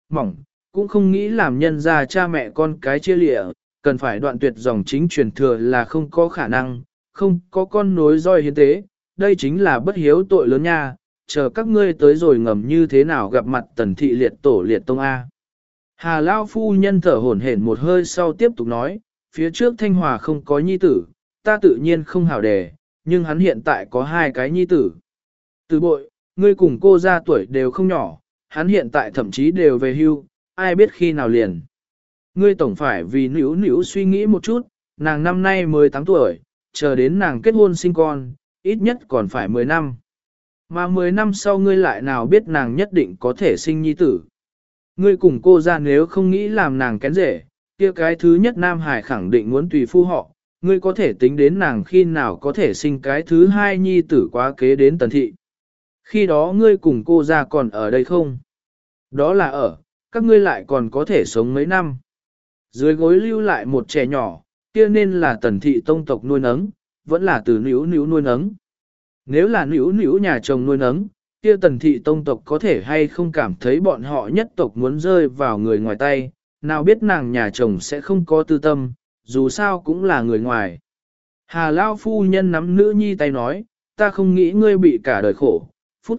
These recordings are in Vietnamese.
mỏng, cũng không nghĩ làm nhân ra cha mẹ con cái chia lịa, cần phải đoạn tuyệt dòng chính truyền thừa là không có khả năng, không có con nối roi hiến tế, đây chính là bất hiếu tội lớn nha, chờ các ngươi tới rồi ngầm như thế nào gặp mặt Tần thị liệt tổ liệt tông A. Hà Lao phu nhân thở hổn hển một hơi sau tiếp tục nói, phía trước Thanh Hòa không có nhi tử, ta tự nhiên không hảo đề, nhưng hắn hiện tại có 2 cái nhi tử. Từ bội, ngươi cùng cô ra tuổi đều không nhỏ, hắn hiện tại thậm chí đều về hưu, ai biết khi nào liền. Ngươi tổng phải vì nữ nữ suy nghĩ một chút, nàng năm nay mới 8 tuổi, chờ đến nàng kết hôn sinh con, ít nhất còn phải 10 năm. Mà 10 năm sau ngươi lại nào biết nàng nhất định có thể sinh nhi tử. Ngươi cùng cô ra nếu không nghĩ làm nàng kén rể, kia cái thứ nhất Nam Hải khẳng định muốn tùy phu họ, ngươi có thể tính đến nàng khi nào có thể sinh cái thứ 2 nhi tử quá kế đến Tần thị. Khi đó ngươi cùng cô ra còn ở đây không? Đó là ở, các ngươi lại còn có thể sống mấy năm. Dưới gối lưu lại một trẻ nhỏ, kia nên là Tần thị tông tộc nuôi nấng, vẫn là từ nữ nữ nuôi nấng. Nếu là nữ nữ nhà chồng nuôi nấng, kia Tần thị tông tộc có thể hay không cảm thấy bọn họ nhất tộc muốn rơi vào người ngoài tay, nào biết nàng nhà chồng sẽ không có tư tâm, dù sao cũng là người ngoài. Hà Lao phu nhân nắm nữ nhi tay nói, ta không nghĩ ngươi bị cả đời khổ,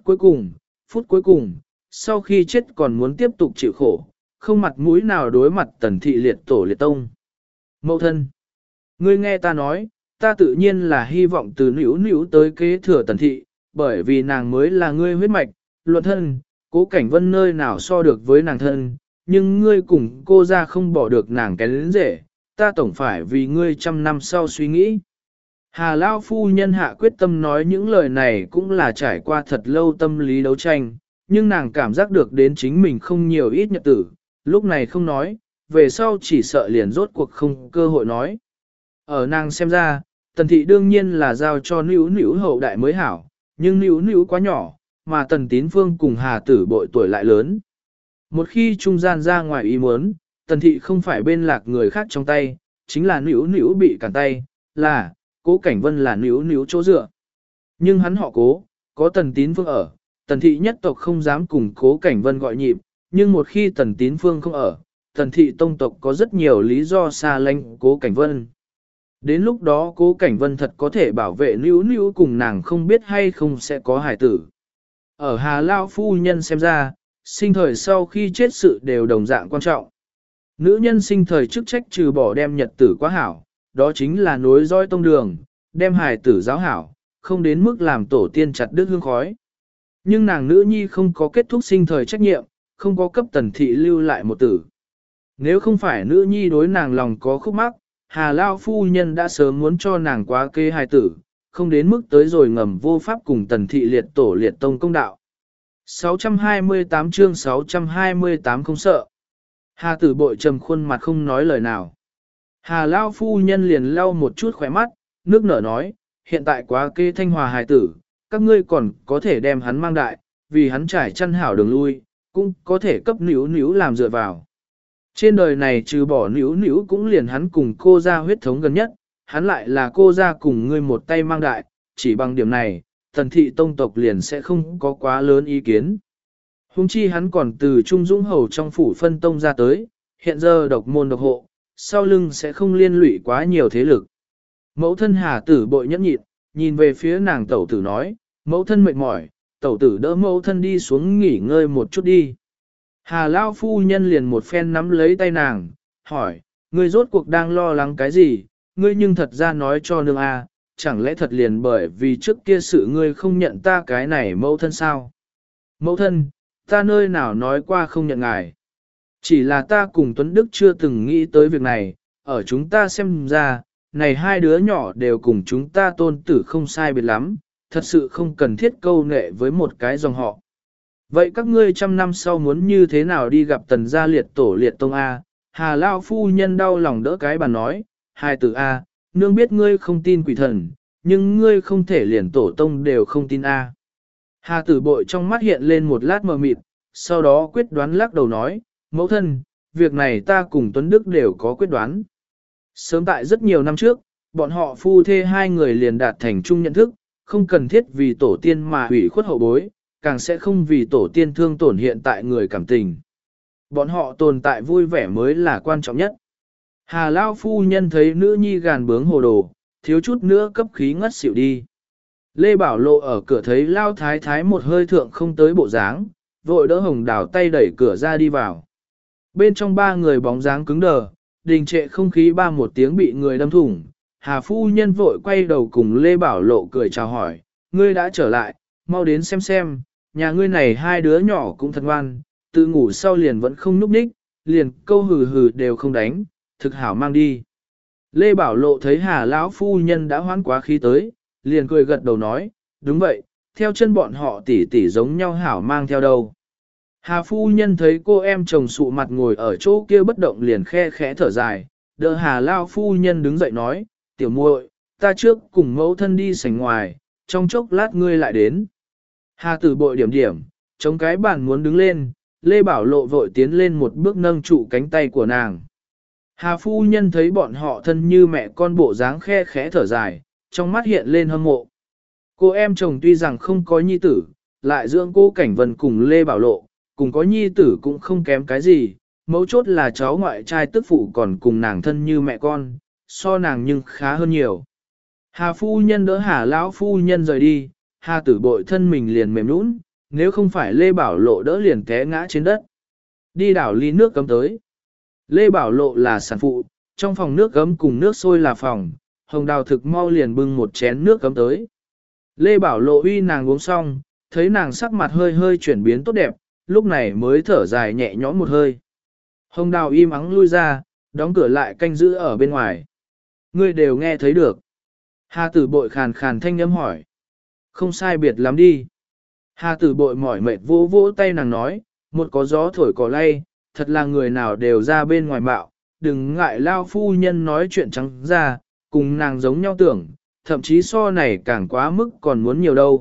phút cuối cùng, sau khi chết còn muốn tiếp tục chịu khổ, không mặt mũi nào đối mặt Tần thị liệt tổ liệt tông. Mẫu thân, ngươi nghe ta nói, ta tự nhiên là hy vọng từ nữ nữ tới kế thừa Tần thị, bởi vì nàng mới là ngươi huyết mạch, luận thân, Cố Cảnh Vân nơi nào so được với nàng thân, nhưng ngươi cùng cô ra không bỏ được nàng cái đến rể, ta tổng phải vì ngươi 100 năm sau suy nghĩ. Hà Lao phu nhân hạ quyết tâm nói những lời này cũng là trải qua thật lâu tâm lý đấu tranh, nhưng nàng cảm giác được đến chính mình không nhiều ít nhật tử, lúc này không nói, về sau chỉ sợ liền rốt cuộc không cơ hội nói. Ở nàng xem ra, Tần thị đương nhiên là giao cho nữ nữ hậu đại mới hảo, nhưng nữ nữ quá nhỏ, mà Tần Tín Phương cùng Hà Tử Bội tuổi lại lớn. Một khi trung gian ra ngoài ý muốn, Tần thị không phải bên lạc người khác trong tay, chính là nữ nữ bị cản tay, là Cố Cảnh Vân là nữ nữ chỗ dựa. Nhưng hắn họ Cố, có Tần Tín Phương ở, Tần thị nhất tộc không dám cùng Cố Cảnh Vân gọi nhịp, nhưng một khi Tần Tín Phương không ở, Tần thị tông tộc có rất nhiều lý do xa lánh Cố Cảnh Vân. Đến lúc đó Cố Cảnh Vân thật có thể bảo vệ nữ nữ cùng nàng không biết hay không sẽ có hài tử. Ở Hà Lao phu nhân xem ra, sinh thời sau khi chết sự đều đồng dạng quan trọng. Nữ nhân sinh thời chức trách trừ bỏ đem nhật tử quá hảo, đó chính là nối dõi tông đường, đem hài tử giáo hảo, không đến mức làm tổ tiên chặt đứt hương khói. Nhưng nàng nữ nhi không có kết thúc sinh thời trách nhiệm, không có cấp Tần thị lưu lại một tử. Nếu không phải nữ nhi đối nàng lòng có khúc mắc, Hà Lao phu nhân đã sớm muốn cho nàng quá kế hài tử, không đến mức tới rồi ngầm vô pháp cùng Tần thị liệt tổ liệt tông công đạo. 628 chương 628 không sợ. Hà Tử Bội trầm khuôn mặt không nói lời nào. Hà Lao phu nhân liền lau một chút khóe mắt, nước nở nói, hiện tại quá kê Thanh Hòa hài tử, các ngươi còn có thể đem hắn mang đại, vì hắn trải chăn hảo đường lui, cũng có thể cấp níu níu làm dựa vào. Trên đời này trừ bỏ níu níu cũng liền hắn cùng cô ra huyết thống gần nhất, hắn lại là cô ra cùng ngươi một tay mang đại, chỉ bằng điểm này, Tần thị tông tộc liền sẽ không có quá lớn ý kiến. Hùng chi hắn còn từ Trung Dũng Hầu trong phủ phân tông ra tới, hiện giờ độc môn độc hộ, sau lưng sẽ không liên lụy quá nhiều thế lực. Mẫu thân Hà Tử Bội nhẫn nhịn, nhìn về phía nàng tẩu tử nói, mẫu thân mệt mỏi, tẩu tử đỡ mẫu thân đi xuống nghỉ ngơi một chút đi. Hà Lao phu nhân liền một phen nắm lấy tay nàng, hỏi, ngươi rốt cuộc đang lo lắng cái gì, ngươi nhưng thật ra nói cho nương a, chẳng lẽ thật liền bởi vì trước kia sự ngươi không nhận ta cái này mẫu thân sao? Mẫu thân, ta nơi nào nói qua không nhận ngài. Chỉ là ta cùng Tuấn Đức chưa từng nghĩ tới việc này, ở chúng ta xem ra, này hai đứa nhỏ đều cùng chúng ta tôn tử không sai biệt lắm, thật sự không cần thiết câu nệ với một cái dòng họ. Vậy các ngươi 100 năm sau muốn như thế nào đi gặp Tần gia liệt tổ liệt tông A? Hà Lao phu nhân đau lòng đỡ cái bà nói, hai tử A, nương biết ngươi không tin quỷ thần, nhưng ngươi không thể liền tổ tông đều không tin A. Hà Tử Bội trong mắt hiện lên một lát mờ mịt, sau đó quyết đoán lắc đầu nói, mẫu thân, việc này ta cùng Tuấn Đức đều có quyết đoán. Sớm tại rất nhiều năm trước, bọn họ phu thê hai người liền đạt thành chung nhận thức, không cần thiết vì tổ tiên mà hủy khuất hậu bối, càng sẽ không vì tổ tiên thương tổn hiện tại người cảm tình. Bọn họ tồn tại vui vẻ mới là quan trọng nhất. Hà Lao phu nhân thấy nữ nhi gàn bướng hồ đồ, thiếu chút nữa cấp khí ngất xỉu đi. Lê Bảo Lộ ở cửa thấy Lao Thái Thái một hơi thượng không tới bộ dáng, vội đỡ Hồng Đào tay đẩy cửa ra đi vào. Bên trong ba người bóng dáng cứng đờ, đình trệ không khí ba một tiếng bị người đâm thủng. Hà phu nhân vội quay đầu cùng Lê Bảo Lộ cười chào hỏi, ngươi đã trở lại, mau đến xem, nhà ngươi này hai đứa nhỏ cũng thật ngoan, tự ngủ sau liền vẫn không núp ních, liền câu hừ hừ đều không đánh, thực hảo mang đi. Lê Bảo Lộ thấy Hà lão phu nhân đã hoán quá khí tới, liền cười gật đầu nói, đúng vậy, theo chân bọn họ tỉ tỉ giống nhau hảo mang theo đâu. Hà phu nhân thấy cô em chồng sụ mặt ngồi ở chỗ kia bất động liền khe khẽ thở dài, đỡ Hà lão phu nhân đứng dậy nói, tiểu muội, ta trước cùng mẫu thân đi sảnh ngoài, trong chốc lát ngươi lại đến. Hà tử bội điểm, chống cái bàn muốn đứng lên, Lê Bảo Lộ vội tiến lên một bước nâng trụ cánh tay của nàng. Hà phu nhân thấy bọn họ thân như mẹ con bộ dáng khe khẽ thở dài, trong mắt hiện lên hâm mộ. Cô em chồng tuy rằng không có nhi tử, lại dưỡng cô Cảnh Vân cùng Lê Bảo Lộ, cùng có nhi tử cũng không kém cái gì, mấu chốt là cháu ngoại trai tức phụ còn cùng nàng thân như mẹ con, so nàng nhưng khá hơn nhiều. Hà phu nhân đỡ Hà lão phu nhân rời đi, Hà tử bội thân mình liền mềm nũng, nếu không phải Lê Bảo Lộ đỡ liền té ngã trên đất. Đi đảo ly nước cấm tới. Lê Bảo Lộ là sản phụ, trong phòng nước gấm cùng nước sôi là phòng, Hồng Đào thực mau liền bưng một chén nước gấm tới. Lê Bảo Lộ uy nàng uống xong, thấy nàng sắc mặt hơi hơi chuyển biến tốt đẹp, lúc này mới thở dài nhẹ nhõm một hơi. Hồng Đào im ắng lui ra, đóng cửa lại canh giữ ở bên ngoài. Ngươi đều nghe thấy được. Hà tử bội khàn khàn thanh âm hỏi. Không sai biệt lắm đi. Hà tử bội mỏi mệt vỗ vỗ tay nàng nói, một có gió thổi cỏ lay, thật là người nào đều ra bên ngoài bạo, đừng ngại lao phu nhân nói chuyện trắng ra, cùng nàng giống nhau tưởng, thậm chí so này càng quá mức còn muốn nhiều đâu.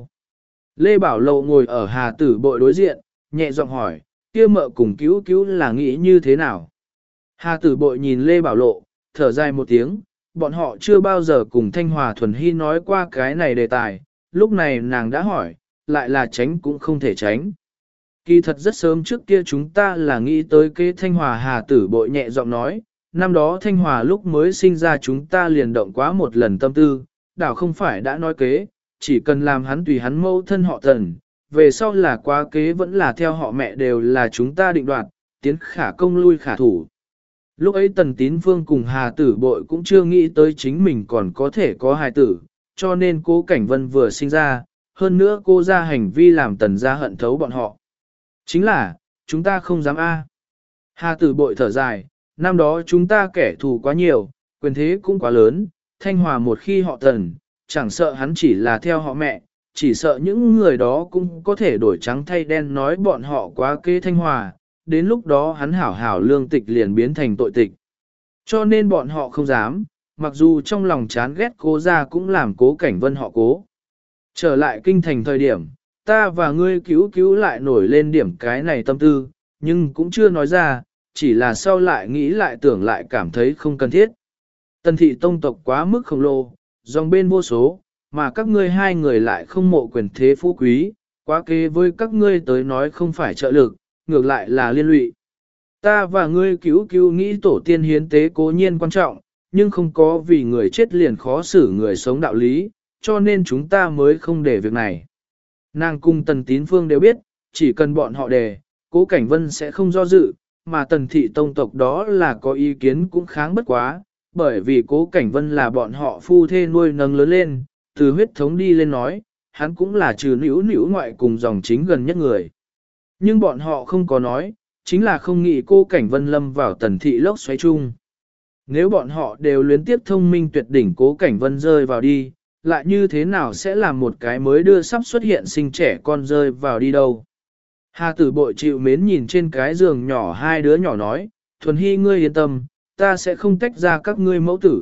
Lê Bảo Lộ ngồi ở Hà tử bội đối diện, nhẹ giọng hỏi, kia mợ cùng cứu cứu là nghĩ như thế nào? Hà tử bội nhìn Lê Bảo Lộ, thở dài một tiếng, bọn họ chưa bao giờ cùng Thanh Hòa Thuần Hy nói qua cái này đề tài, lúc này nàng đã hỏi, lại là tránh cũng không thể tránh. Kỳ thật rất sớm trước kia chúng ta là nghĩ tới kế Thanh Hòa. Hà tử bội nhẹ giọng nói, năm đó Thanh Hòa lúc mới sinh ra chúng ta liền động quá một lần tâm tư, đảo không phải đã nói kế, chỉ cần làm hắn tùy hắn mẫu thân họ Tần, về sau là quá kế vẫn là theo họ mẹ đều là chúng ta định đoạt, tiến khả công lui khả thủ. Lúc ấy Tần Tín Phương cùng Hà tử bội cũng chưa nghĩ tới chính mình còn có thể có hài tử, cho nên Cố Cảnh Vân vừa sinh ra, hơn nữa cô ra hành vi làm Tần gia hận thấu bọn họ. Chính là, chúng ta không dám a. Hà tử bội thở dài, năm đó chúng ta kẻ thù quá nhiều, quyền thế cũng quá lớn, Thanh Hòa một khi họ Tần, chẳng sợ hắn chỉ là theo họ mẹ, chỉ sợ những người đó cũng có thể đổi trắng thay đen nói bọn họ quá kế Thanh Hòa, đến lúc đó hắn hảo hảo lương tịch liền biến thành tội tịch. Cho nên bọn họ không dám, mặc dù trong lòng chán ghét Cố gia cũng làm Cố Cảnh Vân họ Cố. Trở lại kinh thành thời điểm, ta và ngươi cứu lại nổi lên điểm cái này tâm tư, nhưng cũng chưa nói ra, chỉ là sau lại nghĩ lại tưởng lại cảm thấy không cần thiết. Tần thị tông tộc quá mức khổng lồ, dòng bên vô số, mà các ngươi hai người lại không mộ quyền thế phú quý, quá kế với các ngươi tới nói không phải trợ lực, ngược lại là liên lụy. Ta và ngươi cứu nghĩ tổ tiên hiến tế cố nhiên quan trọng, nhưng không có vì người chết liền khó xử người sống đạo lý, cho nên chúng ta mới không để việc này. Nàng cùng Tần Tín Phương đều biết, chỉ cần bọn họ đề, Cố Cảnh Vân sẽ không do dự, mà Tần thị tông tộc đó là có ý kiến cũng kháng bất quá, bởi vì Cố Cảnh Vân là bọn họ phu thê nuôi nâng lớn lên, từ huyết thống đi lên nói, hắn cũng là trừ nữu ngoại cùng dòng chính gần nhất người. Nhưng bọn họ không có nói, chính là không nghĩ Cố Cảnh Vân lâm vào Tần thị lốc xoáy chung. Nếu bọn họ đều luyến tiếp thông minh tuyệt đỉnh Cố Cảnh Vân rơi vào đi, lại như thế nào sẽ làm một cái mới đưa sắp xuất hiện sinh trẻ con rơi vào đi đâu. Hà tử bội chịu mến nhìn trên cái giường nhỏ hai đứa nhỏ nói, Thuần Hy ngươi yên tâm, ta sẽ không tách ra các ngươi mẫu tử.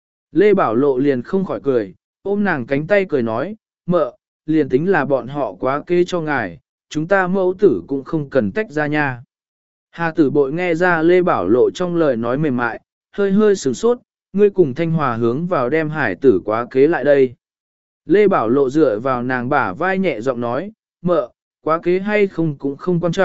Lê Bảo Lộ liền không khỏi cười, ôm nàng cánh tay cười nói, mợ, liền tính là bọn họ quá kê cho ngài, chúng ta mẫu tử cũng không cần tách ra nha. Hà tử bội nghe ra Lê Bảo Lộ trong lời nói mềm mại, hơi hơi sửng sốt, ngươi cùng Thanh Hòa hướng vào đem hải tử quá kế lại đây. Lê Bảo Lộ dựa vào nàng bả vai nhẹ giọng nói, mợ, quá kế hay không cũng không quan trọng,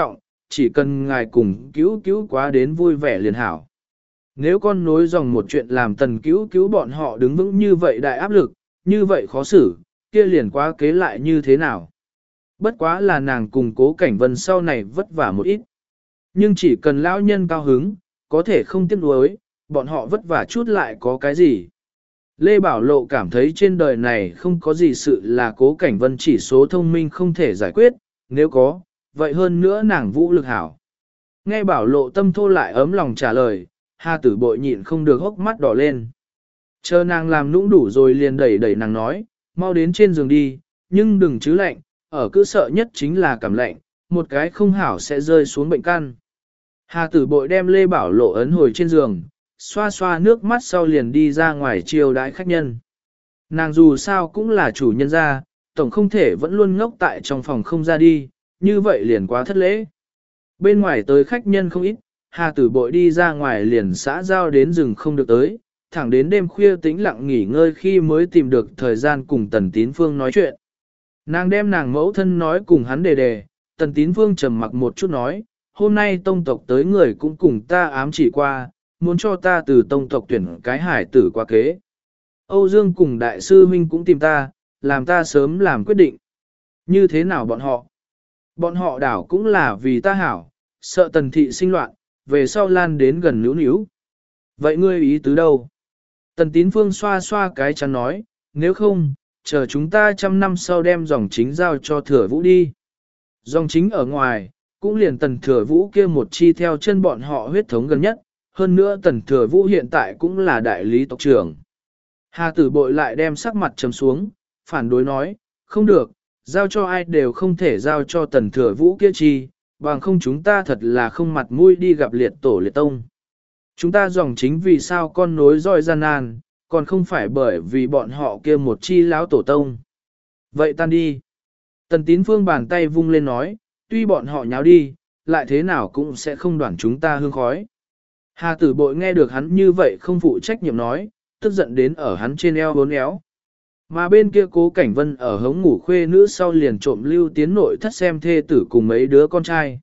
chỉ cần ngài cùng cứu cứu quá đến vui vẻ liền hảo. Nếu con nối dòng một chuyện làm tần cứu cứu bọn họ đứng vững như vậy đại áp lực, như vậy khó xử, kia liền quá kế lại như thế nào. Bất quá là nàng cùng Cố Cảnh Vân sau này vất vả một ít. Nhưng chỉ cần lão nhân cao hứng, có thể không tiếc nuối, bọn họ vất vả chút lại có cái gì. Lê Bảo Lộ cảm thấy trên đời này không có gì sự là Cố Cảnh Vân chỉ số thông minh không thể giải quyết, nếu có, vậy hơn nữa nàng vũ lực hảo. Nghe Bảo Lộ tâm thô lại ấm lòng trả lời, Hà Tử Bội nhịn không được hốc mắt đỏ lên. Chờ nàng làm nũng đủ rồi liền đẩy đẩy nàng nói, mau đến trên giường đi, nhưng đừng chứ lạnh, ở cứ sợ nhất chính là cảm lạnh, một cái không hảo sẽ rơi xuống bệnh căn. Hà Tử Bội đem Lê Bảo Lộ ấn hồi trên giường, xoa xoa nước mắt sau liền đi ra ngoài chiêu đãi khách nhân. Nàng dù sao cũng là chủ nhân gia, tổng không thể vẫn luôn ngốc tại trong phòng không ra đi, như vậy liền quá thất lễ. Bên ngoài tới khách nhân không ít, Hà Tử Bội đi ra ngoài liền xã giao đến rừng không được tới, thẳng đến đêm khuya tĩnh lặng nghỉ ngơi khi mới tìm được thời gian cùng Tần Tín Phương nói chuyện. Nàng đem nàng mẫu thân nói cùng hắn đề, Tần Tín Phương trầm mặc một chút nói, hôm nay tông tộc tới người cũng cùng ta ám chỉ qua, muốn cho ta từ tông tộc tuyển cái hải tử qua kế. Âu Dương cùng đại sư huynh cũng tìm ta, làm ta sớm làm quyết định. Như thế nào bọn họ? Bọn họ đảo cũng là vì ta hảo, sợ Tần thị sinh loạn, về sau lan đến gần níu níu. Vậy ngươi ý tứ đâu? Tần Tín Phương xoa xoa cái chắn nói, nếu không, chờ chúng ta 100 năm sau đem dòng chính giao cho Thừa Vũ đi. Dòng chính ở ngoài, cũng liền Tần Thừa Vũ kia một chi theo chân bọn họ huyết thống gần nhất, hơn nữa Tần Thừa Vũ hiện tại cũng là đại lý tộc trưởng. Hà Tử Bội lại đem sắc mặt trầm xuống, phản đối nói, không được, giao cho ai đều không thể giao cho Tần Thừa Vũ kia chi, bằng không chúng ta thật là không mặt mũi đi gặp liệt tổ liệt tông. Chúng ta dòng chính vì sao con nối dõi gian nan, còn không phải bởi vì bọn họ kia một chi lão tổ tông. Vậy tan đi. Tần Tín Phương bàn tay vung lên nói, tuy bọn họ nháo đi, lại thế nào cũng sẽ không đoản chúng ta hương khói. Hà Tử Bội nghe được hắn như vậy không phụ trách nhiệm nói, tức giận đến ở hắn trên eo bốn éo. Mà bên kia Cố Cảnh Vân ở hống ngủ khuê nữ sau liền trộm lưu tiến nội thất xem thê tử cùng mấy đứa con trai.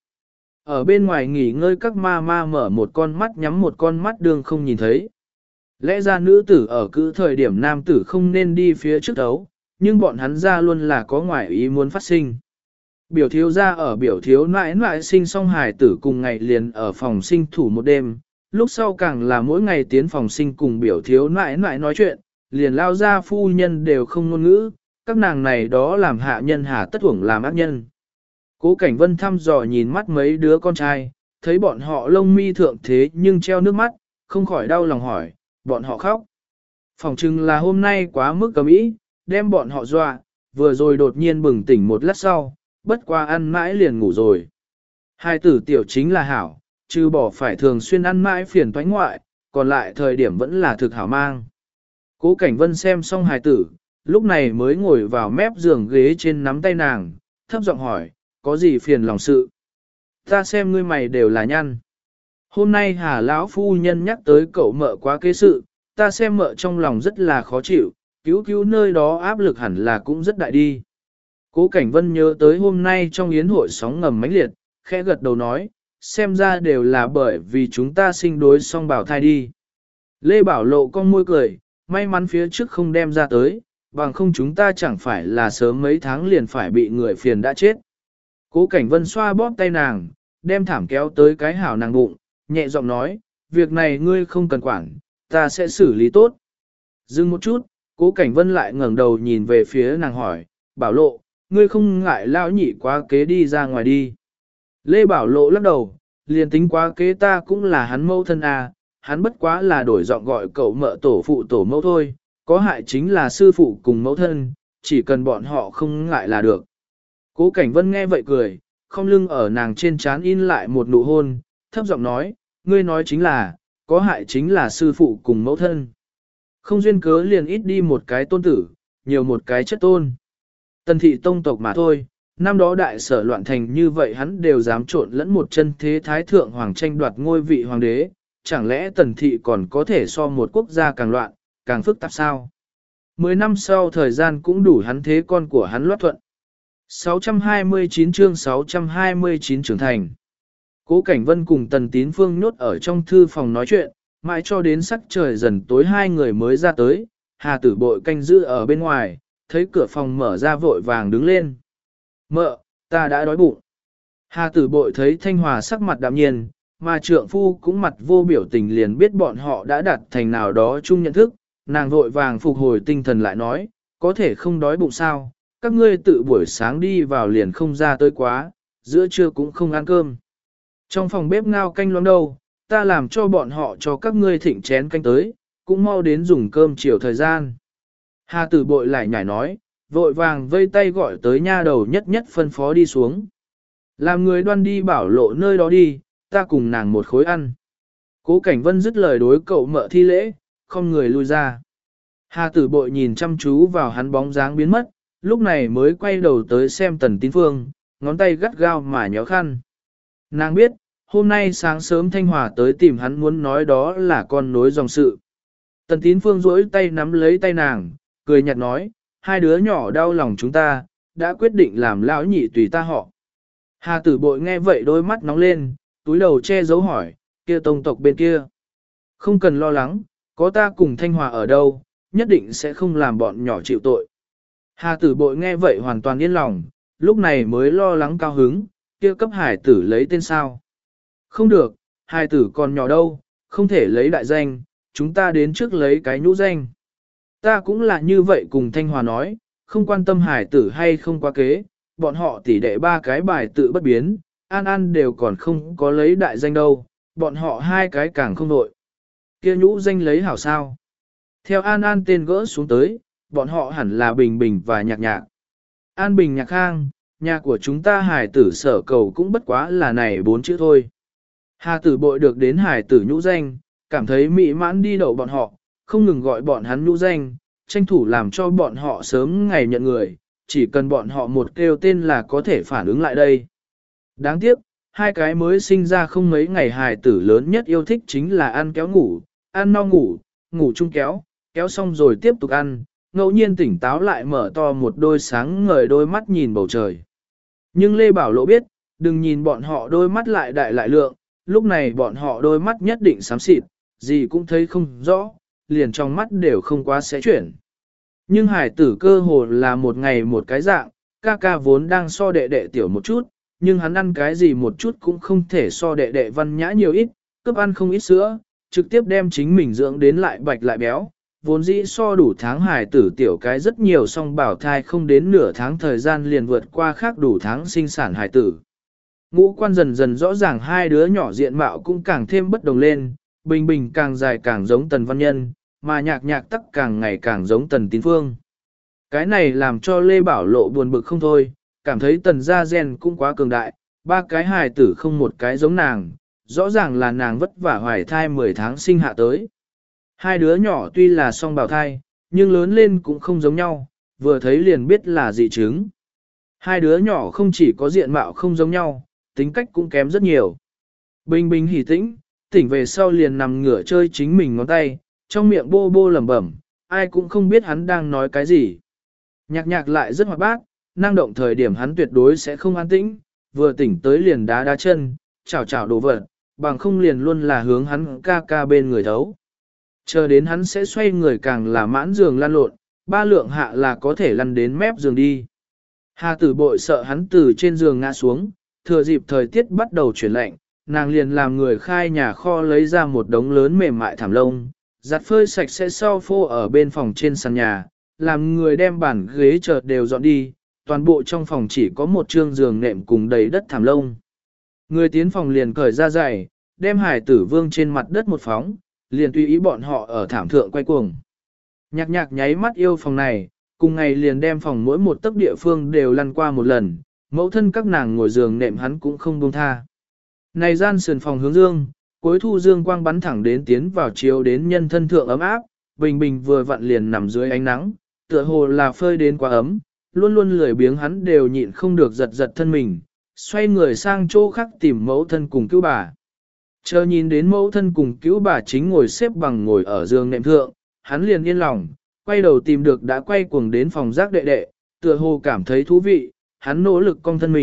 Ở bên ngoài nghỉ ngơi các ma ma mở một con mắt nhắm một con mắt đường không nhìn thấy. Lẽ ra nữ tử ở cứ thời điểm nam tử không nên đi phía trước đấu, nhưng bọn hắn ra luôn là có ngoại ý muốn phát sinh. Biểu thiếu ra ở biểu thiếu nãi nãi sinh xong hài tử cùng ngày liền ở phòng sinh thủ một đêm, lúc sau càng là mỗi ngày tiến phòng sinh cùng biểu thiếu nãi nãi nói chuyện, liền lao ra phu nhân đều không ngôn ngữ, các nàng này đó làm hạ nhân hà tất uổng làm ác nhân. Cố Cảnh Vân thăm dò nhìn mắt mấy đứa con trai, thấy bọn họ lông mi thượng thế nhưng treo nước mắt, không khỏi đau lòng hỏi, bọn họ khóc. Phòng chừng là hôm nay quá mức cầm ý, đem bọn họ dọa, vừa rồi đột nhiên bừng tỉnh một lát sau, bất qua ăn mãi liền ngủ rồi. Hai tử tiểu chính là hảo, chứ bỏ phải thường xuyên ăn mãi phiền toái ngoại, còn lại thời điểm vẫn là thực hảo mang. Cố Cảnh Vân xem xong hài tử, lúc này mới ngồi vào mép giường ghế trên nắm tay nàng, thấp giọng hỏi, có gì phiền lòng sự? Ta xem ngươi mày đều là nhăn. Hôm nay Hà lão phu nhân nhắc tới cậu mợ quá kế sự, ta xem mợ trong lòng rất là khó chịu, cứu cứu nơi đó áp lực hẳn là cũng rất đại đi. Cố Cảnh Vân nhớ tới hôm nay trong yến hội sóng ngầm mãnh liệt, khẽ gật đầu nói, xem ra đều là bởi vì chúng ta sinh đối song bảo thai đi. Lê Bảo Lộ con môi cười, may mắn phía trước không đem ra tới, bằng không chúng ta chẳng phải là sớm mấy tháng liền phải bị người phiền đã chết. Cố Cảnh Vân xoa bóp tay nàng, đem thảm kéo tới cái hảo nàng bụng, nhẹ giọng nói, việc này ngươi không cần quản, ta sẽ xử lý tốt. Dừng một chút, Cố Cảnh Vân lại ngẩng đầu nhìn về phía nàng hỏi, Bảo Lộ, ngươi không ngại lão nhị quá kế đi ra ngoài đi. Lê Bảo Lộ lắc đầu, liền tính quá kế ta cũng là hắn mẫu thân à, hắn bất quá là đổi giọng gọi cậu mợ tổ phụ tổ mẫu thôi, có hại chính là sư phụ cùng mẫu thân, chỉ cần bọn họ không ngại là được. Cố Cảnh Vân nghe vậy cười, không lưng ở nàng trên trán in lại một nụ hôn, thấp giọng nói, ngươi nói chính là, có hại chính là sư phụ cùng mẫu thân. Không duyên cớ liền ít đi một cái tôn tử, nhiều một cái chất tôn. Tần thị tông tộc mà thôi, năm đó đại sở loạn thành như vậy hắn đều dám trộn lẫn một chân thế thái thượng hoàng tranh đoạt ngôi vị hoàng đế, chẳng lẽ tần thị còn có thể so một quốc gia càng loạn, càng phức tạp sao? 10 năm sau thời gian cũng đủ hắn thế con của hắn loát thuận. 629 chương 629 trưởng thành. Cố Cảnh Vân cùng Tần Tín Phương nhốt ở trong thư phòng nói chuyện, mãi cho đến sắc trời dần tối hai người mới ra tới, Hà Tử Bội canh giữ ở bên ngoài, thấy cửa phòng mở ra vội vàng đứng lên. Mợ, ta đã đói bụng. Hà Tử Bội thấy Thanh Hòa sắc mặt đạm nhiên, mà trượng phu cũng mặt vô biểu tình liền biết bọn họ đã đạt thành nào đó chung nhận thức, nàng vội vàng phục hồi tinh thần lại nói, có thể không đói bụng sao, các ngươi tự buổi sáng đi vào liền không ra tới quá, giữa trưa cũng không ăn cơm. Trong phòng bếp ngao canh loãng đâu, ta làm cho bọn họ cho các ngươi thịnh chén canh tới, cũng mau đến dùng cơm chiều thời gian. Hà Tử Bội lại nhảy nói, vội vàng vây tay gọi tới nha đầu nhất nhất phân phó đi xuống. Làm người đoan đi bảo lộ nơi đó đi, ta cùng nàng một khối ăn. Cố Cảnh Vân dứt lời đối cậu mợ thi lễ, không người lui ra. Hà Tử Bội nhìn chăm chú vào hắn bóng dáng biến mất, lúc này mới quay đầu tới xem Tần Tín Phương, ngón tay gắt gao mà nhéo khăn. Nàng biết, hôm nay sáng sớm Thanh Hòa tới tìm hắn muốn nói đó là con nối dòng sự. Tần Tín Phương duỗi tay nắm lấy tay nàng, cười nhạt nói, hai đứa nhỏ đau lòng chúng ta, đã quyết định làm lão nhị tùy ta họ. Hà Tử Bội nghe vậy đôi mắt nóng lên, túi đầu che giấu hỏi, kia tông tộc bên kia. Không cần lo lắng, có ta cùng Thanh Hòa ở đâu, nhất định sẽ không làm bọn nhỏ chịu tội. Hà Tử Bội nghe vậy hoàn toàn yên lòng, lúc này mới lo lắng cao hứng, kia cấp hải tử lấy tên sao. Không được, hải tử còn nhỏ đâu, không thể lấy đại danh, chúng ta đến trước lấy cái nhũ danh. Ta cũng là như vậy cùng Thanh Hòa nói, không quan tâm hải tử hay không quá kế, bọn họ tỉ đệ ba cái bài tự bất biến, An An đều còn không có lấy đại danh đâu, bọn họ hai cái càng không nội. Kia nhũ danh lấy hảo sao. Theo An An tên gỡ xuống tới, bọn họ hẳn là Bình Bình và Nhạc Nhạc. An Bình Nhạc Khang, nhà của chúng ta hải tử sở cầu cũng bất quá là này 4 chữ thôi. Hà Tử Bội được đến hải tử nhũ danh, cảm thấy mỹ mãn đi đậu bọn họ, không ngừng gọi bọn hắn nhũ danh, tranh thủ làm cho bọn họ sớm ngày nhận người, chỉ cần bọn họ một kêu tên là có thể phản ứng lại đây. Đáng tiếc, hai cái mới sinh ra không mấy ngày hài tử lớn nhất yêu thích chính là ăn kéo ngủ, ăn no ngủ, ngủ chung kéo, kéo xong rồi tiếp tục ăn, ngẫu nhiên tỉnh táo lại mở to một đôi sáng ngời đôi mắt nhìn bầu trời. Nhưng Lê Bảo Lộ biết, đừng nhìn bọn họ đôi mắt lại đại lại lượng, lúc này bọn họ đôi mắt nhất định xám xịt, gì cũng thấy không rõ, liền trong mắt đều không quá sẽ chuyển. Nhưng hải tử cơ hồ là một ngày một cái dạng, ca ca vốn đang so đệ đệ tiểu một chút, nhưng hắn ăn cái gì một chút cũng không thể so đệ đệ văn nhã nhiều ít, cướp ăn không ít sữa, trực tiếp đem chính mình dưỡng đến lại bạch lại béo, vốn dĩ so đủ tháng hải tử tiểu cái rất nhiều song bảo thai không đến nửa tháng thời gian liền vượt qua khác đủ tháng sinh sản hải tử. Ngũ quan dần dần rõ ràng hai đứa nhỏ diện mạo cũng càng thêm bất đồng lên, Bình Bình càng dài càng giống Tần Văn Nhân, mà Nhạc Nhạc tắc càng ngày càng giống Tần Tín Phương. Cái này làm cho Lê Bảo Lộ buồn bực không thôi, cảm thấy Tần gia gen cũng quá cường đại, ba cái hài tử không một cái giống nàng, rõ ràng là nàng vất vả hoài thai 10 tháng sinh hạ tới. Hai đứa nhỏ tuy là song bào thai, nhưng lớn lên cũng không giống nhau, vừa thấy liền biết là dị chứng. Hai đứa nhỏ không chỉ có diện mạo không giống nhau, tính cách cũng kém rất nhiều. Bình Bình hỉ tĩnh, tỉnh về sau liền nằm ngửa chơi chính mình ngón tay, trong miệng bô bô lẩm bẩm, ai cũng không biết hắn đang nói cái gì. Nhạc Nhạc lại rất hoạt bát, năng động thời điểm hắn tuyệt đối sẽ không an tĩnh, vừa tỉnh tới liền đá đá chân, chảo chảo đồ vật, bằng không liền luôn là hướng hắn ca ca bên người thấu. Chờ đến hắn sẽ xoay người càng là mãn giường lăn lộn, ba lượng hạ là có thể lăn đến mép giường đi. Hà Tử Bội sợ hắn từ trên giường ngã xuống, thừa dịp thời tiết bắt đầu chuyển lạnh, nàng liền làm người khai nhà kho lấy ra một đống lớn mềm mại thảm lông, giặt phơi sạch sẽ sau phô ở bên phòng trên sàn nhà, làm người đem bàn ghế chợt đều dọn đi, toàn bộ trong phòng chỉ có một trương giường nệm cùng đầy đất thảm lông. Người tiến phòng liền cởi ra giày, đem hải tử vương trên mặt đất một phóng, liền tùy ý bọn họ ở thảm thượng quay cuồng. Nhạc Nhạc nháy mắt yêu phòng này, cùng ngày liền đem phòng mỗi một tấc địa phương đều lăn qua một lần, mẫu thân các nàng ngồi giường nệm hắn cũng không buông tha. Này gian sườn phòng hướng dương, cuối thu dương quang bắn thẳng đến tiến vào chiếu đến nhân thân thượng ấm áp, Bình Bình vừa vặn liền nằm dưới ánh nắng, tựa hồ là phơi đến quá ấm, luôn luôn lười biếng hắn đều nhịn không được giật giật thân mình, xoay người sang chỗ khác tìm mẫu thân cùng cứu bà. Chờ nhìn đến mẫu thân cùng cứu bà chính ngồi xếp bằng ngồi ở giường nệm thượng, hắn liền yên lòng, quay đầu tìm được đã quay cuồng đến phòng rác đệ đệ, tựa hồ cảm thấy thú vị, hắn nỗ lực cong thân mình,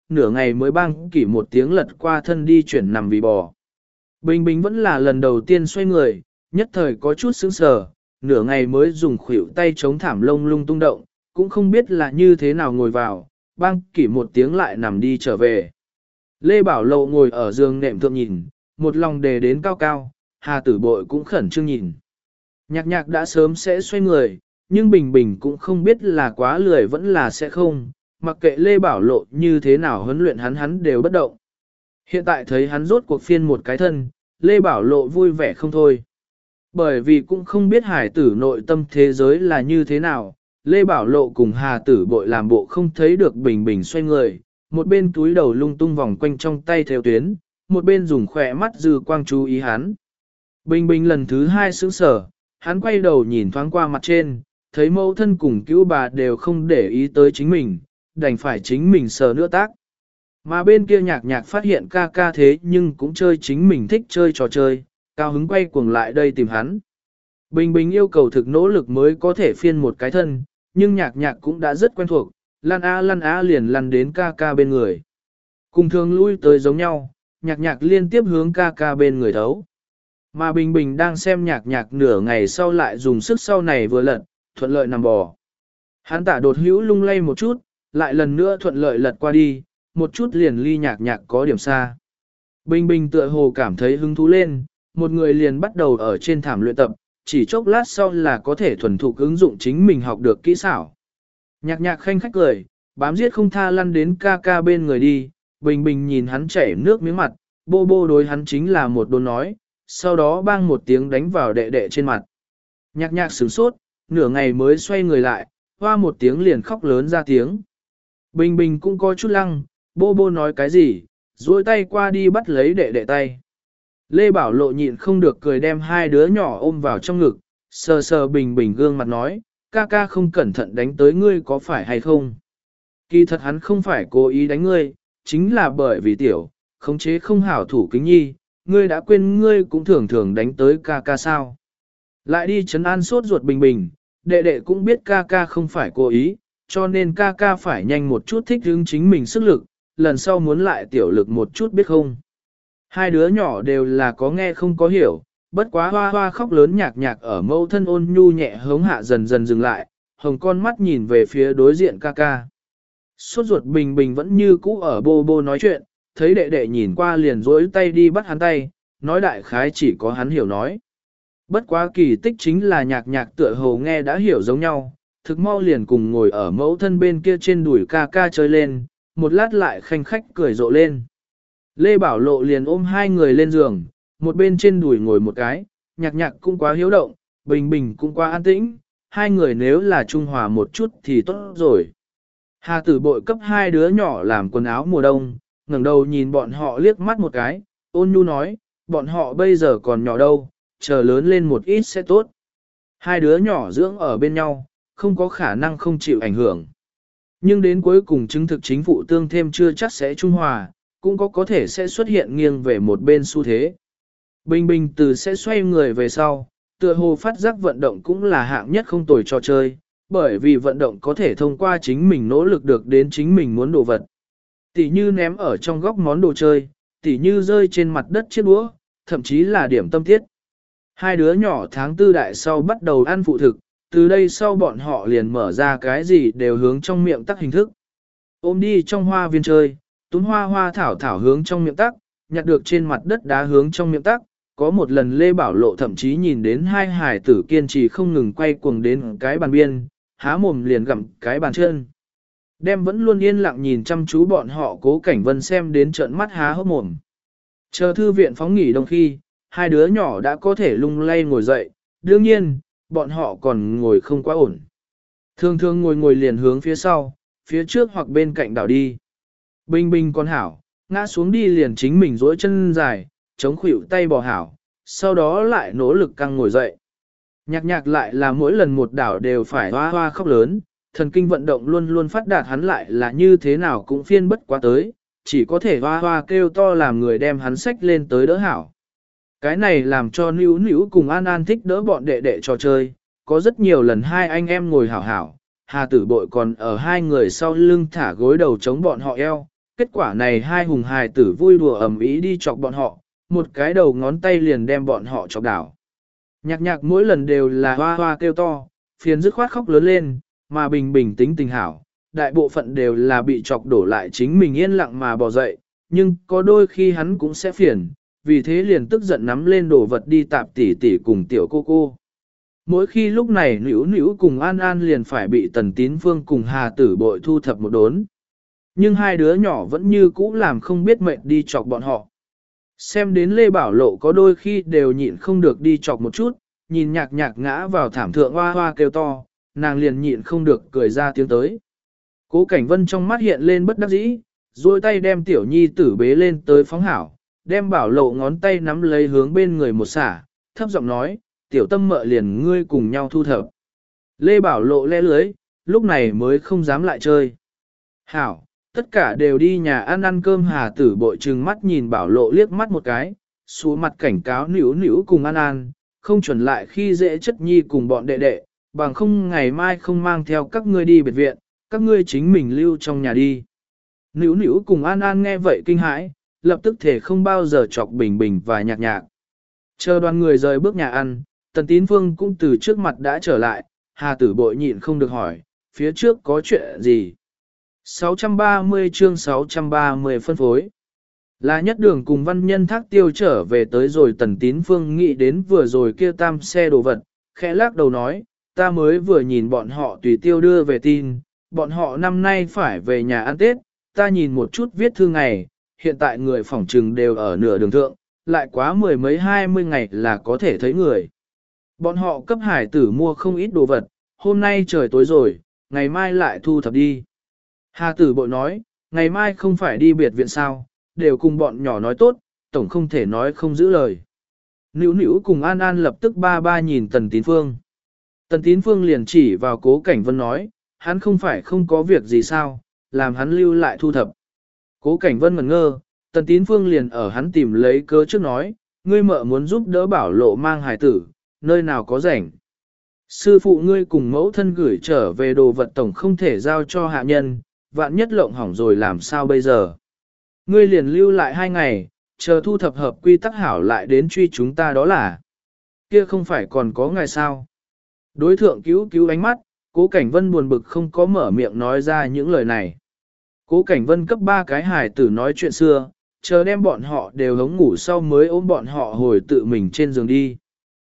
nửa ngày mới bang kỷ một tiếng lật qua thân đi chuyển nằm vì bò. Bình Bình vẫn là lần đầu tiên xoay người, nhất thời có chút sững sờ, nửa ngày mới dùng khuỷu tay chống thảm lông lung tung động, cũng không biết là như thế nào ngồi vào, bang kỷ một tiếng lại nằm đi trở về. Lê Bảo Lộ ngồi ở giường nệm thượng nhìn, một lòng đề đến cao cao, Hà Tử Bội cũng khẩn trương nhìn. Nhạc nhạc đã sớm sẽ xoay người, nhưng Bình Bình cũng không biết là quá lười vẫn là sẽ không, mặc kệ Lê Bảo Lộ như thế nào huấn luyện hắn đều bất động. Hiện tại thấy hắn rốt cuộc phiên một cái thân, Lê Bảo Lộ vui vẻ không thôi. Bởi vì cũng không biết hải tử nội tâm thế giới là như thế nào, Lê Bảo Lộ cùng Hà Tử Bội làm bộ không thấy được Bình Bình xoay người, một bên túi đầu lung tung vòng quanh trong tay theo tuyến, một bên dùng khỏe mắt dư quang chú ý hắn. Bình Bình lần thứ hai sững sờ, hắn quay đầu nhìn thoáng qua mặt trên, thấy mẫu thân cùng cứu bà đều không để ý tới chính mình, đành phải chính mình sờ nữa tác. Mà bên kia nhạc nhạc phát hiện ca ca thế nhưng cũng chơi chính mình thích chơi trò chơi, cao hứng quay cuồng lại đây tìm hắn. Bình Bình yêu cầu thực nỗ lực mới có thể phiên một cái thân, nhưng nhạc nhạc cũng đã rất quen thuộc, lăn a liền lăn đến ca ca bên người. Cùng thường lui tới giống nhau, nhạc nhạc liên tiếp hướng ca ca bên người thấu. Mà Bình Bình đang xem nhạc nhạc nửa ngày sau lại dùng sức sau này vừa lật, thuận lợi nằm bò. Hắn tả đột hữu lung lay một chút, lại lần nữa thuận lợi lật qua đi, một chút liền ly nhạc nhạc có điểm xa. Bình Bình tựa hồ cảm thấy hứng thú lên, một người liền bắt đầu ở trên thảm luyện tập, chỉ chốc lát sau là có thể thuần thục ứng dụng chính mình học được kỹ xảo. Nhạc nhạc khanh khách cười, bám giết không tha lăn đến ca ca bên người đi, Bình Bình nhìn hắn chảy nước miếng mặt, bô bô đối hắn chính là một đồn nói, sau đó bang một tiếng đánh vào đệ đệ trên mặt. Nhạc nhạc sửng sốt, nửa ngày mới xoay người lại, hoa một tiếng liền khóc lớn ra tiếng. Bình Bình cũng có chút lăng, bô bô nói cái gì, duỗi tay qua đi bắt lấy đệ đệ tay. Lê Bảo Lộ nhịn không được cười đem hai đứa nhỏ ôm vào trong ngực, sờ sờ Bình Bình gương mặt nói, ca ca không cẩn thận đánh tới ngươi có phải hay không? Kỳ thật hắn không phải cố ý đánh ngươi, chính là bởi vì tiểu, khống chế không hảo thủ kính nhi, ngươi đã quên ngươi cũng thường thường đánh tới ca ca sao. Lại đi trấn an sốt ruột Bình Bình, đệ đệ cũng biết ca ca không phải cố ý, cho nên ca ca phải nhanh một chút thích ứng chính mình sức lực, lần sau muốn lại tiểu lực một chút biết không. Hai đứa nhỏ đều là có nghe không có hiểu, bất quá hoa hoa khóc lớn nhạc nhạc ở mâu thân ôn nhu nhẹ hống hạ dần dần dừng lại, hồng con mắt nhìn về phía đối diện ca ca. Sốt ruột Bình Bình vẫn như cũ ở bô bô nói chuyện, thấy đệ đệ nhìn qua liền rỗi tay đi bắt hắn tay, nói đại khái chỉ có hắn hiểu nói. Bất quá kỳ tích chính là nhạc nhạc tựa hồ nghe đã hiểu giống nhau, thực mau liền cùng ngồi ở mẫu thân bên kia trên đùi ca ca chơi lên, một lát lại khanh khách cười rộ lên. Lê Bảo Lộ liền ôm hai người lên giường, một bên trên đùi ngồi một cái, nhạc nhạc cũng quá hiếu động, Bình Bình cũng quá an tĩnh, hai người nếu là trung hòa một chút thì tốt rồi. Hà Tử Bội cấp hai đứa nhỏ làm quần áo mùa đông, ngẩng đầu nhìn bọn họ liếc mắt một cái, ôn nhu nói, bọn họ bây giờ còn nhỏ đâu, chờ lớn lên một ít sẽ tốt. Hai đứa nhỏ dưỡng ở bên nhau, không có khả năng không chịu ảnh hưởng. Nhưng đến cuối cùng chứng thực chính phủ tương thêm chưa chắc sẽ trung hòa, cũng có thể sẽ xuất hiện nghiêng về một bên xu thế. Bình Bình từ sẽ xoay người về sau, tựa hồ phát giác vận động cũng là hạng nhất không tồi trò chơi, bởi vì vận động có thể thông qua chính mình nỗ lực được đến chính mình muốn đồ vật. Tỷ như ném ở trong góc món đồ chơi, tỷ như rơi trên mặt đất chiếc đũa, thậm chí là điểm tâm thiết. Hai đứa nhỏ tháng tư đại sau bắt đầu ăn phụ thực, từ đây sau bọn họ liền mở ra cái gì đều hướng trong miệng tắc hình thức. Ôm đi trong hoa viên chơi, túm hoa hoa thảo thảo hướng trong miệng tắc, nhặt được trên mặt đất đá hướng trong miệng tắc. Có một lần Lê Bảo Lộ thậm chí nhìn đến hai hải tử kiên trì không ngừng quay cuồng đến cái bàn biên, há mồm liền gặm cái bàn chân. Đem vẫn luôn yên lặng nhìn chăm chú bọn họ Cố Cảnh Vân xem đến trợn mắt há hốc mồm. Chờ thư viện phóng nghỉ đông khi, hai đứa nhỏ đã có thể lung lay ngồi dậy, đương nhiên, bọn họ còn ngồi không quá ổn. Thường thường ngồi liền hướng phía sau, phía trước hoặc bên cạnh đảo đi. Bình Bình con hảo, ngã xuống đi liền chính mình duỗi chân dài, chống khuỷu tay bò hảo, sau đó lại nỗ lực căng ngồi dậy. Nhạc nhạc lại là mỗi lần một đảo đều phải hoa hoa khóc lớn, thần kinh vận động luôn luôn phát đạt hắn lại là như thế nào cũng phiên bất quá tới, chỉ có thể hoa hoa kêu to làm người đem hắn xách lên tới đỡ hảo. Cái này làm cho Nữu Nữu cùng An An thích đỡ bọn đệ đệ trò chơi, có rất nhiều lần hai anh em ngồi hảo hảo, Hà Tử Bội còn ở hai người sau lưng thả gối đầu chống bọn họ eo, kết quả này hai hùng hài tử vui đùa ầm ĩ đi chọc bọn họ, một cái đầu ngón tay liền đem bọn họ chọc đảo. Nhạc nhạc mỗi lần đều là hoa hoa kêu to, phiền dứt khoát khóc lớn lên, mà bình bình tính tình hảo, đại bộ phận đều là bị chọc đổ lại chính mình yên lặng mà bỏ dậy, nhưng có đôi khi hắn cũng sẽ phiền, vì thế liền tức giận nắm lên đồ vật đi tạp tỉ tỉ cùng tiểu cô cô. Mỗi khi lúc này Nữu Nữu cùng An An liền phải bị Tần Tín Phương cùng Hà Tử Bội thu thập một đốn. Nhưng hai đứa nhỏ vẫn như cũ làm không biết mệt đi chọc bọn họ. Xem đến Lê Bảo Lộ có đôi khi đều nhịn không được đi chọc một chút, nhìn nhạc nhạc ngã vào thảm thượng hoa hoa kêu to, nàng liền nhịn không được cười ra tiếng tới. Cố Cảnh Vân trong mắt hiện lên bất đắc dĩ, duỗi tay đem tiểu nhi tử bế lên tới phóng hảo, đem Bảo Lộ ngón tay nắm lấy hướng bên người một xả, thấp giọng nói, tiểu tâm mợ liền ngươi cùng nhau thu thập. Lê Bảo Lộ le lưới, lúc này mới không dám lại chơi. Hảo, tất cả đều đi nhà ăn cơm. Hà Tử Bội trừng mắt nhìn Bảo Lộ liếc mắt một cái, xuống mặt cảnh cáo Nữu Nữu cùng An, không chuẩn lại khi dễ chất nhi cùng bọn đệ đệ, bằng không ngày mai không mang theo các ngươi đi biệt viện, các ngươi chính mình lưu trong nhà đi. Nữu Nữu cùng An nghe vậy kinh hãi, lập tức thể không bao giờ chọc Bình Bình và Nhạc Nhạc. Chờ đoàn người rời bước nhà ăn, Tần Tín Phương cũng từ trước mặt đã trở lại, Hà Tử Bội nhịn không được hỏi, phía trước có chuyện gì? 630 chương 630 phân phối. Là Nhất Đường cùng Văn Nhân Thác Tiêu trở về tới rồi Tần Tín Phương nghĩ đến vừa rồi kia tam xe đồ vật, khẽ lắc đầu nói, ta mới vừa nhìn bọn họ tùy tiêu đưa về tin, bọn họ năm nay phải về nhà ăn Tết, ta nhìn một chút viết thư ngày, hiện tại người phỏng trừng đều ở nửa đường thượng, lại quá 10 mấy 20 ngày là có thể thấy người. Bọn họ cấp hải tử mua không ít đồ vật, hôm nay trời tối rồi, ngày mai lại thu thập đi. Hà Tử Bội nói, ngày mai không phải đi biệt viện sao, đều cùng bọn nhỏ nói tốt, tổng không thể nói không giữ lời. Nữu Nữu cùng An lập tức ba ba nhìn Tần Tín Phương. Tần Tín Phương liền chỉ vào Cố Cảnh Vân nói, hắn không phải không có việc gì sao, làm hắn lưu lại thu thập. Cố Cảnh Vân ngẩn ngơ, Tần Tín Phương liền ở hắn tìm lấy cớ trước nói, ngươi mợ muốn giúp đỡ Bảo Lộ mang hài tử, nơi nào có rảnh. Sư phụ ngươi cùng mẫu thân gửi trở về đồ vật tổng không thể giao cho hạ nhân, vạn nhất lộng hỏng rồi làm sao bây giờ. Ngươi liền lưu lại 2 ngày, chờ thu thập hợp quy tắc hảo lại đến truy chúng ta đó là. Kia không phải còn có ngày sao. Đối thượng cứu ánh mắt, Cố Cảnh Vân buồn bực không có mở miệng nói ra những lời này. Cố Cảnh Vân cấp 3 cái hài tử nói chuyện xưa, chờ đem bọn họ đều hống ngủ sau mới ôm bọn họ hồi tự mình trên giường đi.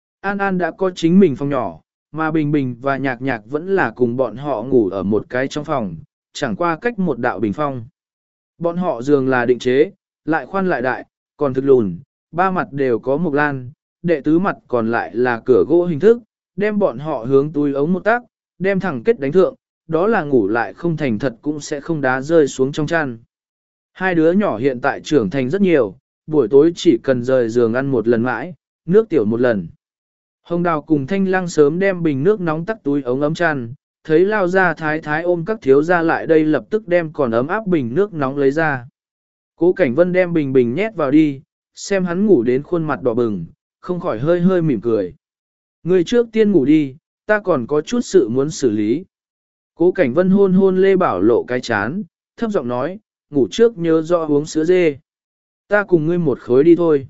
An đã có chính mình phòng nhỏ, mà Bình Bình và Nhạc Nhạc vẫn là cùng bọn họ ngủ ở một cái trong phòng, chẳng qua cách một đạo bình phong. Bọn họ giường là định chế, lại khoan lại đại, còn thực lùn, 3 mặt đều có mộc lan, đệ tứ mặt còn lại là cửa gỗ hình thức, đem bọn họ hướng túi ống một tác, đem thẳng kết đánh thượng, đó là ngủ lại không thành thật cũng sẽ không đá rơi xuống trong chăn. Hai đứa nhỏ hiện tại trưởng thành rất nhiều, buổi tối chỉ cần rời giường ăn một lần mãi, nước tiểu một lần. Hồng Đào cùng Thanh Lăng sớm đem bình nước nóng tắt túi ống ấm chăn, thấy lao ra thái thái ôm các thiếu gia lại đây lập tức đem còn ấm áp bình nước nóng lấy ra. Cố Cảnh Vân đem bình nhét vào đi, xem hắn ngủ đến khuôn mặt đỏ bừng, không khỏi hơi hơi mỉm cười. Người trước tiên ngủ đi, ta còn có chút sự muốn xử lý. Cố Cảnh Vân hôn hôn Lê Bảo Lộ cái chán, thấp giọng nói, ngủ trước nhớ rõ uống sữa dê. Ta cùng ngươi một khối đi thôi.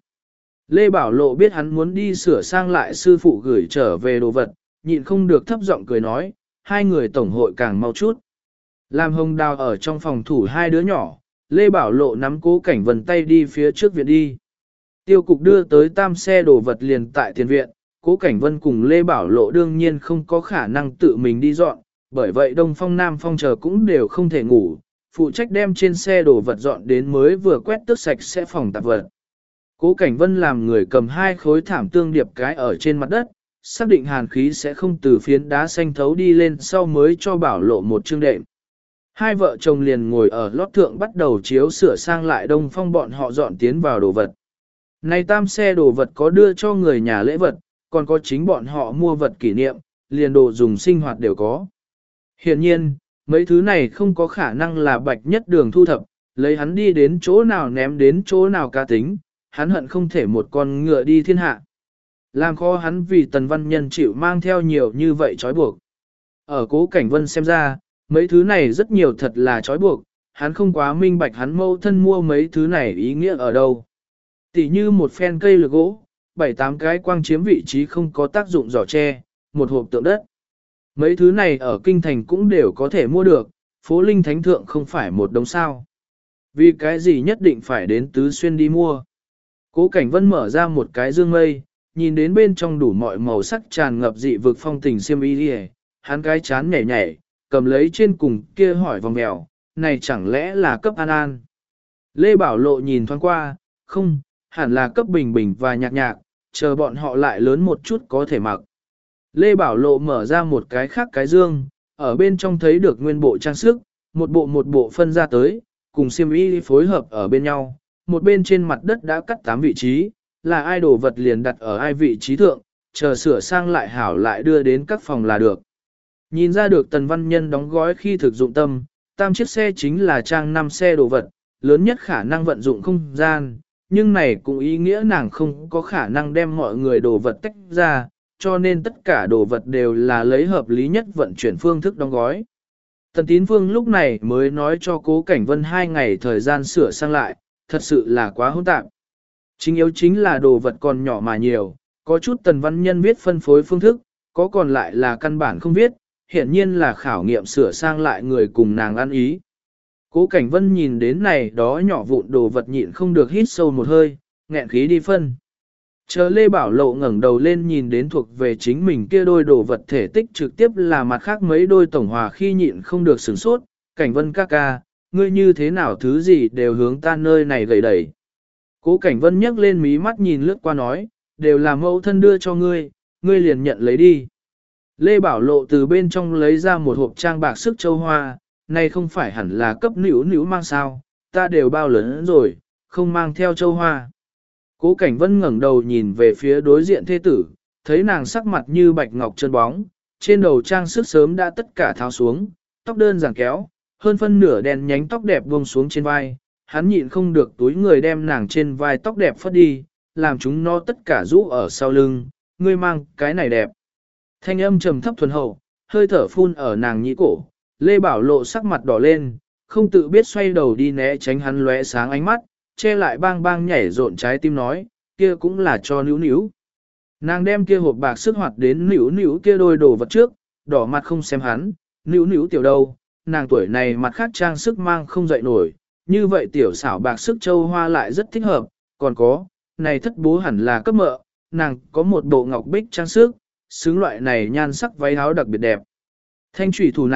Lê Bảo Lộ biết hắn muốn đi sửa sang lại sư phụ gửi trở về đồ vật, nhịn không được thấp giọng cười nói, hai người tổng hội càng mau chút. Làm Hồng Đào ở trong phòng thủ hai đứa nhỏ, Lê Bảo Lộ nắm Cố Cảnh Vân tay đi phía trước viện đi. Tiêu cục đưa tới tam xe đồ vật liền tại tiền viện, Cố Cảnh Vân cùng Lê Bảo Lộ đương nhiên không có khả năng tự mình đi dọn, bởi vậy Đông Phong Nam Phong chờ cũng đều không thể ngủ, phụ trách đem trên xe đồ vật dọn đến mới vừa quét tước sạch sẽ phòng tạp vật. Cố Cảnh Vân làm người cầm 2 khối thảm tương điệp cái ở trên mặt đất, xác định hàn khí sẽ không từ phiến đá xanh thấu đi lên sau mới cho Bảo Lộ một chương đệm. Hai vợ chồng liền ngồi ở lót thượng bắt đầu chiếu sửa sang lại Đông Phong bọn họ dọn tiến vào đồ vật. Này tam xe đồ vật có đưa cho người nhà lễ vật, còn có chính bọn họ mua vật kỷ niệm, liền đồ dùng sinh hoạt đều có. Hiện nhiên, mấy thứ này không có khả năng là Bạch Nhất Đường thu thập, lấy hắn đi đến chỗ nào ném đến chỗ nào cá tính, hắn hận không thể một con ngựa đi thiên hạ. Làm khó hắn vì Tần Văn Nhân chịu mang theo nhiều như vậy trói buộc. Ở Cố Cảnh Vân xem ra, mấy thứ này rất nhiều thật là trói buộc, hắn không quá minh bạch hắn mẫu thân mua mấy thứ này ý nghĩa ở đâu. Tỉ như một phen cây lược gỗ, 7-8 cái quang chiếm vị trí không có tác dụng giỏ tre, một hộp tượng đất. Mấy thứ này ở kinh thành cũng đều có thể mua được, phố Linh Thánh Thượng không phải một đống sao. Vì cái gì nhất định phải đến Tứ Xuyên đi mua. Cố Cảnh Vân mở ra một cái dương mây, nhìn đến bên trong đủ mọi màu sắc tràn ngập dị vực phong tình xiêm y đi, hắn cái chán nhảy nhảy, cầm lấy trên cùng kia hỏi vòng mèo, này chẳng lẽ là cấp An An. Lê Bảo Lộ nhìn thoáng qua, không, hẳn là cấp Bình Bình và Nhạc Nhạc, chờ bọn họ lại lớn một chút có thể mặc. Lê Bảo Lộ mở ra một cái khác cái dương, ở bên trong thấy được nguyên bộ trang sức, một bộ phân ra tới, cùng xiêm y phối hợp ở bên nhau, một bên trên mặt đất đã cắt 8 vị trí, là ai đồ vật liền đặt ở ai vị trí thượng, chờ sửa sang lại hảo lại đưa đến các phòng là được. Nhìn ra được Tần Văn Nhân đóng gói khi thực dụng tâm, 8 chiếc xe chính là trang 5 xe đồ vật, lớn nhất khả năng vận dụng không gian, nhưng này cũng ý nghĩa nàng không có khả năng đem mọi người đồ vật tách ra, cho nên tất cả đồ vật đều là lấy hợp lý nhất vận chuyển phương thức đóng gói. Tần Tín Phương lúc này mới nói cho Cố Cảnh Vân 2 ngày thời gian sửa sang lại, thật sự là quá hỗn tạp. Chính yếu chính là đồ vật còn nhỏ mà nhiều, có chút Tần Văn Nhân viết phân phối phương thức, có còn lại là căn bản không viết, hiển nhiên là khảo nghiệm sửa sang lại người cùng nàng ăn ý. Cố Cảnh Vân nhìn đến này đó nhỏ vụn đồ vật nhịn không được hít sâu một hơi, nghẹn khí đi phân. Chờ Lê Bảo Lộ ngẩng đầu lên nhìn đến thuộc về chính mình kia đôi đồ vật thể tích trực tiếp là mặt khác mấy đôi tổng hòa khi nhịn không được sửng sốt, Cảnh Vân ca ca, ngươi như thế nào thứ gì đều hướng ta nơi này gầy đẩy. Cố Cảnh Vân nhấc lên mí mắt nhìn lướt qua nói, đều là mẫu thân đưa cho ngươi, ngươi liền nhận lấy đi. Lê Bảo Lộ từ bên trong lấy ra một hộp trang bạc sức châu hoa, này không phải hẳn là cấp nữu nữu mang sao, ta đều bao lớn rồi, không mang theo châu hoa. Cố Cảnh Vân ngẩng đầu nhìn về phía đối diện thê tử, thấy nàng sắc mặt như bạch ngọc chân bóng, trên đầu trang sức sớm đã tất cả tháo xuống, tóc đơn giản kéo, hơn phân nửa đèn nhánh tóc đẹp buông xuống trên vai, hắn nhịn không được túi người đem nàng trên vai tóc đẹp phất đi, làm chúng nó tất cả rũ ở sau lưng, ngươi mang cái này đẹp. Thanh âm trầm thấp thuần hậu, hơi thở phun ở nàng nhĩ cổ, Lê Bảo Lộ sắc mặt đỏ lên, không tự biết xoay đầu đi né tránh hắn lóe sáng ánh mắt, che lại bang bang nhảy rộn trái tim nói, kia cũng là cho níu níu. Nàng đem kia hộp bạc sức hoạt đến níu níu kia đôi đồ vật trước, đỏ mặt không xem hắn, níu níu tiểu đâu, nàng tuổi này mặt khác trang sức mang không dậy nổi, như vậy tiểu xảo bạc sức châu hoa lại rất thích hợp, còn có, này thất bố hẳn là cấp mợ, nàng có một bộ ngọc bích trang sức, xứng loại này nhan sắc váy áo đặc biệt đẹp. Thanh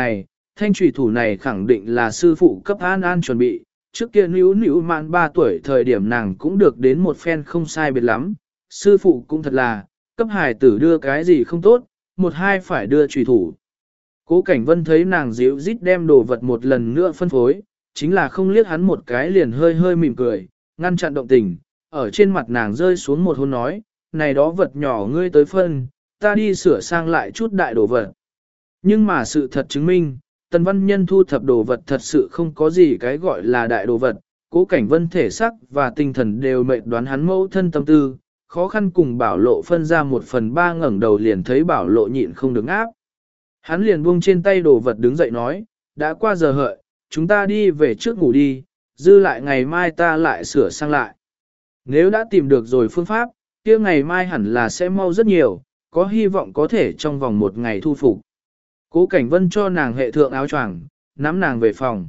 thủy thủ này khẳng định là sư phụ cấp An An chuẩn bị, trước kia níu níu mạn 3 tuổi thời điểm nàng cũng được đến một phen không sai biệt lắm, sư phụ cũng thật là, cấp hài tử đưa cái gì không tốt, một hai phải đưa trùy thủ. Cố Cảnh Vân thấy nàng dịu rít đem đồ vật một lần nữa phân phối, chính là không liếc hắn một cái liền hơi hơi mỉm cười, ngăn chặn động tình, ở trên mặt nàng rơi xuống một hôn nói, này đó vật nhỏ ngươi tới phân, ta đi sửa sang lại chút đại đồ vật. Nhưng mà sự thật chứng minh, Tần Văn Nhân thu thập đồ vật thật sự không có gì cái gọi là đại đồ vật, Cố Cảnh Vân thể sắc và tinh thần đều mệnh đoán hắn mẫu thân tâm tư, khó khăn cùng Bảo Lộ phân ra 1/3 ngẩng đầu liền thấy Bảo Lộ nhịn không đứng áp. Hắn liền buông trên tay đồ vật đứng dậy nói, đã qua giờ hợi, chúng ta đi về trước ngủ đi, dư lại ngày mai ta lại sửa sang lại. Nếu đã tìm được rồi phương pháp, kia ngày mai hẳn là sẽ mau rất nhiều, có hy vọng có thể trong vòng 1 ngày thu phục. Cố Cảnh Vân cho nàng hệ thượng áo choàng, nắm nàng về phòng.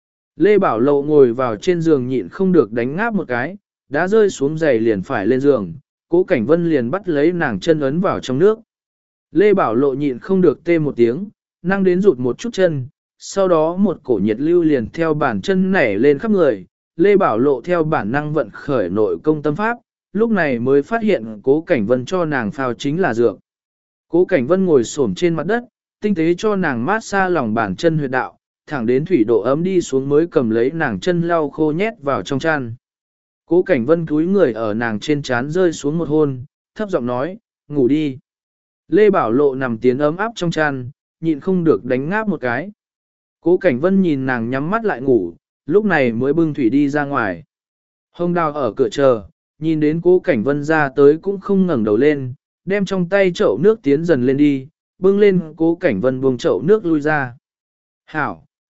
Lê Bảo Lộ ngồi vào trên giường nhịn không được đánh ngáp một cái, đã rơi xuống giày liền phải lên giường, Cố Cảnh Vân liền bắt lấy nàng chân ấn vào trong nước. Lê Bảo Lộ nhịn không được tê một tiếng, năng đến rụt một chút chân, sau đó một cổ nhiệt lưu liền theo bản chân nảy lên khắp người, Lê Bảo Lộ theo bản năng vận khởi nội công tâm pháp, lúc này mới phát hiện Cố Cảnh Vân cho nàng phao chính là dược. Cố Cảnh Vân ngồi xổm trên mặt đất, tinh tế cho nàng mát xa lòng bàn chân huyệt đạo, thẳng đến thủy độ ấm đi xuống mới cầm lấy nàng chân lau khô nhét vào trong chăn. Cố Cảnh Vân cúi người ở nàng trên trán rơi xuống một hôn, thấp giọng nói, ngủ đi. Lê Bảo Lộ nằm tiến ấm áp trong chăn, nhịn không được đánh ngáp một cái. Cố Cảnh Vân nhìn nàng nhắm mắt lại ngủ, lúc này mới bưng thủy đi ra ngoài. Hồng Đào ở cửa chờ, nhìn đến Cố Cảnh Vân ra tới cũng không ngẩng đầu lên, đem trong tay chậu nước tiến dần lên đi, bưng lên Cố Cảnh Vân buông chậu nước lui ra. Hảo,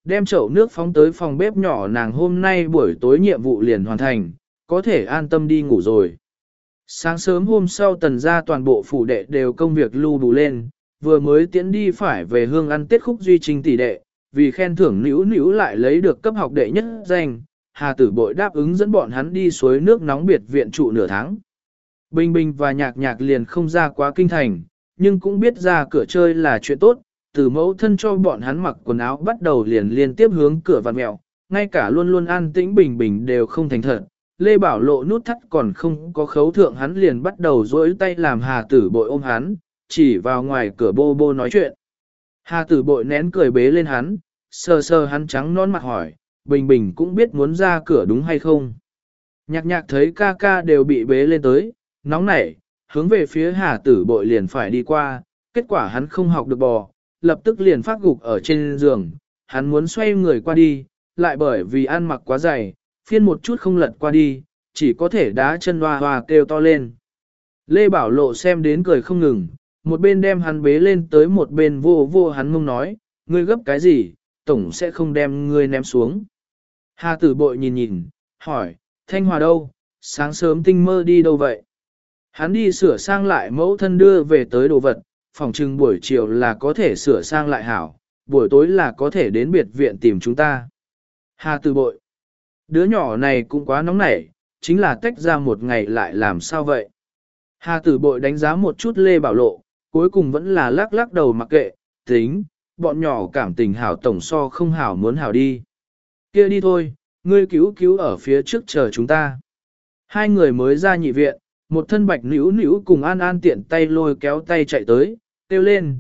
đem chậu nước phóng tới phòng bếp nhỏ, nàng hôm nay buổi tối nhiệm vụ liền hoàn thành, có thể an tâm đi ngủ rồi. Sáng sớm hôm sau Tần gia toàn bộ phủ đệ đều công việc lưu đủ lên, vừa mới tiến đi phải về hương ăn Tết Khúc Duy Trinh tỷ đệ, vì khen thưởng nữu nữu lại lấy được cấp học đệ nhất danh, Hà Tử Bội đáp ứng dẫn bọn hắn đi suối nước nóng biệt viện trụ nửa tháng. Bình Bình và Nhạc Nhạc liền không ra quá kinh thành, nhưng cũng biết ra cửa chơi là chuyện tốt, từ mẫu thân cho bọn hắn mặc quần áo bắt đầu liền liên tiếp hướng cửa vặn mẹo, ngay cả luôn luôn an tĩnh Bình Bình đều không thành thật. Lê Bảo Lộ nút thắt còn không có khấu thượng, hắn liền bắt đầu dỗi tay làm Hà Tử Bội ôm hắn, chỉ vào ngoài cửa bô bô nói chuyện. Hà Tử Bội nén cười bế lên hắn, sờ sờ hắn trắng non mặt hỏi, Bình Bình cũng biết muốn ra cửa đúng hay không. Nhạc Nhạc thấy ca ca đều bị bế lên tới, nóng nảy, hướng về phía Hà Tử Bội liền phải đi qua, kết quả hắn không học được bò, lập tức liền phát gục ở trên giường, hắn muốn xoay người qua đi, lại bởi vì ăn mặc quá dày, phiên một chút không lật qua đi, chỉ có thể đá chân hoa hoa kêu to lên. Lê Bảo Lộ xem đến cười không ngừng, một bên đem hắn bế lên tới một bên vô vô hắn mông nói, ngươi gấp cái gì, tổng sẽ không đem ngươi ném xuống. Hà Tử Bội nhìn nhìn, hỏi, Thanh Hòa đâu, sáng sớm tinh mơ đi đâu vậy? Hắn đi sửa sang lại mẫu thân đưa về tới đồ vật, phòng trưng buổi chiều là có thể sửa sang lại hảo, buổi tối là có thể đến biệt viện tìm chúng ta. Hà Tử Bội, đứa nhỏ này cũng quá nóng nảy, chính là tách ra một ngày lại làm sao vậy? Hà Tử Bội đánh giá một chút Lê Bảo Lộ, cuối cùng vẫn là lắc lắc đầu mặc kệ, tính, bọn nhỏ cảm tình hảo tổng so không hảo muốn hảo đi. Kia đi thôi, ngươi cứu cứu ở phía trước chờ chúng ta. Hai người mới ra nhị viện, một thân bạch nữu nữu cùng An An tiện tay lôi kéo tay chạy tới, kêu lên,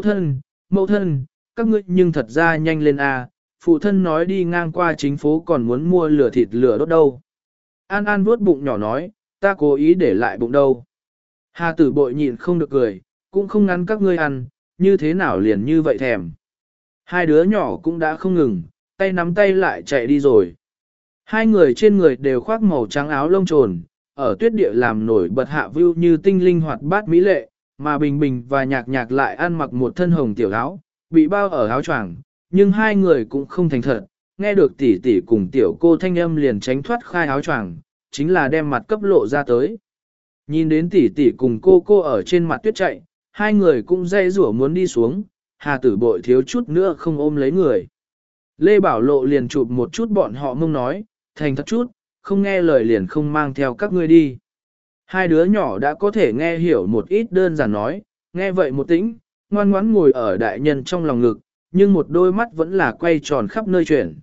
mẫu thân, các ngươi nhưng thật ra nhanh lên à, phụ thân nói đi ngang qua chính phố còn muốn mua lửa thịt lửa đốt đâu. An An vuốt bụng nhỏ nói, ta cố ý để lại bụng đâu. Hà Tử Bội nhịn không được cười, cũng không ngăn các ngươi ăn, như thế nào liền như vậy thèm. Hai đứa nhỏ cũng đã không ngừng, tay nắm tay lại chạy đi rồi. Hai người trên người đều khoác màu trắng áo lông trồn, ở tuyết địa làm nổi bật hạ view như tinh linh hoạt bát mỹ lệ, mà Bình Bình và Nhạc Nhạc lại ăn mặc một thân hồng tiểu áo, bị bao ở áo choàng, nhưng hai người cũng không thành thật, nghe được tỷ tỷ cùng tiểu cô thanh âm liền tránh thoát khai áo choàng, chính là đem mặt cấp lộ ra tới. Nhìn đến tỷ tỷ cùng cô ở trên mặt tuyết chạy, hai người cũng dây rủa muốn đi xuống, Hà Tử Bội thiếu chút nữa không ôm lấy người. Lê Bảo Lộ liền chụp một chút bọn họ mông nói, thành thật chút, không nghe lời liền không mang theo các ngươi đi. Hai đứa nhỏ đã có thể nghe hiểu một ít đơn giản nói, nghe vậy một tĩnh, ngoan ngoãn ngồi ở đại nhân trong lòng ngực, nhưng một đôi mắt vẫn là quay tròn khắp nơi chuyển.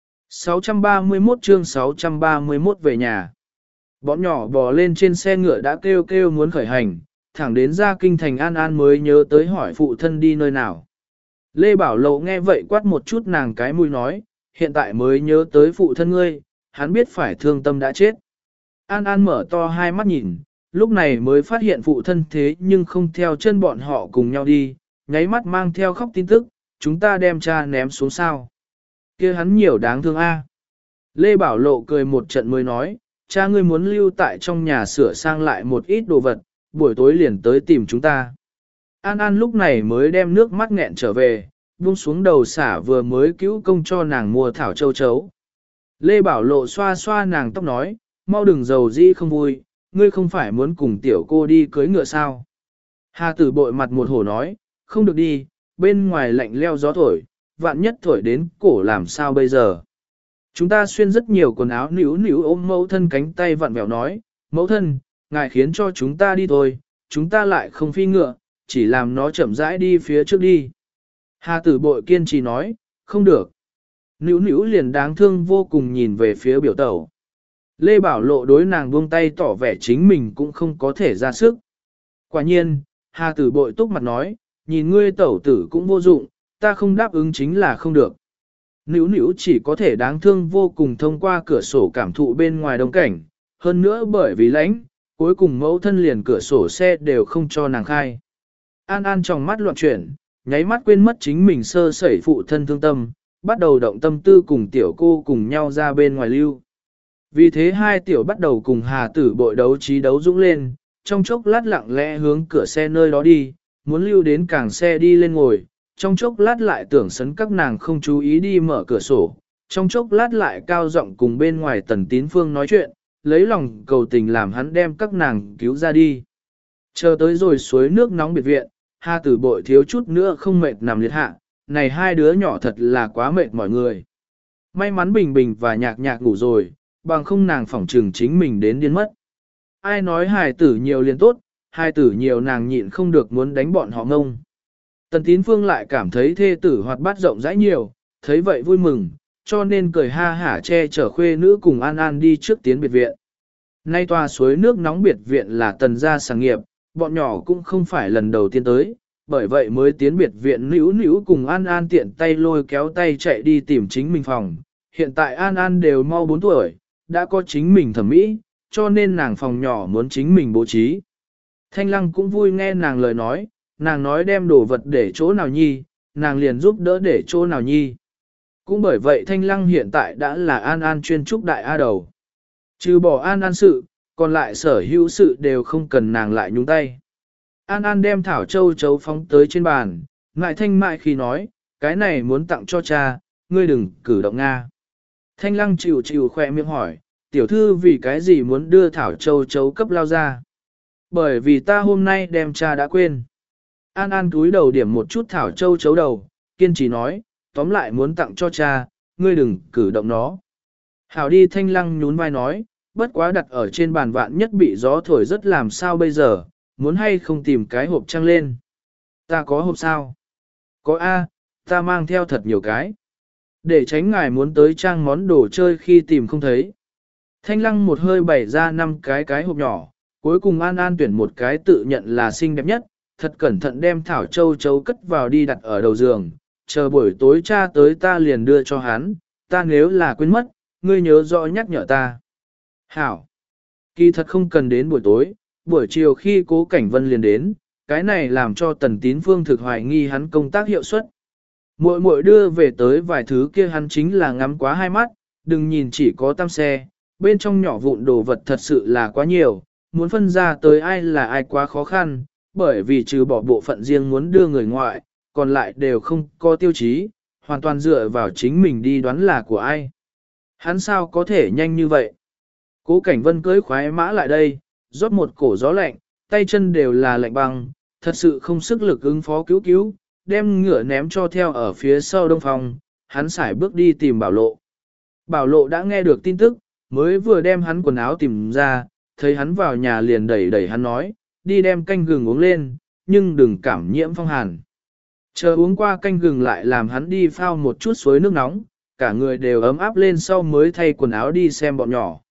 631 chương 631 về nhà. Bọn nhỏ bò lên trên xe ngựa đã kêu kêu muốn khởi hành, thẳng đến ra kinh thành An An mới nhớ tới hỏi phụ thân đi nơi nào. Lê Bảo Lộ nghe vậy quát một chút nàng cái mũi nói, hiện tại mới nhớ tới phụ thân ngươi, hắn biết phải thương tâm đã chết. An An mở to hai mắt nhìn, lúc này mới phát hiện phụ thân thế nhưng không theo chân bọn họ cùng nhau đi, nháy mắt mang theo khóc tin tức, chúng ta đem cha ném xuống sao. Kia hắn nhiều đáng thương a. Lê Bảo Lộ cười một trận mới nói, cha ngươi muốn lưu tại trong nhà sửa sang lại một ít đồ vật, buổi tối liền tới tìm chúng ta. An An lúc này mới đem nước mắt nghẹn trở về, buông xuống đầu xả vừa mới cứu công cho nàng mua thảo châu chấu. Lê Bảo Lộ xoa xoa nàng tóc nói, mau đừng giàu dĩ không vui, ngươi không phải muốn cùng tiểu cô đi cưới ngựa sao. Hà Tử Bội mặt một hổ nói, không được đi, bên ngoài lạnh leo gió thổi, vạn nhất thổi đến cổ làm sao bây giờ. Chúng ta xuyên rất nhiều quần áo níu níu ôm mẫu thân cánh tay vặn vẹo nói, mẫu thân, ngài khiến cho chúng ta đi thôi, chúng ta lại không phi ngựa, chỉ làm nó chậm rãi đi phía trước đi. Hà Tử Bội kiên trì nói, không được. Níu níu liền đáng thương vô cùng nhìn về phía biểu tẩu. Lê Bảo Lộ đối nàng buông tay tỏ vẻ chính mình cũng không có thể ra sức. Quả nhiên, Hà Tử Bội túc mặt nói, nhìn ngươi tẩu tử cũng vô dụng, ta không đáp ứng chính là không được. Níu níu chỉ có thể đáng thương vô cùng thông qua cửa sổ cảm thụ bên ngoài đông cảnh, hơn nữa bởi vì lãnh, cuối cùng mẫu thân liền cửa sổ xe đều không cho nàng khai. An An trong mắt loạn chuyển, nháy mắt quên mất chính mình sơ sẩy phụ thân thương tâm, bắt đầu động tâm tư cùng tiểu cô cùng nhau ra bên ngoài lưu. Vì thế hai tiểu bắt đầu cùng Hà Tử Bội đấu trí đấu dũng lên, trong chốc lát lặng lẽ hướng cửa xe nơi đó đi, muốn lưu đến cảng xe đi lên ngồi, trong chốc lát lại tưởng sấn các nàng không chú ý đi mở cửa sổ, trong chốc lát lại cao giọng cùng bên ngoài Tần Tín Phương nói chuyện, lấy lòng cầu tình làm hắn đem các nàng cứu ra đi. Chờ tới rồi suối nước nóng biệt viện, Hà Tử Bội thiếu chút nữa không mệt nằm liệt hạ, này hai đứa nhỏ thật là quá mệt mọi người. May mắn Bình Bình và Nhạc Nhạc ngủ rồi, bằng không nàng phỏng trừng chính mình đến điên mất. Ai nói hài tử nhiều liền tốt, hài tử nhiều nàng nhịn không được muốn đánh bọn họ ngông. Tần Tín Phương lại cảm thấy thê tử hoạt bát rộng rãi nhiều, thấy vậy vui mừng, cho nên cười ha hả che chở khuê nữ cùng An An đi trước tiến biệt viện. Nay tòa suối nước nóng biệt viện là Tần gia sản nghiệp, bọn nhỏ cũng không phải lần đầu tiên tới, bởi vậy mới tiến biệt viện Nữu Nữu cùng An An tiện tay lôi kéo tay chạy đi tìm chính mình phòng. Hiện tại An An đều mau 4 tuổi, đã có chính mình thẩm mỹ, cho nên nàng phòng nhỏ muốn chính mình bố trí. Thanh Lăng cũng vui nghe nàng lời nói, nàng nói đem đồ vật để chỗ nào nhi, nàng liền giúp đỡ để chỗ nào nhi. Cũng bởi vậy Thanh Lăng hiện tại đã là An An chuyên trúc đại A đầu. Trừ bỏ An An sự, còn lại sở hữu sự đều không cần nàng lại nhúng tay. An An đem thảo châu chấu phóng tới trên bàn, ngại Thanh mại khi nói, cái này muốn tặng cho cha, ngươi đừng cử động Nga. Thanh Lăng chịu khoe miệng hỏi, tiểu thư vì cái gì muốn đưa thảo châu chấu cấp lao ra? Bởi vì ta hôm nay đem cha đã quên. An An cúi đầu điểm một chút thảo châu chấu đầu, kiên trì nói, tóm lại muốn tặng cho cha, ngươi đừng cử động nó. Hảo đi. Thanh Lăng nhún vai nói, bất quá đặt ở trên bàn vạn nhất bị gió thổi rất làm sao bây giờ, muốn hay không tìm cái hộp trăng lên. Ta có hộp sao? Có A, ta mang theo thật nhiều cái. Để tránh ngài muốn tới trang món đồ chơi khi tìm không thấy. Thanh Lăng một hơi bày ra 5 cái hộp nhỏ, cuối cùng An An tuyển một cái tự nhận là xinh đẹp nhất, thật cẩn thận đem thảo châu chấu cất vào đi đặt ở đầu giường, chờ buổi tối cha tới ta liền đưa cho hắn, ta nếu là quên mất, ngươi nhớ rõ nhắc nhở ta. Hảo! Kỳ thật không cần đến buổi tối, buổi chiều khi Cố Cảnh Vân liền đến, cái này làm cho Tần Tín Phương thực hoài nghi hắn công tác hiệu suất. Muội muội đưa về tới vài thứ kia hắn chính là ngắm quá hai mắt, đừng nhìn chỉ có tam xe, bên trong nhỏ vụn đồ vật thật sự là quá nhiều, muốn phân ra tới ai là ai quá khó khăn, bởi vì trừ bỏ bộ phận riêng muốn đưa người ngoại, còn lại đều không có tiêu chí, hoàn toàn dựa vào chính mình đi đoán là của ai. Hắn sao có thể nhanh như vậy? Cố Cảnh Vân cưỡi khoái mã lại đây, rót một cổ gió lạnh, tay chân đều là lạnh băng, thật sự không sức lực ứng phó cứu, đem ngựa ném cho theo ở phía sau đông phòng, hắn xài bước đi tìm Bảo Lộ. Bảo Lộ đã nghe được tin tức, mới vừa đem hắn quần áo tìm ra, thấy hắn vào nhà liền đẩy hắn nói, đi đem canh gừng uống lên, nhưng đừng cảm nhiễm phong hàn. Chờ uống qua canh gừng lại làm hắn đi phao một chút suối nước nóng, cả người đều ấm áp lên sau mới thay quần áo đi xem bọn nhỏ.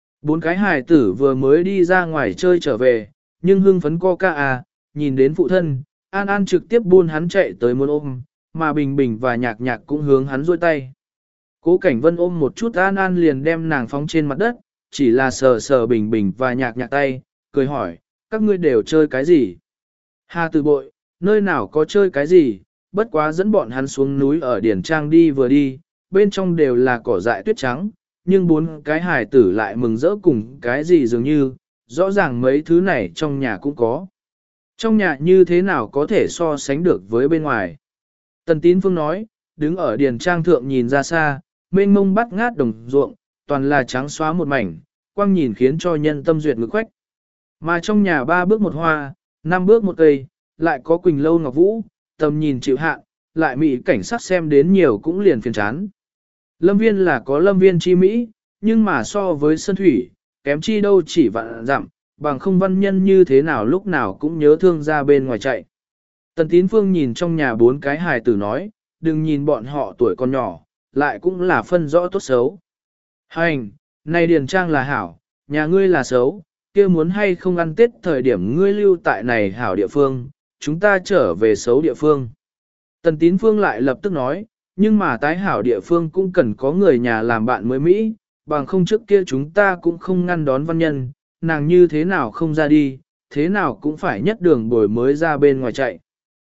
4 cái hài tử vừa mới đi ra ngoài chơi trở về, nhưng hưng phấn Coca nhìn đến phụ thân, An An trực tiếp buôn hắn chạy tới muốn ôm, mà Bình Bình và Nhạc Nhạc cũng hướng hắn duỗi tay. Cố Cảnh Vân ôm một chút An An liền đem nàng phóng trên mặt đất, chỉ là sờ Bình Bình và Nhạc Nhạc tay, cười hỏi, các ngươi đều chơi cái gì? Hà Tử Bội, nơi nào có chơi cái gì, bất quá dẫn bọn hắn xuống núi ở Điển Trang đi vừa đi, bên trong đều là cỏ dại tuyết trắng, nhưng 4 cái hài tử lại mừng rỡ cùng cái gì dường như, rõ ràng mấy thứ này trong nhà cũng có. Trong nhà như thế nào có thể so sánh được với bên ngoài? Tần Tín Phương nói, đứng ở Điền Trang thượng nhìn ra xa, mênh mông bắt ngát đồng ruộng, toàn là trắng xóa một mảnh, quang nhìn khiến cho nhân tâm duyệt ngực khoách. Mà trong nhà 3 bước một hoa, 5 bước một cây, lại có Quỳnh Lâu Ngọc Vũ, tầm nhìn chịu hạn, lại mỹ cảnh sát xem đến nhiều cũng liền phiền chán. Lâm viên là có lâm viên chi mỹ, nhưng mà so với sơn thủy, kém chi đâu chỉ vạn dặm, bằng không văn nhân như thế nào lúc nào cũng nhớ thương ra bên ngoài chạy. Tần Tín Phương nhìn trong nhà 4 cái hài tử nói, đừng nhìn bọn họ tuổi còn nhỏ, lại cũng là phân rõ tốt xấu. Hành, này Điền Trang là hảo, nhà ngươi là xấu, kia muốn hay không ăn Tết thời điểm ngươi lưu tại này hảo địa phương, chúng ta trở về xấu địa phương. Tần Tín Phương lại lập tức nói, nhưng mà tái hảo địa phương cũng cần có người nhà làm bạn mới Mỹ, bằng không trước kia chúng ta cũng không ngăn đón văn nhân, nàng như thế nào không ra đi, thế nào cũng phải nhất đường bồi mới ra bên ngoài chạy.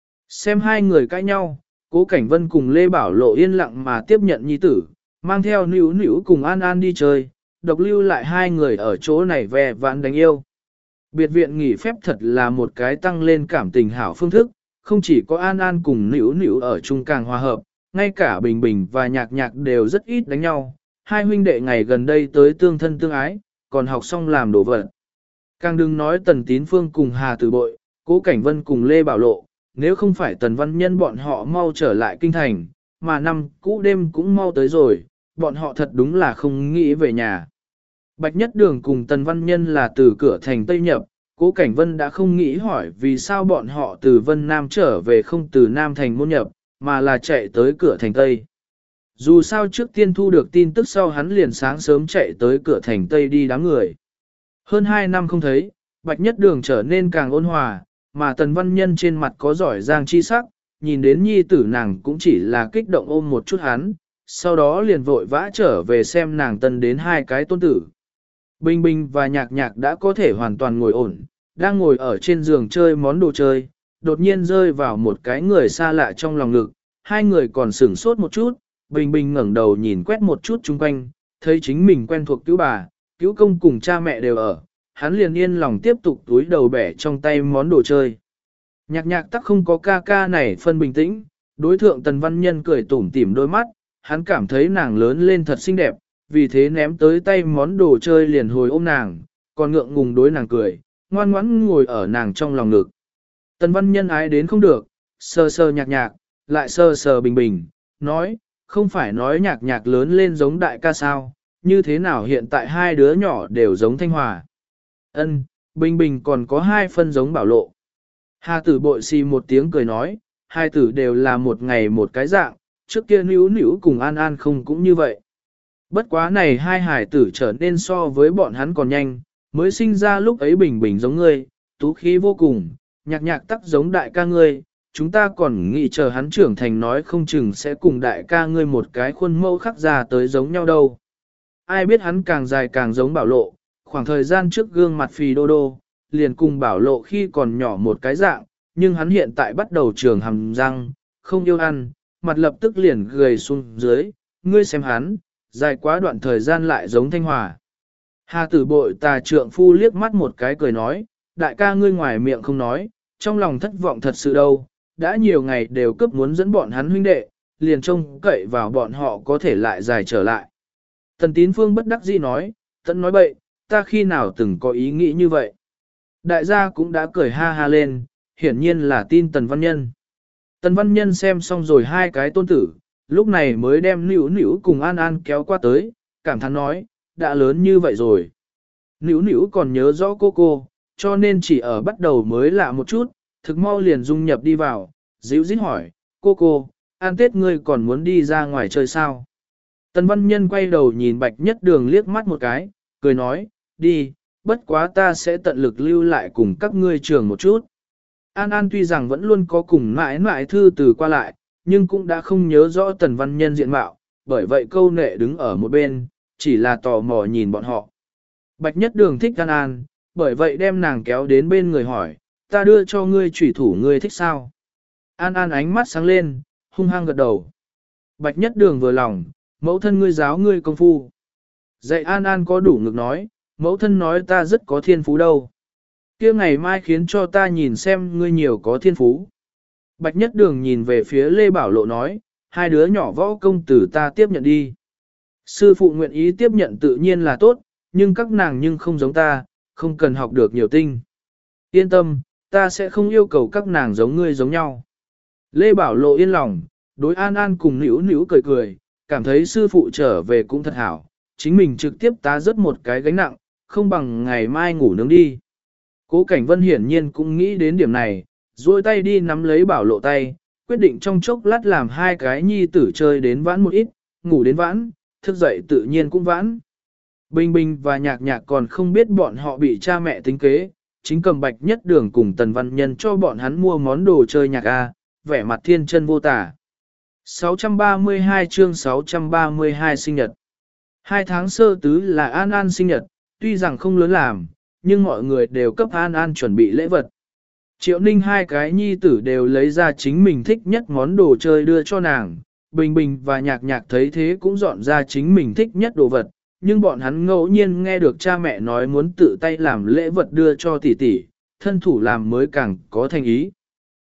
Xem hai người cãi nhau, Cố Cảnh Vân cùng Lê Bảo Lộ yên lặng mà tiếp nhận nhi tử, mang theo Nữu Nữu cùng An An đi chơi, độc lưu lại hai người ở chỗ này ve vãn đánh yêu. Biệt viện nghỉ phép thật là một cái tăng lên cảm tình hảo phương thức, không chỉ có An An cùng Nữu Nữu ở chung càng hòa hợp, ngay cả Bình Bình và Nhạc Nhạc đều rất ít đánh nhau, hai huynh đệ ngày gần đây tới tương thân tương ái, còn học xong làm đồ vật. Càng đừng nói Tần Tín Phương cùng Hà Tử Bội, Cố Cảnh Vân cùng Lê Bảo Lộ, nếu không phải Tần Văn Nhân bọn họ mau trở lại kinh thành, mà năm cũ đêm cũng mau tới rồi, bọn họ thật đúng là không nghĩ về nhà. Bạch Nhất Đường cùng Tần Văn Nhân là từ cửa thành Tây nhập, Cố Cảnh Vân đã không nghĩ hỏi vì sao bọn họ từ Vân Nam trở về không từ Nam thành môn nhập, mà là chạy tới cửa thành Tây. Dù sao trước tiên thu được tin tức sau hắn liền sáng sớm chạy tới cửa thành Tây đi đám người. Hơn 2 năm không thấy, Bạch Nhất Đường trở nên càng ôn hòa, mà Tần Văn Nhân trên mặt có giỏi giang chi sắc, nhìn đến nhi tử nàng cũng chỉ là kích động ôm một chút hắn, sau đó liền vội vã trở về xem nàng tân đến hai cái tôn tử. Bình Bình và Nhạc Nhạc đã có thể hoàn toàn ngồi ổn, đang ngồi ở trên giường chơi món đồ chơi, đột nhiên rơi vào một cái người xa lạ trong lòng ngực, hai người còn sửng sốt một chút, Bình Bình ngẩng đầu nhìn quét một chút chung quanh, thấy chính mình quen thuộc cứu bà, cứu công cùng cha mẹ đều ở, hắn liền yên lòng tiếp tục túi đầu bẻ trong tay món đồ chơi. Nhạc Nhạc tắc không có ca ca này phân bình tĩnh, đối thượng Tần Văn Nhân cười tủm tỉm đôi mắt, hắn cảm thấy nàng lớn lên thật xinh đẹp, vì thế ném tới tay món đồ chơi liền hồi ôm nàng, còn ngượng ngùng đối nàng cười, ngoan ngoãn ngồi ở nàng trong lòng ngực. Tần Văn Nhân ái đến không được, sờ sờ Nhạc Nhạc, lại sờ sờ Bình Bình, nói, không phải nói Nhạc Nhạc lớn lên giống đại ca sao, như thế nào hiện tại hai đứa nhỏ đều giống Thanh Hòa. Ân, Bình Bình còn có hai phân giống Bảo Lộ. Hà Tử Bội xì một tiếng cười nói, hai tử đều là một ngày một cái dạng, trước kia Nữu Nữu cùng An An không cũng như vậy. Bất quá này hai hải tử trở nên so với bọn hắn còn nhanh, mới sinh ra lúc ấy Bình Bình giống ngươi, tú khí vô cùng, Nhạc Nhạc tắc giống đại ca ngươi, chúng ta còn nghĩ chờ hắn trưởng thành nói không chừng sẽ cùng đại ca ngươi một cái khuôn mẫu khắc ra tới giống nhau đâu. Ai biết hắn càng dài càng giống Bảo Lộ, khoảng thời gian trước gương mặt phì đô đô, liền cùng Bảo Lộ khi còn nhỏ một cái dạng, nhưng hắn hiện tại bắt đầu trường hàm răng, không yêu ăn, mặt lập tức liền gầy xuống dưới, ngươi xem hắn, dài quá đoạn thời gian lại giống Thanh Hòa. Hà Tử Bội tà trượng phu liếc mắt một cái cười nói, đại ca ngươi ngoài miệng không nói, trong lòng thất vọng thật sự đâu, đã nhiều ngày đều cướp muốn dẫn bọn hắn huynh đệ, liền trông cậy vào bọn họ có thể lại dài trở lại. Tần Tín Phương bất đắc dĩ nói, tận nói bậy, ta khi nào từng có ý nghĩ như vậy. Đại gia cũng đã cười ha ha lên, hiển nhiên là tin Tần Văn Nhân. Tần Văn Nhân xem xong rồi hai cái tôn tử, lúc này mới đem Nữu Nữu cùng An An kéo qua tới, cảm thán nói, đã lớn như vậy rồi. Nữu Nữu còn nhớ rõ cô, cho nên chỉ ở bắt đầu mới lạ một chút, thực mau liền dung nhập đi vào, dịu dít hỏi, cô, ăn Tết ngươi còn muốn đi ra ngoài chơi sao? Tần Văn Nhân quay đầu nhìn Bạch Nhất Đường liếc mắt một cái, cười nói, đi, bất quá ta sẽ tận lực lưu lại cùng các ngươi trường một chút. An An tuy rằng vẫn luôn có cùng mãi mãi thư từ qua lại, nhưng cũng đã không nhớ rõ Tần Văn Nhân diện mạo, bởi vậy câu nệ đứng ở một bên, chỉ là tò mò nhìn bọn họ. Bạch Nhất Đường thích An An, bởi vậy đem nàng kéo đến bên người hỏi, ta đưa cho ngươi chủy thủ ngươi thích sao? An An ánh mắt sáng lên, hung hăng gật đầu. Bạch Nhất Đường vừa lòng, mẫu thân ngươi giáo ngươi công phu. Dạy An An có đủ ngực nói, mẫu thân nói ta rất có thiên phú đâu. Kia ngày mai khiến cho ta nhìn xem ngươi nhiều có thiên phú. Bạch Nhất Đường nhìn về phía Lê Bảo Lộ nói, hai đứa nhỏ võ công tử ta tiếp nhận đi. Sư phụ nguyện ý tiếp nhận tự nhiên là tốt, nhưng các nàng nhưng không giống ta, không cần học được nhiều tinh. Yên tâm, ta sẽ không yêu cầu các nàng giống ngươi giống nhau. Lê Bảo Lộ yên lòng, đối An An cùng Nữu Nữu cười cười, cảm thấy sư phụ trở về cũng thật hảo, chính mình trực tiếp tá rớt một cái gánh nặng, không bằng ngày mai ngủ nướng đi. Cố Cảnh Vân hiển nhiên cũng nghĩ đến điểm này, duỗi tay đi nắm lấy Bảo Lộ tay, quyết định trong chốc lát làm hai cái nhi tử chơi đến vãn một ít, ngủ đến vãn, thức dậy tự nhiên cũng vãn. Bình Bình và Nhạc Nhạc còn không biết bọn họ bị cha mẹ tính kế, chính cầm Bạch Nhất Đường cùng Tần Văn Nhân cho bọn hắn mua món đồ chơi nhạc A, vẻ mặt thiên chân vô tả. 632 chương 632 sinh nhật. 2 tháng sơ tứ là An An sinh nhật, tuy rằng không lớn làm, nhưng mọi người đều cấp An An chuẩn bị lễ vật. Triệu Ninh hai cái nhi tử đều lấy ra chính mình thích nhất món đồ chơi đưa cho nàng, Bình Bình và Nhạc Nhạc thấy thế cũng dọn ra chính mình thích nhất đồ vật, nhưng bọn hắn ngẫu nhiên nghe được cha mẹ nói muốn tự tay làm lễ vật đưa cho tỷ tỷ, thân thủ làm mới càng có thành ý.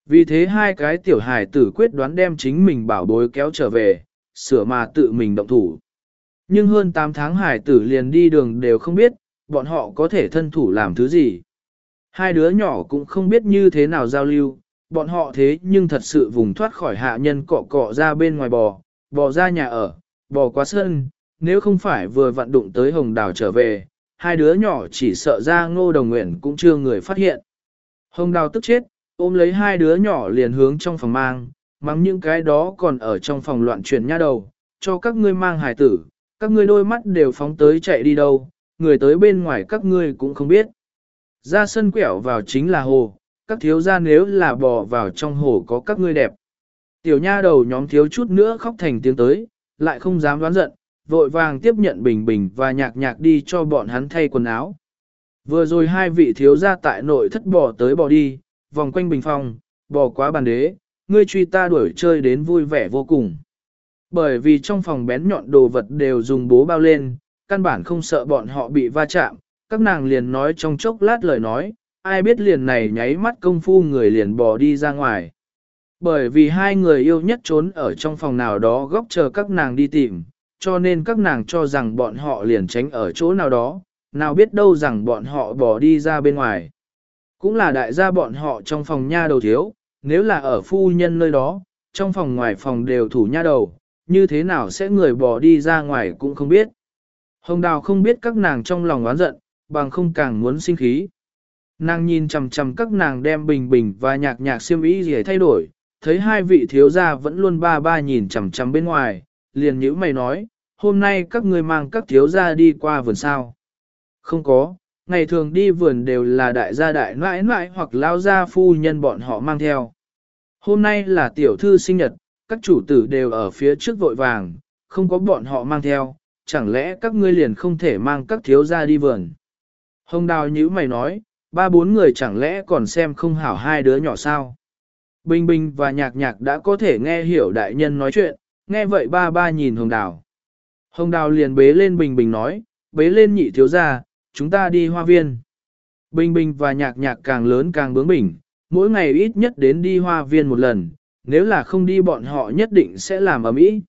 Vì thế hai cái tiểu hài tử quyết đoán đem chính mình bảo bối kéo trở về, sửa mà tự mình động thủ. Nhưng hơn 8 tháng hài tử liền đi đường đều không biết, bọn họ có thể thân thủ làm thứ gì. Hai đứa nhỏ cũng không biết như thế nào giao lưu, bọn họ thế nhưng thật sự vùng thoát khỏi hạ nhân cọ cọ ra bên ngoài bò ra nhà ở, bò qua sân, nếu không phải vừa vặn đụng tới Hồng Đào trở về, hai đứa nhỏ chỉ sợ ra Ngô Đồng Nguyện cũng chưa người phát hiện. Hồng Đào tức chết, ôm lấy hai đứa nhỏ liền hướng trong phòng mang, mắng những cái đó còn ở trong phòng loạn chuyển nha đầu, cho các ngươi mang hài tử, các ngươi đôi mắt đều phóng tới chạy đi đâu, người tới bên ngoài các ngươi cũng không biết. Ra sân quẹo vào chính là hồ, các thiếu gia nếu là bò vào trong hồ có các ngươi đẹp. Tiểu nha đầu nhóm thiếu chút nữa khóc thành tiếng tới, lại không dám đoán giận, vội vàng tiếp nhận Bình Bình và Nhạc Nhạc đi cho bọn hắn thay quần áo. Vừa rồi hai vị thiếu gia tại nội thất bò tới bò đi, vòng quanh bình phòng, bò quá bàn đế, ngươi truy ta đuổi chơi đến vui vẻ vô cùng. Bởi vì trong phòng bén nhọn đồ vật đều dùng bố bao lên, căn bản không sợ bọn họ bị va chạm, các nàng liền nói trong chốc lát lời nói, ai biết liền này nháy mắt công phu người liền bò đi ra ngoài. Bởi vì hai người yêu nhất trốn ở trong phòng nào đó góc chờ các nàng đi tìm, cho nên các nàng cho rằng bọn họ liền tránh ở chỗ nào đó, nào biết đâu rằng bọn họ bò đi ra bên ngoài. Cũng là đại gia bọn họ trong phòng nha đầu thiếu, nếu là ở phu nhân nơi đó, trong phòng ngoài phòng đều thủ nha đầu, như thế nào sẽ người bò đi ra ngoài cũng không biết. Hồng Đào không biết các nàng trong lòng oán giận, bằng không càng muốn sinh khí. Nàng nhìn chằm chằm các nàng đem Bình Bình và Nhạc Nhạc xiêm y gì thay đổi, thấy hai vị thiếu gia vẫn luôn ba ba nhìn chằm chằm bên ngoài, liền nhíu mày nói, hôm nay các ngươi mang các thiếu gia đi qua vườn sao. Không có, ngày thường đi vườn đều là đại gia đại nãi nãi hoặc lao gia phu nhân bọn họ mang theo. Hôm nay là tiểu thư sinh nhật, các chủ tử đều ở phía trước vội vàng, không có bọn họ mang theo, chẳng lẽ các ngươi liền không thể mang các thiếu gia đi vườn. Hồng Đào nhíu mày nói, ba bốn người chẳng lẽ còn xem không hảo hai đứa nhỏ sao. Bình Bình và Nhạc Nhạc đã có thể nghe hiểu đại nhân nói chuyện, nghe vậy ba ba nhìn Hồng Đào. Hồng Đào liền bế lên Bình Bình nói, bế lên nhị thiếu gia, chúng ta đi hoa viên. Bình Bình và Nhạc Nhạc càng lớn càng bướng bỉnh, mỗi ngày ít nhất đến đi hoa viên một lần, nếu là không đi bọn họ nhất định sẽ làm ầm ĩ.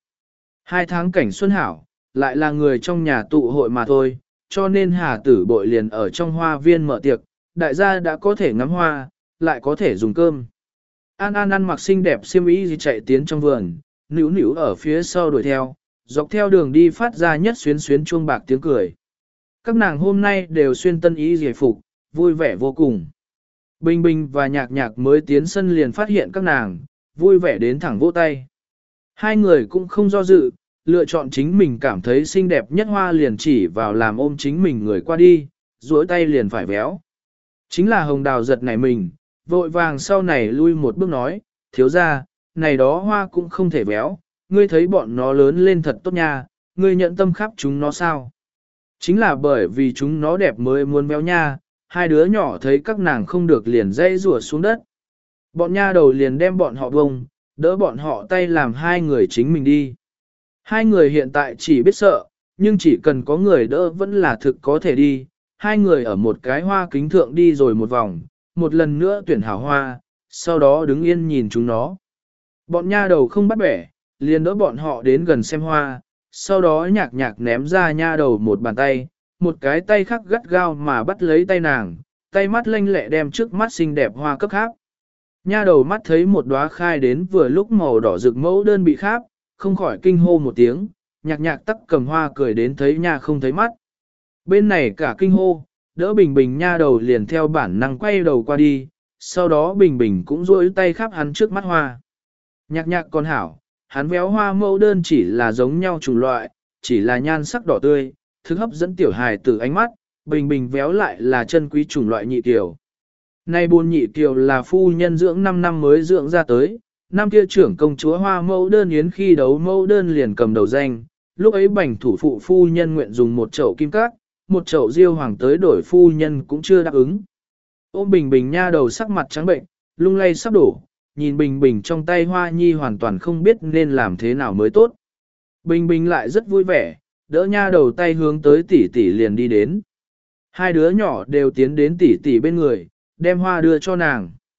2 tháng cảnh xuân hảo, lại là người trong nhà tụ hội mà thôi, cho nên Hà Tử Bội liền ở trong hoa viên mở tiệc, đại gia đã có thể ngắm hoa, lại có thể dùng cơm. An An ăn mặc xinh đẹp xiêm y gì chạy tiến trong vườn, nữu nữu ở phía sau đuổi theo, dọc theo đường đi phát ra nhất xuyến xuyến chuông bạc tiếng cười. Các nàng hôm nay đều xuyên tân y giải phục, vui vẻ vô cùng. Bình Bình và Nhạc Nhạc mới tiến sân liền phát hiện các nàng, vui vẻ đến thẳng vỗ tay. Hai người cũng không do dự, lựa chọn chính mình cảm thấy xinh đẹp nhất hoa liền chỉ vào làm ôm chính mình người qua đi, duỗi tay liền phải véo. Chính là Hồng Đào giật nảy mình, vội vàng sau này lui một bước nói, thiếu ra, này đó hoa cũng không thể véo, ngươi thấy bọn nó lớn lên thật tốt nha, ngươi nhận tâm khắp chúng nó sao? Chính là bởi vì chúng nó đẹp mới muốn véo nha, hai đứa nhỏ thấy các nàng không được liền dây rùa xuống đất. Bọn nha đầu liền đem bọn họ bông, đỡ bọn họ tay làm hai người chính mình đi. Hai người hiện tại chỉ biết sợ, nhưng chỉ cần có người đỡ vẫn là thực có thể đi. Hai người ở một cái hoa kính thượng đi rồi một vòng, một lần nữa tuyển hảo hoa, sau đó đứng yên nhìn chúng nó. Bọn nha đầu không bắt bẻ, liền đỡ bọn họ đến gần xem hoa, sau đó Nhạc Nhạc ném ra nha đầu một bàn tay, một cái tay khác gắt gao mà bắt lấy tay nàng, tay mắt lanh lẹ đem trước mắt xinh đẹp hoa cấp khác. Nha đầu mắt thấy một đóa khai đến vừa lúc màu đỏ rực mẫu đơn bị khác, không khỏi kinh hô một tiếng, Nhạc Nhạc tắc cầm hoa cười đến thấy nha không thấy mắt. Bên này cả kinh hô, đỡ Bình Bình nha đầu liền theo bản năng quay đầu qua đi, sau đó Bình Bình cũng duỗi tay khắp hắn trước mắt hoa. Nhạc Nhạc còn hảo, hắn véo hoa mẫu đơn chỉ là giống nhau chủng loại, chỉ là nhan sắc đỏ tươi, thức hấp dẫn tiểu hài từ ánh mắt, Bình Bình véo lại là chân quý chủng loại nhị kiều. Nay buôn nhị kiều là phu nhân dưỡng 5 năm mới dưỡng ra tới, năm kia trưởng công chúa hoa mẫu đơn yến khi đấu mẫu đơn liền cầm đầu danh, lúc ấy bành thủ phụ phu nhân nguyện dùng một chậu kim cát, một chậu diêu hoàng tới đổi phu nhân cũng chưa đáp ứng. Ôm Bình Bình nha đầu sắc mặt trắng bệnh, lung lay sắp đổ, nhìn Bình Bình trong tay hoa nhi hoàn toàn không biết nên làm thế nào mới tốt. Bình Bình lại rất vui vẻ, đỡ nha đầu tay hướng tới tỷ tỷ liền đi đến. Hai đứa nhỏ đều tiến đến tỷ tỷ bên người, đem hoa đưa cho nàng.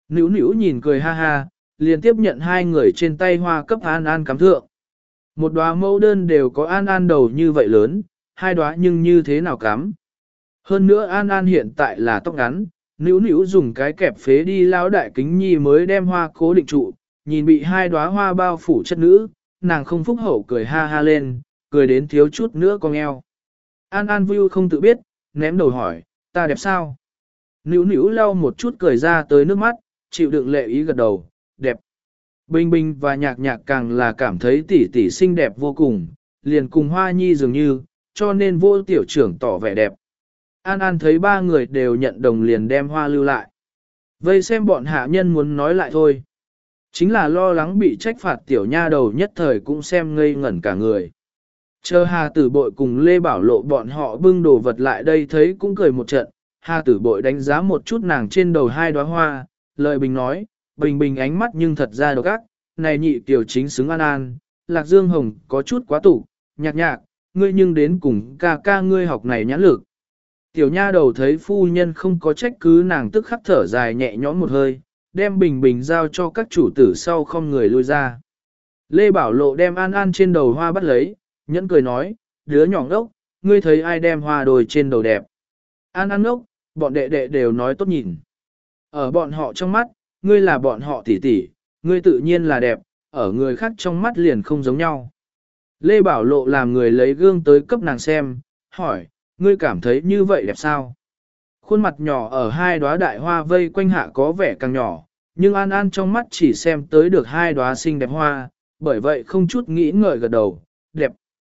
Nữu nữu nhìn cười ha ha, liền tiếp nhận hai người trên tay hoa cấp An An cắm thượng. Một đóa mẫu đơn đều có An An đầu như vậy lớn, hai đóa nhưng như thế nào cắm. Hơn nữa An An hiện tại là tóc ngắn, nữu nữu dùng cái kẹp phế đi lao đại kính nhi mới đem hoa cố định trụ, nhìn bị hai đóa hoa bao phủ chất nữ, nàng không phúc hậu cười ha ha lên, cười đến thiếu chút nữa cong eo. An An vui không tự biết, ném đầu hỏi, ta đẹp sao? Nữu nữu lau một chút cười ra tới nước mắt, chịu đựng lệ ý gật đầu, đẹp. Bình Bình và Nhạc Nhạc càng là cảm thấy tỷ tỷ xinh đẹp vô cùng, liền cùng Hoa Nhi dường như, cho nên vô tiểu trưởng tỏ vẻ đẹp. An An thấy ba người đều nhận đồng liền đem hoa lưu lại. Vây xem bọn hạ nhân muốn nói lại thôi. Chính là lo lắng bị trách phạt tiểu nha đầu nhất thời cũng xem ngây ngẩn cả người. Chờ Hà Tử Bội cùng Lê Bảo Lộ bọn họ bưng đồ vật lại đây thấy cũng cười một trận. Hà Tử Bội đánh giá một chút nàng trên đầu hai đóa hoa, lời bình nói, Bình Bình ánh mắt nhưng thật ra độc ác, này nhị tiểu chính xứng An An, Lạc Dương Hồng có chút quá tủ, Nhạc Nhạc, ngươi nhưng đến cùng ca ca ngươi học này nhãn lực. Tiểu nha đầu thấy phu nhân không có trách cứ nàng tức khắc thở dài nhẹ nhõm một hơi, đem Bình Bình giao cho các chủ tử sau không người lui ra. Lê Bảo Lộ đem An An trên đầu hoa bắt lấy, nhẫn cười nói, đứa nhỏ ngốc, ngươi thấy ai đem hoa đồi trên đầu đẹp. An An ngốc, bọn đệ đệ đều nói tốt nhìn. Ở bọn họ trong mắt, ngươi là bọn họ tỷ tỷ, ngươi tự nhiên là đẹp, ở người khác trong mắt liền không giống nhau. Lê Bảo Lộ làm người lấy gương tới cấp nàng xem, hỏi, ngươi cảm thấy như vậy đẹp sao? Khuôn mặt nhỏ ở hai đóa đại hoa vây quanh hạ có vẻ càng nhỏ, nhưng An An trong mắt chỉ xem tới được hai đóa xinh đẹp hoa, bởi vậy không chút nghĩ ngợi gật đầu, đẹp.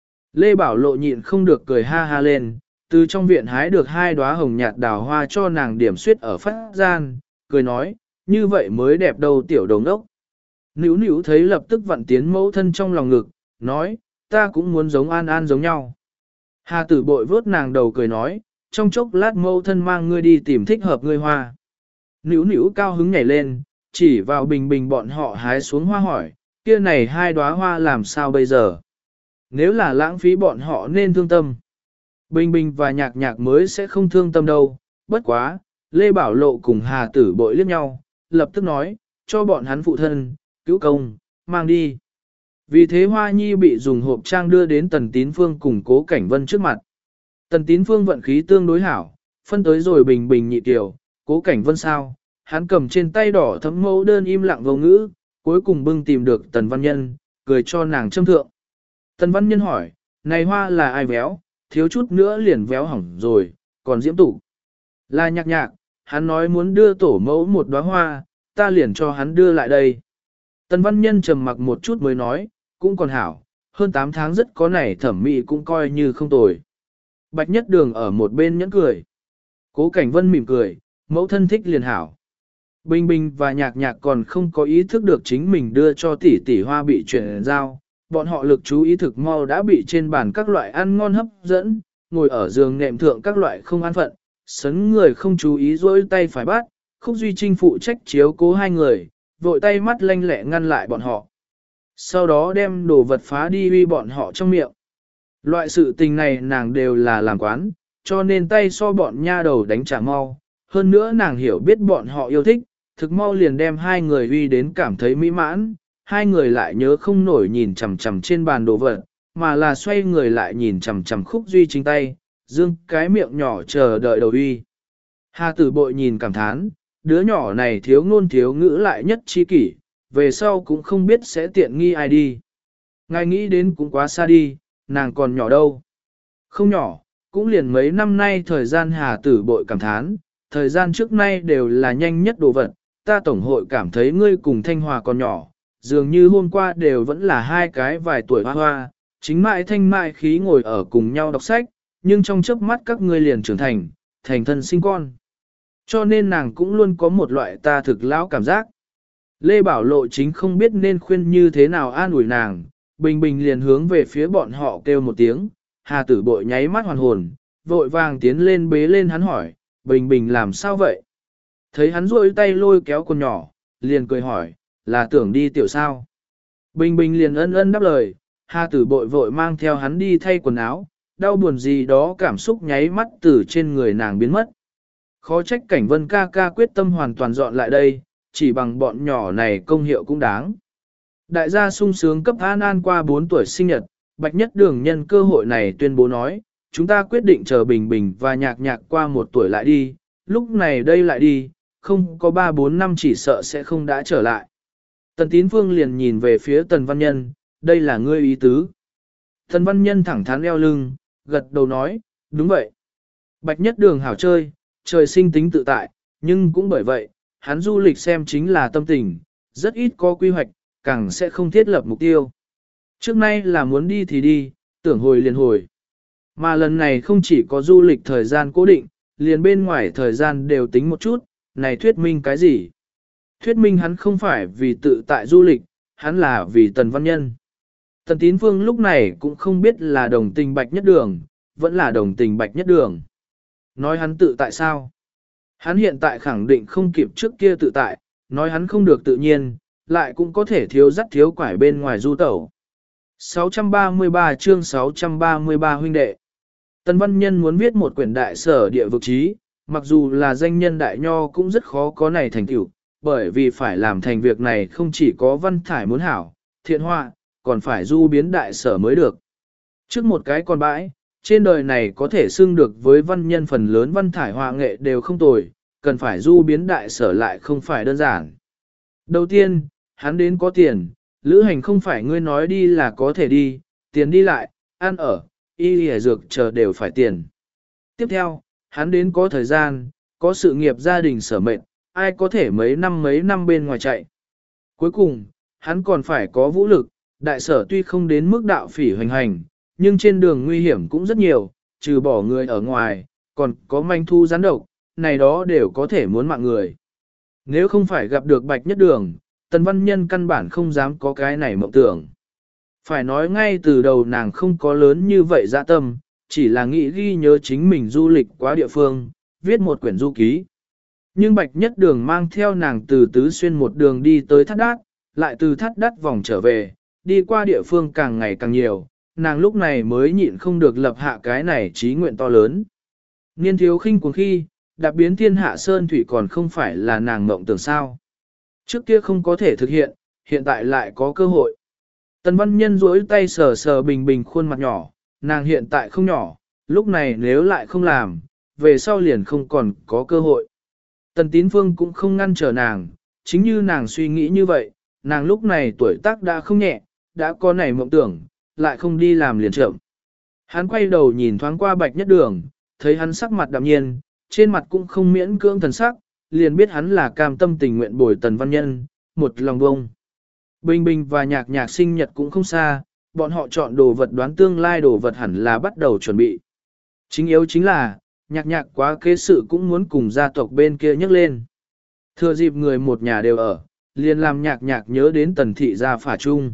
Lê Bảo Lộ nhịn không được cười ha ha lên, từ trong viện hái được hai đóa hồng nhạt đào hoa cho nàng điểm suyết ở phát gian, cười nói, như vậy mới đẹp đâu tiểu đồng ốc. Nữu nữu thấy lập tức vặn tiến mẫu thân trong lòng ngực, nói, ta cũng muốn giống An An giống nhau. Hà Tử Bội vớt nàng đầu cười nói, trong chốc lát mẫu thân mang ngươi đi tìm thích hợp ngươi hoa. Nữu nữu cao hứng nhảy lên, chỉ vào Bình Bình bọn họ hái xuống hoa hỏi, kia này hai đóa hoa làm sao bây giờ? Nếu là lãng phí bọn họ nên thương tâm. Bình Bình và Nhạc Nhạc mới sẽ không thương tâm đâu, bất quá, Lê Bảo Lộ cùng Hà Tử Bội liếc nhau, lập tức nói, cho bọn hắn phụ thân, cứu công, mang đi. Vì thế Hoa Nhi bị dùng hộp trang đưa đến Tần Tín Phương cùng Cố Cảnh Vân trước mặt. Tần Tín Phương vận khí tương đối hảo, phân tới rồi Bình Bình nhị tiểu, Cố Cảnh Vân sao, hắn cầm trên tay đỏ thấm mẫu đơn im lặng vô ngữ, cuối cùng bưng tìm được Tần Văn Nhân, cười cho nàng châm thượng. Tần Văn Nhân hỏi, này hoa là ai véo, thiếu chút nữa liền véo hỏng rồi, còn diễm tủ. Là Nhạc Nhạc, hắn nói muốn đưa tổ mẫu một đóa hoa, ta liền cho hắn đưa lại đây. Tần Văn Nhân trầm mặc một chút mới nói, cũng còn hảo, hơn 8 tháng rất có nảy thẩm mỹ cũng coi như không tồi. Bạch Nhất Đường ở một bên nhẫn cười. Cố Cảnh Vân mỉm cười, mẫu thân thích liền hảo. Bình Bình và Nhạc Nhạc còn không có ý thức được chính mình đưa cho tỷ tỷ hoa bị chuyển giao. Bọn họ lực chú ý thực mau đã bị trên bàn các loại ăn ngon hấp dẫn, ngồi ở giường nệm thượng các loại không an phận, sấn người không chú ý rỗi tay phải bắt, Khúc Duy Trinh phụ trách chiếu cố hai người, vội tay mắt lanh lẹ ngăn lại bọn họ. Sau đó đem đồ vật phá đi uy bọn họ trong miệng. Loại sự tình này nàng đều là làm quán, cho nên tay so bọn nha đầu đánh trả mau. Hơn nữa nàng hiểu biết bọn họ yêu thích, thực mau liền đem hai người uy đến cảm thấy mỹ mãn. Hai người lại nhớ không nổi nhìn chằm chằm trên bàn đồ vật, mà là xoay người lại nhìn chằm chằm Khúc Duy Trinh tay, dương cái miệng nhỏ chờ đợi đầu uy. Hà Tử Bội nhìn cảm thán, đứa nhỏ này thiếu ngôn thiếu ngữ lại nhất chi kỷ, về sau cũng không biết sẽ tiện nghi ai đi. Ngài nghĩ đến cũng quá xa đi, nàng còn nhỏ đâu. Không nhỏ, cũng liền mấy năm nay thời gian Hà Tử Bội cảm thán, thời gian trước nay đều là nhanh nhất đồ vật, ta tổng hội cảm thấy ngươi cùng Thanh Hòa còn nhỏ, dường như hôm qua đều vẫn là hai cái vài tuổi hoa hoa, chính mại thanh mại khí ngồi ở cùng nhau đọc sách, nhưng trong chớp mắt các ngươi liền trưởng thành thân sinh con. Cho nên nàng cũng luôn có một loại ta thực lão cảm giác. Lê Bảo Lộ chính không biết nên khuyên như thế nào an ủi nàng, Bình Bình liền hướng về phía bọn họ kêu một tiếng, Hà Tử Bội nháy mắt hoàn hồn, vội vàng tiến lên bế lên hắn hỏi, Bình Bình làm sao vậy? Thấy hắn rôi tay lôi kéo con nhỏ, liền cười hỏi, là tưởng đi tiểu sao? Bình Bình liền ân ân đáp lời, Hà Tử Bội vội mang theo hắn đi thay quần áo, đau buồn gì đó cảm xúc nháy mắt từ trên người nàng biến mất. Khó trách Cảnh Vân ca ca quyết tâm hoàn toàn dọn lại đây, chỉ bằng bọn nhỏ này công hiệu cũng đáng. Đại gia sung sướng cấp An An qua 4 tuổi sinh nhật, Bạch Nhất Đường nhân cơ hội này tuyên bố nói, chúng ta quyết định chờ Bình Bình và Nhạc Nhạc qua 1 tuổi lại đi, lúc này đây lại đi, không có 3-4 năm chỉ sợ sẽ không đã trở lại. Tần Tín Phương liền nhìn về phía Tần Văn Nhân, đây là ngươi ý tứ. Tần Văn Nhân thẳng thắn eo lưng, gật đầu nói, đúng vậy. Bạch Nhất Đường hảo chơi, trời sinh tính tự tại, nhưng cũng bởi vậy, hắn du lịch xem chính là tâm tình, rất ít có quy hoạch, càng sẽ không thiết lập mục tiêu. Trước nay là muốn đi thì đi, tưởng hồi liền hồi. Mà lần này không chỉ có du lịch thời gian cố định, liền bên ngoài thời gian đều tính một chút, này thuyết minh cái gì? Thuyết minh hắn không phải vì tự tại du lịch, hắn là vì Tần Văn Nhân. Tần Tín Phương lúc này cũng không biết là đồng tình Bạch Nhất Đường, vẫn là đồng tình Bạch Nhất Đường. Nói hắn tự tại sao? Hắn hiện tại khẳng định không kịp trước kia tự tại, nói hắn không được tự nhiên, lại cũng có thể thiếu dắt thiếu quải bên ngoài du tẩu. 633 chương 633 huynh đệ. Tần Văn Nhân muốn viết một quyển đại sở địa vực chí, mặc dù là danh nhân đại nho cũng rất khó có này thành tựu, bởi vì phải làm thành việc này không chỉ có văn thải muốn hảo, thiện họa, còn phải du biến đại sở mới được. Trước một cái con bãi, trên đời này có thể xưng được với văn nhân phần lớn văn thải họa nghệ đều không tồi, cần phải du biến đại sở lại không phải đơn giản. Đầu tiên, hắn đến có tiền, lữ hành không phải ngươi nói đi là có thể đi, tiền đi lại, ăn ở, y y dược chờ đều phải tiền. Tiếp theo, hắn đến có thời gian, có sự nghiệp gia đình sở mệnh, ai có thể mấy năm bên ngoài chạy. Cuối cùng, hắn còn phải có vũ lực, đại sở tuy không đến mức đạo phỉ hoành hành, nhưng trên đường nguy hiểm cũng rất nhiều, trừ bỏ người ở ngoài, còn có manh thu gián độc, này đó đều có thể muốn mạng người. Nếu không phải gặp được Bạch Nhất Đường, Tần Văn Nhân căn bản không dám có cái này mộng tưởng. Phải nói ngay từ đầu nàng không có lớn như vậy dạ tâm, chỉ là nghĩ ghi nhớ chính mình du lịch quá địa phương, viết một quyển du ký. Nhưng Bạch Nhất Đường mang theo nàng từ Tứ Xuyên một đường đi tới Thắt Đát, lại từ Thắt Đát vòng trở về, đi qua địa phương càng ngày càng nhiều, nàng lúc này mới nhịn không được lập hạ cái này chí nguyện to lớn. Niên thiếu khinh cuồng khi, đạp biến thiên hạ sơn thủy còn không phải là nàng mộng tưởng sao. Trước kia không có thể thực hiện, hiện tại lại có cơ hội. Tần Văn Nhân duỗi tay sờ sờ Bình Bình khuôn mặt nhỏ, nàng hiện tại không nhỏ, lúc này nếu lại không làm, về sau liền không còn có cơ hội. Tần Tín Phương cũng không ngăn trở nàng, chính như nàng suy nghĩ như vậy, nàng lúc này tuổi tác đã không nhẹ, đã có nảy mộng tưởng, lại không đi làm liền chậm. Hắn quay đầu nhìn thoáng qua Bạch Nhất Đường, thấy hắn sắc mặt đạm nhiên, trên mặt cũng không miễn cưỡng thần sắc, liền biết hắn là cam tâm tình nguyện bồi Tần Văn Nhân, một lòng bông. Bình Bình và Nhạc Nhạc sinh nhật cũng không xa, bọn họ chọn đồ vật đoán tương lai đồ vật hẳn là bắt đầu chuẩn bị. Chính yếu chính là, Nhạc Nhạc quá kế sự cũng muốn cùng gia tộc bên kia nhắc lên. Thừa dịp người một nhà đều ở, liền làm Nhạc Nhạc nhớ đến Tần thị gia phả chung.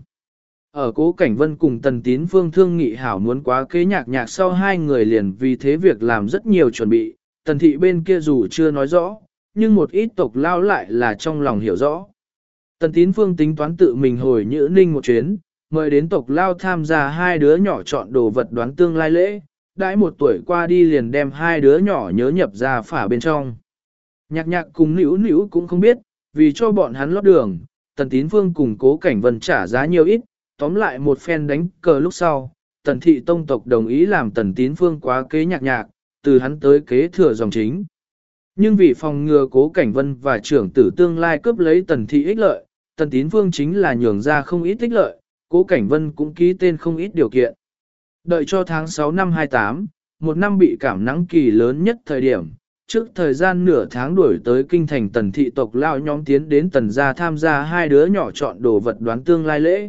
Ở Cố Cảnh Vân cùng Tần Tín Phương thương nghị hảo muốn quá kế Nhạc Nhạc sau hai người liền vì thế việc làm rất nhiều chuẩn bị, Tần thị bên kia dù chưa nói rõ, nhưng một ít tộc lao lại là trong lòng hiểu rõ. Tần Tín Phương tính toán tự mình hồi Nhữ Ninh một chuyến, mời đến tộc lao tham gia hai đứa nhỏ chọn đồ vật đoán tương lai lễ, đãi 1 tuổi qua đi liền đem hai đứa nhỏ nhớ nhập ra phả bên trong. Nhạc Nhạc cùng Nữu Nữu cũng không biết, vì cho bọn hắn lót đường, Tần Tín Phương cùng Cố Cảnh Vân trả giá nhiều ít, tóm lại một phen đánh cờ lúc sau, Tần thị tông tộc đồng ý làm Tần Tín Phương quá kế Nhạc Nhạc, từ hắn tới kế thừa dòng chính. Nhưng vì phòng ngừa Cố Cảnh Vân và trưởng tử tương lai cướp lấy Tần thị ích lợi, Tần Tín Phương chính là nhường ra không ít ích lợi, Cố Cảnh Vân cũng ký tên không ít điều kiện. Đợi cho tháng 6 năm 28, một năm bị cảm nắng kỳ lớn nhất thời điểm, trước thời gian nửa tháng đuổi tới kinh thành Tần thị tộc lao nhóm tiến đến Tần gia tham gia hai đứa nhỏ chọn đồ vật đoán tương lai lễ.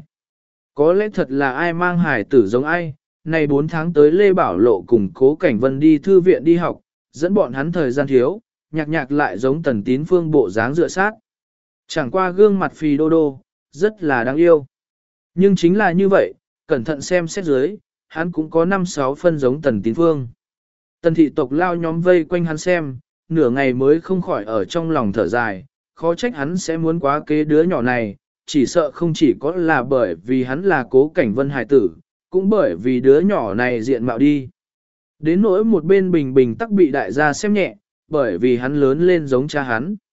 Có lẽ thật là ai mang hài tử giống ai, này 4 tháng tới Lê Bảo Lộ cùng Cố Cảnh Vân đi thư viện đi học, dẫn bọn hắn thời gian thiếu, Nhạc Nhạc lại giống Tần Tín Phương bộ dáng dựa sát. Chẳng qua gương mặt phì đô đô, rất là đáng yêu. Nhưng chính là như vậy, cẩn thận xem xét dưới, hắn cũng có 5-6 phân giống Tần Tín Phương. Tần thị tộc lao nhóm vây quanh hắn xem, nửa ngày mới không khỏi ở trong lòng thở dài, khó trách hắn sẽ muốn quá kế đứa nhỏ này, chỉ sợ không chỉ có là bởi vì hắn là Cố Cảnh Vân hài tử, cũng bởi vì đứa nhỏ này diện mạo đi. Đến nỗi một bên Bình Bình tắc bị đại gia xem nhẹ, bởi vì hắn lớn lên giống cha hắn.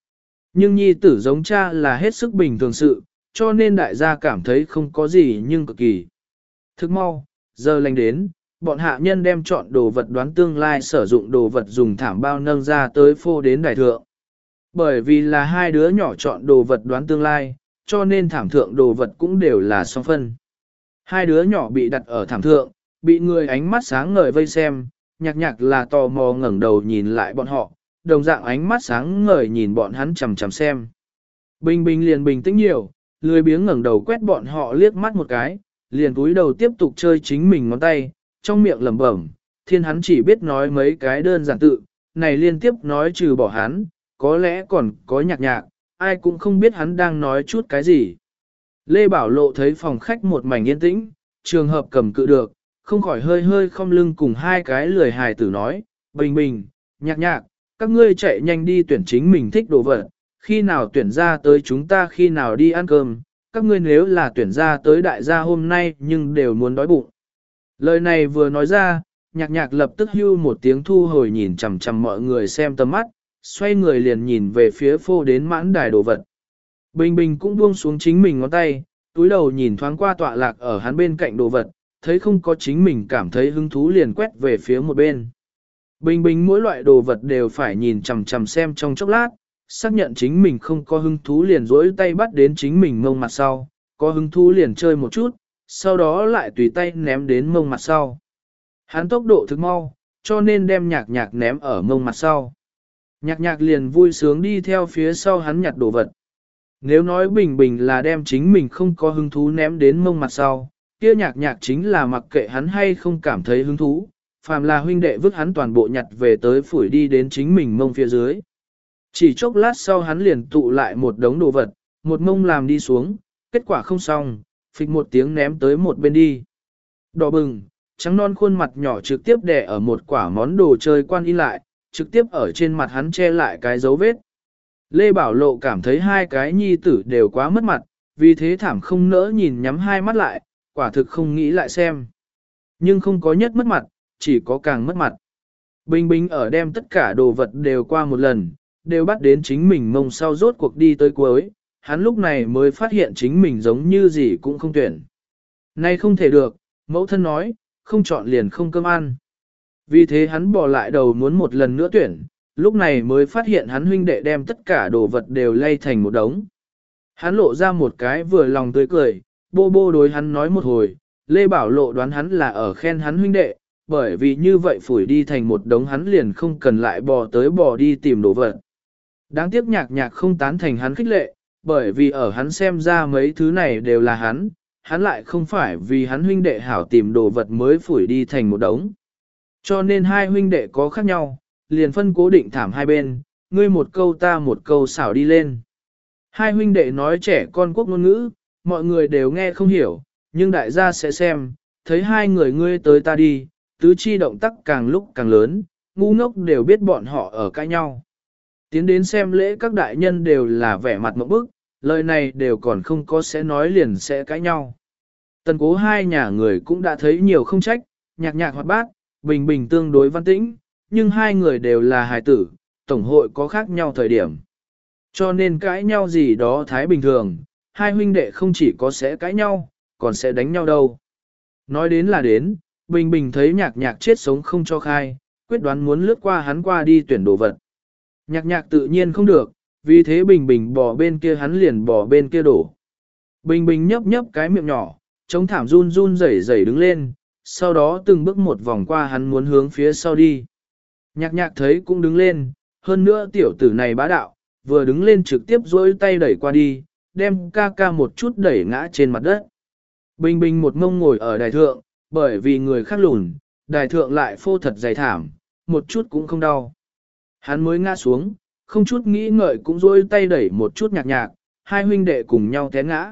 Nhưng nhi tử giống cha là hết sức bình thường sự, cho nên đại gia cảm thấy không có gì nhưng cực kỳ. Thức mau, giờ lành đến, bọn hạ nhân đem chọn đồ vật đoán tương lai sử dụng đồ vật dùng thảm bao nâng ra tới phô đến đại thượng. Bởi vì là hai đứa nhỏ chọn đồ vật đoán tương lai, cho nên thảm thượng đồ vật cũng đều là song phân. Hai đứa nhỏ bị đặt ở thảm thượng, bị người ánh mắt sáng ngời vây xem, nhạc nhạc là tò mò ngẩng đầu nhìn lại bọn họ, đồng dạng ánh mắt sáng ngời nhìn bọn hắn chằm chằm xem. Bình Bình liền bình tĩnh nhiều, lười biếng ngẩng đầu quét bọn họ liếc mắt một cái, liền cúi đầu tiếp tục chơi chính mình ngón tay, trong miệng lẩm bẩm, thiên hắn chỉ biết nói mấy cái đơn giản tự, này liên tiếp nói trừ bỏ hắn, có lẽ còn có nhạc nhạc, ai cũng không biết hắn đang nói chút cái gì. Lê Bảo Lộ thấy phòng khách một mảnh yên tĩnh, trường hợp cầm cự được, không khỏi hơi hơi không lưng cùng hai cái lười hài tử nói, Bình Bình, nhạc nhạc, các ngươi chạy nhanh đi tuyển chính mình thích đồ vật, khi nào tuyển ra tới chúng ta khi nào đi ăn cơm, các ngươi nếu là tuyển ra tới đại gia hôm nay nhưng đều muốn đói bụng. Lời này vừa nói ra, nhạc nhạc lập tức hưu một tiếng thu hồi nhìn chằm chằm mọi người xem tầm mắt, xoay người liền nhìn về phía phô đến mãn đài đồ vật. Bình Bình cũng buông xuống chính mình ngón tay, túi đầu nhìn thoáng qua tọa lạc ở hắn bên cạnh đồ vật, thấy không có chính mình cảm thấy hứng thú liền quét về phía một bên. Bình Bình mỗi loại đồ vật đều phải nhìn chằm chằm xem trong chốc lát, xác nhận chính mình không có hứng thú liền rỗi tay bắt đến chính mình mông mặt sau, có hứng thú liền chơi một chút, sau đó lại tùy tay ném đến mông mặt sau. Hắn tốc độ thực mau, cho nên đem nhạc nhạc ném ở mông mặt sau. Nhạc nhạc liền vui sướng đi theo phía sau hắn nhặt đồ vật. Nếu nói Bình Bình là đem chính mình không có hứng thú ném đến mông mặt sau, kia nhạc nhạc chính là mặc kệ hắn hay không cảm thấy hứng thú, phàm là huynh đệ vứt hắn toàn bộ nhặt về tới phủi đi đến chính mình mông phía dưới. Chỉ chốc lát sau hắn liền tụ lại một đống đồ vật, một mông làm đi xuống, kết quả không xong, phịch một tiếng ném tới một bên đi. Đỏ bừng, trắng non khuôn mặt nhỏ trực tiếp đè ở một quả món đồ chơi quan in lại, trực tiếp ở trên mặt hắn che lại cái dấu vết. Lê Bảo Lộ cảm thấy hai cái nhi tử đều quá mất mặt, vì thế thảm không nỡ nhìn nhắm hai mắt lại, quả thực không nghĩ lại xem. Nhưng không có nhất mất mặt, chỉ có càng mất mặt. Bình Bình ở đem tất cả đồ vật đều qua một lần, đều bắt đến chính mình mông sau rốt cuộc đi tới cuối, hắn lúc này mới phát hiện chính mình giống như gì cũng không tuyển. Nay không thể được, mẫu thân nói, không chọn liền không cơm ăn. Vì thế hắn bỏ lại đầu muốn một lần nữa tuyển, lúc này mới phát hiện hắn huynh đệ đem tất cả đồ vật đều lay thành một đống. Hắn lộ ra một cái vừa lòng tươi cười, bô bô đối hắn nói một hồi, Lê Bảo Lộ đoán hắn là ở khen hắn huynh đệ, bởi vì như vậy phủi đi thành một đống hắn liền không cần lại bò tới bò đi tìm đồ vật. Đáng tiếc nhạc nhạc không tán thành hắn khích lệ, bởi vì ở hắn xem ra mấy thứ này đều là hắn lại không phải vì hắn huynh đệ hảo tìm đồ vật mới phủi đi thành một đống. Cho nên hai huynh đệ có khác nhau, liền phân cố định thảm hai bên, ngươi một câu ta một câu xảo đi lên. Hai huynh đệ nói trẻ con quốc ngôn ngữ, mọi người đều nghe không hiểu, nhưng đại gia sẽ xem, thấy hai người ngươi tới ta đi, tứ chi động tác càng lúc càng lớn, ngu ngốc đều biết bọn họ ở cãi nhau. Tiến đến xem lễ các đại nhân đều là vẻ mặt mộng bức, lời này đều còn không có sẽ nói liền sẽ cãi nhau. Tần cố hai nhà người cũng đã thấy nhiều không trách, nhạc nhạc hoạt bát, Bình Bình tương đối văn tĩnh, nhưng hai người đều là hài tử, tổng hội có khác nhau thời điểm. Cho nên cãi nhau gì đó thái bình thường, hai huynh đệ không chỉ có sẽ cãi nhau, còn sẽ đánh nhau đâu. Nói đến là đến, Bình Bình thấy nhạc nhạc chết sống không cho khai, quyết đoán muốn lướt qua hắn qua đi tuyển đồ vật. Nhạc nhạc tự nhiên không được, vì thế Bình Bình bò bên kia hắn liền bò bên kia đổ. Bình Bình nhấp nhấp cái miệng nhỏ, chống thảm run run rẩy rẩy đứng lên, sau đó từng bước một vòng qua hắn muốn hướng phía sau đi. Nhạc nhạc thấy cũng đứng lên, hơn nữa tiểu tử này bá đạo, vừa đứng lên trực tiếp dỗi tay đẩy qua đi, đem ca ca một chút đẩy ngã trên mặt đất. Bình Bình một mông ngồi ở đài thượng, bởi vì người khác lùn, đài thượng lại phô thật dày thảm, một chút cũng không đau. Hắn mới ngã xuống, không chút nghĩ ngợi cũng dỗi tay đẩy một chút nhạc nhạc, hai huynh đệ cùng nhau té ngã.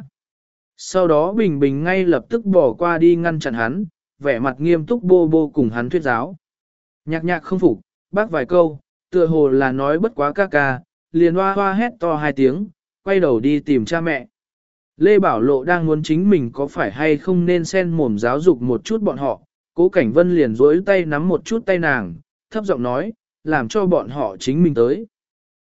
Sau đó Bình Bình ngay lập tức bỏ qua đi ngăn chặn hắn, vẻ mặt nghiêm túc bô bô cùng hắn thuyết giáo. Nhạc nhạc không phục, bác vài câu, tựa hồ là nói bất quá ca ca, liền hoa hoa hét to hai tiếng, quay đầu đi tìm cha mẹ. Lê Bảo Lộ đang muốn chính mình có phải hay không nên xen mồm giáo dục một chút bọn họ, Cố Cảnh Vân liền duỗi tay nắm một chút tay nàng, thấp giọng nói, làm cho bọn họ chính mình tới.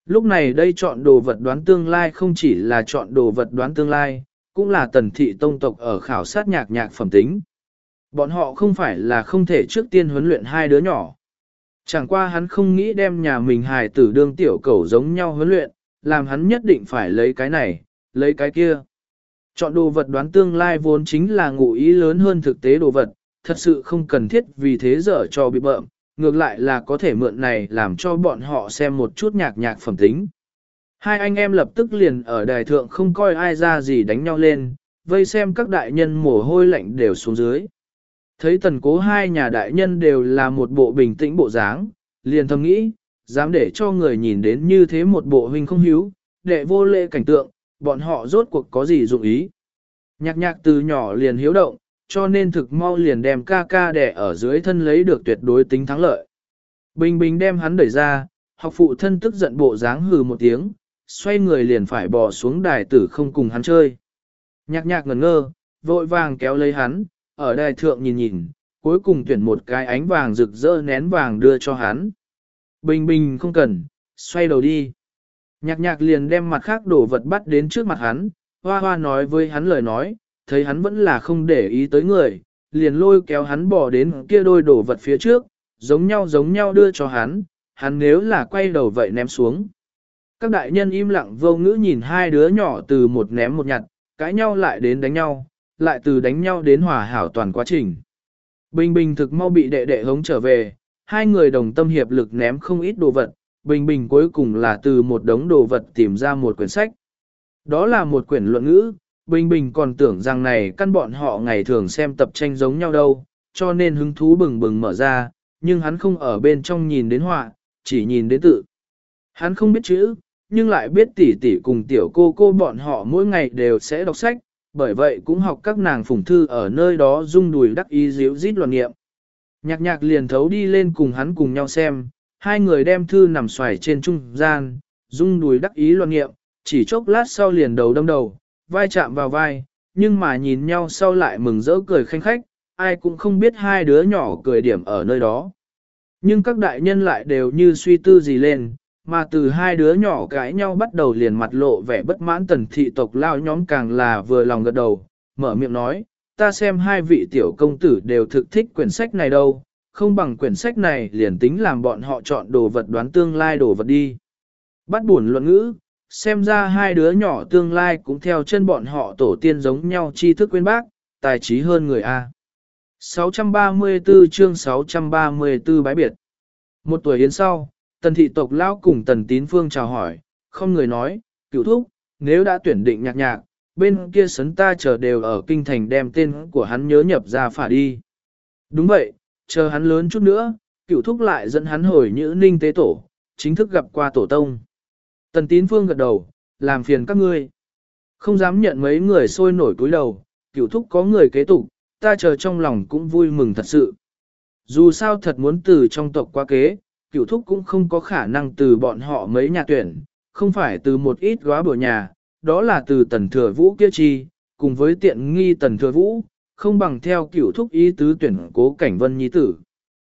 Lúc này đây chọn đồ vật đoán tương lai không chỉ là chọn đồ vật đoán tương lai, cũng là tần thị tông tộc ở khảo sát nhạc nhạc phẩm tính. Bọn họ không phải là không thể trước tiên huấn luyện hai đứa nhỏ. Chẳng qua hắn không nghĩ đem nhà mình hài tử đương tiểu cẩu giống nhau huấn luyện, làm hắn nhất định phải lấy cái này, lấy cái kia. Chọn đồ vật đoán tương lai vốn chính là ngụ ý lớn hơn thực tế đồ vật, thật sự không cần thiết vì thế dở cho bị bợm, ngược lại là có thể mượn này làm cho bọn họ xem một chút nhạc nhạc phẩm tính. Hai anh em lập tức liền ở đài thượng không coi ai ra gì đánh nhau lên, vây xem các đại nhân mồ hôi lạnh đều xuống dưới. Thấy tần cố hai nhà đại nhân đều là một bộ bình tĩnh bộ dáng, liền thầm nghĩ, dám để cho người nhìn đến như thế một bộ huynh không hiếu, đệ vô lễ cảnh tượng, bọn họ rốt cuộc có gì dụng ý. Nhạc nhạc từ nhỏ liền hiếu động, cho nên thực mau liền đem ca ca đẻ ở dưới thân lấy được tuyệt đối tính thắng lợi. Bình bình đem hắn đẩy ra, học phụ thân tức giận bộ dáng hừ một tiếng, xoay người liền phải bò xuống đài tử không cùng hắn chơi. Nhạc nhạc ngẩn ngơ, vội vàng kéo lấy hắn, ở đài thượng nhìn nhìn, cuối cùng tuyển một cái ánh vàng rực rỡ nén vàng đưa cho hắn. Bình bình không cần, xoay đầu đi. Nhạc nhạc liền đem mặt khác đổ vật bắt đến trước mặt hắn, hoa hoa nói với hắn lời nói, thấy hắn vẫn là không để ý tới người, liền lôi kéo hắn bỏ đến kia đôi đổ vật phía trước, giống nhau đưa cho hắn nếu là quay đầu vậy ném xuống. Các đại nhân im lặng vô ngữ nhìn hai đứa nhỏ từ một ném một nhặt, cãi nhau lại đến đánh nhau, lại từ đánh nhau đến hòa hảo toàn quá trình. Bình bình thực mau bị đệ đệ hống trở về, hai người đồng tâm hiệp lực ném không ít đồ vật, bình bình cuối cùng là từ một đống đồ vật tìm ra một quyển sách. Đó là một quyển luận ngữ, bình bình còn tưởng rằng này căn bọn họ ngày thường xem tập tranh giống nhau đâu, cho nên hứng thú bừng bừng mở ra, nhưng hắn không ở bên trong nhìn đến họa, chỉ nhìn đến tự. Hắn không biết chữ, nhưng lại biết tỷ tỷ cùng tiểu cô bọn họ mỗi ngày đều sẽ đọc sách, bởi vậy cũng học các nàng phủng thư ở nơi đó rung đùi đắc ý díu rít loạn nghiệm. Nhạc nhạc liền thấu đi lên cùng hắn cùng nhau xem, hai người đem thư nằm xoài trên trung gian, rung đùi đắc ý loạn nghiệm, chỉ chốc lát sau liền đầu đâm đầu, vai chạm vào vai, nhưng mà nhìn nhau sau lại mừng rỡ cười khanh khách, ai cũng không biết hai đứa nhỏ cười điểm ở nơi đó. Nhưng các đại nhân lại đều như suy tư gì lên, mà từ hai đứa nhỏ cãi nhau bắt đầu liền mặt lộ vẻ bất mãn tần thị tộc lao nhóm càng là vừa lòng gật đầu, mở miệng nói, ta xem hai vị tiểu công tử đều thực thích quyển sách này đâu, không bằng quyển sách này liền tính làm bọn họ chọn đồ vật đoán tương lai đồ vật đi. Bắt buồn luận ngữ, xem ra hai đứa nhỏ tương lai cũng theo chân bọn họ tổ tiên giống nhau tri thức quên bác, tài trí hơn người A. 634 chương 634 bái biệt. Một tuổi yến sau, tần thị tộc lão cùng tần tín phương chào hỏi, không người nói, cựu thúc, nếu đã tuyển định nhạc nhạc, bên kia sấn ta chờ đều ở kinh thành đem tên của hắn nhớ nhập ra phả đi. Đúng vậy, chờ hắn lớn chút nữa, cựu thúc lại dẫn hắn hồi Nhữ Ninh tế tổ, chính thức gặp qua tổ tông. Tần tín phương gật đầu, làm phiền các ngươi. Không dám nhận mấy người sôi nổi cúi đầu, cựu thúc có người kế tục, ta chờ trong lòng cũng vui mừng thật sự. Dù sao thật muốn từ trong tộc qua kế, cựu thúc cũng không có khả năng từ bọn họ mấy nhà tuyển, không phải từ một ít góa bữa nhà, đó là từ tần thừa vũ kia chi, cùng với tiện nghi tần thừa vũ, không bằng theo cựu thúc ý tứ tuyển Cố Cảnh Vân nhi tử.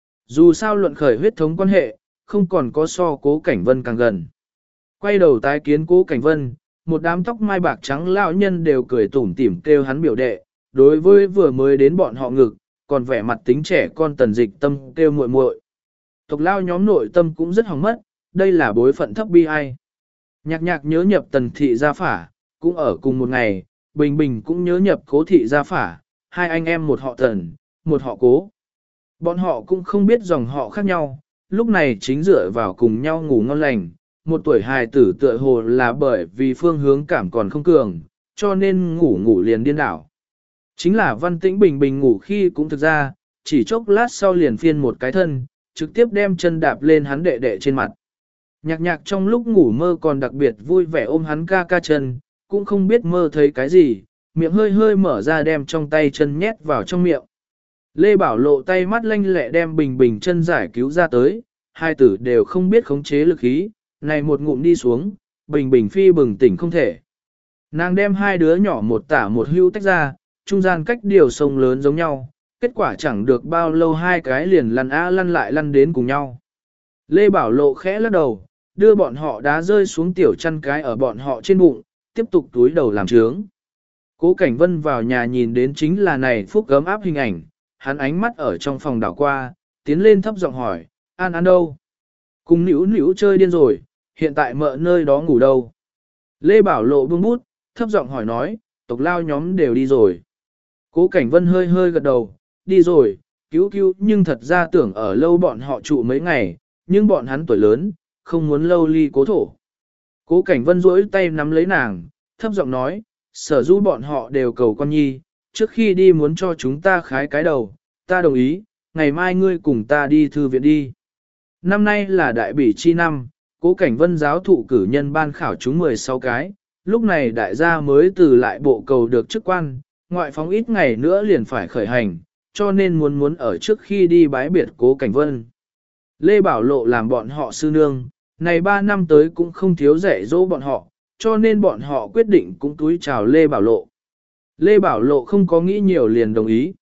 Dù sao luận khởi huyết thống quan hệ, không còn có so Cố Cảnh Vân càng gần. Quay đầu tái kiến Cố Cảnh Vân, một đám tóc mai bạc trắng lão nhân đều cười tủm tỉm kêu hắn biểu đệ, đối với vừa mới đến bọn họ ngực, còn vẻ mặt tính trẻ con tần dịch tâm kêu muội muội. Tộc lao nhóm nội tâm cũng rất hỏng mất, đây là bối phận thấp bi ai. Nhạc nhạc nhớ nhập tần thị gia phả, cũng ở cùng một ngày, bình bình cũng nhớ nhập Cố thị gia phả, hai anh em một họ tần, một họ Cố. Bọn họ cũng không biết dòng họ khác nhau, lúc này chính dựa vào cùng nhau ngủ ngon lành, một tuổi hài tử tựa hồ là bởi vì phương hướng cảm còn không cường, cho nên ngủ liền điên đảo. Chính là Văn Tĩnh Bình Bình ngủ khi cũng thực ra, chỉ chốc lát sau liền phiên một cái thân, trực tiếp đem chân đạp lên hắn đệ đệ trên mặt. Nhạc nhạc trong lúc ngủ mơ còn đặc biệt vui vẻ ôm hắn ca ca chân, cũng không biết mơ thấy cái gì, miệng hơi hơi mở ra đem trong tay chân nhét vào trong miệng. Lê Bảo Lộ tay mắt lanh lẹ đem Bình Bình chân giải cứu ra tới, hai tử đều không biết khống chế lực khí, này một ngụm đi xuống, Bình Bình phi bừng tỉnh không thể. Nàng đem hai đứa nhỏ một tả một hưu tách ra, trung gian cách điều sông lớn giống nhau, kết quả chẳng được bao lâu hai cái liền lăn lăn lại lăn đến cùng nhau. Lê Bảo Lộ khẽ lắc đầu, đưa bọn họ đá rơi xuống tiểu chăn cái ở bọn họ trên bụng, tiếp tục túi đầu làm trướng. Cố Cảnh Vân vào nhà nhìn đến chính là này phúc gấm áp hình ảnh, hắn ánh mắt ở trong phòng đảo qua, tiến lên thấp giọng hỏi, An An đâu? Cùng nữu nữu chơi điên rồi, hiện tại mợ nơi đó ngủ đâu? Lê Bảo Lộ buông bút, thấp giọng hỏi nói, tộc lao nhóm đều đi rồi. Cố Cảnh Vân hơi hơi gật đầu, đi rồi, cứu cứu nhưng thật ra tưởng ở lâu bọn họ trụ mấy ngày, nhưng bọn hắn tuổi lớn, không muốn lâu ly cố thổ. Cố Cảnh Vân duỗi tay nắm lấy nàng, thấp giọng nói, Sở Du bọn họ đều cầu con nhi, trước khi đi muốn cho chúng ta khái cái đầu, ta đồng ý, ngày mai ngươi cùng ta đi thư viện đi. Năm nay là đại bỉ chi năm, Cố Cảnh Vân giáo thụ cử nhân ban khảo chúng 16 cái, lúc này đại gia mới từ lại bộ cầu được chức quan, ngoại phóng ít ngày nữa liền phải khởi hành, cho nên muốn ở trước khi đi bái biệt Cố Cảnh Vân. Lê Bảo Lộ làm bọn họ sư nương, này 3 năm tới cũng không thiếu dạy dỗ bọn họ, cho nên bọn họ quyết định cũng túi chào Lê Bảo Lộ. Lê Bảo Lộ không có nghĩ nhiều liền đồng ý.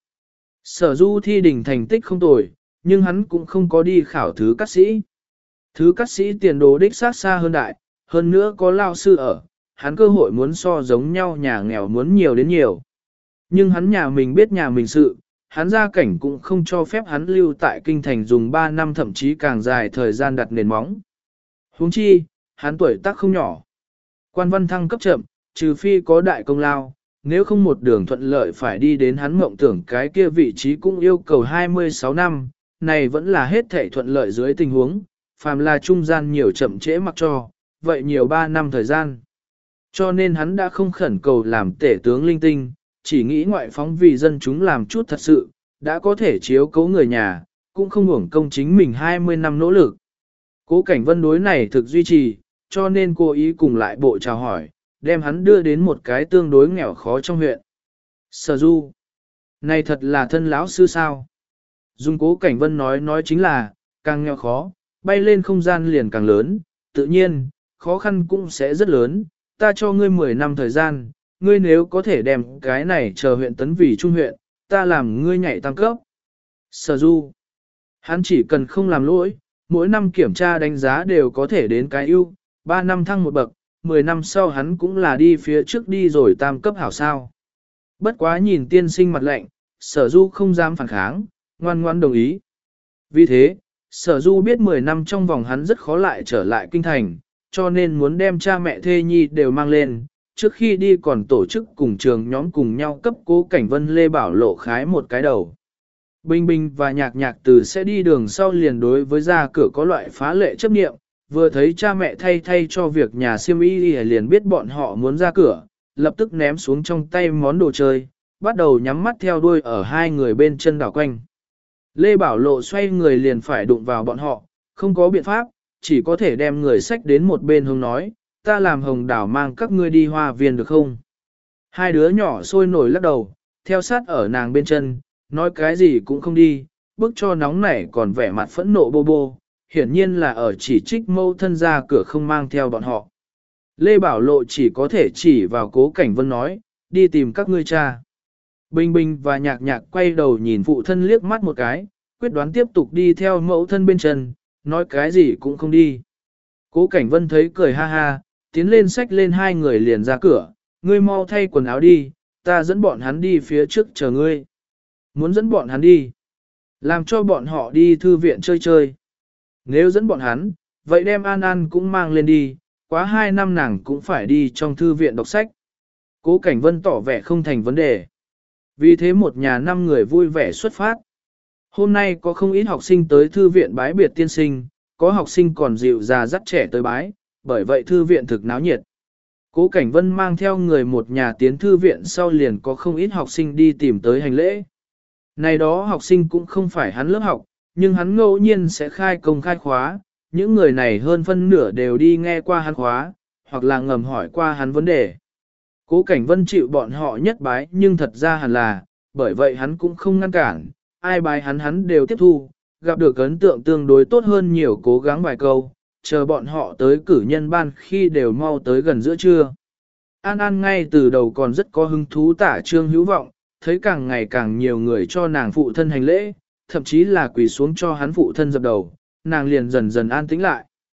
Sở Du thi đình thành tích không tồi, nhưng hắn cũng không có đi khảo thứ cát sĩ. Thứ cát sĩ tiền đồ đích xác xa hơn đại, hơn nữa có lao sư ở, hắn cơ hội muốn so giống nhau nhà nghèo muốn nhiều đến nhiều. Nhưng hắn nhà mình biết nhà mình sự, hắn gia cảnh cũng không cho phép hắn lưu tại kinh thành dùng 3 năm thậm chí càng dài thời gian đặt nền móng. Huống chi, hắn tuổi tác không nhỏ. Quan văn thăng cấp chậm, trừ phi có đại công lao, nếu không một đường thuận lợi phải đi đến hắn mộng tưởng cái kia vị trí cũng yêu cầu 26 năm, này vẫn là hết thảy thuận lợi dưới tình huống, phàm là trung gian nhiều chậm trễ mặc cho, vậy nhiều 3 năm thời gian. Cho nên hắn đã không khẩn cầu làm tể tướng linh tinh, chỉ nghĩ ngoại phóng vì dân chúng làm chút thật sự, đã có thể chiếu cố người nhà, cũng không uổng công chính mình 20 năm nỗ lực. Cố Cảnh Vân đối này thực duy trì, cho nên cô ý cùng lại bộ chào hỏi, đem hắn đưa đến một cái tương đối nghèo khó trong huyện. Sở Du, này thật là thân lão sư sao? Dung Cố Cảnh Vân nói chính là, càng nghèo khó, bay lên không gian liền càng lớn, tự nhiên, khó khăn cũng sẽ rất lớn, ta cho ngươi 10 năm thời gian, ngươi nếu có thể đem cái này chờ huyện tấn vì trung huyện, ta làm ngươi nhảy tăng cấp. Sở Du, hắn chỉ cần không làm lỗi, mỗi năm kiểm tra đánh giá đều có thể đến cái ưu, 3 năm thăng một bậc, 10 năm sau hắn cũng là đi phía trước đi rồi tam cấp hảo sao. Bất quá nhìn tiên sinh mặt lạnh, Sở Du không dám phản kháng, ngoan ngoan đồng ý. Vì thế, Sở Du biết 10 năm trong vòng hắn rất khó lại trở lại kinh thành, cho nên muốn đem cha mẹ thê nhi đều mang lên, trước khi đi còn tổ chức cùng trường nhóm cùng nhau cấp Cố Cảnh Vân Lê Bảo Lộ khái một cái đầu. Bình Bình và Nhạc Nhạc từ sẽ đi đường sau liền đối với ra cửa có loại phá lệ chấp niệm, vừa thấy cha mẹ thay cho việc nhà siêm y liền biết bọn họ muốn ra cửa, lập tức ném xuống trong tay món đồ chơi, bắt đầu nhắm mắt theo đuôi ở hai người bên chân đảo quanh. Lê Bảo Lộ xoay người liền phải đụng vào bọn họ, không có biện pháp, chỉ có thể đem người sách đến một bên hướng nói, ta làm Hồng Đảo mang các ngươi đi hoa viên được không? Hai đứa nhỏ sôi nổi lắc đầu, theo sát ở nàng bên chân, nói cái gì cũng không đi, bước cho nóng nảy còn vẻ mặt phẫn nộ bô bô, hiển nhiên là ở chỉ trích mâu thân ra cửa không mang theo bọn họ. Lê Bảo Lộ chỉ có thể chỉ vào Cố Cảnh Vân nói, đi tìm các ngươi cha. Bình Bình và Nhạc Nhạc quay đầu nhìn phụ thân liếc mắt một cái, quyết đoán tiếp tục đi theo mẫu thân bên chân, nói cái gì cũng không đi. Cố Cảnh Vân thấy cười ha ha, tiến lên xách lên hai người liền ra cửa, ngươi mau thay quần áo đi, ta dẫn bọn hắn đi phía trước chờ ngươi. Muốn dẫn bọn hắn đi, làm cho bọn họ đi thư viện chơi chơi. Nếu dẫn bọn hắn, vậy đem An An cũng mang lên đi, quá 2 năm nàng cũng phải đi trong thư viện đọc sách. Cố Cảnh Vân tỏ vẻ không thành vấn đề. Vì thế một nhà 5 người vui vẻ xuất phát. Hôm nay có không ít học sinh tới thư viện bái biệt tiên sinh, có học sinh còn dịu già dắt trẻ tới bái, bởi vậy thư viện thực náo nhiệt. Cố Cảnh Vân mang theo người một nhà tiến thư viện sau liền có không ít học sinh đi tìm tới hành lễ. Này đó học sinh cũng không phải hắn lớp học, nhưng hắn ngẫu nhiên sẽ khai công khai khóa, những người này hơn phân nửa đều đi nghe qua hắn khóa, hoặc là ngầm hỏi qua hắn vấn đề. Cố Cảnh Vân chịu bọn họ nhất bái nhưng thật ra hẳn là, bởi vậy hắn cũng không ngăn cản, ai bái hắn đều tiếp thu, gặp được ấn tượng tương đối tốt hơn nhiều cố gắng vài câu, chờ bọn họ tới cử nhân ban khi đều mau tới gần giữa trưa. An An ngay từ đầu còn rất có hứng thú tả trương hữu vọng, thấy càng ngày càng nhiều người cho nàng phụ thân hành lễ, thậm chí là quỳ xuống cho hắn phụ thân dập đầu, nàng liền dần dần an tĩnh lại.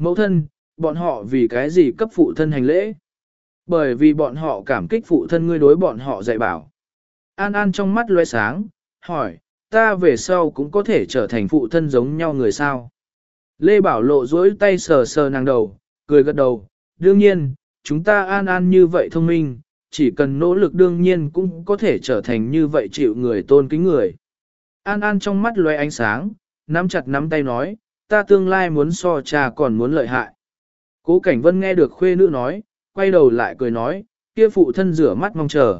Mẫu thân, bọn họ vì cái gì cấp phụ thân hành lễ? Bởi vì bọn họ cảm kích phụ thân ngươi đối bọn họ dạy bảo. An An trong mắt loe sáng, hỏi, ta về sau cũng có thể trở thành phụ thân giống nhau người sao? Lê Bảo Lộ duỗi tay sờ sờ nàng đầu, cười gật đầu, đương nhiên, chúng ta An An như vậy thông minh, chỉ cần nỗ lực đương nhiên cũng có thể trở thành như vậy chịu người tôn kính người. An An trong mắt loe ánh sáng, nắm chặt nắm tay nói, ta tương lai muốn so cha còn muốn lợi hại. Cố Cảnh Vân nghe được khuê nữ nói, quay đầu lại cười nói, kia phụ thân rửa mắt mong chờ.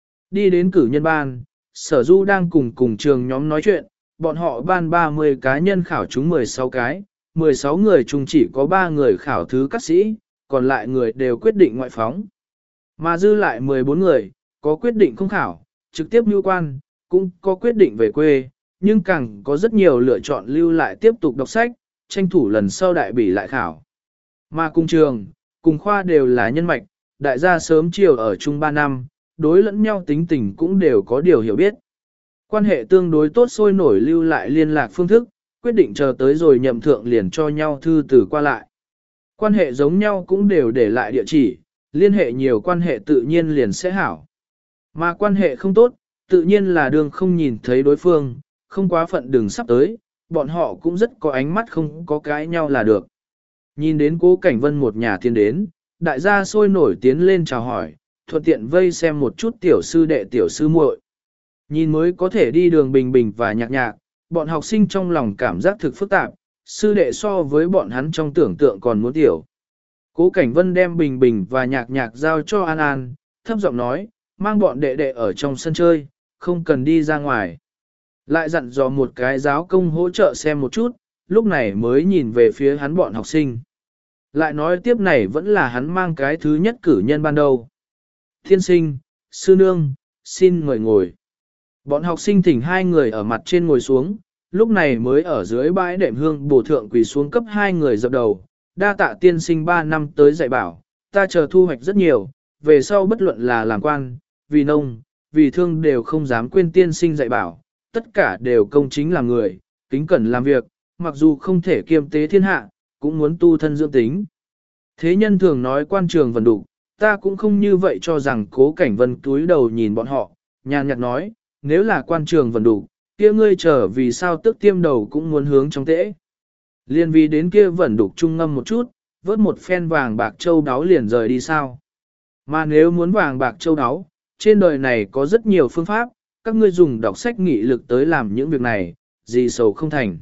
Đi đến cử nhân ban, Sở Du đang cùng trường nhóm nói chuyện, bọn họ ban 30 cá nhân khảo chúng 16 cái, 16 người chung chỉ có 3 người khảo thứ các sĩ, còn lại người đều quyết định ngoại phóng. Mà dư lại 14 người, có quyết định không khảo, trực tiếp lưu quan, cũng có quyết định về quê, nhưng càng có rất nhiều lựa chọn lưu lại tiếp tục đọc sách, tranh thủ lần sau đại bỉ lại khảo. Mà cùng trường, cùng khoa đều là nhân mạch, đại gia sớm chiều ở chung 3 năm, đối lẫn nhau tính tình cũng đều có điều hiểu biết. Quan hệ tương đối tốt sôi nổi lưu lại liên lạc phương thức, quyết định chờ tới rồi nhậm thượng liền cho nhau thư từ qua lại. Quan hệ giống nhau cũng đều để lại địa chỉ, liên hệ nhiều quan hệ tự nhiên liền sẽ hảo. Mà quan hệ không tốt, tự nhiên là đường không nhìn thấy đối phương, không quá phận đường sắp tới, bọn họ cũng rất có ánh mắt không có cái nhau là được. Nhìn đến Cố Cảnh Vân một nhà tiến đến, đại gia sôi nổi tiến lên chào hỏi, thuận tiện vây xem một chút tiểu sư đệ tiểu sư muội. Nhìn mới có thể đi đường bình bình và nhạc nhạc, bọn học sinh trong lòng cảm giác thực phức tạp, sư đệ so với bọn hắn trong tưởng tượng còn muốn tiểu. Cố Cảnh Vân đem bình bình và nhạc nhạc giao cho An An, thấp giọng nói, mang bọn đệ đệ ở trong sân chơi, không cần đi ra ngoài. Lại dặn dò một cái giáo công hỗ trợ xem một chút, lúc này mới nhìn về phía hắn bọn học sinh. Lại nói tiếp này vẫn là hắn mang cái thứ nhất cử nhân ban đầu. Thiên sinh, sư nương, xin mời ngồi. Bọn học sinh thỉnh hai người ở mặt trên ngồi xuống, lúc này mới ở dưới bãi đệm hương bổ thượng quỳ xuống cấp hai người dập đầu. Đa tạ tiên sinh 3 năm tới dạy bảo, ta chờ thu hoạch rất nhiều, về sau bất luận là làm quan, vì nông, vì thương đều không dám quên tiên sinh dạy bảo, tất cả đều công chính làm người, kính cẩn làm việc, mặc dù không thể kiêm tế thiên hạ, cũng muốn tu thân dưỡng tính. Thế nhân thường nói quan trường vần đủ, ta cũng không như vậy cho rằng Cố Cảnh Vân túi đầu nhìn bọn họ, nhàn nhạt nói, nếu là quan trường vần đủ, kia ngươi trở vì sao tức tiêm đầu cũng muốn hướng trong tễ. Liên vì đến kia vẩn đục trung ngâm một chút, vớt một phen vàng bạc châu đáo liền rời đi sao. Mà nếu muốn vàng bạc châu đáo, trên đời này có rất nhiều phương pháp, các ngươi dùng đọc sách nghị lực tới làm những việc này, gì sầu không thành.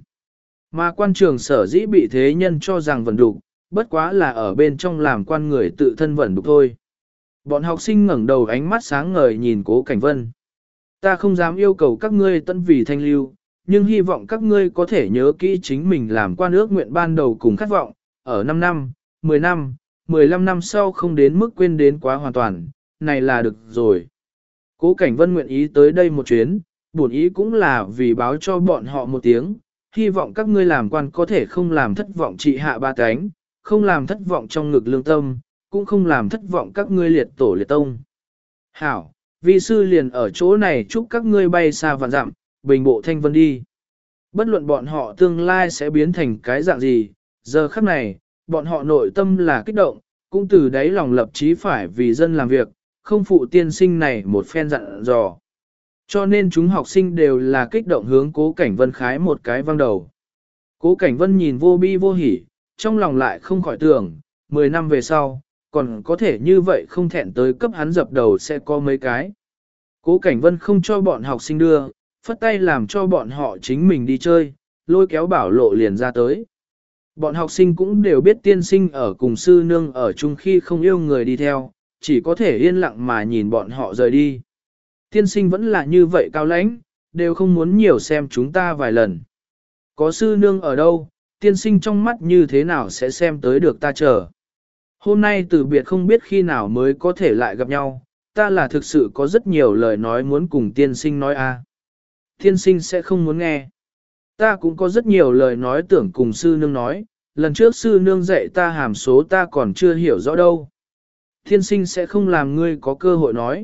Mà quan trường sở dĩ bị thế nhân cho rằng vẩn đục, bất quá là ở bên trong làm quan người tự thân vẩn đục thôi. Bọn học sinh ngẩng đầu ánh mắt sáng ngời nhìn Cố Cảnh Vân. Ta không dám yêu cầu các ngươi tân vì thanh lưu, nhưng hy vọng các ngươi có thể nhớ kỹ chính mình làm quan ước nguyện ban đầu cùng khát vọng, ở 5 năm, 10 năm, 15 năm sau không đến mức quên đến quá hoàn toàn, này là được rồi. Cố Cảnh Vân nguyện ý tới đây một chuyến, bổn ý cũng là vì báo cho bọn họ một tiếng, hy vọng các ngươi làm quan có thể không làm thất vọng trị hạ ba cánh, không làm thất vọng trong ngực lương tâm, cũng không làm thất vọng các ngươi liệt tổ liệt tông. Hảo, vi sư liền ở chỗ này chúc các ngươi bay xa vạn dặm, bình bộ thanh vân đi. Bất luận bọn họ tương lai sẽ biến thành cái dạng gì, giờ khắc này, bọn họ nội tâm là kích động, cũng từ đáy lòng lập chí phải vì dân làm việc, không phụ tiên sinh này một phen dặn dò. Cho nên chúng học sinh đều là kích động hướng Cố Cảnh Vân khái một cái văng đầu. Cố Cảnh Vân nhìn vô bi vô hỉ, trong lòng lại không khỏi tưởng, 10 năm về sau, còn có thể như vậy không thẹn tới cấp hắn dập đầu sẽ có mấy cái. Cố Cảnh Vân không cho bọn học sinh đưa, phất tay làm cho bọn họ chính mình đi chơi, lôi kéo Bảo Lộ liền ra tới. Bọn học sinh cũng đều biết tiên sinh ở cùng sư nương ở chung khi không yêu người đi theo, chỉ có thể yên lặng mà nhìn bọn họ rời đi. Tiên sinh vẫn là như vậy cao lãnh, đều không muốn nhiều xem chúng ta vài lần. Có sư nương ở đâu, tiên sinh trong mắt như thế nào sẽ xem tới được ta chờ. Hôm nay từ biệt không biết khi nào mới có thể lại gặp nhau, ta là thực sự có rất nhiều lời nói muốn cùng tiên sinh nói a. Tiên sinh sẽ không muốn nghe. Ta cũng có rất nhiều lời nói tưởng cùng sư nương nói, lần trước sư nương dạy ta hàm số ta còn chưa hiểu rõ đâu. Tiên sinh sẽ không làm ngươi có cơ hội nói.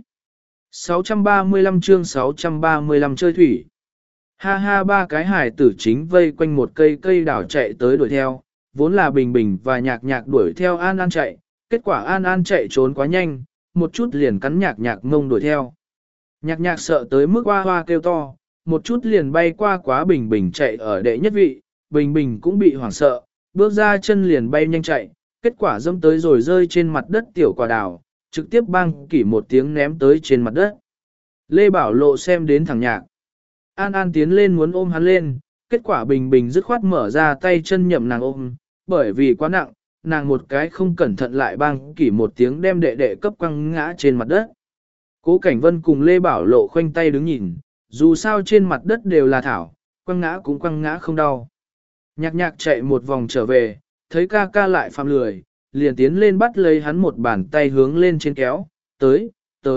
635 chương 635 chơi thủy. Ha ha, ba cái hải tử chính vây quanh một cây đảo chạy tới đuổi theo, vốn là Bình Bình và Nhạc Nhạc đuổi theo An An chạy, kết quả An An chạy trốn quá nhanh, một chút liền cắn Nhạc Nhạc mông đuổi theo. Nhạc Nhạc sợ tới mức hoa hoa kêu to, một chút liền bay qua quá Bình Bình chạy ở đệ nhất vị, Bình Bình cũng bị hoảng sợ, bước ra chân liền bay nhanh chạy, kết quả dẫm tới rồi rơi trên mặt đất tiểu quả đào, trực tiếp bang kỷ một tiếng ném tới trên mặt đất. Lê Bảo Lộ xem đến thằng Nhạc. An An tiến lên muốn ôm hắn lên, kết quả Bình Bình dứt khoát mở ra tay chân nhậm nàng ôm, bởi vì quá nặng, nàng một cái không cẩn thận lại bang kỷ một tiếng đem đệ đệ cấp quăng ngã trên mặt đất. Cố Cảnh Vân cùng Lê Bảo Lộ khoanh tay đứng nhìn, dù sao trên mặt đất đều là thảo, quăng ngã cũng quăng ngã không đau. Nhạc Nhạc chạy một vòng trở về, thấy ca ca lại phạm lười, liền tiến lên bắt lấy hắn một bàn tay hướng lên trên kéo, tới.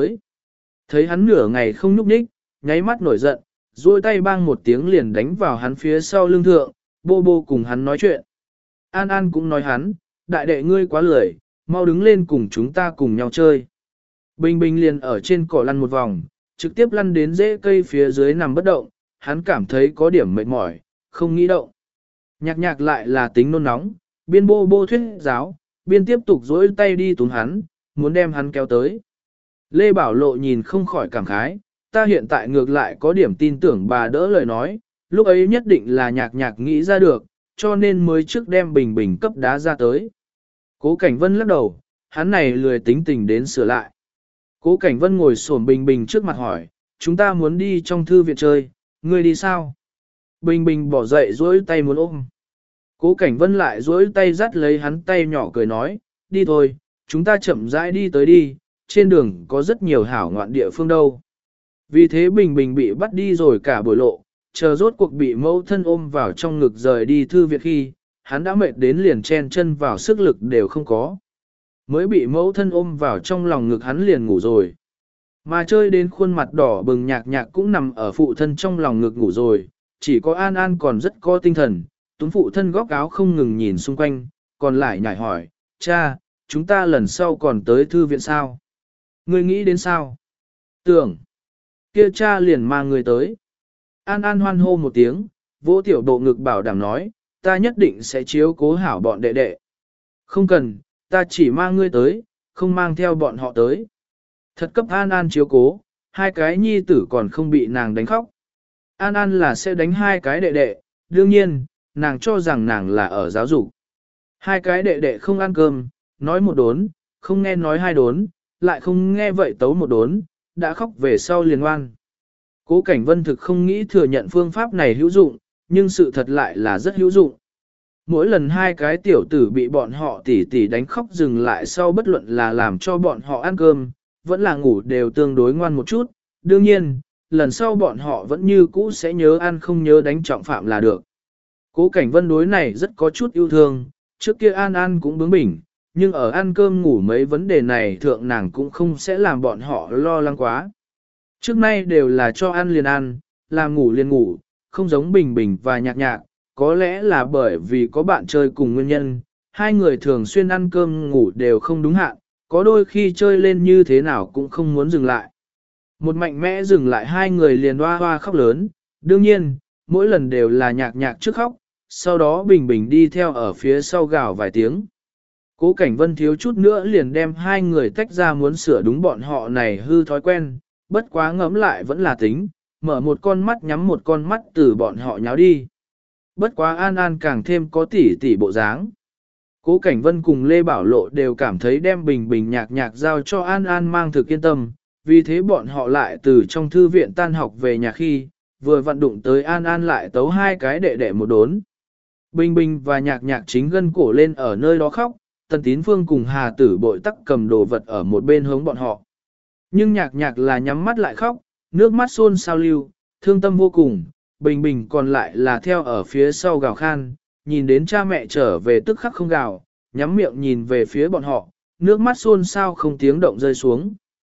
Thấy hắn nửa ngày không nhúc nhích, nháy mắt nổi giận, duỗi tay bang một tiếng liền đánh vào hắn phía sau lưng thượng, bô bô cùng hắn nói chuyện. An An cũng nói hắn, đại đệ ngươi quá lười, mau đứng lên cùng chúng ta cùng nhau chơi. Bình Bình liền ở trên cỏ lăn một vòng, trực tiếp lăn đến rễ cây phía dưới nằm bất động, hắn cảm thấy có điểm mệt mỏi, không nghĩ động. Nhạc Nhạc lại là tính nôn nóng, biên bô bô thuyết giáo, biên tiếp tục duỗi tay đi túm hắn, muốn đem hắn kéo tới. Lê Bảo Lộ nhìn không khỏi cảm khái, ta hiện tại ngược lại có điểm tin tưởng bà đỡ lời nói, lúc ấy nhất định là Nhạc Nhạc nghĩ ra được, cho nên mới trước đem Bình Bình cấp đá ra tới. Cố Cảnh Vân lắc đầu, hắn này lười tính tình đến sửa lại. Cố Cảnh Vân ngồi xổm Bình Bình trước mặt hỏi, chúng ta muốn đi trong thư viện chơi, ngươi đi sao? Bình Bình bỏ dậy duỗi tay muốn ôm. Cố Cảnh Vân lại duỗi tay dắt lấy hắn tay nhỏ cười nói, đi thôi, chúng ta chậm rãi đi tới đi, trên đường có rất nhiều hảo ngoạn địa phương đâu. Vì thế Bình Bình bị bắt đi rồi cả buổi lộ, chờ rốt cuộc bị mẫu thân ôm vào trong ngực rời đi thư viện khi, hắn đã mệt đến liền chen chân vào sức lực đều không có. Mới bị mẫu thân ôm vào trong lòng ngực hắn liền ngủ rồi. Mà chơi đến khuôn mặt đỏ bừng Nhạc Nhạc cũng nằm ở phụ thân trong lòng ngực ngủ rồi, chỉ có An An còn rất có tinh thần, túm phụ thân góc áo không ngừng nhìn xung quanh, còn lại nhảy hỏi, cha, chúng ta lần sau còn tới thư viện sao? Ngươi nghĩ đến sao? Tưởng, kia cha liền mang người tới. An An hoan hô một tiếng, vỗ tiểu độ ngực bảo đảm nói, ta nhất định sẽ chiếu cố hảo bọn đệ đệ. Không cần, ta chỉ mang ngươi tới, không mang theo bọn họ tới. Thật cấp An An chiếu cố, hai cái nhi tử còn không bị nàng đánh khóc. An An là sẽ đánh hai cái đệ đệ, đương nhiên, nàng cho rằng nàng là ở giáo dục. Hai cái đệ đệ không ăn cơm, nói một đốn, không nghe nói hai đốn, lại không nghe vậy tấu một đốn, đã khóc về sau liền ngoan. Cố Cảnh Vân thực không nghĩ thừa nhận phương pháp này hữu dụng, nhưng sự thật lại là rất hữu dụng. Mỗi lần hai cái tiểu tử bị bọn họ tỉ tỉ đánh khóc dừng lại sau bất luận là làm cho bọn họ ăn cơm, vẫn là ngủ đều tương đối ngoan một chút. Đương nhiên, lần sau bọn họ vẫn như cũ sẽ nhớ ăn không nhớ đánh trọng phạm là được. Cố Cảnh Vân đối này rất có chút yêu thương, trước kia An An cũng bướng bỉnh, nhưng ở ăn cơm ngủ mấy vấn đề này thượng nàng cũng không sẽ làm bọn họ lo lắng quá. Trước nay đều là cho ăn liền ăn, làm ngủ liền ngủ, không giống Bình Bình và Nhạc Nhạc, có lẽ là bởi vì có bạn chơi cùng nguyên nhân, hai người thường xuyên ăn cơm ngủ đều không đúng hạn, có đôi khi chơi lên như thế nào cũng không muốn dừng lại. Một mạnh mẽ dừng lại hai người liền hoa hoa khóc lớn, đương nhiên, mỗi lần đều là Nhạc Nhạc trước khóc, sau đó Bình Bình đi theo ở phía sau gào vài tiếng. Cố Cảnh Vân thiếu chút nữa liền đem hai người tách ra muốn sửa đúng bọn họ này hư thói quen, bất quá ngẫm lại vẫn là tính, mở một con mắt nhắm một con mắt từ bọn họ nháo đi. Bất quá An An càng thêm có tỉ tỉ bộ dáng. Cố Cảnh Vân cùng Lê Bảo Lộ đều cảm thấy đem Bình Bình Nhạc Nhạc giao cho An An mang thực yên tâm, vì thế bọn họ lại từ trong thư viện tan học về nhà khi, vừa vận đụng tới An An lại tấu hai cái đệ đệ một đốn. Bình Bình và Nhạc Nhạc chính gân cổ lên ở nơi đó khóc, Tần Tín Phương cùng Hà Tử Bội tắc cầm đồ vật ở một bên hướng bọn họ. Nhưng Nhạc Nhạc là nhắm mắt lại khóc, nước mắt xôn xao lưu, thương tâm vô cùng, Bình Bình còn lại là theo ở phía sau gào khan, nhìn đến cha mẹ trở về tức khắc không gào, nhắm miệng nhìn về phía bọn họ, nước mắt xôn xao không tiếng động rơi xuống.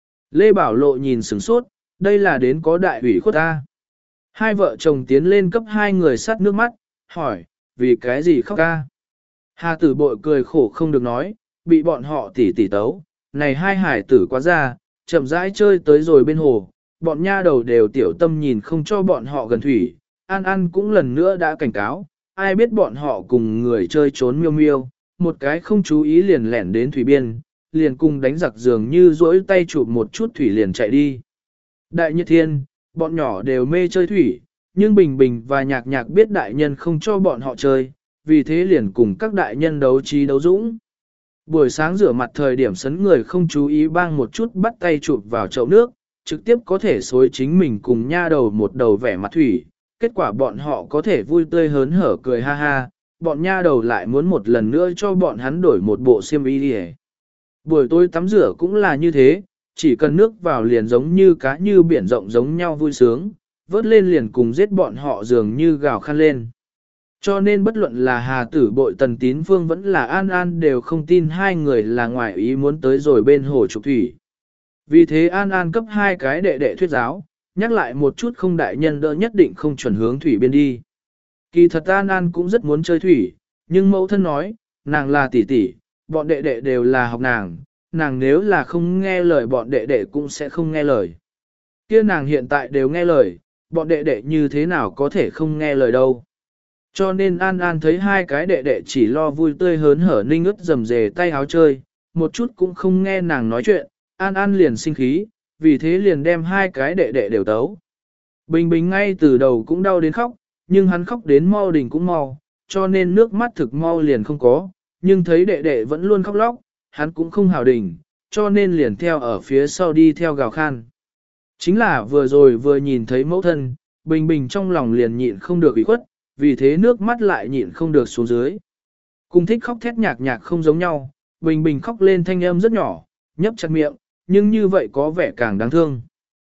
Lê Bảo Lộ nhìn sửng sốt, đây là đến có đại ủy khuất ta. Hai vợ chồng tiến lên cấp hai người sắt nước mắt, hỏi, vì cái gì khóc ca? Hà Tử Bội cười khổ không được nói, bị bọn họ tỉ tỉ tấu, này hai hải tử quá ra, chậm rãi chơi tới rồi bên hồ, bọn nha đầu đều tiểu tâm nhìn không cho bọn họ gần thủy, An An cũng lần nữa đã cảnh cáo, ai biết bọn họ cùng người chơi trốn miêu miêu, một cái không chú ý liền lẻn đến thủy biên, liền cùng đánh giặc dường như duỗi tay chụp một chút thủy liền chạy đi. Đại Nhật Thiên, bọn nhỏ đều mê chơi thủy, nhưng Bình Bình và Nhạc Nhạc biết đại nhân không cho bọn họ chơi, vì thế liền cùng các đại nhân đấu trí đấu dũng. Buổi sáng rửa mặt thời điểm sấn người không chú ý bang một chút bắt tay chụp vào chậu nước, trực tiếp có thể xối chính mình cùng nha đầu một đầu vẻ mặt thủy, kết quả bọn họ có thể vui tươi hớn hở cười ha ha, bọn nha đầu lại muốn một lần nữa cho bọn hắn đổi một bộ xiêm y đi. Buổi tối tắm rửa cũng là như thế, chỉ cần nước vào liền giống như cá như biển rộng giống nhau vui sướng, vớt lên liền cùng giết bọn họ dường như gào khăn lên. Cho nên bất luận là Hà Tử Bội Tần Tín Phương vẫn là An An đều không tin hai người là ngoài ý muốn tới rồi bên hồ trục thủy. Vì thế An An cấp hai cái đệ đệ thuyết giáo, nhắc lại một chút không đại nhân đỡ nhất định không chuẩn hướng thủy biên đi. Kỳ thật An An cũng rất muốn chơi thủy, nhưng mẫu thân nói, nàng là tỷ tỷ, bọn đệ đệ đều là học nàng, nàng nếu là không nghe lời bọn đệ đệ cũng sẽ không nghe lời. Kia nàng hiện tại đều nghe lời, bọn đệ đệ như thế nào có thể không nghe lời đâu. Cho nên An An thấy hai cái đệ đệ chỉ lo vui tươi hớn hở ninh ướt dầm dề tay áo chơi, một chút cũng không nghe nàng nói chuyện, An An liền sinh khí, vì thế liền đem hai cái đệ đệ đều tấu. Bình Bình ngay từ đầu cũng đau đến khóc, nhưng hắn khóc đến mau đỉnh cũng mau, cho nên nước mắt thực mau liền không có, nhưng thấy đệ đệ vẫn luôn khóc lóc, hắn cũng không hào đỉnh, cho nên liền theo ở phía sau đi theo gào khan. Chính là vừa rồi vừa nhìn thấy mẫu thân, Bình Bình trong lòng liền nhịn không được ủy khuất, vì thế nước mắt lại nhịn không được xuống dưới. Cùng thích khóc thét Nhạc Nhạc không giống nhau, Bình Bình khóc lên thanh âm rất nhỏ, nhấp chặt miệng, nhưng như vậy có vẻ càng đáng thương.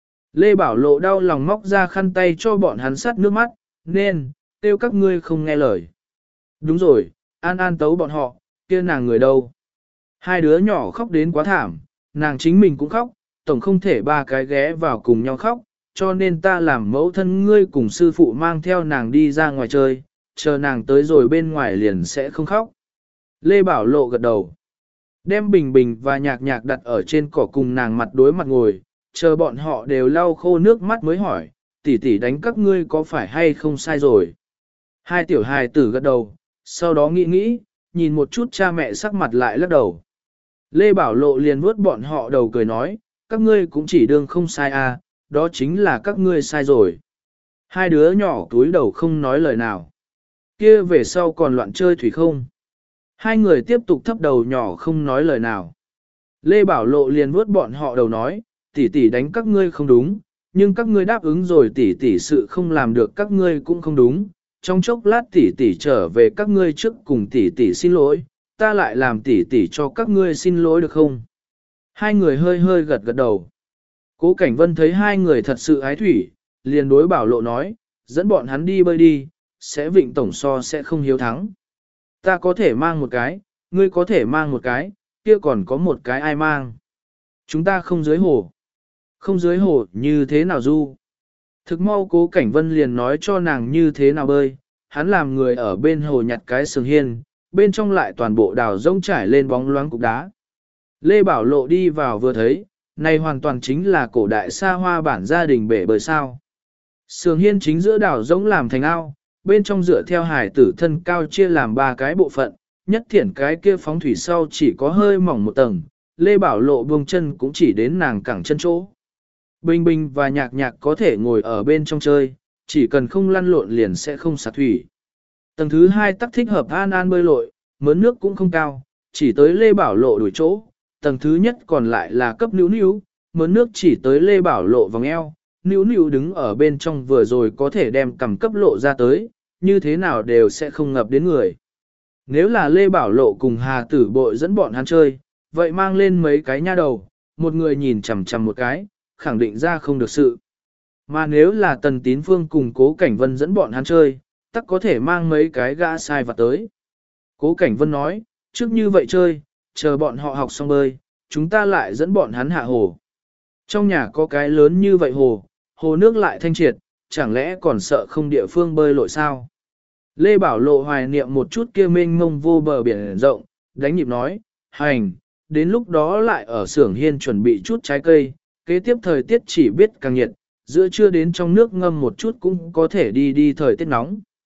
Lê Bảo Lộ đau lòng móc ra khăn tay cho bọn hắn sát nước mắt, nên, kêu các ngươi không nghe lời. Đúng rồi, An An tấu bọn họ, kia nàng người đâu. Hai đứa nhỏ khóc đến quá thảm, nàng chính mình cũng khóc, tổng không thể ba cái ghé vào cùng nhau khóc, cho nên ta làm mẫu thân ngươi cùng sư phụ mang theo nàng đi ra ngoài chơi, chờ nàng tới rồi bên ngoài liền sẽ không khóc. Lê Bảo Lộ gật đầu. Đem Bình Bình và Nhạc Nhạc đặt ở trên cỏ cùng nàng mặt đối mặt ngồi, chờ bọn họ đều lau khô nước mắt mới hỏi, tỷ tỷ đánh các ngươi có phải hay không sai rồi. Hai tiểu hài tử gật đầu, sau đó nghĩ nghĩ, nhìn một chút cha mẹ sắc mặt lại lắc đầu. Lê Bảo Lộ liền vuốt bọn họ đầu cười nói, các ngươi cũng chỉ đương không sai à, đó chính là các ngươi sai rồi. Hai đứa nhỏ túi đầu không nói lời nào. Kia về sau còn loạn chơi thủy không? Hai người tiếp tục thấp đầu nhỏ không nói lời nào. Lê Bảo Lộ liền vuốt bọn họ đầu nói, tỷ tỷ đánh các ngươi không đúng, nhưng các ngươi đáp ứng rồi tỷ tỷ sự không làm được các ngươi cũng không đúng. Trong chốc lát tỷ tỷ trở về các ngươi trước cùng tỷ tỷ xin lỗi, ta lại làm tỷ tỷ cho các ngươi xin lỗi được không? Hai người hơi hơi gật gật đầu. Cố Cảnh Vân thấy hai người thật sự ái thủy, liền đối Bảo Lộ nói, dẫn bọn hắn đi bơi đi, sẽ vịnh tổng so sẽ không hiếu thắng. Ta có thể mang một cái, ngươi có thể mang một cái, kia còn có một cái ai mang. Chúng ta không dưới hồ. Không dưới hồ như thế nào du? Thực mau Cố Cảnh Vân liền nói cho nàng như thế nào bơi, hắn làm người ở bên hồ nhặt cái sừng hiên, bên trong lại toàn bộ đào rông trải lên bóng loáng cục đá. Lê Bảo Lộ đi vào vừa thấy, này hoàn toàn chính là cổ đại xa hoa bản gia đình bể bơi sao. Sườn hiên chính giữa đảo rỗng làm thành ao, bên trong dựa theo hải tử thân cao chia làm ba cái bộ phận, nhất thiển cái kia phóng thủy sau chỉ có hơi mỏng một tầng, Lê Bảo Lộ buông chân cũng chỉ đến nàng cẳng chân chỗ. Bình Bình và Nhạc Nhạc có thể ngồi ở bên trong chơi, chỉ cần không lăn lộn liền sẽ không sạt thủy. Tầng thứ hai tắc thích hợp An An bơi lội, mớn nước cũng không cao, chỉ tới Lê Bảo Lộ đuổi chỗ. Tầng thứ nhất còn lại là cấp níu níu, mớn nước chỉ tới Lê Bảo Lộ vòng eo, níu níu đứng ở bên trong vừa rồi có thể đem cầm cấp lộ ra tới, như thế nào đều sẽ không ngập đến người. Nếu là Lê Bảo Lộ cùng Hà Tử Bội dẫn bọn hắn chơi, vậy mang lên mấy cái nha đầu, một người nhìn chằm chằm một cái, khẳng định ra không được sự. Mà nếu là Tần Tín Phương cùng Cố Cảnh Vân dẫn bọn hắn chơi, tắc có thể mang mấy cái gã sai vặt tới. Cố Cảnh Vân nói, trước như vậy chơi, chờ bọn họ học xong bơi, chúng ta lại dẫn bọn hắn hạ hồ. Trong nhà có cái lớn như vậy hồ, hồ nước lại thanh triệt, chẳng lẽ còn sợ không địa phương bơi lội sao? Lê Bảo Lộ hoài niệm một chút kia mênh mông vô bờ biển rộng, đánh nhịp nói, hành, đến lúc đó lại ở xưởng hiên chuẩn bị chút trái cây, kế tiếp thời tiết chỉ biết càng nhiệt, giữa trưa đến trong nước ngâm một chút cũng có thể đi thời tiết nóng.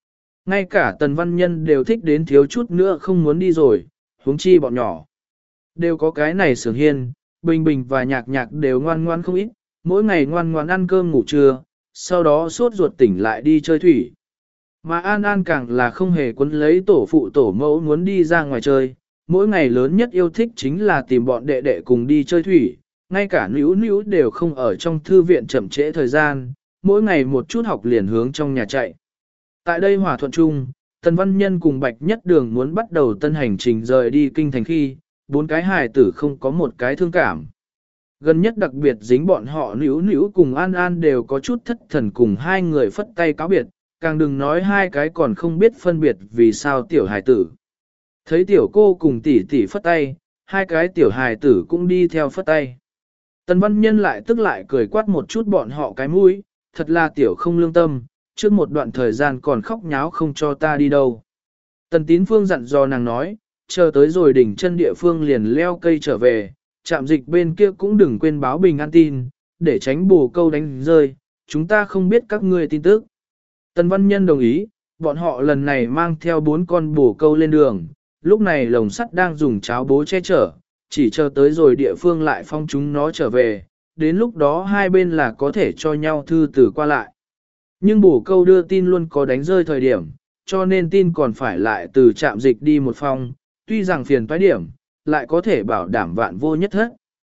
Ngay cả Tần Văn Nhân đều thích đến thiếu chút nữa không muốn đi rồi, huống chi bọn nhỏ. Đều có cái này sướng hiên, Bình Bình và Nhạc Nhạc đều ngoan ngoan không ít, mỗi ngày ngoan ngoan ăn cơm ngủ trưa, sau đó sốt ruột tỉnh lại đi chơi thủy. Mà An An càng là không hề quấn lấy tổ phụ tổ mẫu muốn đi ra ngoài chơi, mỗi ngày lớn nhất yêu thích chính là tìm bọn đệ đệ cùng đi chơi thủy, ngay cả níu níu đều không ở trong thư viện chậm trễ thời gian, mỗi ngày một chút học liền hướng trong nhà chạy. Tại đây hòa thuận chung, Tần Văn Nhân cùng Bạch Nhất Đường muốn bắt đầu tân hành trình rời đi kinh thành khi, bốn cái hài tử không có một cái thương cảm. Gần nhất đặc biệt dính bọn họ níu níu cùng An An đều có chút thất thần cùng hai người phất tay cáo biệt, càng đừng nói hai cái còn không biết phân biệt vì sao tiểu hài tử. Thấy tiểu cô cùng tỷ tỷ phất tay, hai cái tiểu hài tử cũng đi theo phất tay. Tần Văn Nhân lại tức lại cười quát một chút bọn họ cái mũi, thật là tiểu không lương tâm, trước một đoạn thời gian còn khóc nháo không cho ta đi đâu. Tần Tín Phương dặn dò nàng nói, chờ tới rồi đỉnh chân địa phương liền leo cây trở về, trạm dịch bên kia cũng đừng quên báo bình an tin, để tránh bồ câu đánh rơi, chúng ta không biết các ngươi tin tức. Tần Văn Nhân đồng ý, bọn họ lần này mang theo 4 con bồ câu lên đường, lúc này lồng sắt đang dùng cháo bố che chở, chỉ chờ tới rồi địa phương lại phong chúng nó trở về, đến lúc đó hai bên là có thể cho nhau thư từ qua lại. Nhưng bổ câu đưa tin luôn có đánh rơi thời điểm, cho nên tin còn phải lại từ trạm dịch đi một phong, tuy rằng phiền toái điểm, lại có thể bảo đảm vạn vô nhất hết.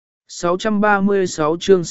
636 chương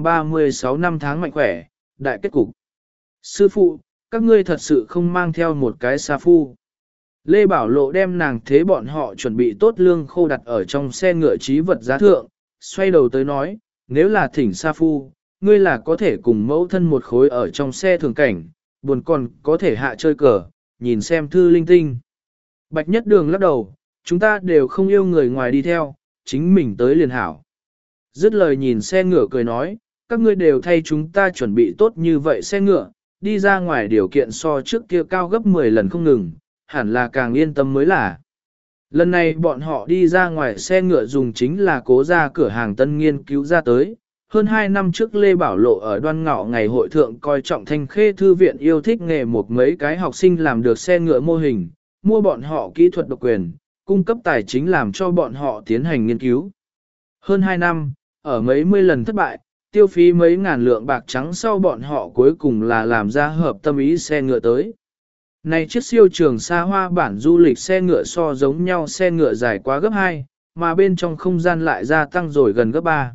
636 năm tháng mạnh khỏe, đại kết cục. Sư phụ, các ngươi thật sự không mang theo một cái sa phu. Lê Bảo Lộ đem nàng thế bọn họ chuẩn bị tốt lương khô đặt ở trong xe ngựa trí vật giá thượng, xoay đầu tới nói, nếu là thỉnh sa phu, ngươi là có thể cùng mẫu thân một khối ở trong xe thường cảnh, buồn còn có thể hạ chơi cờ, nhìn xem thư linh tinh. Bạch Nhất Đường lắc đầu, chúng ta đều không yêu người ngoài đi theo, chính mình tới liền hảo. Dứt lời nhìn xe ngựa cười nói, các ngươi đều thay chúng ta chuẩn bị tốt như vậy xe ngựa, đi ra ngoài điều kiện so trước kia cao gấp 10 lần không ngừng, hẳn là càng yên tâm mới là. Lần này bọn họ đi ra ngoài xe ngựa dùng chính là cố ra cửa hàng tân nghiên cứu ra tới. Hơn 2 năm trước Lê Bảo Lộ ở Đoan Ngọ ngày hội thượng coi trọng Thanh Khê Thư viện yêu thích nghề một mấy cái học sinh làm được xe ngựa mô hình, mua bọn họ kỹ thuật độc quyền, cung cấp tài chính làm cho bọn họ tiến hành nghiên cứu. Hơn 2 năm, ở mấy mươi lần thất bại, tiêu phí mấy ngàn lượng bạc trắng sau bọn họ cuối cùng là làm ra hợp tâm ý xe ngựa tới. Này chiếc siêu trường xa hoa bản du lịch xe ngựa so giống nhau xe ngựa dài quá gấp 2, mà bên trong không gian lại gia tăng rồi gần gấp 3.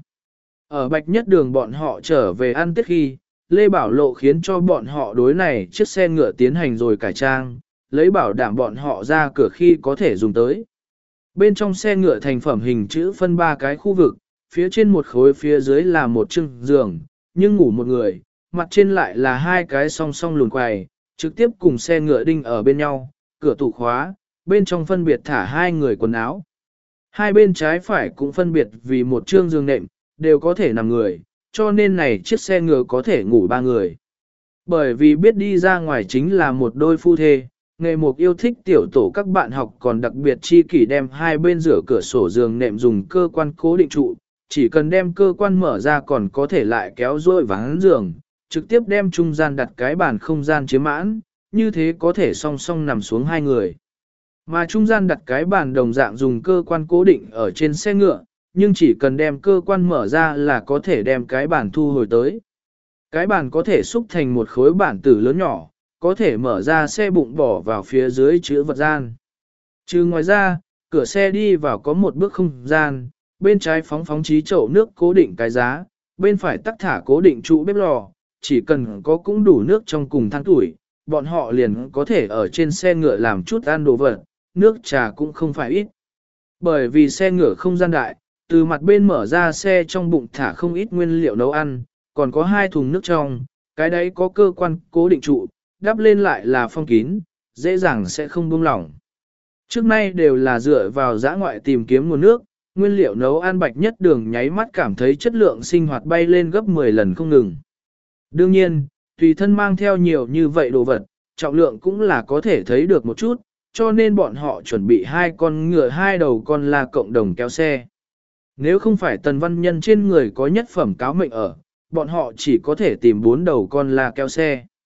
Ở Bạch Nhất Đường bọn họ trở về ăn tết khi, Lê Bảo Lộ khiến cho bọn họ đối này chiếc xe ngựa tiến hành rồi cải trang, lấy bảo đảm bọn họ ra cửa khi có thể dùng tới. Bên trong xe ngựa thành phẩm hình chữ phân 3 cái khu vực, phía trên một khối phía dưới là một chưng giường, nhưng ngủ một người, mặt trên lại là hai cái song song lùn quầy, trực tiếp cùng xe ngựa đinh ở bên nhau, cửa tủ khóa, bên trong phân biệt thả hai người quần áo. Hai bên trái phải cũng phân biệt vì một chương giường nệm, đều có thể nằm người, cho nên này chiếc xe ngựa có thể ngủ 3 người. Bởi vì biết đi ra ngoài chính là một đôi phu thê, nghề mục yêu thích tiểu tổ các bạn học còn đặc biệt chi kỷ đem hai bên rửa cửa sổ giường nệm dùng cơ quan cố định trụ, chỉ cần đem cơ quan mở ra còn có thể lại kéo dôi ván giường, trực tiếp đem trung gian đặt cái bàn không gian chiếm mãn, như thế có thể song song nằm xuống hai người. Mà trung gian đặt cái bàn đồng dạng dùng cơ quan cố định ở trên xe ngựa, nhưng chỉ cần đem cơ quan mở ra là có thể đem cái bàn thu hồi tới. Cái bàn có thể xúc thành một khối bản tử lớn nhỏ, có thể mở ra xe bụng bỏ vào phía dưới chứa vật gian. Trừ ngoài ra, cửa xe đi vào có một bước không gian, bên trái phóng trí chậu nước cố định cái giá, bên phải tắc thả cố định trụ bếp lò, chỉ cần có cũng đủ nước trong cùng than tuổi, bọn họ liền có thể ở trên xe ngựa làm chút ăn đồ vật, nước trà cũng không phải ít. Bởi vì xe ngựa không gian đại, từ mặt bên mở ra xe trong bụng thả không ít nguyên liệu nấu ăn, còn có 2 thùng nước trong, cái đấy có cơ quan cố định trụ, đắp lên lại là phong kín, dễ dàng sẽ không buông lỏng. Trước nay đều là dựa vào dã ngoại tìm kiếm nguồn nước, nguyên liệu nấu ăn Bạch Nhất Đường nháy mắt cảm thấy chất lượng sinh hoạt bay lên gấp 10 lần không ngừng. Đương nhiên, tùy thân mang theo nhiều như vậy đồ vật, trọng lượng cũng là có thể thấy được một chút, cho nên bọn họ chuẩn bị 2 con ngựa 2 đầu con la cộng đồng kéo xe. Nếu không phải Tần Văn Nhân trên người có nhất phẩm cáo mệnh ở, bọn họ chỉ có thể tìm 4 đầu con la kéo xe.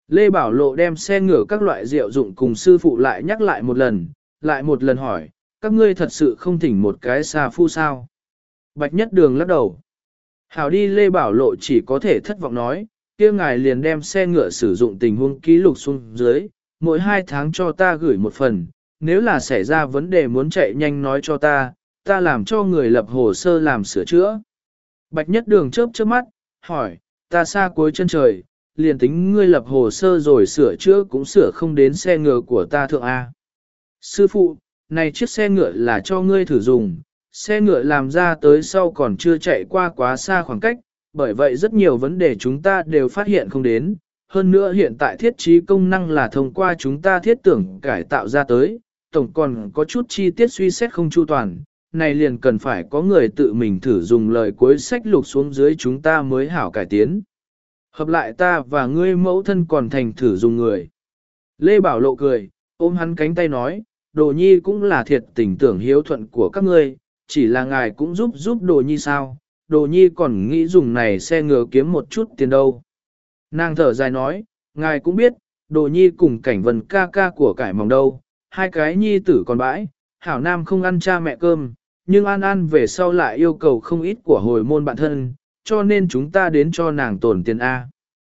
Lê Bảo Lộ đem xe ngựa các loại rượu dụng cùng sư phụ lại nhắc lại một lần hỏi, các ngươi thật sự không thỉnh một cái xà phu sao? Bạch Nhất Đường lắc đầu. Hảo đi, Lê Bảo Lộ chỉ có thể thất vọng nói, kia ngài liền đem xe ngựa sử dụng tình huống ký lục xuống dưới, mỗi 2 tháng cho ta gửi một phần, nếu là xảy ra vấn đề muốn chạy nhanh nói cho ta làm cho người lập hồ sơ làm sửa chữa. Bạch Nhất Đường chớp chớp mắt, hỏi, ta xa cuối chân trời, liền tính ngươi lập hồ sơ rồi sửa chữa cũng sửa không đến xe ngựa của ta thượng A. Sư phụ, này chiếc xe ngựa là cho ngươi thử dùng, xe ngựa làm ra tới sau còn chưa chạy qua quá xa khoảng cách, bởi vậy rất nhiều vấn đề chúng ta đều phát hiện không đến. Hơn nữa hiện tại thiết trí công năng là thông qua chúng ta thiết tưởng cải tạo ra tới, tổng còn có chút chi tiết suy xét không chu toàn, này liền cần phải có người tự mình thử dùng lời cuối sách lục xuống dưới chúng ta mới hảo cải tiến. Hợp lại ta và ngươi mẫu thân còn thành thử dùng người. Lê Bảo Lộ cười, ôm hắn cánh tay nói, Đồ Nhi cũng là thiệt tình tưởng hiếu thuận của các ngươi, chỉ là ngài cũng giúp Đồ Nhi sao, Đồ Nhi còn nghĩ dùng này xe ngựa kiếm một chút tiền đâu. Nàng thở dài nói, ngài cũng biết, Đồ Nhi cùng Cảnh Vân ca ca của cải mỏng đâu, 2 cái nhi tử còn bãi, hảo nam không ăn cha mẹ cơm, nhưng An An về sau lại yêu cầu không ít của hồi môn bạn thân, cho nên chúng ta đến cho nàng tổn tiền A.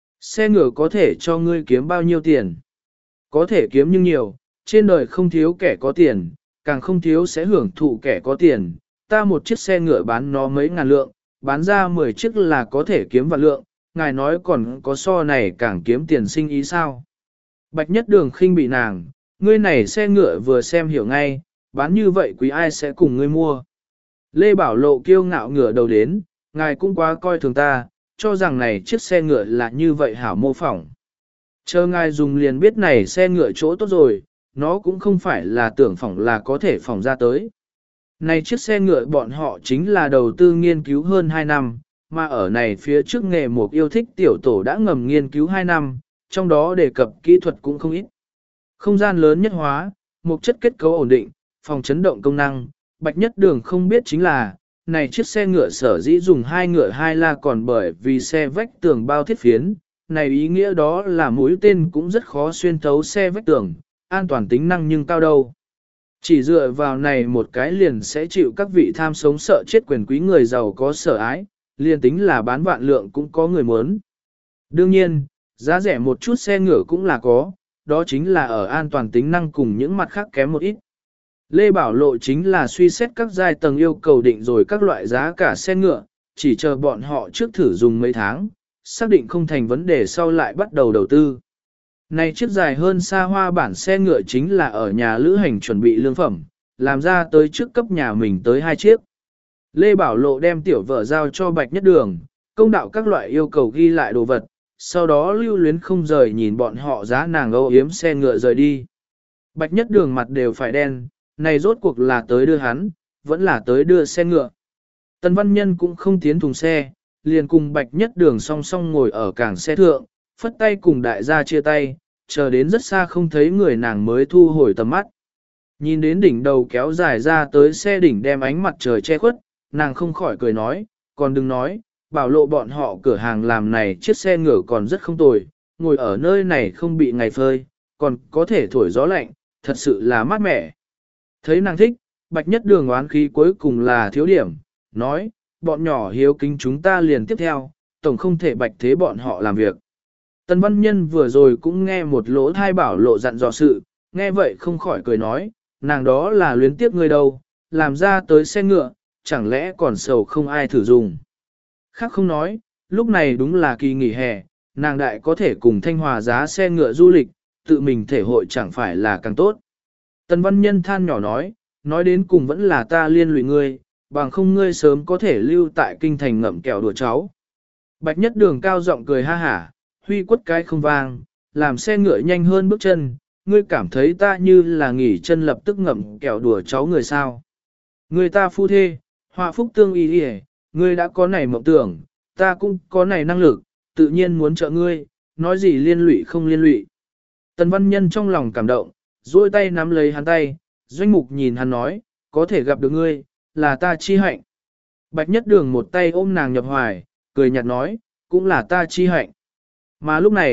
Xe ngựa có thể cho ngươi kiếm bao nhiêu tiền? Có thể kiếm nhưng nhiều, trên đời không thiếu kẻ có tiền, càng không thiếu sẽ hưởng thụ kẻ có tiền. Ta một chiếc xe ngựa bán nó mấy ngàn lượng, bán ra 10 chiếc là có thể kiếm vạn lượng, ngài nói còn có so này càng kiếm tiền sinh ý sao? Bạch Nhất Đường khinh bị nàng, ngươi này xe ngựa vừa xem hiểu ngay, bán như vậy quý ai sẽ cùng ngươi mua. Lê Bảo Lộ kiêu ngạo ngửa đầu đến, ngài cũng quá coi thường ta, cho rằng này chiếc xe ngựa là như vậy hảo mô phỏng. Chờ ngài dùng liền biết này xe ngựa chỗ tốt rồi, nó cũng không phải là tưởng phỏng là có thể phỏng ra tới. Này chiếc xe ngựa bọn họ chính là đầu tư nghiên cứu hơn 2 năm, mà ở này phía trước nghề một yêu thích tiểu tổ đã ngầm nghiên cứu 2 năm, trong đó đề cập kỹ thuật cũng không ít. Không gian lớn nhất hóa, một chất kết cấu ổn định, phòng chấn động công năng, Bạch Nhất Đường không biết chính là, này chiếc xe ngựa sở dĩ dùng 2 ngựa 2 la còn bởi vì xe vách tường bao thiết phiến, này ý nghĩa đó là mũi tên cũng rất khó xuyên thấu xe vách tường, an toàn tính năng nhưng cao đâu. Chỉ dựa vào này một cái liền sẽ chịu các vị tham sống sợ chết quyền quý người giàu có sở ái, liền tính là bán vạn lượng cũng có người muốn. Đương nhiên, giá rẻ một chút xe ngựa cũng là có, đó chính là ở an toàn tính năng cùng những mặt khác kém một ít. Lê Bảo Lộ chính là suy xét các giai tầng yêu cầu định rồi các loại giá cả xe ngựa, chỉ chờ bọn họ trước thử dùng mấy tháng, xác định không thành vấn đề sau lại bắt đầu đầu tư. Này chiếc dài hơn xa hoa bản xe ngựa chính là ở nhà lữ hành chuẩn bị lương phẩm, làm ra tới trước cấp nhà mình tới 2 chiếc. Lê Bảo Lộ đem tiểu vợ giao cho Bạch Nhất Đường, công đạo các loại yêu cầu ghi lại đồ vật, sau đó lưu luyến không rời nhìn bọn họ giá nàng âu yếm xe ngựa rời đi. Bạch Nhất Đường mặt đều phải đen, này rốt cuộc là tới đưa hắn, vẫn là tới đưa xe ngựa. Tần Văn Nhân cũng không tiến thùng xe, liền cùng Bạch Nhất Đường song song ngồi ở cảng xe thượng, phất tay cùng đại gia chia tay, chờ đến rất xa không thấy người nàng mới thu hồi tầm mắt. Nhìn đến đỉnh đầu kéo dài ra tới xe đỉnh đem ánh mặt trời che khuất, nàng không khỏi cười nói, còn đừng nói, Bảo Lộ bọn họ cửa hàng làm này chiếc xe ngựa còn rất không tồi, ngồi ở nơi này không bị ngày phơi, còn có thể thổi gió lạnh, thật sự là mát mẻ. Thấy nàng thích, Bạch Nhất Đường oán khí cuối cùng là thiếu điểm, nói, bọn nhỏ hiếu kính chúng ta liền tiếp theo, tổng không thể bạch thế bọn họ làm việc. Tần Văn Nhân vừa rồi cũng nghe một lỗ thai Bảo Lộ dặn dò sự, nghe vậy không khỏi cười nói, nàng đó là luyến tiếc người đâu, làm ra tới xe ngựa, chẳng lẽ còn sầu không ai thử dùng. Khác không nói, lúc này đúng là kỳ nghỉ hè, nàng đại có thể cùng Thanh Hòa giá xe ngựa du lịch, tự mình thể hội chẳng phải là càng tốt. Tần Văn Nhân than nhỏ nói đến cùng vẫn là ta liên lụy ngươi, bằng không ngươi sớm có thể lưu tại kinh thành ngậm kẹo đùa cháu. Bạch Nhất Đường cao giọng cười ha hả, huy quất cái không vang, làm xe ngựa nhanh hơn bước chân, ngươi cảm thấy ta như là nghỉ chân lập tức ngậm kẹo đùa cháu người sao. Người ta phu thê, họa phúc tương y đi, ngươi đã có này mộng tưởng, ta cũng có này năng lực, tự nhiên muốn trợ ngươi, nói gì liên lụy không liên lụy. Tần Văn Nhân trong lòng cảm động, duỗi tay nắm lấy hắn tay, Doanh Mục nhìn hắn nói, có thể gặp được ngươi, là ta chi hạnh. Bạch Nhất Đường một tay ôm nàng nhập hoài, cười nhạt nói, cũng là ta chi hạnh. Mà lúc này,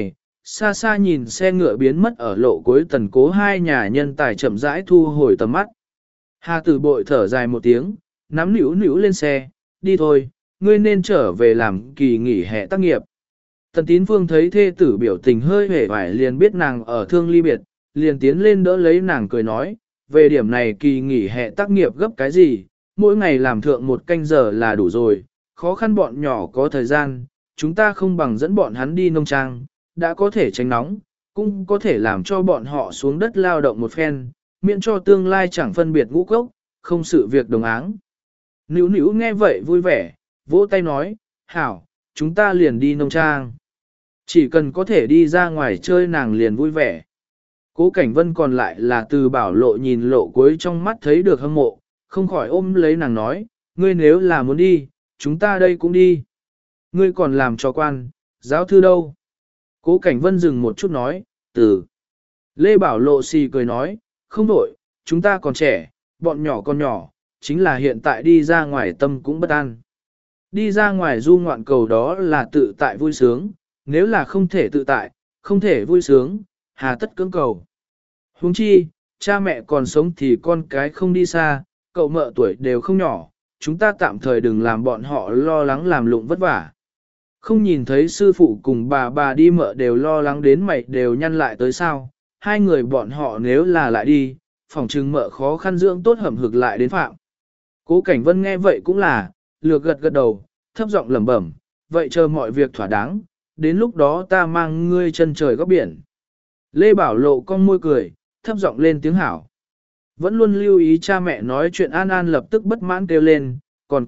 xa xa nhìn xe ngựa biến mất ở lộ cuối Tần Cố hai nhà nhân tài chậm rãi thu hồi tầm mắt. Hà Tử Bội thở dài một tiếng, nắm nữu nữu lên xe, đi thôi, ngươi nên trở về làm kỳ nghỉ hè tác nghiệp. Tần Tín Phương thấy thê tử biểu tình hơi hề vải liền biết nàng ở thương ly biệt, liền tiến lên đỡ lấy nàng cười nói, về điểm này kỳ nghỉ hè tác nghiệp gấp cái gì, mỗi ngày làm thượng 1 canh giờ là đủ rồi, khó khăn bọn nhỏ có thời gian, chúng ta không bằng dẫn bọn hắn đi nông trang, đã có thể tránh nóng, cũng có thể làm cho bọn họ xuống đất lao động một phen, miễn cho tương lai chẳng phân biệt ngũ cốc, không sự việc đồng áng. Nữu nữu nghe vậy vui vẻ, vỗ tay nói, hảo, chúng ta liền đi nông trang. Chỉ cần có thể đi ra ngoài chơi nàng liền vui vẻ. Cố Cảnh Vân còn lại là từ Bảo Lộ nhìn lộ cuối trong mắt thấy được hâm mộ, không khỏi ôm lấy nàng nói, ngươi nếu là muốn đi, chúng ta đây cũng đi. Ngươi còn làm cho quan, giáo thư đâu? Cố Cảnh Vân dừng một chút nói, từ. Lê Bảo Lộ xì cười nói, không đổi, chúng ta còn trẻ, bọn nhỏ còn nhỏ, chính là hiện tại đi ra ngoài tâm cũng bất an. Đi ra ngoài du ngoạn cầu đó là tự tại vui sướng, nếu là không thể tự tại, không thể vui sướng, hà tất cưỡng cầu. Huống chi, cha mẹ còn sống thì con cái không đi xa, cậu mợ tuổi đều không nhỏ, chúng ta tạm thời đừng làm bọn họ lo lắng làm lụng vất vả. Không nhìn thấy sư phụ cùng bà đi mợ đều lo lắng đến mày đều nhăn lại tới sao, hai người bọn họ nếu là lại đi, phòng trừng mợ khó khăn dưỡng tốt hầm hực lại đến phạm. Cố Cảnh Vân nghe vậy cũng là, lược gật gật đầu, thấp giọng lẩm bẩm, vậy chờ mọi việc thỏa đáng, đến lúc đó ta mang ngươi chân trời góc biển. Lê Bảo Lộ cong môi cười, thấp giọng lên tiếng hảo. Vẫn luôn lưu ý cha mẹ nói chuyện An An lập tức bất mãn kêu lên, còn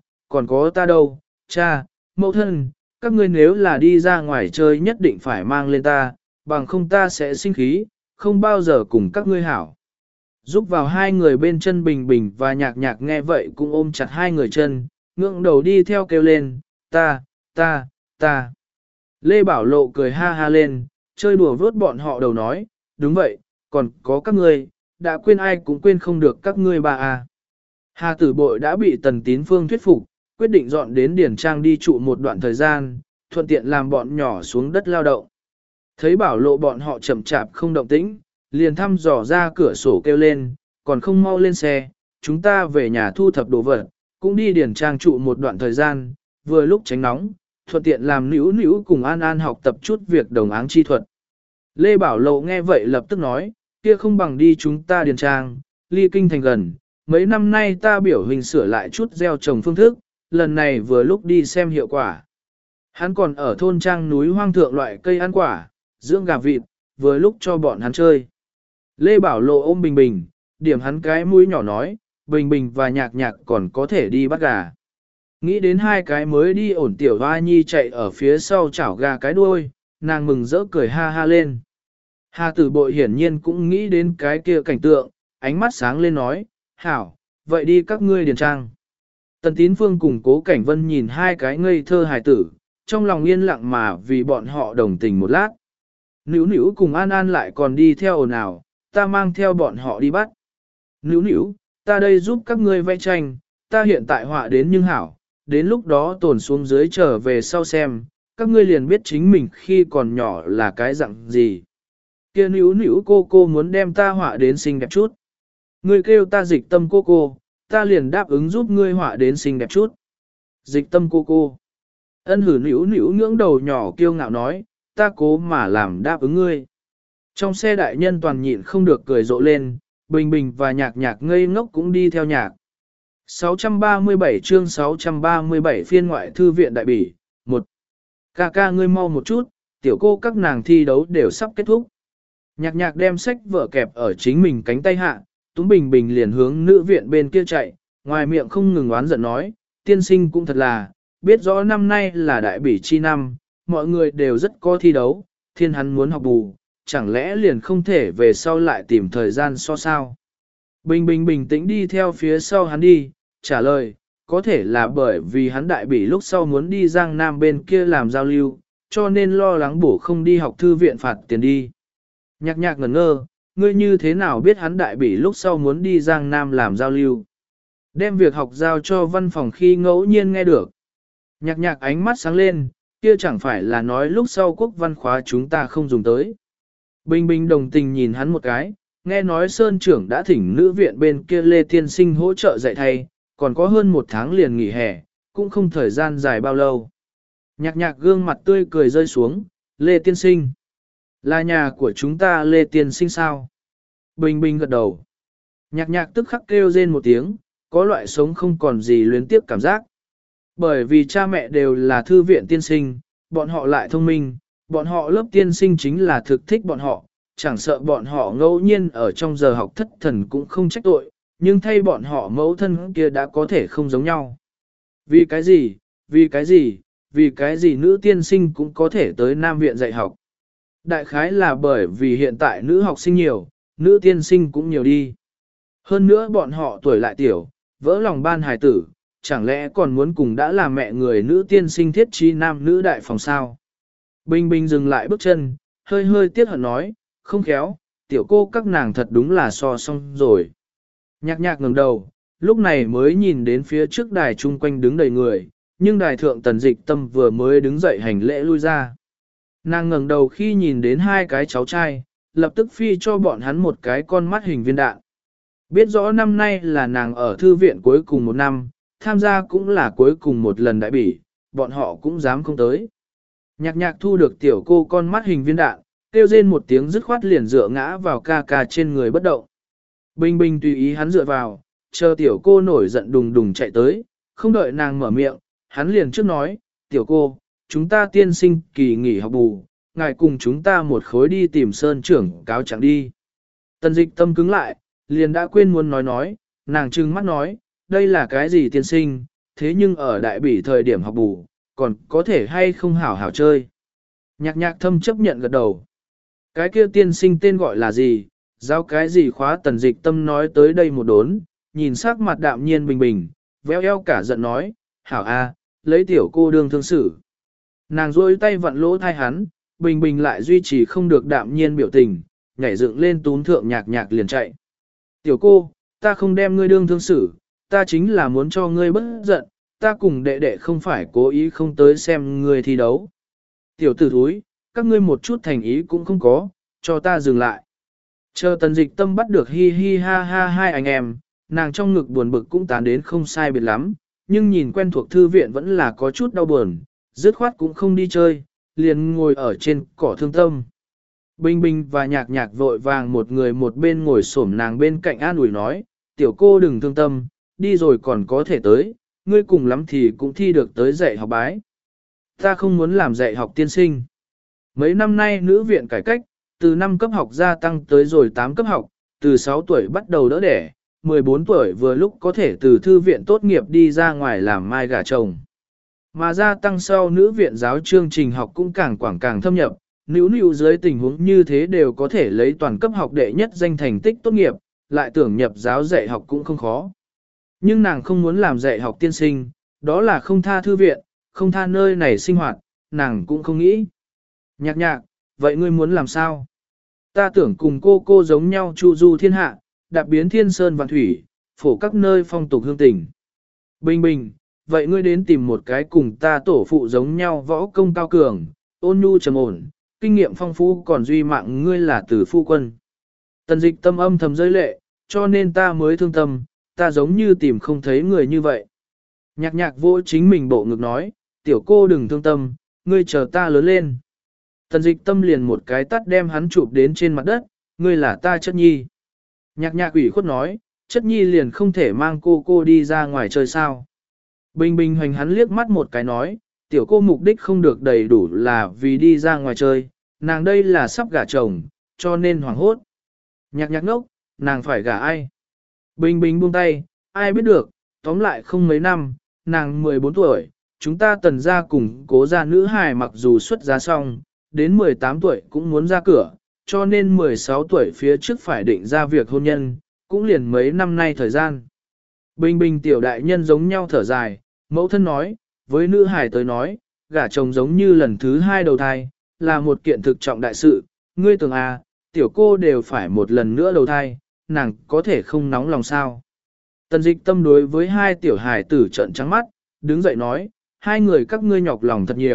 có ta đâu, cha, mẫu thân, các ngươi nếu là đi ra ngoài chơi nhất định phải mang lên ta, bằng không ta sẽ sinh khí, không bao giờ cùng các ngươi hảo. Giúp vào hai người bên chân Bình Bình và Nhạc Nhạc nghe vậy cũng ôm chặt hai người chân, ngưỡng đầu đi theo kêu lên, ta. Lê Bảo Lộ cười ha ha lên, chơi đùa vớt bọn họ đầu nói, đúng vậy, còn có các ngươi, đã quên ai cũng quên không được các ngươi bà à. Hà Tử Bội đã bị Tần Tín Phương thuyết phục, quyết định dọn đến Điển Trang đi trụ một đoạn thời gian, thuận tiện làm bọn nhỏ xuống đất lao động. Thấy Bảo Lộ bọn họ chậm chạp không động tĩnh, liền thăm dò ra cửa sổ kêu lên, còn không mau lên xe, chúng ta về nhà thu thập đồ vật, cũng đi Điển Trang trụ một đoạn thời gian, vừa lúc tránh nóng, thuận tiện làm nữu nữu cùng An An học tập chút việc đồng áng chi thuật. Lê Bảo Lộ nghe vậy lập tức nói, kia không bằng đi chúng ta Điền Trang, ly kinh thành gần, mấy năm nay ta biểu hình sửa lại chút gieo trồng phương thức, lần này vừa lúc đi xem hiệu quả. Hắn còn ở thôn trang núi hoang thượng loại cây ăn quả, dưỡng gà vịt, vừa lúc cho bọn hắn chơi. Lê Bảo Lộ ôm Bình Bình, điểm hắn cái mũi nhỏ nói, Bình Bình và Nhạc Nhạc còn có thể đi bắt gà. Nghĩ đến hai cái mới đi ổn tiểu hoa nhi chạy ở phía sau chảo gà cái đuôi, nàng mừng rỡ cười ha ha lên. Hà Tử Bội hiển nhiên cũng nghĩ đến cái kia cảnh tượng, ánh mắt sáng lên nói, hảo, vậy đi các ngươi điền trang. Tần Tín Phương cùng Cố Cảnh Vân nhìn hai cái ngây thơ hài tử, trong lòng yên lặng mà vì bọn họ đồng tình một lát. Nữu nữu cùng An An lại còn đi theo ồn ào, ta mang theo bọn họ đi bắt. Nữu nữu, ta đây giúp các ngươi vẽ tranh, ta hiện tại họa đến nhưng hảo, đến lúc đó tồn xuống dưới trở về sau xem, các ngươi liền biết chính mình khi còn nhỏ là cái dạng gì. Kia nữu nữu cô muốn đem ta họa đến xinh đẹp chút. Ngươi kêu ta Dịch Tâm cô, ta liền đáp ứng giúp ngươi họa đến xinh đẹp chút. Dịch Tâm cô. Ân hử nữu nữu ngưỡng đầu nhỏ kiêu ngạo nói, ta cố mà làm đáp ứng ngươi. Trong xe đại nhân toàn nhịn không được cười rộ lên, Bình Bình và Nhạc Nhạc ngây ngốc cũng đi theo nhạc. 637 chương 637 phiên ngoại thư viện đại bỉ, 1. Ca ngươi mau một chút, tiểu cô các nàng thi đấu đều sắp kết thúc. Nhạc Nhạc đem sách vở kẹp ở chính mình cánh tay hạ, Túng Bình Bình liền hướng nữ viện bên kia chạy, ngoài miệng không ngừng oán giận nói, tiên sinh cũng thật là, biết rõ năm nay là đại bỉ chi năm, mọi người đều rất có thi đấu, thiên hắn muốn học bù, chẳng lẽ liền không thể về sau lại tìm thời gian so sao. Bình Bình bình tĩnh đi theo phía sau hắn đi, trả lời, có thể là bởi vì hắn đại bỉ lúc sau muốn đi Giang Nam bên kia làm giao lưu, cho nên lo lắng bổ không đi học thư viện phạt tiền đi. Nhạc Nhạc ngẩn ngơ, ngươi như thế nào biết hắn đại bỉ lúc sau muốn đi Giang Nam làm giao lưu? Đem việc học giao cho văn phòng khi ngẫu nhiên nghe được. Nhạc Nhạc ánh mắt sáng lên, Kia chẳng phải là nói lúc sau quốc văn khóa chúng ta không dùng tới. Bình Bình đồng tình nhìn hắn một cái, nghe nói Sơn trưởng đã thỉnh nữ viện bên kia Lê Tiên Sinh hỗ trợ dạy thay, còn có hơn 1 tháng liền nghỉ hè, cũng không thời gian dài bao lâu. Nhạc nhạc gương mặt tươi cười rơi xuống, Lê Tiên Sinh. Là nhà của chúng ta Lê Tiên Sinh sao? Bình Bình gật đầu. Nhạc nhạc tức khắc kêu rên một tiếng, có loại sống không còn gì luyến tiếp cảm giác. Bởi vì cha mẹ đều là thư viện tiên sinh, bọn họ lại thông minh, bọn họ lớp tiên sinh chính là thực thích bọn họ, chẳng sợ bọn họ ngẫu nhiên ở trong giờ học thất thần cũng không trách tội, nhưng thay bọn họ mẫu thân kia đã có thể không giống nhau. Vì cái gì, vì cái gì, vì cái gì nữ tiên sinh cũng có thể tới Nam viện dạy học. Đại khái là bởi vì hiện tại nữ học sinh nhiều, nữ tiên sinh cũng nhiều đi. Hơn nữa bọn họ tuổi lại tiểu, vỡ lòng ban hài tử, chẳng lẽ còn muốn cùng đã là mẹ người nữ tiên sinh thiết trí nam nữ đại phòng sao? Bình Bình dừng lại bước chân, hơi hơi tiếc hận nói, không khéo, tiểu cô các nàng thật đúng là so xong rồi. Nhạc nhạc ngẩng đầu, lúc này mới nhìn đến phía trước đài chung quanh đứng đầy người, nhưng đài thượng Tần Dịch Tâm vừa mới đứng dậy hành lễ lui ra. Nàng ngẩng đầu khi nhìn đến 2 cái cháu trai, lập tức phi cho bọn hắn một cái con mắt hình viên đạn. Biết rõ năm nay là nàng ở thư viện cuối cùng 1 năm, tham gia cũng là cuối cùng một lần đại bỉ, bọn họ cũng dám không tới. Nhạc nhạc thu được tiểu cô con mắt hình viên đạn, kêu rên một tiếng dứt khoát liền dựa ngã vào ca ca trên người bất động. Bình Bình tùy ý hắn dựa vào, chờ tiểu cô nổi giận đùng đùng chạy tới, không đợi nàng mở miệng, hắn liền trước nói, tiểu cô, chúng ta tiên sinh kỳ nghỉ học bù, ngài cùng chúng ta một khối đi tìm Sơn trưởng cáo trạng đi. Tần Dịch Tâm cứng lại, liền đã quên muốn nói, nàng trừng mắt nói, đây là cái gì tiên sinh, thế nhưng ở đại bỉ thời điểm học bù, còn có thể hay không hảo hảo chơi. Nhạc nhạc thâm chấp nhận gật đầu. Cái kia tiên sinh tên gọi là gì, giao cái gì khóa. Tần Dịch Tâm nói tới đây một đốn, nhìn sắc mặt đạm nhiên bình bình, véo eo cả giận nói, hảo a, lấy tiểu cô đương thương xử. Nàng rôi tay vặn lỗ thai hắn, bình bình lại duy trì không được đạm nhiên biểu tình, nhảy dựng lên túm thượng nhạc nhạc liền chạy. Tiểu cô, ta không đem ngươi đương thương xử, ta chính là muốn cho ngươi bất giận, ta cùng đệ đệ không phải cố ý không tới xem ngươi thi đấu. Tiểu tử thúi, các ngươi một chút thành ý cũng không có, cho ta dừng lại. Chờ Tần Dịch Tâm bắt được hi hi ha ha 2 anh em, nàng trong ngực buồn bực cũng tán đến không sai biệt lắm, nhưng nhìn quen thuộc thư viện vẫn là có chút đau buồn, dứt khoát cũng không đi chơi, liền ngồi ở trên cỏ thương tâm. Bình Bình và nhạc nhạc vội vàng một người một bên ngồi xổm nàng bên cạnh an ủi nói, tiểu cô đừng thương tâm, đi rồi còn có thể tới, ngươi cùng lắm thì cũng thi được tới dạy học bái. Ta không muốn làm dạy học tiên sinh. Mấy năm nay nữ viện cải cách, từ 5 cấp học gia tăng tới rồi 8 cấp học, từ 6 tuổi bắt đầu đỡ đẻ, 14 tuổi vừa lúc có thể từ thư viện tốt nghiệp đi ra ngoài làm mai gả chồng. Mà gia tăng sau nữ viện giáo chương trình học cũng càng quảng càng thâm nhập, níu dưới tình huống như thế đều có thể lấy toàn cấp học đệ nhất danh thành tích tốt nghiệp, lại tưởng nhập giáo dạy học cũng không khó. Nhưng nàng không muốn làm dạy học tiên sinh, đó là không tha thư viện, không tha nơi này sinh hoạt, nàng cũng không nghĩ. Nhạc nhạc, vậy ngươi muốn làm sao? Ta tưởng cùng cô giống nhau chu du thiên hạ, đạp biến thiên sơn vạn thủy, phổ các nơi phong tục hương tình. Bình Bình, vậy ngươi đến tìm một cái cùng ta tổ phụ giống nhau võ công cao cường, ôn nhu trầm ổn, kinh nghiệm phong phú còn duy mạng ngươi là tử phu quân. Tần Dịch Tâm âm thầm rơi lệ, cho nên ta mới thương tâm, ta giống như tìm không thấy người như vậy. Nhạc nhạc vô chính mình bộ ngực nói, tiểu cô đừng thương tâm, ngươi chờ ta lớn lên. Tần Dịch Tâm liền một cái tắt đem hắn chụp đến trên mặt đất, ngươi là ta chất nhi. Nhạc nhạc ủy khuất nói, chất nhi liền không thể mang cô đi ra ngoài chơi sao. Bình Bình hoành hắn liếc mắt một cái nói, tiểu cô mục đích không được đầy đủ là vì đi ra ngoài chơi, nàng đây là sắp gả chồng, cho nên hoảng hốt. Nhạc nhạc ngốc, nàng phải gả ai? Bình Bình buông tay, ai biết được, tóm lại không mấy năm, nàng 14 tuổi, chúng ta Tần gia cùng cố gia nữ hài mặc dù xuất giá xong, đến 18 tuổi cũng muốn ra cửa, cho nên 16 tuổi phía trước phải định ra việc hôn nhân, cũng liền mấy năm nay thời gian. Bình Bình tiểu đại nhân giống nhau thở dài, mẫu thân nói, với nữ hài tới nói, gả chồng giống như lần thứ 2 đầu thai, là một kiện thực trọng đại sự, ngươi tưởng à, tiểu cô đều phải một lần nữa đầu thai, nàng có thể không nóng lòng sao. Tần Dịch Tâm đối với 2 tiểu hài tử trợn trắng mắt, đứng dậy nói, 2 người các ngươi nhọc lòng thật nhiều,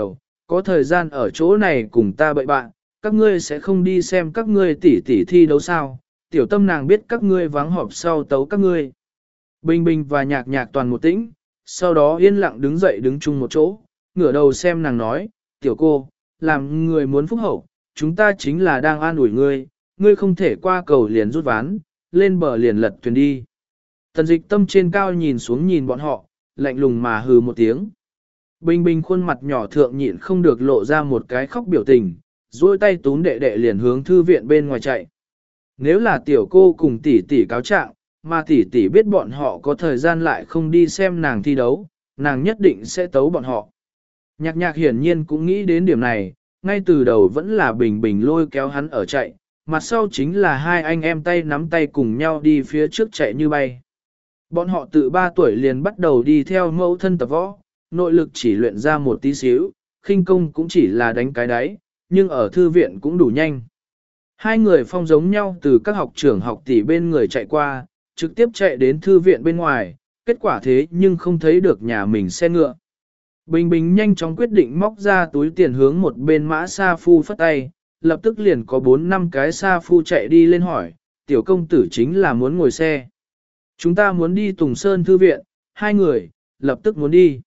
có thời gian ở chỗ này cùng ta bậy bạn, các ngươi sẽ không đi xem các ngươi tỷ tỷ thi đấu sao, tiểu tâm nàng biết các ngươi vắng họp sau tấu các ngươi. Bình Bình và Nhạc Nhạc toàn một tĩnh, sau đó yên lặng đứng dậy đứng chung một chỗ, ngửa đầu xem nàng nói, tiểu cô, làm người muốn phúc hậu, chúng ta chính là đang an ủi ngươi, ngươi không thể qua cầu liền rút ván, lên bờ liền lật thuyền đi. Tần Dịch Tâm trên cao nhìn xuống nhìn bọn họ, lạnh lùng mà hừ một tiếng. Bình Bình khuôn mặt nhỏ thượng nhịn không được lộ ra một cái khóc biểu tình, duỗi tay túm đệ đệ liền hướng thư viện bên ngoài chạy. Nếu là tiểu cô cùng tỷ tỷ cáo trạng, mà tỷ tỷ biết bọn họ có thời gian lại không đi xem nàng thi đấu, nàng nhất định sẽ tấu bọn họ. Nhạc Nhạc hiển nhiên cũng nghĩ đến điểm này, ngay từ đầu vẫn là Bình Bình lôi kéo hắn ở chạy, mặt sau chính là hai anh em tay nắm tay cùng nhau đi phía trước chạy như bay. Bọn họ từ 3 tuổi liền bắt đầu đi theo mẫu thân tập võ, nội lực chỉ luyện ra một tí xíu, khinh công cũng chỉ là đánh cái đáy, nhưng ở thư viện cũng đủ nhanh. Hai người phong giống nhau từ các học trưởng học tỷ bên người chạy qua, trực tiếp chạy đến thư viện bên ngoài, kết quả thế nhưng không thấy được nhà mình xe ngựa. Bình Bình nhanh chóng quyết định móc ra túi tiền hướng một bên mã sa phu phất tay, lập tức liền có 4-5 cái sa phu chạy đi lên hỏi, tiểu công tử chính là muốn ngồi xe. Chúng ta muốn đi Tùng Sơn thư viện, hai người, lập tức muốn đi.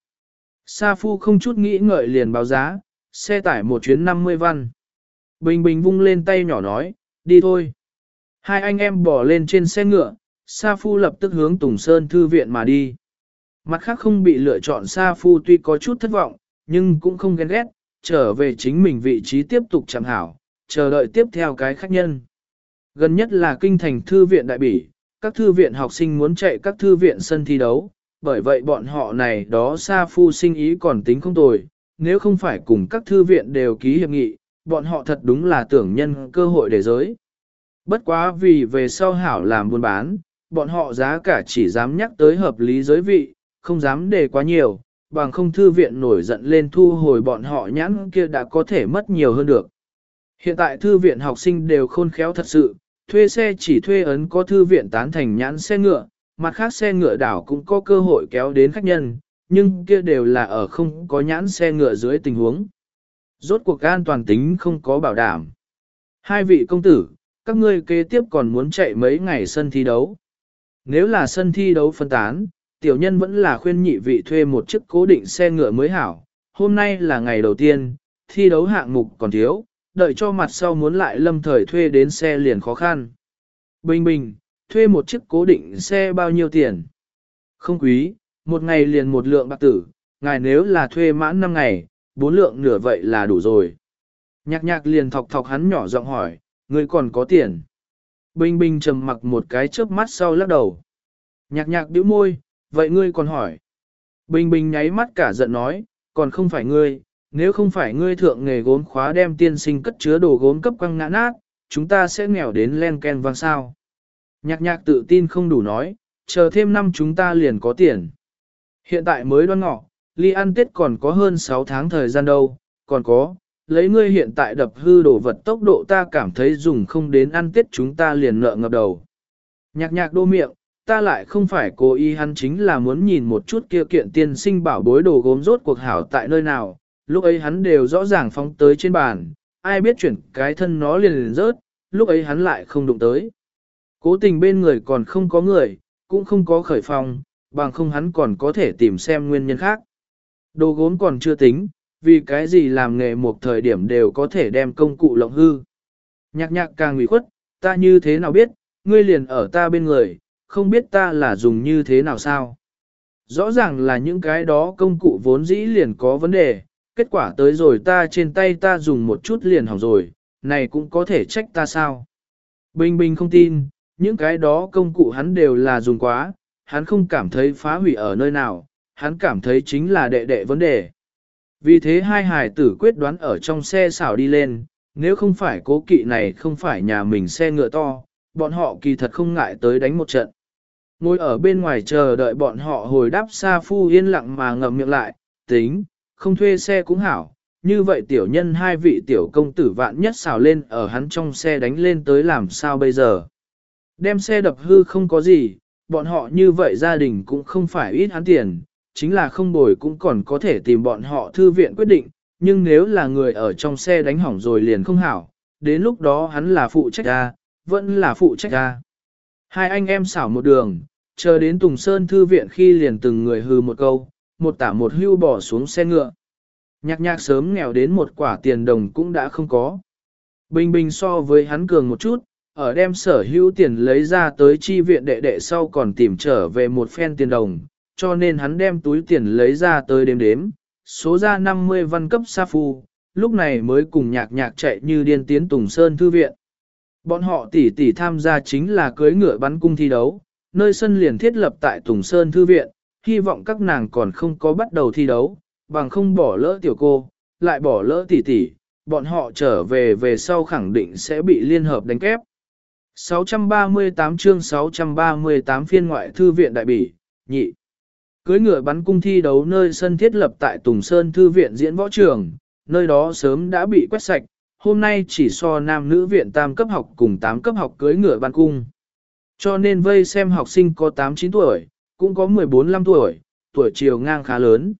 Sa phu không chút nghĩ ngợi liền báo giá, xe tải một chuyến 50 văn. Bình Bình vung lên tay nhỏ nói, đi thôi. Hai anh em bỏ lên trên xe ngựa, Sa phu lập tức hướng Tùng Sơn thư viện mà đi. Mặt khác không bị lựa chọn Sa phu tuy có chút thất vọng, nhưng cũng không ghen ghét, trở về chính mình vị trí tiếp tục chẳng hảo, chờ đợi tiếp theo cái khách nhân. Gần nhất là kinh thành thư viện đại bỉ, các thư viện học sinh muốn chạy các thư viện sân thi đấu, bởi vậy bọn họ này đó Sa phu sinh ý còn tính không tồi, nếu không phải cùng các thư viện đều ký hiệp nghị, bọn họ thật đúng là tưởng nhân cơ hội để giới. Bất quá vì về sau hảo làm buôn bán, bọn họ giá cả chỉ dám nhắc tới hợp lý giới vị, không dám đề quá nhiều, bằng không thư viện nổi giận lên thu hồi bọn họ nhãn kia đã có thể mất nhiều hơn được. Hiện tại thư viện học sinh đều khôn khéo thật sự, thuê xe chỉ thuê ấn có thư viện tán thành nhãn xe ngựa, mặt khác xe ngựa đảo cũng có cơ hội kéo đến khách nhân, nhưng kia đều là ở không có nhãn xe ngựa dưới tình huống. Rốt cuộc an toàn tính không có bảo đảm. Hai vị công tử, các ngươi kế tiếp còn muốn chạy mấy ngày sân thi đấu. Nếu là sân thi đấu phân tán, tiểu nhân vẫn là khuyên nhị vị thuê một chiếc cố định xe ngựa mới hảo. Hôm nay là ngày đầu tiên, thi đấu hạng mục còn thiếu, đợi cho mặt sau muốn lại lâm thời thuê đến xe liền khó khăn. Bình Bình, thuê một chiếc cố định xe bao nhiêu tiền? Không quý, một ngày liền 1 lượng bạc tử, ngài nếu là thuê mãn 5 ngày, 4 lượng nửa vậy là đủ rồi. Nhạc Nhạc liền thọc thọc hắn nhỏ giọng hỏi, ngươi còn có tiền? Bình Bình trầm mặc một cái chớp mắt sau lắc đầu. Nhạc Nhạc bĩu môi, vậy ngươi còn hỏi? Bình Bình nháy mắt cả giận nói, còn không phải ngươi, nếu không phải ngươi thượng nghề gốm khóa đem tiên sinh cất chứa đồ gốm cấp quăng ngã nát, chúng ta sẽ nghèo đến len ken vang sao. Nhạc Nhạc tự tin không đủ nói, chờ thêm năm chúng ta liền có tiền. Hiện tại mới Đoan Ngọ, ly ăn Tết còn có hơn 6 tháng thời gian đâu, còn có, lấy ngươi hiện tại đập hư đồ vật tốc độ ta cảm thấy dùng không đến ăn Tết chúng ta liền nợ ngập đầu. Nhạc Nhạc đô miệng, ta lại không phải cố ý, hắn chính là muốn nhìn một chút kia kiện tiên sinh bảo bối đồ gốm rốt cuộc hảo tại nơi nào, lúc ấy hắn đều rõ ràng phóng tới trên bàn, ai biết chuyển cái thân nó liền rớt, lúc ấy hắn lại không đụng tới. Cố tình bên người còn không có người, cũng không có khởi phòng, bằng không hắn còn có thể tìm xem nguyên nhân khác. Đồ gốm còn chưa tính, vì cái gì làm nghề một thời điểm đều có thể đem công cụ lộng hư. Nhạc Nhạc càng ủy khuất, ta như thế nào biết, ngươi liền ở ta bên người, không biết ta là dùng như thế nào sao. Rõ ràng là những cái đó công cụ vốn dĩ liền có vấn đề, kết quả tới rồi ta trên tay ta dùng một chút liền hỏng rồi, này cũng có thể trách ta sao. Bình Bình không tin, những cái đó công cụ hắn đều là dùng quá, hắn không cảm thấy phá hủy ở nơi nào, hắn cảm thấy chính là đệ đệ vấn đề. Vì thế hai hài tử quyết đoán ở trong xe xảo đi lên, nếu không phải cố kỵ này không phải nhà mình xe ngựa to, bọn họ kỳ thật không ngại tới đánh một trận. Ngồi ở bên ngoài chờ đợi bọn họ hồi đáp Sa phu yên lặng mà ngậm miệng lại, tính, không thuê xe cũng hảo, như vậy tiểu nhân hai vị tiểu công tử vạn nhất xào lên ở hắn trong xe đánh lên tới làm sao bây giờ. Đem xe đập hư không có gì, bọn họ như vậy gia đình cũng không phải ít hắn tiền, chính là không bồi cũng còn có thể tìm bọn họ thư viện quyết định, nhưng nếu là người ở trong xe đánh hỏng rồi liền không hảo, đến lúc đó hắn là phụ trách A, vẫn là phụ trách A. Hai anh em xảo một đường, chờ đến Tùng Sơn Thư viện khi liền từng người hừ một câu, một tả một hưu bỏ xuống xe ngựa. Nhạc nhạc sớm nghèo đến một quả tiền đồng cũng đã không có. Bình bình so với hắn cường một chút, ở đem sở hữu tiền lấy ra tới chi viện đệ đệ sau còn tìm trở về một phen tiền đồng, cho nên hắn đem túi tiền lấy ra tới đếm đếm, số ra 50 văn cấp sa phu, lúc này mới cùng nhạc nhạc chạy như điên tiến Tùng Sơn Thư viện. Bọn họ tỉ tỉ tham gia chính là cưới ngựa bắn cung thi đấu, nơi sân liền thiết lập tại Tùng Sơn Thư viện, hy vọng các nàng còn không có bắt đầu thi đấu, bằng không bỏ lỡ tiểu cô, lại bỏ lỡ tỉ tỉ, bọn họ trở về sau khẳng định sẽ bị liên hợp đánh kép. 638 chương 638 phiên ngoại thư viện đại bỉ, nhị. Cưới ngựa bắn cung thi đấu nơi sân thiết lập tại Tùng Sơn Thư viện diễn võ trường, nơi đó sớm đã bị quét sạch, hôm nay chỉ so nam nữ viện tam cấp học cùng 8 cấp học cưới ngựa bắn cung. Cho nên vây xem học sinh có 8-9 tuổi, cũng có 14-15 tuổi, tuổi chiều ngang khá lớn.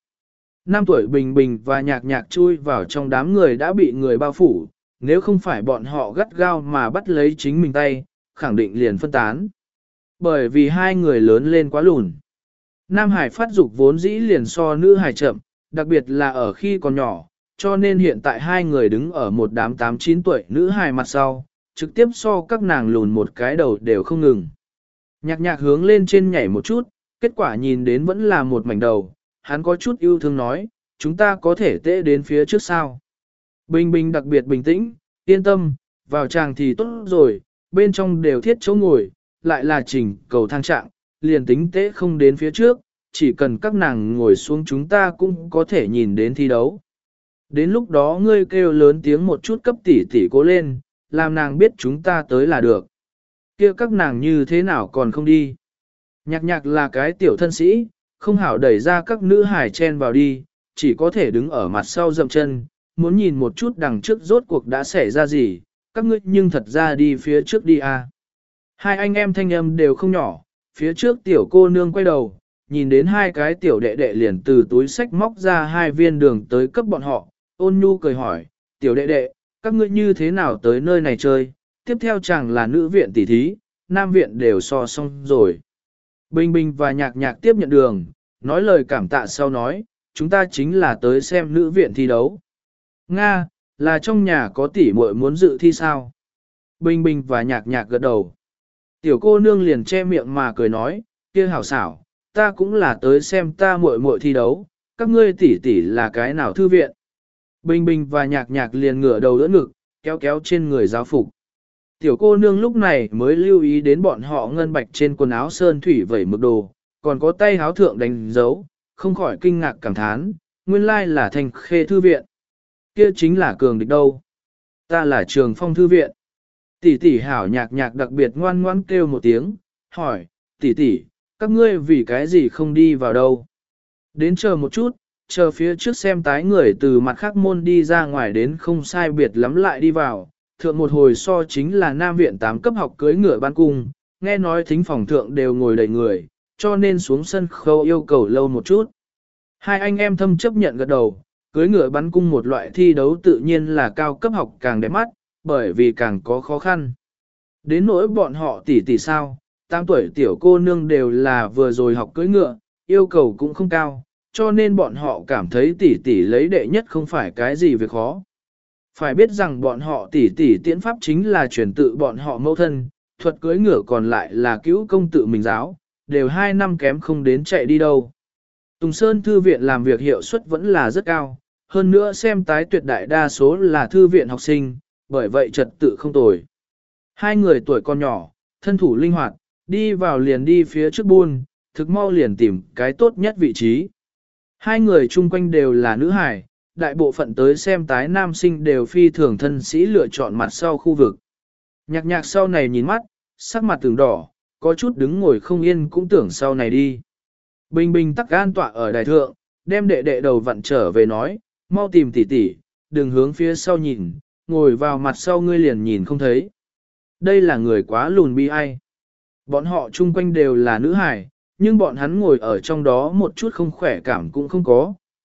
5 tuổi Bình Bình và Nhạc Nhạc chui vào trong đám người đã bị người bao phủ, nếu không phải bọn họ gắt gao mà bắt lấy chính mình tay, khẳng định liền phân tán. Bởi vì hai người lớn lên quá lùn. Nam Hải phát dục vốn dĩ liền so nữ Hải chậm, đặc biệt là ở khi còn nhỏ, cho nên hiện tại hai người đứng ở một đám 8-9 tuổi nữ Hải mặt sau, trực tiếp so các nàng lùn một cái đầu đều không ngừng. Nhạc Nhạc hướng lên trên nhảy một chút, kết quả nhìn đến vẫn là một mảnh đầu, hắn có chút yêu thương nói, chúng ta có thể tễ đến phía trước sao. Bình Bình đặc biệt bình tĩnh, yên tâm, vào tràng thì tốt rồi, bên trong đều thiết chỗ ngồi, lại là chỉnh cầu thang trạng, liền tính tễ không đến phía trước, chỉ cần các nàng ngồi xuống chúng ta cũng có thể nhìn đến thi đấu. Đến lúc đó ngươi kêu lớn tiếng một chút cấp tỷ tỷ cố lên, làm nàng biết chúng ta tới là được. Kia các nàng như thế nào còn không đi. Nhạc Nhạc là cái tiểu thân sĩ, không hảo đẩy ra các nữ hài chen vào đi, chỉ có thể đứng ở mặt sau dậm chân, muốn nhìn một chút đằng trước rốt cuộc đã xảy ra gì, các ngươi nhưng thật ra đi phía trước đi à. Hai anh em thanh âm đều không nhỏ, phía trước tiểu cô nương quay đầu, nhìn đến hai cái tiểu đệ đệ liền từ túi sách móc ra hai viên đường tới cấp bọn họ, ôn nhu cười hỏi, tiểu đệ đệ, các ngươi như thế nào tới nơi này chơi, tiếp theo chẳng là nữ viện tỷ thí, nam viện đều so xong rồi. Bình Bình và Nhạc Nhạc tiếp nhận đường, nói lời cảm tạ sau nói, chúng ta chính là tới xem nữ viện thi đấu. Nga, là trong nhà có tỷ muội muốn dự thi sao? Bình Bình và Nhạc Nhạc gật đầu. Tiểu cô nương liền che miệng mà cười nói, kia hảo xảo, ta cũng là tới xem ta muội muội thi đấu, các ngươi tỷ tỷ là cái nào thư viện. Bình Bình và Nhạc Nhạc liền ngửa đầu đỡ ngực, kéo kéo trên người giáo phục. Tiểu cô nương lúc này mới lưu ý đến bọn họ ngân bạch trên quần áo sơn thủy vẩy mực đồ, còn có tay háo thượng đánh dấu, không khỏi kinh ngạc cảm thán, nguyên lai là Thanh Khê thư viện. Kia chính là cường địch đâu. Ta là Trường Phong thư viện. Tỷ tỷ hảo Nhạc Nhạc đặc biệt ngoan ngoãn kêu một tiếng, hỏi, tỷ tỷ, các ngươi vì cái gì không đi vào đâu? Đến chờ một chút, chờ phía trước xem tái người từ mặt khác môn đi ra ngoài đến không sai biệt lắm lại đi vào. Thượng một hồi so chính là Nam viện 8 cấp học cưới ngựa ban cung, nghe nói thính phòng thượng đều ngồi đầy người, cho nên xuống sân khấu yêu cầu lâu một chút. Hai anh em thâm chấp nhận gật đầu, cưới ngựa bắn cung một loại thi đấu tự nhiên là cao cấp học càng đẹp mắt, bởi vì càng có khó khăn. Đến nỗi bọn họ tỷ tỷ sao, 8 tuổi tiểu cô nương đều là vừa rồi học cưới ngựa, yêu cầu cũng không cao, cho nên bọn họ cảm thấy tỷ tỷ lấy đệ nhất không phải cái gì việc khó. Phải biết rằng bọn họ tỷ tỷ tiễn pháp chính là truyền tự bọn họ mẫu thân, thuật cưới ngựa còn lại là cứu công tự mình giáo, đều 2 năm kém không đến chạy đi đâu. Tùng Sơn Thư viện làm việc hiệu suất vẫn là rất cao, hơn nữa xem tái tuyệt đại đa số là thư viện học sinh, bởi vậy trật tự không tồi. Hai người tuổi còn nhỏ, thân thủ linh hoạt, đi vào liền đi phía trước buôn, thực mau liền tìm cái tốt nhất vị trí. Hai người chung quanh đều là nữ hài, đại bộ phận tới xem tái nam sinh đều phi thường thân sĩ lựa chọn mặt sau khu vực. Nhạc Nhạc sau này nhìn mắt, sắc mặt tưởng đỏ, có chút đứng ngồi không yên cũng tưởng sau này đi. Bình Bình tắc an tọa ở đài thượng, đem đệ đệ đầu vặn trở về nói, mau tìm tỷ tỷ, đừng hướng phía sau nhìn, ngồi vào mặt sau ngươi liền nhìn không thấy. Đây là người quá lùn bi ai. Bọn họ chung quanh đều là nữ hài, nhưng bọn hắn ngồi ở trong đó một chút không khỏe cảm cũng không có,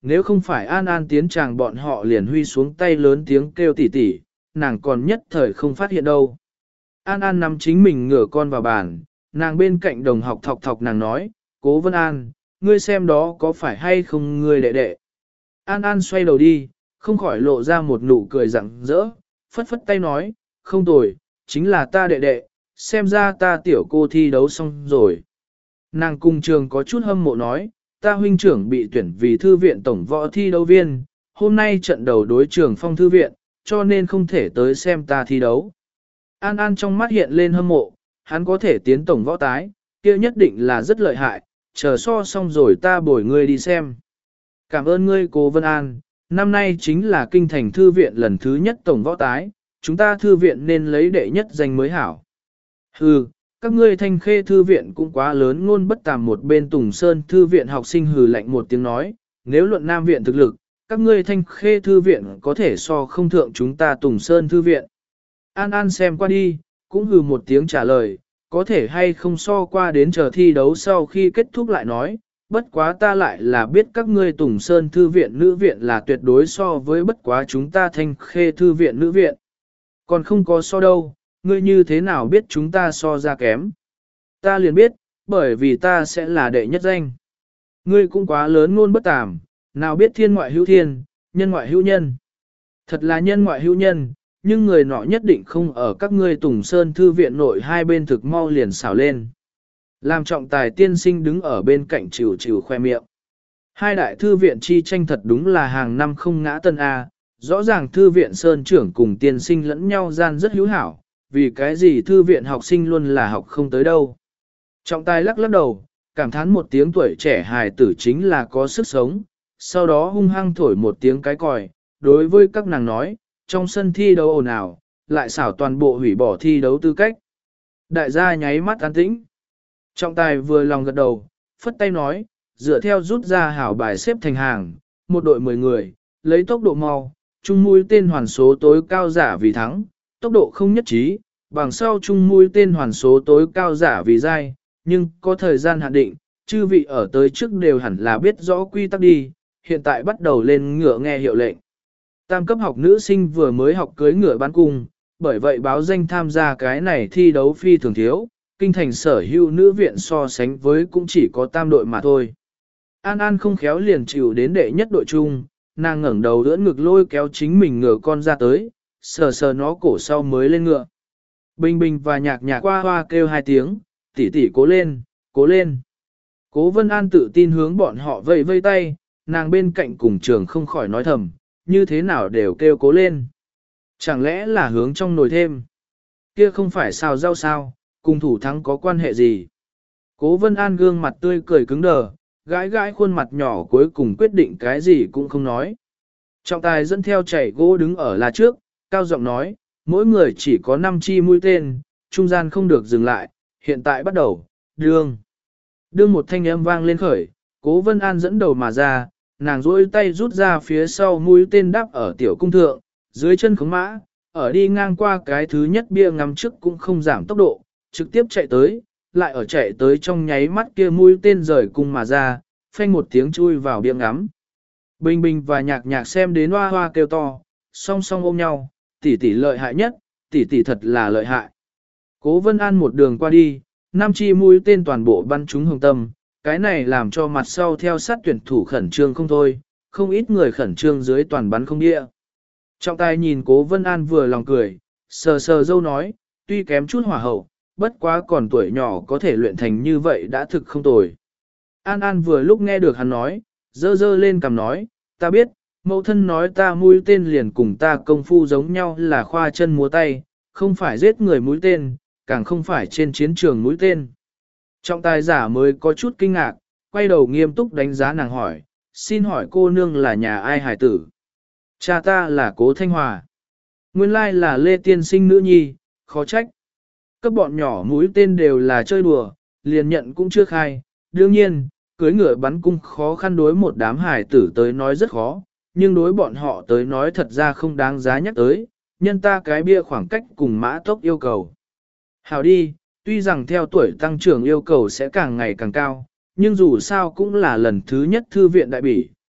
nếu không phải An An tiến chàng bọn họ liền huy xuống tay lớn tiếng kêu tỉ tỉ, nàng còn nhất thời không phát hiện đâu. An An nắm chính mình ngửa con vào bàn, nàng bên cạnh đồng học thọc thọc nàng nói, Cố Vân An, ngươi xem đó có phải hay không ngươi đệ đệ. An An xoay đầu đi, không khỏi lộ ra một nụ cười rạng rỡ, phất phất tay nói, không tồi, chính là ta đệ đệ, xem ra ta tiểu cô thi đấu xong rồi. Nàng cùng trường có chút hâm mộ nói, ta huynh trưởng bị tuyển vì thư viện tổng võ thi đấu viên, hôm nay trận đầu đối trường phong thư viện, cho nên không thể tới xem ta thi đấu. An An trong mắt hiện lên hâm mộ, hắn có thể tiến tổng võ tái, kia nhất định là rất lợi hại, chờ so xong rồi ta bồi ngươi đi xem. Cảm ơn ngươi Cố Vân An, năm nay chính là kinh thành thư viện lần thứ nhất tổng võ tái, chúng ta thư viện nên lấy đệ nhất danh mới hảo. Hừ, các ngươi Thanh Khê thư viện cũng quá lớn ngôn bất tàm, một bên Tùng Sơn thư viện học sinh hừ lạnh một tiếng nói, nếu luận Nam viện thực lực, các ngươi Thanh Khê thư viện có thể so không thượng chúng ta Tùng Sơn thư viện. An An xem qua đi, cũng hừ một tiếng trả lời, có thể hay không so qua đến chờ thi đấu sau khi kết thúc lại nói, bất quá ta lại là biết các ngươi Tùng Sơn thư viện nữ viện là tuyệt đối so với bất quá chúng ta Thanh Khê thư viện nữ viện. Còn không có so đâu, ngươi như thế nào biết chúng ta so ra kém? Ta liền biết, bởi vì ta sẽ là đệ nhất danh. Ngươi cũng quá lớn ngôn bất tàm, nào biết thiên ngoại hữu thiên, nhân ngoại hữu nhân. Thật là nhân ngoại hữu nhân, nhưng người nọ nhất định không ở các ngươi Tùng Sơn thư viện nội, hai bên thực mau liền xảo lên. Làm trọng tài tiên sinh đứng ở bên cạnh chịu chịu khoe miệng. Hai đại thư viện chi tranh thật đúng là hàng năm không ngã tân A, rõ ràng thư viện Sơn trưởng cùng tiên sinh lẫn nhau gian rất hữu hảo, vì cái gì thư viện học sinh luôn là học không tới đâu. Trọng tài lắc lắc đầu, cảm thán một tiếng tuổi trẻ hài tử chính là có sức sống, sau đó hung hăng thổi một tiếng cái còi, đối với các nàng nói, trong sân thi đấu ồn ào, lại xảo toàn bộ hủy bỏ thi đấu tư cách. Đại gia nháy mắt an tĩnh. Trọng tài vừa lòng gật đầu, phất tay nói, dựa theo rút ra hảo bài xếp thành hàng, một đội 10 người, lấy tốc độ mau, chung mũi tên hoàn số tối cao giả vì thắng, tốc độ không nhất trí, bằng sau chung mũi tên hoàn số tối cao giả vì dai, nhưng có thời gian hạn định, chư vị ở tới trước đều hẳn là biết rõ quy tắc đi, hiện tại bắt đầu lên ngựa nghe hiệu lệnh. Tam cấp học nữ sinh vừa mới học cưới ngựa bắn cung, bởi vậy báo danh tham gia cái này thi đấu phi thường thiếu, kinh thành sở hữu nữ viện so sánh với cũng chỉ có tam đội mà thôi. An An không khéo liền chịu đến đệ nhất đội chung, nàng ngẩng đầu đỡ ngực lôi kéo chính mình ngựa con ra tới, sờ sờ nó cổ sau mới lên ngựa. Bình Bình và Nhạc Nhạc qua hoa kêu hai tiếng, tỷ tỷ cố lên, cố lên. Cố Vân An tự tin hướng bọn họ vây vây tay, nàng bên cạnh cùng trường không khỏi nói thầm, như thế nào đều kêu cố lên. Chẳng lẽ là hướng trong nồi thêm? Kia không phải xào rau sao, cùng thủ thắng có quan hệ gì? Cố Vân An gương mặt tươi cười cứng đờ, gãi gãi khuôn mặt nhỏ cuối cùng quyết định cái gì cũng không nói. Trọng tài dẫn theo chảy gỗ đứng ở là trước, cao giọng nói, mỗi người chỉ có 5 chi mũi tên, trung gian không được dừng lại, hiện tại bắt đầu, đương. Đương một thanh âm vang lên khởi, Cố Vân An dẫn đầu mà ra, nàng duỗi tay rút ra phía sau mũi tên đắp ở tiểu cung thượng, dưới chân khống mã, ở đi ngang qua cái thứ nhất bia ngắm trước cũng không giảm tốc độ, trực tiếp chạy tới, lại ở chạy tới trong nháy mắt kia mũi tên rời cung mà ra, phanh một tiếng chui vào bia ngắm. Bình Bình và Nhạc Nhạc xem đến hoa hoa kêu to, song song ôm nhau, tỷ tỷ lợi hại nhất, tỷ tỷ thật là lợi hại. Cố Vân An một đường qua đi, 5 chi mũi tên toàn bộ bắn trúng hồng tâm, cái này làm cho mặt sau theo sát tuyển thủ khẩn trương không thôi, không ít người khẩn trương dưới toàn bắn không địa. Trọng tài nhìn Cố Vân An vừa lòng cười, sờ sờ dâu nói, tuy kém chút hỏa hậu, bất quá còn tuổi nhỏ có thể luyện thành như vậy đã thực không tồi. An An vừa lúc nghe được hắn nói, dơ dơ lên cằm nói, ta biết, mẫu thân nói ta mũi tên liền cùng ta công phu giống nhau là khoa chân múa tay, không phải giết người mũi tên, càng không phải trên chiến trường mũi tên. Trọng tài giả mới có chút kinh ngạc, quay đầu nghiêm túc đánh giá nàng hỏi, xin hỏi cô nương là nhà ai hài tử? Cha ta là Cố Thanh Hòa. Nguyên lai là Lê Tiên Sinh nữ nhi, khó trách. Các bọn nhỏ mũi tên đều là chơi đùa, liền nhận cũng chưa khai. Đương nhiên, cưới ngựa bắn cung khó khăn đối một đám hài tử tới nói rất khó, nhưng đối bọn họ tới nói thật ra không đáng giá nhắc tới, nhân ta cái bia khoảng cách cùng mã tốc yêu cầu. Hào đi, tuy rằng theo tuổi tăng trưởng yêu cầu sẽ càng ngày càng cao, nhưng dù sao cũng là lần thứ nhất thư viện đại bỉ,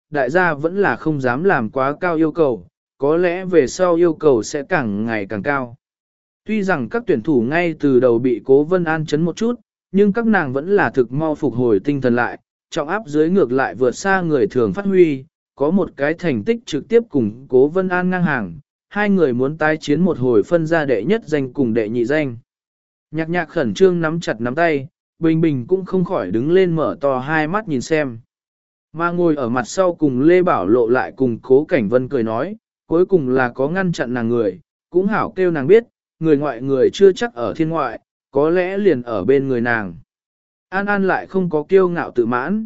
đại gia vẫn là không dám làm quá cao yêu cầu, có lẽ về sau yêu cầu sẽ càng ngày càng cao. Tuy rằng các tuyển thủ ngay từ đầu bị Cố Vân An chấn một chút, nhưng các nàng vẫn là thực mau phục hồi tinh thần lại, trọng áp dưới ngược lại vượt xa người thường phát huy, có một cái thành tích trực tiếp cùng Cố Vân An ngang hàng, hai người muốn tái chiến một hồi phân ra đệ nhất danh cùng đệ nhị danh. Nhạc nhạc khẩn trương nắm chặt nắm tay, Bình Bình cũng không khỏi đứng lên mở to hai mắt nhìn xem. Mà ngồi ở mặt sau cùng Lê Bảo Lộ lại cùng Cố Cảnh Vân cười nói, cuối cùng là có ngăn chặn nàng người, cũng hảo kêu nàng biết, người ngoại người chưa chắc ở thiên ngoại, có lẽ liền ở bên người nàng. An An lại không có kiêu ngạo tự mãn.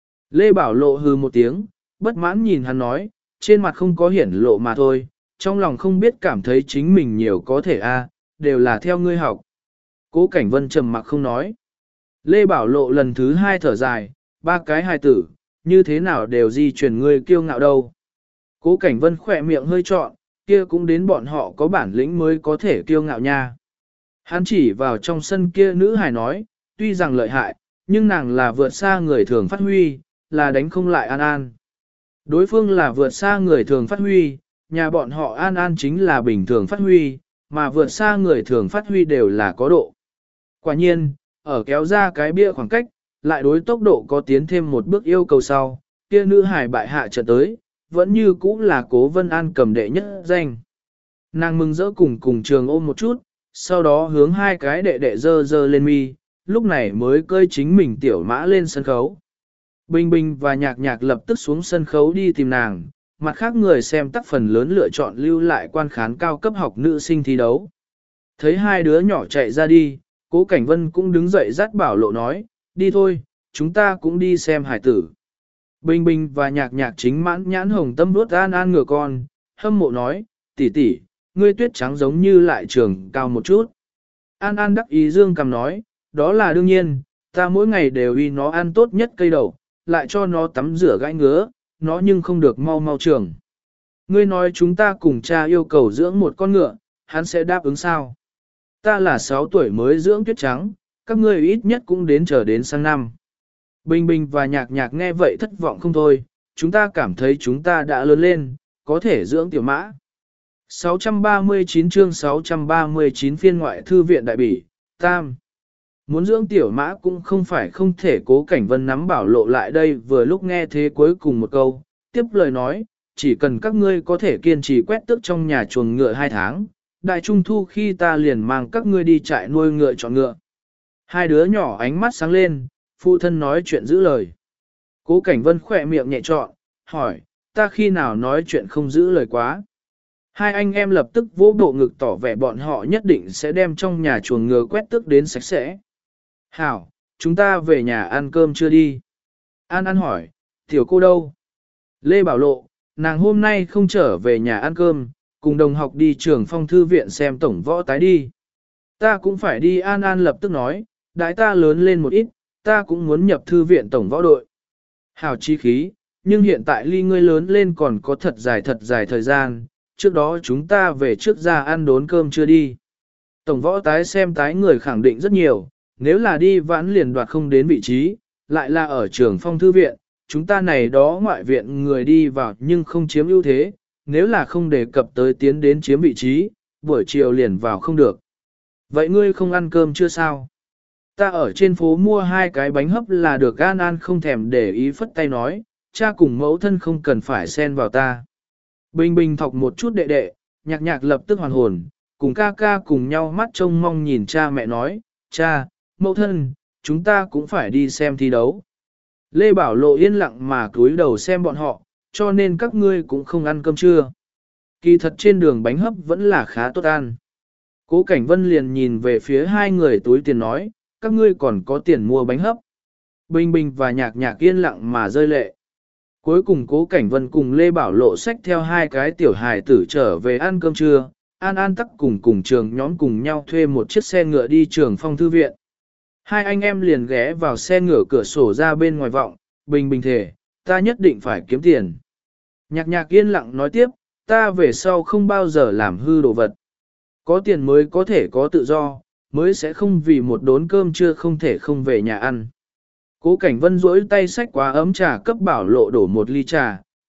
Lê Bảo Lộ hừ một tiếng, bất mãn nhìn hắn nói, trên mặt không có hiển lộ mà thôi, trong lòng không biết cảm thấy chính mình nhiều có thể đều là theo ngươi học. Cố Cảnh Vân trầm mặc không nói. Lê Bảo Lộ lần thứ hai thở dài, ba cái hài tử, như thế nào đều di chuyển ngươi kiêu ngạo đâu. Cố Cảnh Vân khỏe miệng hơi trọn, kia cũng đến bọn họ có bản lĩnh mới có thể kiêu ngạo nha. Hắn chỉ vào trong sân kia nữ hài nói, tuy rằng lợi hại, nhưng nàng là vượt xa người thường phát huy, là đánh không lại An An. Đối phương là vượt xa người thường phát huy, nhà bọn họ An An chính là bình thường phát huy, mà vượt xa người thường phát huy đều là có độ. Quả nhiên, ở kéo ra cái bia khoảng cách, lại đối tốc độ có tiến thêm một bước yêu cầu sau, kia nữ hải bại hạ trận tới, vẫn như cũ là Cố Vân An cầm đệ nhất danh. Nàng mừng rỡ cùng trường ôm một chút, sau đó hướng hai cái đệ đệ dơ dơ lên mi, lúc này mới cơi chính mình tiểu mã lên sân khấu. Bình Bình và Nhạc Nhạc lập tức xuống sân khấu đi tìm nàng, mặt khác người xem tác phần lớn lựa chọn lưu lại quan khán cao cấp học nữ sinh thi đấu. Thấy hai đứa nhỏ chạy ra đi, Cố Cảnh Vân cũng đứng dậy dắt Bảo Lộ nói, đi thôi, chúng ta cũng đi xem hải tử. Bình Bình và Nhạc Nhạc chính mãn nhãn hồng tâm đuốt An An ngửa con, hâm mộ nói, tỷ tỷ, ngươi tuyết trắng giống như lại trường cao một chút. An An đắc ý dương cầm nói, đó là đương nhiên, ta mỗi ngày đều uy nó ăn tốt nhất cây đậu, lại cho nó tắm rửa gãi ngứa, nó nhưng không được mau mau trường. Ngươi nói chúng ta cùng cha yêu cầu dưỡng một con ngựa, hắn sẽ đáp ứng sao? Ta là 6 tuổi mới dưỡng tuyết trắng, các ngươi ít nhất cũng đến chờ đến sang năm. Bình Bình và Nhạc Nhạc nghe vậy thất vọng không thôi, chúng ta cảm thấy chúng ta đã lớn lên, có thể dưỡng tiểu mã. 639 chương 639 phiên ngoại thư viện đại bỉ, Tam. Muốn dưỡng tiểu mã cũng không phải không thể. Cố Cảnh Vân nắm Bảo Lộ lại đây vừa lúc nghe thế cuối cùng một câu, tiếp lời nói, chỉ cần các ngươi có thể kiên trì quét tước trong nhà chuồng ngựa 2 tháng, đại trung thu khi ta liền mang các ngươi đi trại nuôi ngựa chọn ngựa. Hai đứa nhỏ ánh mắt sáng lên, phụ thân nói chuyện giữ lời. Cố Cảnh Vân khỏe miệng nhẹ trọn, hỏi, ta khi nào nói chuyện không giữ lời quá. Hai anh em lập tức vỗ bộ ngực tỏ vẻ bọn họ nhất định sẽ đem trong nhà chuồng ngựa quét tước đến sạch sẽ. Hảo, chúng ta về nhà ăn cơm chưa đi? An An hỏi, tiểu cô đâu? Lê Bảo Lộ, nàng hôm nay không trở về nhà ăn cơm, cùng đồng học đi trường phong thư viện xem tổng võ tái đi. Ta cũng phải đi. An An lập tức nói, đãi ta lớn lên một ít, ta cũng muốn nhập thư viện tổng võ đội. Hảo chi khí, nhưng hiện tại ly ngươi lớn lên còn có thật dài thời gian, trước đó chúng ta về trước ra ăn đốn cơm chưa đi. Tổng võ tái xem tái người khẳng định rất nhiều, nếu là đi vãn liền đoạt không đến vị trí, lại là ở trường phong thư viện, chúng ta này đó ngoại viện người đi vào nhưng không chiếm ưu thế, nếu là không đề cập tới tiến đến chiếm vị trí, buổi chiều liền vào không được. Vậy ngươi không ăn cơm chưa sao? Ta ở trên phố mua 2 cái bánh hấp là được. An An không thèm để ý phất tay nói, cha cùng mẫu thân không cần phải xen vào ta. Bình Bình thọc một chút đệ đệ, Nhạc Nhạc lập tức hoàn hồn, cùng ca ca cùng nhau mắt trông mong nhìn cha mẹ nói, cha, mẫu thân, chúng ta cũng phải đi xem thi đấu. Lê Bảo Lộ yên lặng mà cúi đầu xem bọn họ, cho nên các ngươi cũng không ăn cơm trưa. Kỳ thật trên đường bánh hấp vẫn là khá tốt ăn. Cố Cảnh Vân liền nhìn về phía hai người túi tiền nói, các ngươi còn có tiền mua bánh hấp. Bình Bình và Nhạc Nhạc yên lặng mà rơi lệ. Cuối cùng Cố Cảnh Vân cùng Lê Bảo Lộ xách theo 2 cái tiểu hài tử trở về ăn cơm trưa, An An tắc cùng trường nhóm cùng nhau thuê một chiếc xe ngựa đi trường phong thư viện. Hai anh em liền ghé vào xe ngựa cửa sổ ra bên ngoài vọng, Bình Bình thề, ta nhất định phải kiếm tiền. Nhạc Nhạc yên lặng nói tiếp, ta về sau không bao giờ làm hư đồ vật. Có tiền mới có thể có tự do, mới sẽ không vì một đốn cơm trưa không thể không về nhà ăn. Cố Cảnh Vân duỗi tay xách quá ấm trà cấp Bảo Lộ đổ một ly trà,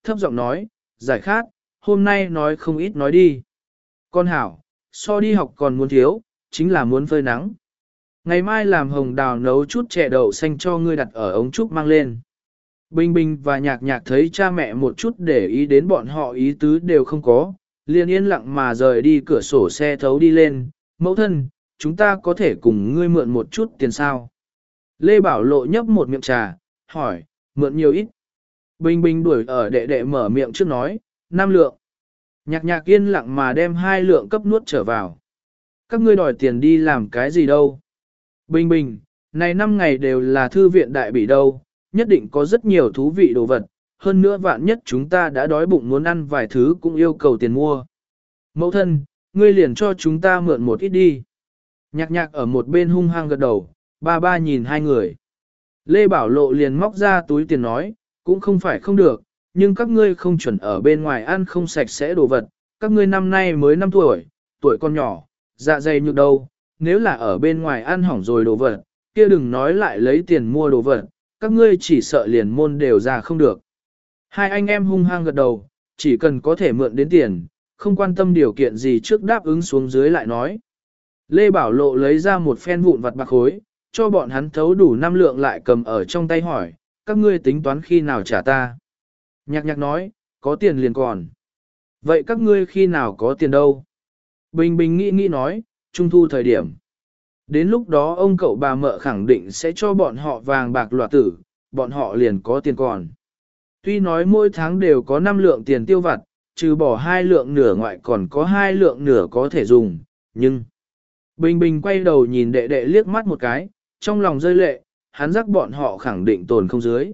thấp giọng nói, giải khát, hôm nay nói không ít nói đi. Con hảo, so đi học còn muốn thiếu, chính là muốn phơi nắng. Ngày mai làm hồng đào nấu chút chè đậu xanh cho ngươi đặt ở ống trúc mang lên. Bình Bình và Nhạc Nhạc thấy cha mẹ một chút để ý đến bọn họ ý tứ đều không có, liền yên lặng mà rời đi cửa sổ xe thấu đi lên, mẫu thân, chúng ta có thể cùng ngươi mượn một chút tiền sao. Lê Bảo Lộ nhấp một miệng trà, hỏi, mượn nhiều ít. Bình Bình đuổi ở đệ đệ mở miệng trước nói, 5 lượng. Nhạc Nhạc yên lặng mà đem 2 lượng cấp nuốt trở vào. Các ngươi đòi tiền đi làm cái gì đâu. Bình Bình, này 5 ngày đều là thư viện đại bỉ đâu, nhất định có rất nhiều thú vị đồ vật, hơn nữa vạn nhất chúng ta đã đói bụng muốn ăn vài thứ cũng yêu cầu tiền mua. Mẫu thân, ngươi liền cho chúng ta mượn một ít đi. Nhạc Nhạc ở một bên hung hăng gật đầu, ba nhìn hai người. Lê Bảo Lộ liền móc ra túi tiền nói, cũng không phải không được, nhưng các ngươi không chuẩn ở bên ngoài ăn không sạch sẽ đồ vật, các ngươi năm nay mới 5 tuổi, tuổi con nhỏ, dạ dày nhược đâu, nếu là ở bên ngoài ăn hỏng rồi đồ vật, kia đừng nói lại lấy tiền mua đồ vật, các ngươi chỉ sợ liền môn đều ra không được. Hai anh em hung hăng gật đầu, chỉ cần có thể mượn đến tiền, không quan tâm điều kiện gì trước đáp ứng xuống dưới lại nói. Lê Bảo Lộ lấy ra một phen vụn vặt bạc khối, cho bọn hắn thấu đủ 5 lượng lại cầm ở trong tay hỏi, các ngươi tính toán khi nào trả ta. Nhạc Nhạc nói, có tiền liền còn. Vậy các ngươi khi nào có tiền đâu? Bình Bình nghĩ nói, trung thu thời điểm. Đến lúc đó ông cậu bà mợ khẳng định sẽ cho bọn họ vàng bạc loạt tử, bọn họ liền có tiền còn. Tuy nói mỗi tháng đều có 5 lượng tiền tiêu vặt, trừ bỏ 2 lượng nửa ngoại còn có 2 lượng nửa có thể dùng, nhưng... Bình Bình quay đầu nhìn đệ đệ liếc mắt một cái, trong lòng rơi lệ, hắn rắc bọn họ khẳng định tồn không dưới.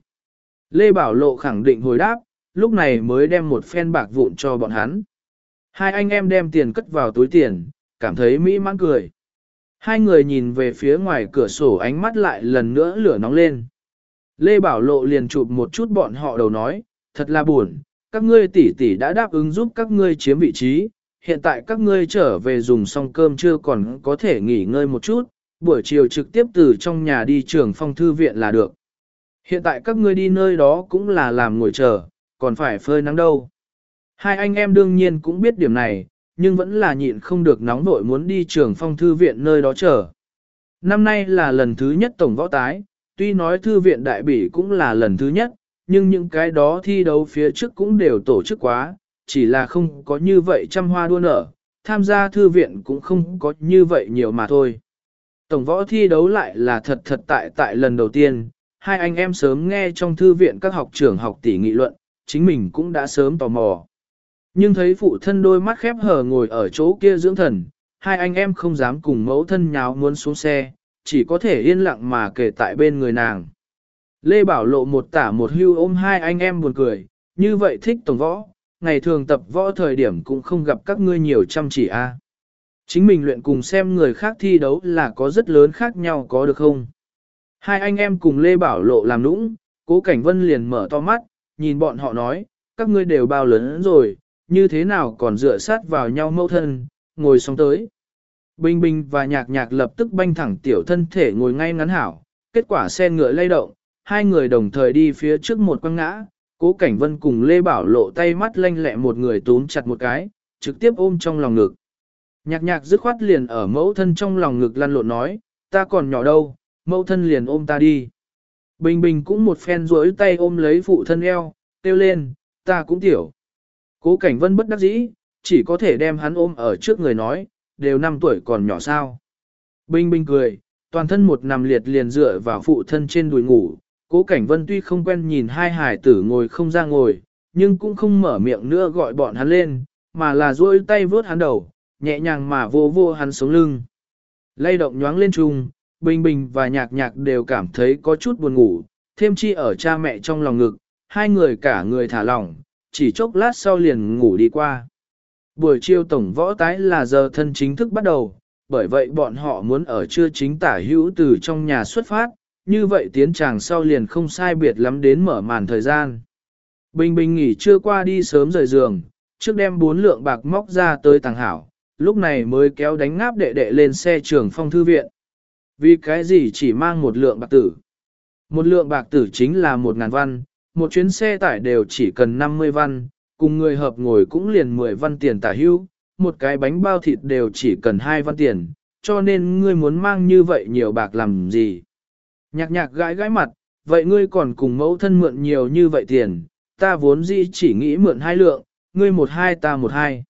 Lê Bảo Lộ khẳng định hồi đáp, lúc này mới đem một phen bạc vụn cho bọn hắn. Hai anh em đem tiền cất vào túi tiền, cảm thấy mỹ mãn cười. Hai người nhìn về phía ngoài cửa sổ ánh mắt lại lần nữa lửa nóng lên. Lê Bảo Lộ liền chụp một chút bọn họ đầu nói, thật là buồn, các ngươi tỷ tỷ đã đáp ứng giúp các ngươi chiếm vị trí, hiện tại các ngươi trở về dùng xong cơm trưa còn có thể nghỉ ngơi một chút, buổi chiều trực tiếp từ trong nhà đi trường phong thư viện là được. Hiện tại các ngươi đi nơi đó cũng là làm ngồi chờ, còn phải phơi nắng đâu. Hai anh em đương nhiên cũng biết điểm này, nhưng vẫn là nhịn không được nóng vội muốn đi trường phong thư viện nơi đó chờ. Năm nay là lần thứ nhất tổng võ tái, tuy nói thư viện đại bỉ cũng là lần thứ nhất, nhưng những cái đó thi đấu phía trước cũng đều tổ chức quá, chỉ là không có như vậy trăm hoa đua nở, tham gia thư viện cũng không có như vậy nhiều mà thôi. Tổng võ thi đấu lại là thật tại lần đầu tiên, hai anh em sớm nghe trong thư viện các học trưởng học tỷ nghị luận, chính mình cũng đã sớm tò mò. Nhưng thấy phụ thân đôi mắt khép hờ ngồi ở chỗ kia dưỡng thần, hai anh em không dám cùng mẫu thân nháo muốn xuống xe, chỉ có thể yên lặng mà kể tại bên người nàng. Lê Bảo Lộ một tả một hưu ôm hai anh em buồn cười, như vậy thích tổng võ, ngày thường tập võ thời điểm cũng không gặp các ngươi nhiều chăm chỉ a. Chính mình luyện cùng xem người khác thi đấu là có rất lớn khác nhau có được không? Hai anh em cùng Lê Bảo Lộ làm nũng, Cố Cảnh Vân liền mở to mắt, nhìn bọn họ nói, các ngươi đều bao lớn rồi, như thế nào còn dựa sát vào nhau mẫu thân, ngồi xong tới. Bình Bình và Nhạc Nhạc lập tức banh thẳng tiểu thân thể ngồi ngay ngắn hảo, kết quả xe ngựa lay động, hai người đồng thời đi phía trước một quăng ngã, Cố Cảnh Vân cùng Lê Bảo Lộ tay mắt lanh lẹ một người túm chặt một cái, trực tiếp ôm trong lòng ngực. Nhạc Nhạc dứt khoát liền ở mẫu thân trong lòng ngực lăn lộn nói, ta còn nhỏ đâu, mẫu thân liền ôm ta đi. Bình Bình cũng một phen duỗi tay ôm lấy phụ thân eo, kêu lên, ta cũng tiểu. Cố Cảnh Vân bất đắc dĩ, chỉ có thể đem hắn ôm ở trước người nói, đều 5 tuổi còn nhỏ sao. Bình Bình cười, toàn thân một nằm liệt liền dựa vào phụ thân trên đùi ngủ. Cố Cảnh Vân tuy không quen nhìn hai hải tử ngồi không ra ngồi, nhưng cũng không mở miệng nữa gọi bọn hắn lên, mà là duỗi tay vớt hắn đầu, nhẹ nhàng mà vô vô hắn sống lưng. Lay động nhoáng lên chung, Bình Bình và Nhạc Nhạc đều cảm thấy có chút buồn ngủ, thêm chi ở cha mẹ trong lòng ngực, hai người cả người thả lỏng, chỉ chốc lát sau liền ngủ đi qua. Buổi chiều tổng võ tái là giờ thân chính thức bắt đầu, bởi vậy bọn họ muốn ở trưa chính tả hữu từ trong nhà xuất phát, như vậy tiến tràng sau liền không sai biệt lắm đến mở màn thời gian. Bình Bình nghỉ trưa qua đi sớm rời giường, trước đem 4 lượng bạc móc ra tới tàng hảo, lúc này mới kéo đánh ngáp đệ đệ lên xe trường phong thư viện. Vì cái gì chỉ mang 1 lượng bạc tử? 1 lượng bạc tử chính là 1.000 văn, một chuyến xe tải đều chỉ cần 50 văn, cùng người hợp ngồi cũng liền 10 văn tiền tả hữu, một cái bánh bao thịt đều chỉ cần 2 văn tiền, cho nên ngươi muốn mang như vậy nhiều bạc làm gì? Nhạc nhạc gãi gãi mặt, vậy ngươi còn cùng mẫu thân mượn nhiều như vậy tiền, ta vốn dĩ chỉ nghĩ mượn 2 lượng, ngươi 1-2 ta 1-2.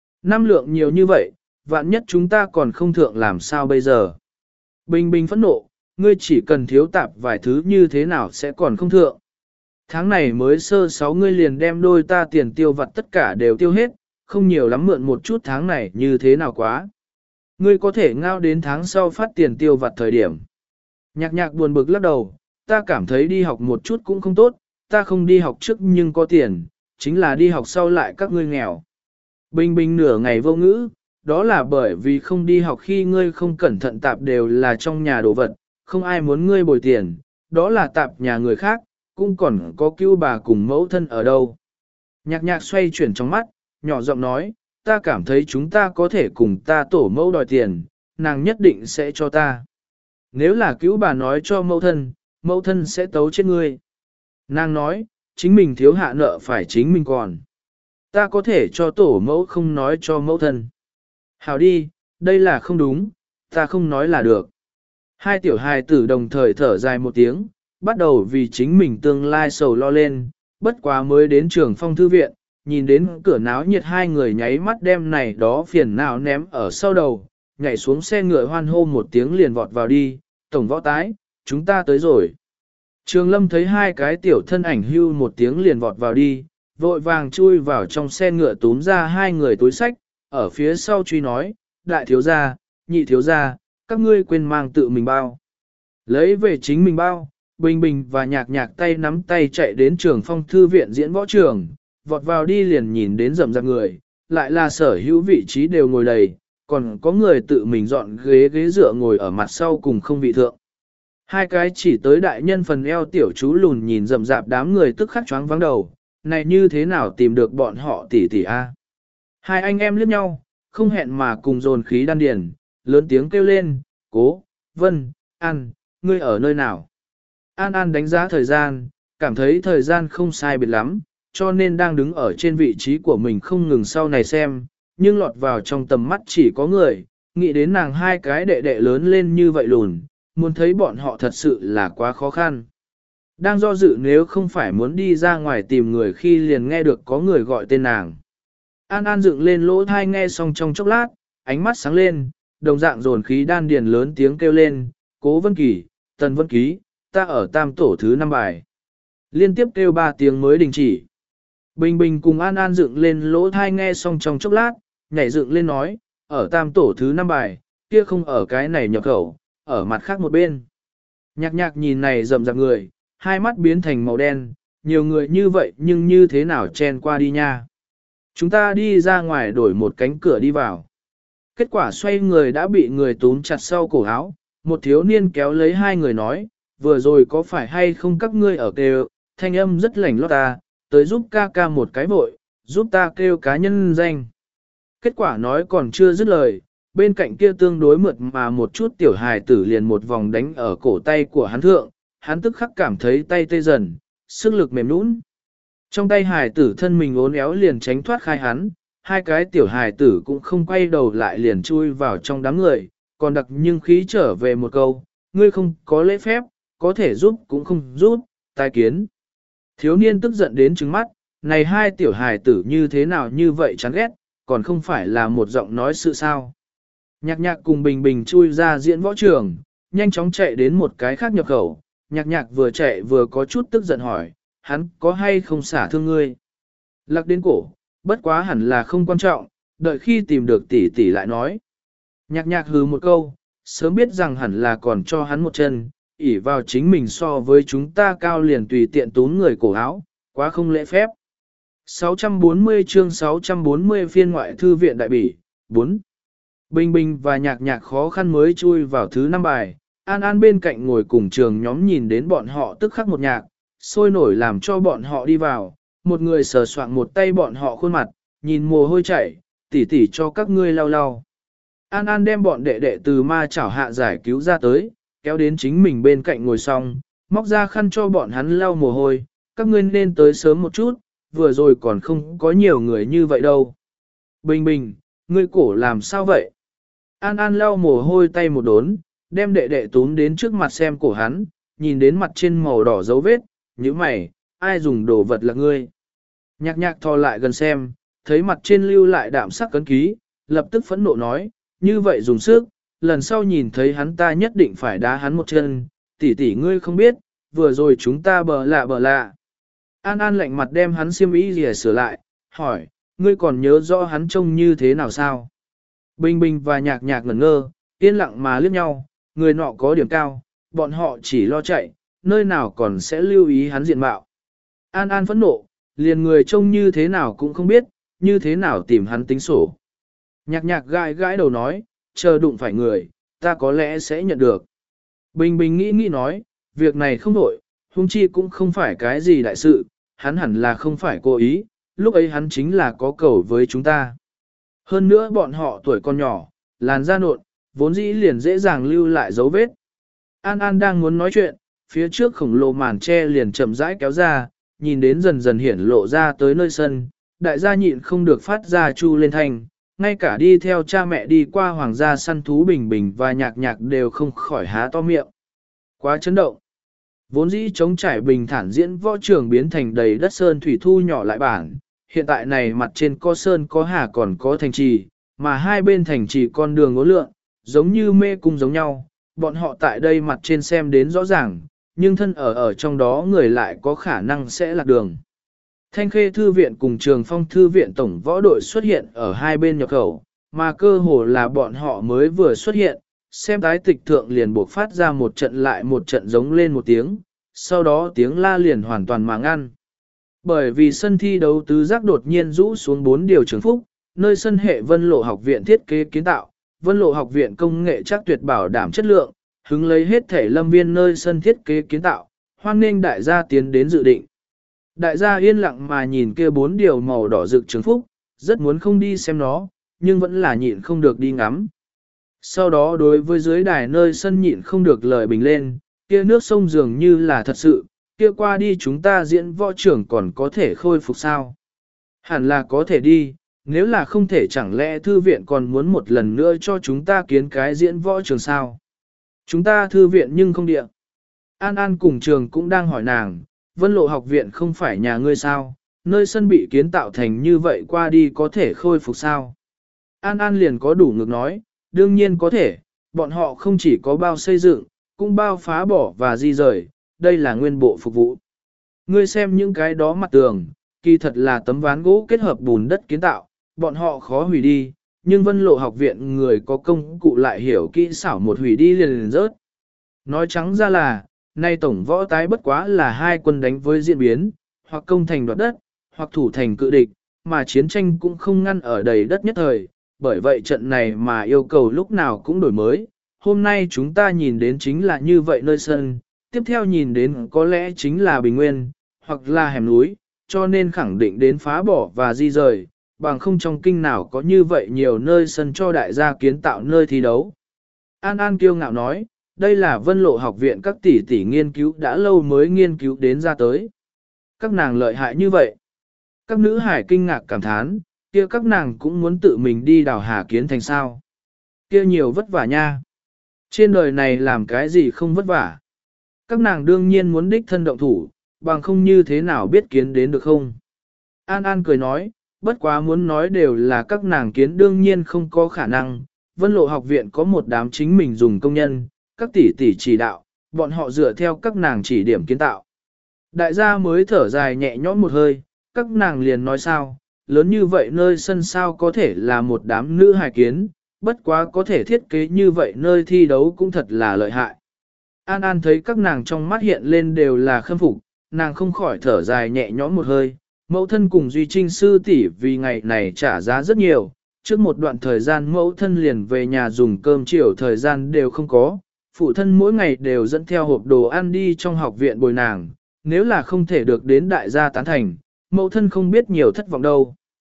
5 lượng nhiều như vậy, vạn nhất chúng ta còn không thượng làm sao bây giờ? Bình bình phẫn nộ, ngươi chỉ cần thiếu tạp vài thứ như thế nào sẽ còn không thượng. Tháng này mới sơ 6 ngươi liền đem đôi ta tiền tiêu vặt tất cả đều tiêu hết, không nhiều lắm mượn một chút tháng này như thế nào quá. Ngươi có thể ngao đến tháng sau phát tiền tiêu vặt thời điểm. Nhạc nhạc buồn bực lắc đầu, ta cảm thấy đi học một chút cũng không tốt, ta không đi học trước nhưng có tiền, chính là đi học sau lại các ngươi nghèo. Bình bình nửa ngày vô ngữ, đó là bởi vì không đi học khi ngươi không cẩn thận tạp đều là trong nhà đồ vật, không ai muốn ngươi bồi tiền, đó là tạp nhà người khác, cũng còn có cứu bà cùng mẫu thân ở đâu. Nhạc nhạc xoay chuyển trong mắt, nhỏ giọng nói, ta cảm thấy chúng ta có thể cùng ta tổ mẫu đòi tiền, nàng nhất định sẽ cho ta. Nếu là cứu bà nói cho mẫu thân sẽ tấu chết ngươi. Nàng nói, chính mình thiếu hạ nợ phải chính mình còn. Ta có thể cho tổ mẫu không nói cho mẫu thân. Hảo đi, đây là không đúng, ta không nói là được. Hai tiểu hài tử đồng thời thở dài một tiếng, bắt đầu vì chính mình tương lai sầu lo lên, bất quá mới đến trường phong thư viện, nhìn đến cửa náo nhiệt hai người nháy mắt đem này đó phiền não ném ở sau đầu, nhảy xuống xe ngựa hoan hô một tiếng liền vọt vào đi, tổng võ tái, chúng ta tới rồi. Trường Lâm thấy hai cái tiểu thân ảnh hưu một tiếng liền vọt vào đi, vội vàng chui vào trong xe ngựa túm ra hai người túi sách, ở phía sau truy nói, đại thiếu gia, nhị thiếu gia, các ngươi quên mang tự mình bao. Lấy về chính mình bao, Bình Bình và Nhạc Nhạc tay nắm tay chạy đến trường phong thư viện diễn võ trường, vọt vào đi liền nhìn đến rầm rạp người, lại là sở hữu vị trí đều ngồi đầy, còn có người tự mình dọn ghế dựa ngồi ở mặt sau cùng không vị thượng. Hai cái chỉ tới đại nhân phần eo tiểu chú lùn nhìn rầm rạp đám người tức khắc choáng vắng đầu, này như thế nào tìm được bọn họ tỷ tỷ a? Hai anh em liếc nhau, không hẹn mà cùng dồn khí đan điền, lớn tiếng kêu lên, Cố, Vân, An, ngươi ở nơi nào? An An đánh giá thời gian, cảm thấy thời gian không sai biệt lắm, cho nên đang đứng ở trên vị trí của mình không ngừng sau này xem, nhưng lọt vào trong tầm mắt chỉ có người, nghĩ đến nàng hai cái đệ đệ lớn lên như vậy lùn, muốn thấy bọn họ thật sự là quá khó khăn. Đang do dự nếu không phải muốn đi ra ngoài tìm người khi liền nghe được có người gọi tên nàng. An An dựng lên lỗ thai nghe xong trong chốc lát, ánh mắt sáng lên, đồng dạng dồn khí đan điền lớn tiếng kêu lên, Cố Vân Kỳ, Tần Vân Ký, ta ở tam tổ thứ 5 bài. Liên tiếp kêu 3 tiếng mới đình chỉ. Bình Bình cùng An An dựng lên lỗ thai nghe xong trong chốc lát, nhảy dựng lên nói, ở tam tổ thứ 5 bài, kia không ở cái này nhập khẩu, ở mặt khác một bên. Nhạc nhạc nhìn này rầm rạp người, hai mắt biến thành màu đen, nhiều người như vậy nhưng như thế nào chen qua đi nha. Chúng ta đi ra ngoài đổi một cánh cửa đi vào. Kết quả xoay người đã bị người túm chặt sau cổ áo, một thiếu niên kéo lấy hai người nói, vừa rồi có phải hay không các ngươi ở kêu, thanh âm rất lảnh lót ta, tới giúp ca ca một cái vội, giúp ta kêu cá nhân danh. Kết quả nói còn chưa dứt lời, bên cạnh kia tương đối mượt mà một chút tiểu hài tử liền một vòng đánh ở cổ tay của hắn thượng, hắn tức khắc cảm thấy tay tê dần, sức lực mềm nũng. Trong tay hài tử thân mình uốn éo liền tránh thoát khai hắn, hai cái tiểu hài tử cũng không quay đầu lại liền chui vào trong đám người, còn đặc nhưng khí trở về một câu, ngươi không có lễ phép, có thể giúp cũng không giúp, tai kiến. Thiếu niên tức giận đến trừng mắt, này hai tiểu hài tử như thế nào như vậy chán ghét, còn không phải là một giọng nói sự sao. Nhạc nhạc cùng Bình Bình chui ra diễn võ trường, nhanh chóng chạy đến một cái khác nhập khẩu, nhạc nhạc vừa chạy vừa có chút tức giận hỏi, hắn có hay không xả thương ngươi? Lắc đến cổ, bất quá hẳn là không quan trọng, đợi khi tìm được tỷ tỷ lại nói. Nhạc nhạc hừ một câu, sớm biết rằng hẳn là còn cho hắn một chân, ỷ vào chính mình so với chúng ta cao liền tùy tiện tún người cổ áo, quá không lễ phép. 640 chương 640 phiên ngoại thư viện đại bỉ, 4. Bình Bình và Nhạc Nhạc khó khăn mới chui vào thứ 5 bài, An An bên cạnh ngồi cùng trường nhóm nhìn đến bọn họ tức khắc một nhạc, sôi nổi làm cho bọn họ đi vào, một người sờ soạng một tay bọn họ khuôn mặt, nhìn mồ hôi chảy, tỉ tỉ cho các ngươi lau lau. An An đem bọn đệ đệ từ ma chảo hạ giải cứu ra tới, kéo đến chính mình bên cạnh ngồi xong, móc ra khăn cho bọn hắn lau mồ hôi, các ngươi nên tới sớm một chút, vừa rồi còn không có nhiều người như vậy đâu. Bình bình, ngươi cổ làm sao vậy? An An lau mồ hôi tay một đốn, đem đệ đệ túm đến trước mặt xem cổ hắn, nhìn đến mặt trên màu đỏ dấu vết, như mày, ai dùng đồ vật là ngươi? Nhạc nhạc thò lại gần xem, thấy mặt trên lưu lại đạm sắc cấn ký, lập tức phẫn nộ nói, như vậy dùng sức, lần sau nhìn thấy hắn ta nhất định phải đá hắn một chân, tỷ tỷ ngươi không biết, vừa rồi chúng ta bờ lạ. An An lạnh mặt đem hắn xiêm y rìa sửa lại, hỏi, ngươi còn nhớ rõ hắn trông như thế nào sao? Bình Bình và Nhạc Nhạc ngẩn ngơ, yên lặng mà liếc nhau, người nọ có điểm cao, bọn họ chỉ lo chạy, nơi nào còn sẽ lưu ý hắn diện mạo. An An phẫn nộ, liền người trông như thế nào cũng không biết, như thế nào tìm hắn tính sổ. Nhạc Nhạc gãi gãi đầu nói, chờ đụng phải người, ta có lẽ sẽ nhận được. Bình Bình nghĩ nói, việc này không đổi, huống chi cũng không phải cái gì đại sự, hắn hẳn là không phải cố ý, lúc ấy hắn chính là có cầu với chúng ta. Hơn nữa bọn họ tuổi còn nhỏ, làn da nộn, vốn dĩ liền dễ dàng lưu lại dấu vết. An An đang muốn nói chuyện, phía trước khổng lồ màn tre liền chậm rãi kéo ra, nhìn đến dần dần hiển lộ ra tới nơi sân, đại gia nhịn không được phát ra chu lên thanh, ngay cả đi theo cha mẹ đi qua hoàng gia săn thú Bình Bình và Nhạc Nhạc đều không khỏi há to miệng. Quá chấn động. Vốn dĩ trống trải bình thản diễn võ trường biến thành đầy đất sơn thủy thu nhỏ lại bản, hiện tại này mặt trên có sơn có hà còn có thành trì, mà hai bên thành trì con đường ngố lượng, giống như mê cung giống nhau, bọn họ tại đây mặt trên xem đến rõ ràng, nhưng thân ở trong đó người lại có khả năng sẽ lạc đường. Thanh Khê Thư viện cùng Trường Phong Thư viện tổng võ đội xuất hiện ở hai bên nhập khẩu, mà cơ hồ là bọn họ mới vừa xuất hiện, xem tái tịch thượng liền buộc phát ra một trận lại một trận giống lên một tiếng, sau đó tiếng la liền hoàn toàn mà ngăn. Bởi vì sân thi đấu tứ giác đột nhiên rũ xuống 4 điều trường phúc, nơi sân hệ Vân Lộ học viện thiết kế kiến tạo, Vân Lộ học viện công nghệ chắc tuyệt bảo đảm chất lượng, hứng lấy hết thể lâm viên nơi sân thiết kế kiến tạo, hoan nghênh đại gia tiến đến dự định. Đại gia yên lặng mà nhìn kia 4 điều màu đỏ rực trường phúc, rất muốn không đi xem nó, nhưng vẫn là nhịn không được đi ngắm. Sau đó đối với dưới đài nơi sân nhịn không được lời bình lên, kia nước sông dường như là thật sự, kia qua đi chúng ta diễn võ trưởng còn có thể khôi phục sao? Hẳn là có thể đi, nếu là không thể chẳng lẽ thư viện còn muốn một lần nữa cho chúng ta kiến cái diễn võ trường sao? Chúng ta thư viện nhưng không địa. An An cùng trường cũng đang hỏi nàng, Vân Lộ học viện không phải nhà ngươi sao, nơi sân bị kiến tạo thành như vậy qua đi có thể khôi phục sao? An An liền có đủ ngực nói, đương nhiên có thể, bọn họ không chỉ có bao xây dựng, cũng bao phá bỏ và di rời, đây là nguyên bộ phục vụ. Ngươi xem những cái đó mặt tường, kỳ thật là tấm ván gỗ kết hợp bùn đất kiến tạo, bọn họ khó hủy đi, nhưng Vân Lộ học viện người có công cụ lại hiểu kỹ xảo một hủy đi liền rớt. Nói trắng ra là, nay tổng võ tái bất quá là hai quân đánh với diễn biến, hoặc công thành đoạt đất, hoặc thủ thành cự địch, mà chiến tranh cũng không ngăn ở đầy đất nhất thời, bởi vậy trận này mà yêu cầu lúc nào cũng đổi mới. Hôm nay chúng ta nhìn đến chính là như vậy nơi sân, tiếp theo nhìn đến có lẽ chính là bình nguyên, hoặc là hẻm núi, cho nên khẳng định đến phá bỏ và di rời, bằng không trong kinh nào có như vậy nhiều nơi sân cho đại gia kiến tạo nơi thi đấu. An An kiêu ngạo nói, đây là Vân Lộ học viện các tỷ tỷ nghiên cứu đã lâu mới nghiên cứu đến ra tới. Các nàng lợi hại như vậy. Các nữ hải kinh ngạc cảm thán, kia các nàng cũng muốn tự mình đi đào hà kiến thành sao. Kia nhiều vất vả nha. Trên đời này làm cái gì không vất vả. Các nàng đương nhiên muốn đích thân động thủ, bằng không như thế nào biết kiến đến được không. An An cười nói, bất quá muốn nói đều là các nàng kiến đương nhiên không có khả năng. Vân Lộ học viện có một đám chính mình dùng công nhân, các tỷ tỷ chỉ đạo, bọn họ dựa theo các nàng chỉ điểm kiến tạo. Đại gia mới thở dài nhẹ nhõm một hơi, các nàng liền nói sao, lớn như vậy nơi sân sao có thể là một đám nữ hài kiến, bất quá có thể thiết kế như vậy nơi thi đấu cũng thật là lợi hại. An An thấy các nàng trong mắt hiện lên đều là khâm phục, nàng không khỏi thở dài nhẹ nhõm một hơi, mẫu thân cùng Duy Trinh sư tỷ vì ngày này trả giá rất nhiều, trước một đoạn thời gian mẫu thân liền về nhà dùng cơm chiều thời gian đều không có, phụ thân mỗi ngày đều dẫn theo hộp đồ ăn đi trong học viện bồi nàng, nếu là không thể được đến đại gia tán thành, mẫu thân không biết nhiều thất vọng đâu.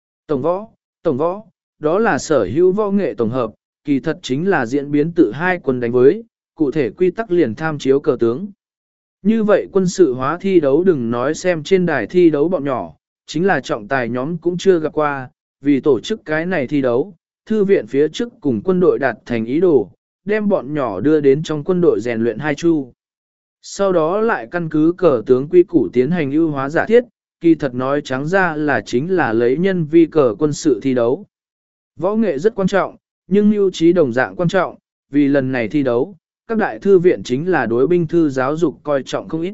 Tổng võ, đó là sở hữu võ nghệ tổng hợp, kỳ thật chính là diễn biến tự hai quân đánh với, cụ thể quy tắc liền tham chiếu cờ tướng. Như vậy quân sự hóa thi đấu đừng nói xem trên đài thi đấu bọn nhỏ, chính là trọng tài nhóm cũng chưa gặp qua, vì tổ chức cái này thi đấu, thư viện phía trước cùng quân đội đạt thành ý đồ, đem bọn nhỏ đưa đến trong quân đội rèn luyện 2 chu. Sau đó lại căn cứ cờ tướng quy củ tiến hành ưu hóa giả thiết, kỳ thật nói trắng ra là chính là lấy nhân vi cờ quân sự thi đấu. Võ nghệ rất quan trọng, nhưng mưu trí đồng dạng quan trọng, vì lần này thi đấu, các đại thư viện chính là đối binh thư giáo dục coi trọng không ít.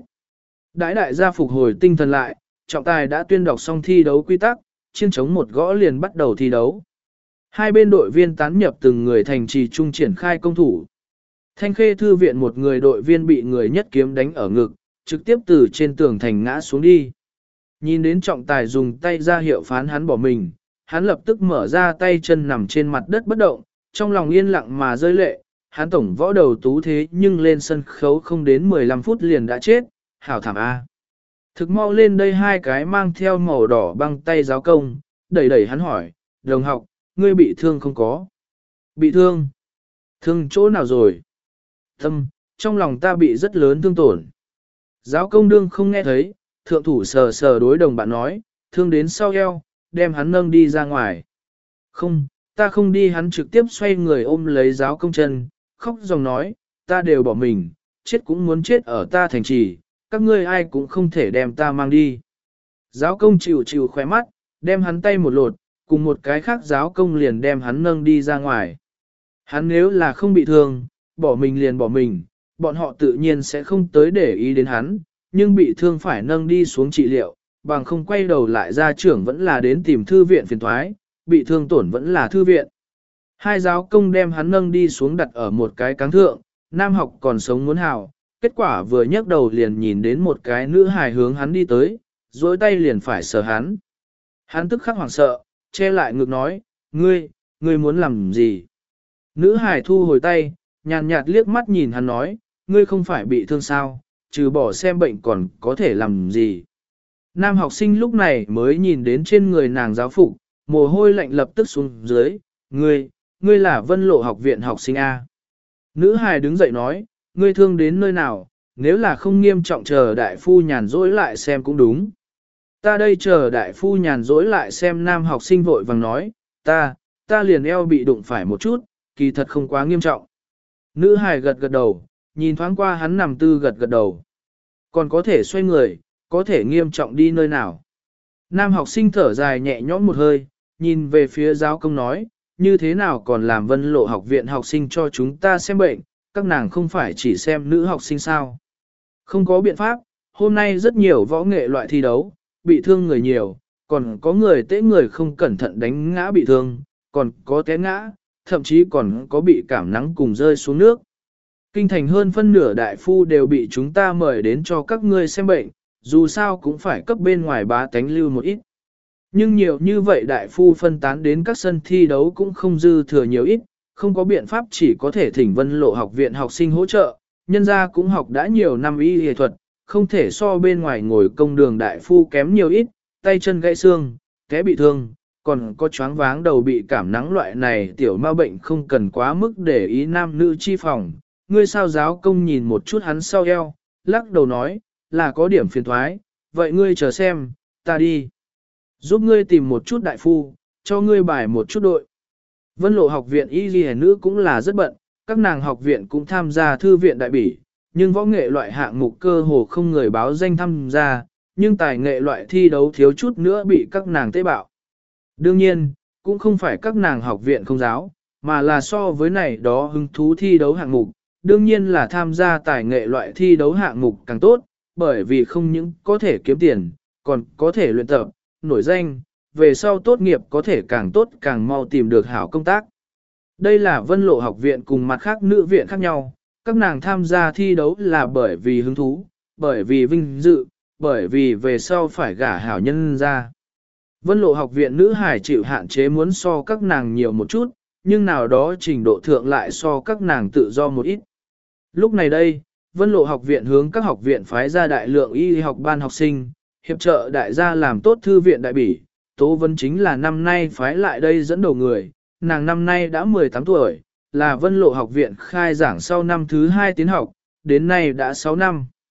Đại gia phục hồi tinh thần lại, trọng tài đã tuyên đọc xong thi đấu quy tắc, chiêng trống một gõ liền bắt đầu thi đấu. Hai bên đội viên tán nhập từng người thành trì trung triển khai công thủ. Thanh Khê thư viện một người đội viên bị người nhất kiếm đánh ở ngực, trực tiếp từ trên tường thành ngã xuống đi. Nhìn đến trọng tài dùng tay ra hiệu phán hắn bỏ mình, hắn lập tức mở ra tay chân nằm trên mặt đất bất động, trong lòng yên lặng mà rơi lệ, hắn tổng võ đầu tú thế nhưng lên sân khấu không đến 15 phút liền đã chết, hảo thảm A. Thực mau lên đây hai cái mang theo màu đỏ băng tay giáo công, đẩy hắn hỏi, đồng học, ngươi bị thương không có? Bị thương? Thương chỗ nào rồi? Tâm, trong lòng ta bị rất lớn thương tổn. Giáo công đương không nghe thấy, thượng thủ sờ sờ đối đồng bạn nói, thương đến sau eo, đem hắn nâng đi ra ngoài. Không, ta không đi, hắn trực tiếp xoay người ôm lấy giáo công chân, khóc dòng nói, ta đều bỏ mình, chết cũng muốn chết ở ta thành trì, các ngươi ai cũng không thể đem ta mang đi. Giáo công chịu khóe mắt, đem hắn tay một lột, cùng một cái khác giáo công liền đem hắn nâng đi ra ngoài. Hắn nếu là không bị thương, bỏ mình liền bỏ mình, bọn họ tự nhiên sẽ không tới để ý đến hắn, nhưng bị thương phải nâng đi xuống trị liệu, bằng không quay đầu lại ra trưởng vẫn là đến tìm thư viện phiền thoái, bị thương tổn vẫn là thư viện. Hai giáo công đem hắn nâng đi xuống đặt ở một cái cáng thượng, nam học còn sống muốn hào, kết quả vừa nhấc đầu liền nhìn đến một cái nữ hài hướng hắn đi tới, dối tay liền phải sờ hắn. Hắn tức khắc hoảng sợ, che lại ngực nói, ngươi muốn làm gì? Nữ hài thu hồi tay, nhàn nhạt liếc mắt nhìn hắn nói, ngươi không phải bị thương sao, trừ bỏ xem bệnh còn có thể làm gì? Nam học sinh lúc này mới nhìn đến trên người nàng giáo phục, mồ hôi lạnh lập tức xuống dưới, ngươi là Vân Lộ học viện học sinh A. Nữ hài đứng dậy nói, ngươi thương đến nơi nào, nếu là không nghiêm trọng chờ đại phu nhàn rỗi lại xem cũng đúng. Ta đây chờ đại phu nhàn rỗi lại xem. Nam học sinh vội vàng nói, ta liền eo bị đụng phải một chút, kỳ thật không quá nghiêm trọng. Nữ hài gật gật đầu, nhìn thoáng qua hắn nằm tư gật gật đầu. Còn có thể xoay người, có thể nghiêm trọng đi nơi nào. Nam học sinh thở dài nhẹ nhõm một hơi, nhìn về phía giáo công nói, như thế nào còn làm Vân Lộ học viện học sinh cho chúng ta xem bệnh, các nàng không phải chỉ xem nữ học sinh sao. Không có biện pháp, hôm nay rất nhiều võ nghệ loại thi đấu, bị thương người nhiều, còn có người tễ người không cẩn thận đánh ngã bị thương, còn có té ngã, thậm chí còn có bị cảm nắng cùng rơi xuống nước. Kinh thành hơn phân nửa đại phu đều bị chúng ta mời đến cho các ngươi xem bệnh, dù sao cũng phải cấp bên ngoài bá tánh lưu một ít. Nhưng nhiều như vậy đại phu phân tán đến các sân thi đấu cũng không dư thừa nhiều ít, không có biện pháp chỉ có thể thỉnh Vân Lộ học viện học sinh hỗ trợ, nhân gia cũng học đã nhiều năm y y thuật, không thể so bên ngoài ngồi công đường đại phu kém nhiều ít, tay chân gãy xương, té bị thương, còn có choáng váng đầu bị cảm nắng loại này tiểu ma bệnh không cần quá mức để ý nam nữ chi phòng. Ngươi sao giáo công nhìn một chút hắn sau eo, lắc đầu nói, là có điểm phiền thoái, vậy ngươi chờ xem, ta đi. Giúp ngươi tìm một chút đại phu, cho ngươi bài một chút đội. Vân Lộ học viện y ghi nữ cũng là rất bận, các nàng học viện cũng tham gia thư viện đại bỉ, nhưng võ nghệ loại hạng mục cơ hồ không người báo danh tham gia, nhưng tài nghệ loại thi đấu thiếu chút nữa bị các nàng tế bạo. Đương nhiên, cũng không phải các nàng học viện không giáo, mà là so với này đó hứng thú thi đấu hạng mục, đương nhiên là tham gia tài nghệ loại thi đấu hạng mục càng tốt, bởi vì không những có thể kiếm tiền, còn có thể luyện tập, nổi danh, về sau tốt nghiệp có thể càng tốt càng mau tìm được hảo công tác. Đây là Vân Lộ học viện cùng mặt khác nữ viện khác nhau, các nàng tham gia thi đấu là bởi vì hứng thú, bởi vì vinh dự, bởi vì về sau phải gả hảo nhân ra. Vân Lộ học viện nữ hải chịu hạn chế muốn so các nàng nhiều một chút, nhưng nào đó trình độ thượng lại so các nàng tự do một ít. Lúc này đây, Vân Lộ học viện hướng các học viện phái ra đại lượng y học ban học sinh, hiệp trợ đại gia làm tốt thư viện đại bỉ. Tố Vân chính là năm nay phái lại đây dẫn đầu người, nàng năm nay đã 18 tuổi, là Vân Lộ học viện khai giảng sau năm thứ 2 tiến học, đến nay đã 6 năm.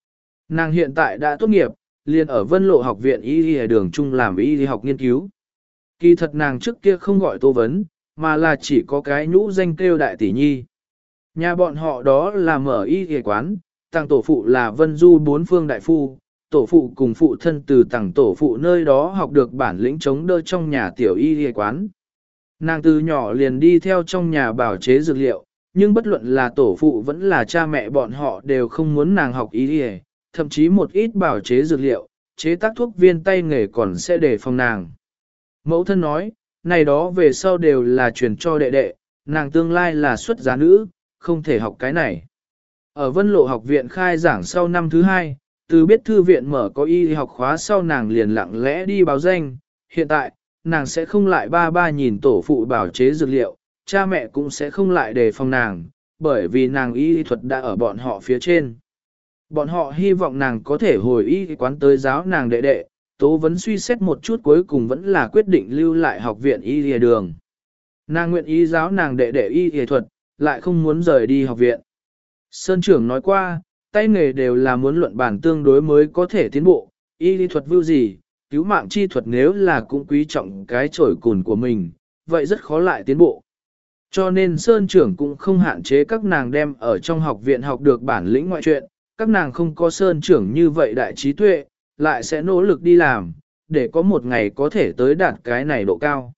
Nàng hiện tại đã tốt nghiệp, liền ở Vân Lộ học viện y đường trung làm y học nghiên cứu. Kỳ thật nàng trước kia không gọi Tô Vấn, mà là chỉ có cái nhũ danh kêu đại tỷ nhi. Nhà bọn họ đó là mở y quán, tàng tổ phụ là Vân Du bốn phương đại phu, tổ phụ cùng phụ thân từ tàng tổ phụ nơi đó học được bản lĩnh chống đỡ trong nhà tiểu y quán. Nàng từ nhỏ liền đi theo trong nhà bảo chế dược liệu, nhưng bất luận là tổ phụ vẫn là cha mẹ bọn họ đều không muốn nàng học y, thậm chí một ít bảo chế dược liệu, chế tác thuốc viên tay nghề còn sẽ để phòng nàng. Mẫu thân nói, này đó về sau đều là truyền cho đệ đệ, nàng tương lai là xuất giá nữ, không thể học cái này. Ở Vân Lộ học viện khai giảng sau năm thứ 2, từ biết thư viện mở có y học khóa sau nàng liền lặng lẽ đi báo danh, hiện tại, nàng sẽ không lại ba ba nhìn tổ phụ bảo chế dược liệu, cha mẹ cũng sẽ không lại đề phòng nàng, bởi vì nàng y thuật đã ở bọn họ phía trên. Bọn họ hy vọng nàng có thể hồi y quán tới giáo nàng đệ đệ, Tố Vấn suy xét một chút cuối cùng vẫn là quyết định lưu lại học viện y lìa đường. Nàng nguyện ý giáo nàng đệ đệ y y thuật, lại không muốn rời đi học viện. Sơn trưởng nói qua, tay nghề đều là muốn luận bản tương đối mới có thể tiến bộ, y lý thuật vưu gì, cứu mạng chi thuật nếu là cũng quý trọng cái chổi cùn của mình, vậy rất khó lại tiến bộ. Cho nên Sơn trưởng cũng không hạn chế các nàng đem ở trong học viện học được bản lĩnh ngoại truyện, các nàng không có Sơn trưởng như vậy đại trí tuệ, lại sẽ nỗ lực đi làm, để có một ngày có thể tới đạt cái này độ cao.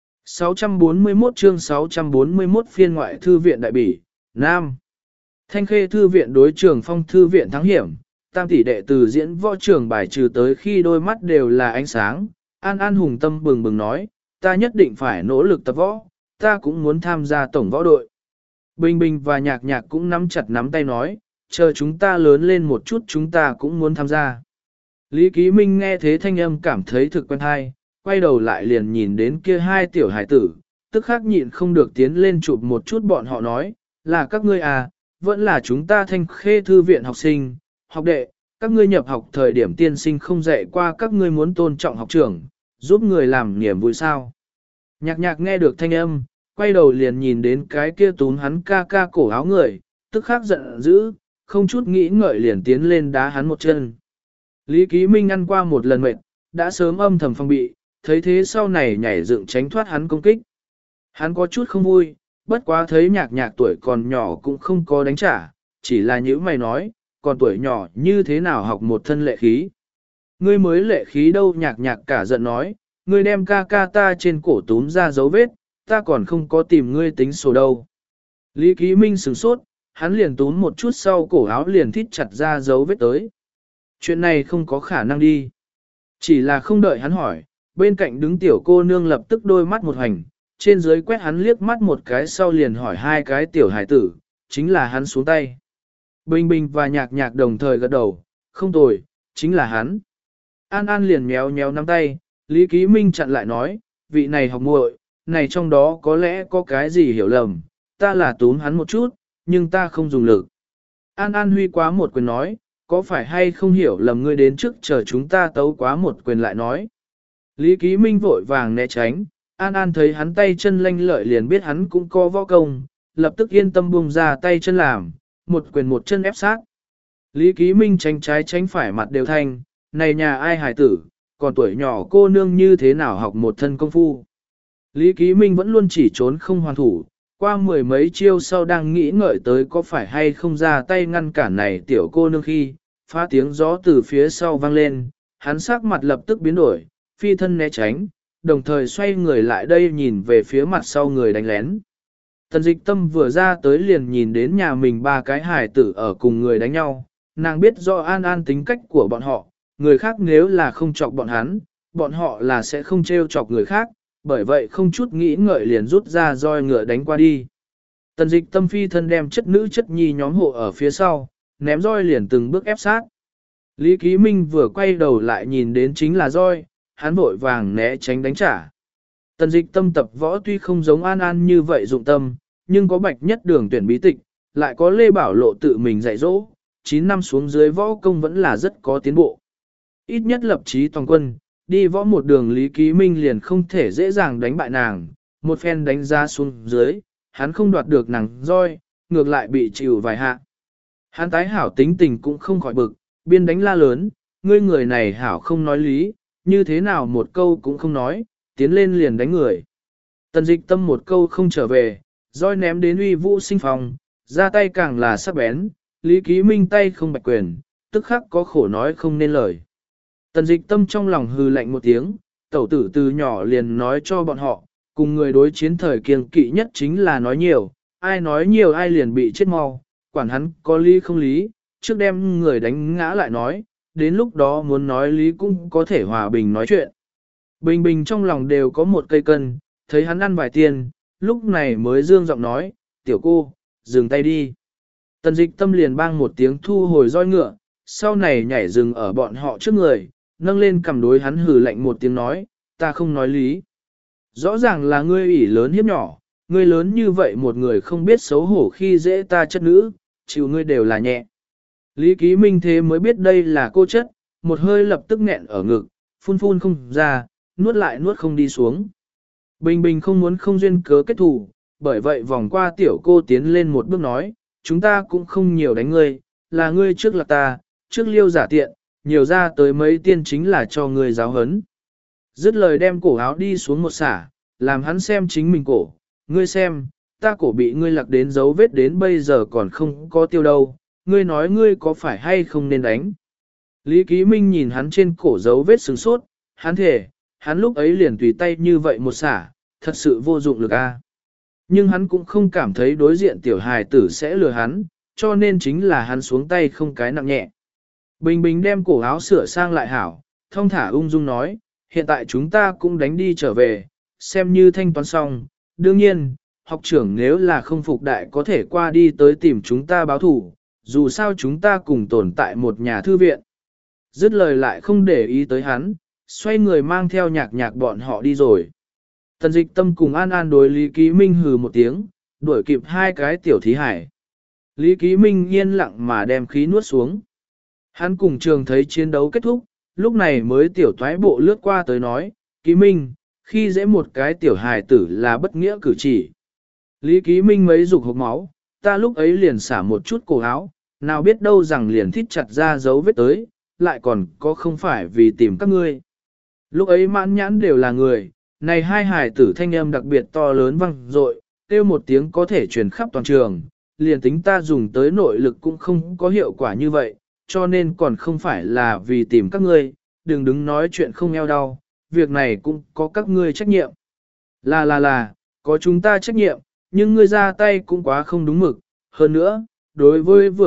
641 chương 641 phiên ngoại thư viện đại bỉ, Nam. Thanh Khê thư viện đối Trường Phong thư viện thắng hiểm, tam tỷ đệ từ diễn võ trường bài trừ tới khi đôi mắt đều là ánh sáng, An An hùng tâm bừng bừng nói, ta nhất định phải nỗ lực tập võ, ta cũng muốn tham gia tổng võ đội. Bình Bình và Nhạc Nhạc cũng nắm chặt nắm tay nói, chờ chúng ta lớn lên một chút chúng ta cũng muốn tham gia. Lý Ký Minh nghe thế thanh âm cảm thấy thực quen hay, quay đầu lại liền nhìn đến kia hai tiểu hải tử, tức khắc nhịn không được tiến lên chụp một chút bọn họ nói, là các ngươi à, vẫn là chúng ta Thanh Khê thư viện học sinh, học đệ, các ngươi nhập học thời điểm tiên sinh không dạy qua các ngươi muốn tôn trọng học trưởng, giúp người làm niềm vui sao. Nhạc Nhạc nghe được thanh âm, quay đầu liền nhìn đến cái kia túm hắn ca ca cổ áo người, tức khắc giận dữ, không chút nghĩ ngợi liền tiến lên đá hắn một chân. Lý Ký Minh ăn qua một lần mệt, đã sớm âm thầm phòng bị, thấy thế sau này nhảy dựng tránh thoát hắn công kích. Hắn có chút không vui, bất quá thấy Nhạc Nhạc tuổi còn nhỏ cũng không có đánh trả, chỉ là như mày nói, còn tuổi nhỏ như thế nào học một thân lệ khí. Ngươi mới lệ khí đâu. Nhạc Nhạc cả giận nói, ngươi đem ca ca ta trên cổ túm ra dấu vết, ta còn không có tìm ngươi tính sổ đâu. Lý Ký Minh sửng sốt, hắn liền túm một chút sau cổ áo liền thít chặt ra dấu vết tới. Chuyện này không có khả năng đi. Chỉ là không đợi hắn hỏi, bên cạnh đứng tiểu cô nương lập tức đôi mắt một hành, trên dưới quét hắn liếc mắt một cái sau liền hỏi hai cái tiểu hải tử, chính là hắn xuống tay. Bình Bình và Nhạc Nhạc đồng thời gật đầu, không tồi, chính là hắn. An An liền méo méo nắm tay, Lý Ký Minh chặn lại nói, vị này học muội, này trong đó có lẽ có cái gì hiểu lầm, ta là túm hắn một chút, nhưng ta không dùng lực. An An huy quá một quyền nói, có phải hay không hiểu lầm ngươi đến trước chờ chúng ta tấu quá một quyền lại nói. Lý Ký Minh vội vàng né tránh, An An thấy hắn tay chân lanh lợi liền biết hắn cũng có võ công, lập tức yên tâm buông ra tay chân làm, một quyền một chân ép sát. Lý Ký Minh tránh trái tránh phải mặt đều thanh, này nhà ai hài tử, còn tuổi nhỏ cô nương như thế nào học một thân công phu. Lý Ký Minh vẫn luôn chỉ trốn không hoàn thủ, qua mười mấy chiêu sau đang nghĩ ngợi tới có phải hay không ra tay ngăn cản này tiểu cô nương khi, phá tiếng gió từ phía sau vang lên, hắn sắc mặt lập tức biến đổi, phi thân né tránh, đồng thời xoay người lại đây nhìn về phía mặt sau người đánh lén. Tần Dịch Tâm vừa ra tới liền nhìn đến nhà mình ba cái hài tử ở cùng người đánh nhau, nàng biết do An An tính cách của bọn họ, người khác nếu là không chọc bọn họ là sẽ không trêu chọc người khác, bởi vậy không chút nghĩ ngợi liền rút ra roi ngựa đánh qua đi. Tần Dịch Tâm phi thân đem chất nữ chất nhi nhóm hộ ở phía sau, ném roi liền từng bước ép sát. Lý Ký Minh vừa quay đầu lại nhìn đến chính là roi, hắn vội vàng né tránh đánh trả. Tần Dịch Tâm tập võ tuy không giống An An như vậy dụng tâm, nhưng có Bạch Nhất Đường tuyển bí tịch, lại có Lê Bảo Lộ tự mình dạy dỗ, 9 năm xuống dưới võ công vẫn là rất có tiến bộ. Ít nhất lập chí toàn quân, đi võ một đường Lý Ký Minh liền không thể dễ dàng đánh bại nàng, một phen đánh ra xuống dưới, hắn không đoạt được nàng roi, ngược lại bị chịu vài hạ. Hắn tái hảo tính tình cũng không khỏi bực, biên đánh la lớn, ngươi người này hảo không nói lý, như thế nào một câu cũng không nói, tiến lên liền đánh người. Tần dịch tâm một câu không trở về, roi ném đến uy vũ sinh phòng, ra tay càng là sắc bén, Lý Ký Minh tay không bạch quyền, tức khắc có khổ nói không nên lời. Tần dịch tâm trong lòng hừ lạnh một tiếng, tẩu tử từ nhỏ liền nói cho bọn họ, cùng người đối chiến thời kiêng kỵ nhất chính là nói nhiều ai liền bị chết mau, quản hắn có lý không lý, trước đem người đánh ngã lại nói, đến lúc đó muốn nói lý cũng có thể hòa bình nói chuyện. Bình bình trong lòng đều có một cây cân, thấy hắn ăn vài tiền, lúc này mới dương giọng nói, tiểu cô, dừng tay đi. Tần dịch tâm liền bang một tiếng thu hồi roi ngựa, sau này nhảy dừng ở bọn họ trước người, nâng lên cầm đối hắn hừ lạnh một tiếng nói, ta không nói lý. Rõ ràng là ngươi ủy lớn hiếp nhỏ, ngươi lớn như vậy một người không biết xấu hổ khi dễ ta chất nữ, chịu ngươi đều là nhẹ. Lý Ký Minh thế mới biết đây là cô chất, một hơi lập tức nghẹn ở ngực, phun phun không ra, nuốt lại nuốt không đi xuống. Bình bình không muốn không duyên cớ kết thù, bởi vậy vòng qua tiểu cô tiến lên một bước nói, chúng ta cũng không nhiều đánh ngươi, là ngươi trước là ta, trước liêu giả tiện, nhiều ra tới mấy tiên chính là cho ngươi giáo hấn. Dứt lời đem cổ áo đi xuống một xả, làm hắn xem chính mình cổ, ngươi xem, ta cổ bị ngươi lặc đến dấu vết đến bây giờ còn không có tiêu đâu, ngươi nói ngươi có phải hay không nên đánh. Lý Ký Minh nhìn hắn trên cổ dấu vết sừng sốt, hắn thể, hắn lúc ấy liền tùy tay như vậy một xả, thật sự vô dụng lực a. Nhưng hắn cũng không cảm thấy đối diện tiểu hài tử sẽ lừa hắn, cho nên chính là hắn xuống tay không cái nặng nhẹ. Bình Bình đem cổ áo sửa sang lại hảo, thong thả ung dung nói, hiện tại chúng ta cũng đánh đi trở về, xem như thanh toán xong. Đương nhiên, học trưởng nếu là không phục đại có thể qua đi tới tìm chúng ta báo thủ, dù sao chúng ta cùng tồn tại một nhà thư viện. Dứt lời lại không để ý tới hắn, xoay người mang theo nhạc nhạc bọn họ đi rồi. Tần dịch tâm cùng An An đối Lý Ký Minh hừ một tiếng, đuổi kịp hai cái tiểu thí hải. Lý Ký Minh yên lặng mà đem khí nuốt xuống. Hắn cùng trường thấy chiến đấu kết thúc, lúc này mới tiểu toái bộ lướt qua tới nói, Ký Minh, khi dễ một cái tiểu hài tử là bất nghĩa cử chỉ. Lý Ký Minh mấy dục hộc máu, ta lúc ấy liền xả một chút cổ áo, nào biết đâu rằng liền thít chặt ra dấu vết tới, lại còn có không phải vì tìm các ngươi. Lúc ấy mãn nhãn đều là người, này hai hài tử thanh âm đặc biệt to lớn vang dội, kêu một tiếng có thể truyền khắp toàn trường, liền tính ta dùng tới nội lực cũng không có hiệu quả như vậy, cho nên còn không phải là vì tìm các ngươi, đừng đứng nói chuyện không eo đau, việc này cũng có các ngươi trách nhiệm. Là, có chúng ta trách nhiệm, nhưng ngươi ra tay cũng quá không đúng mực, hơn nữa, đối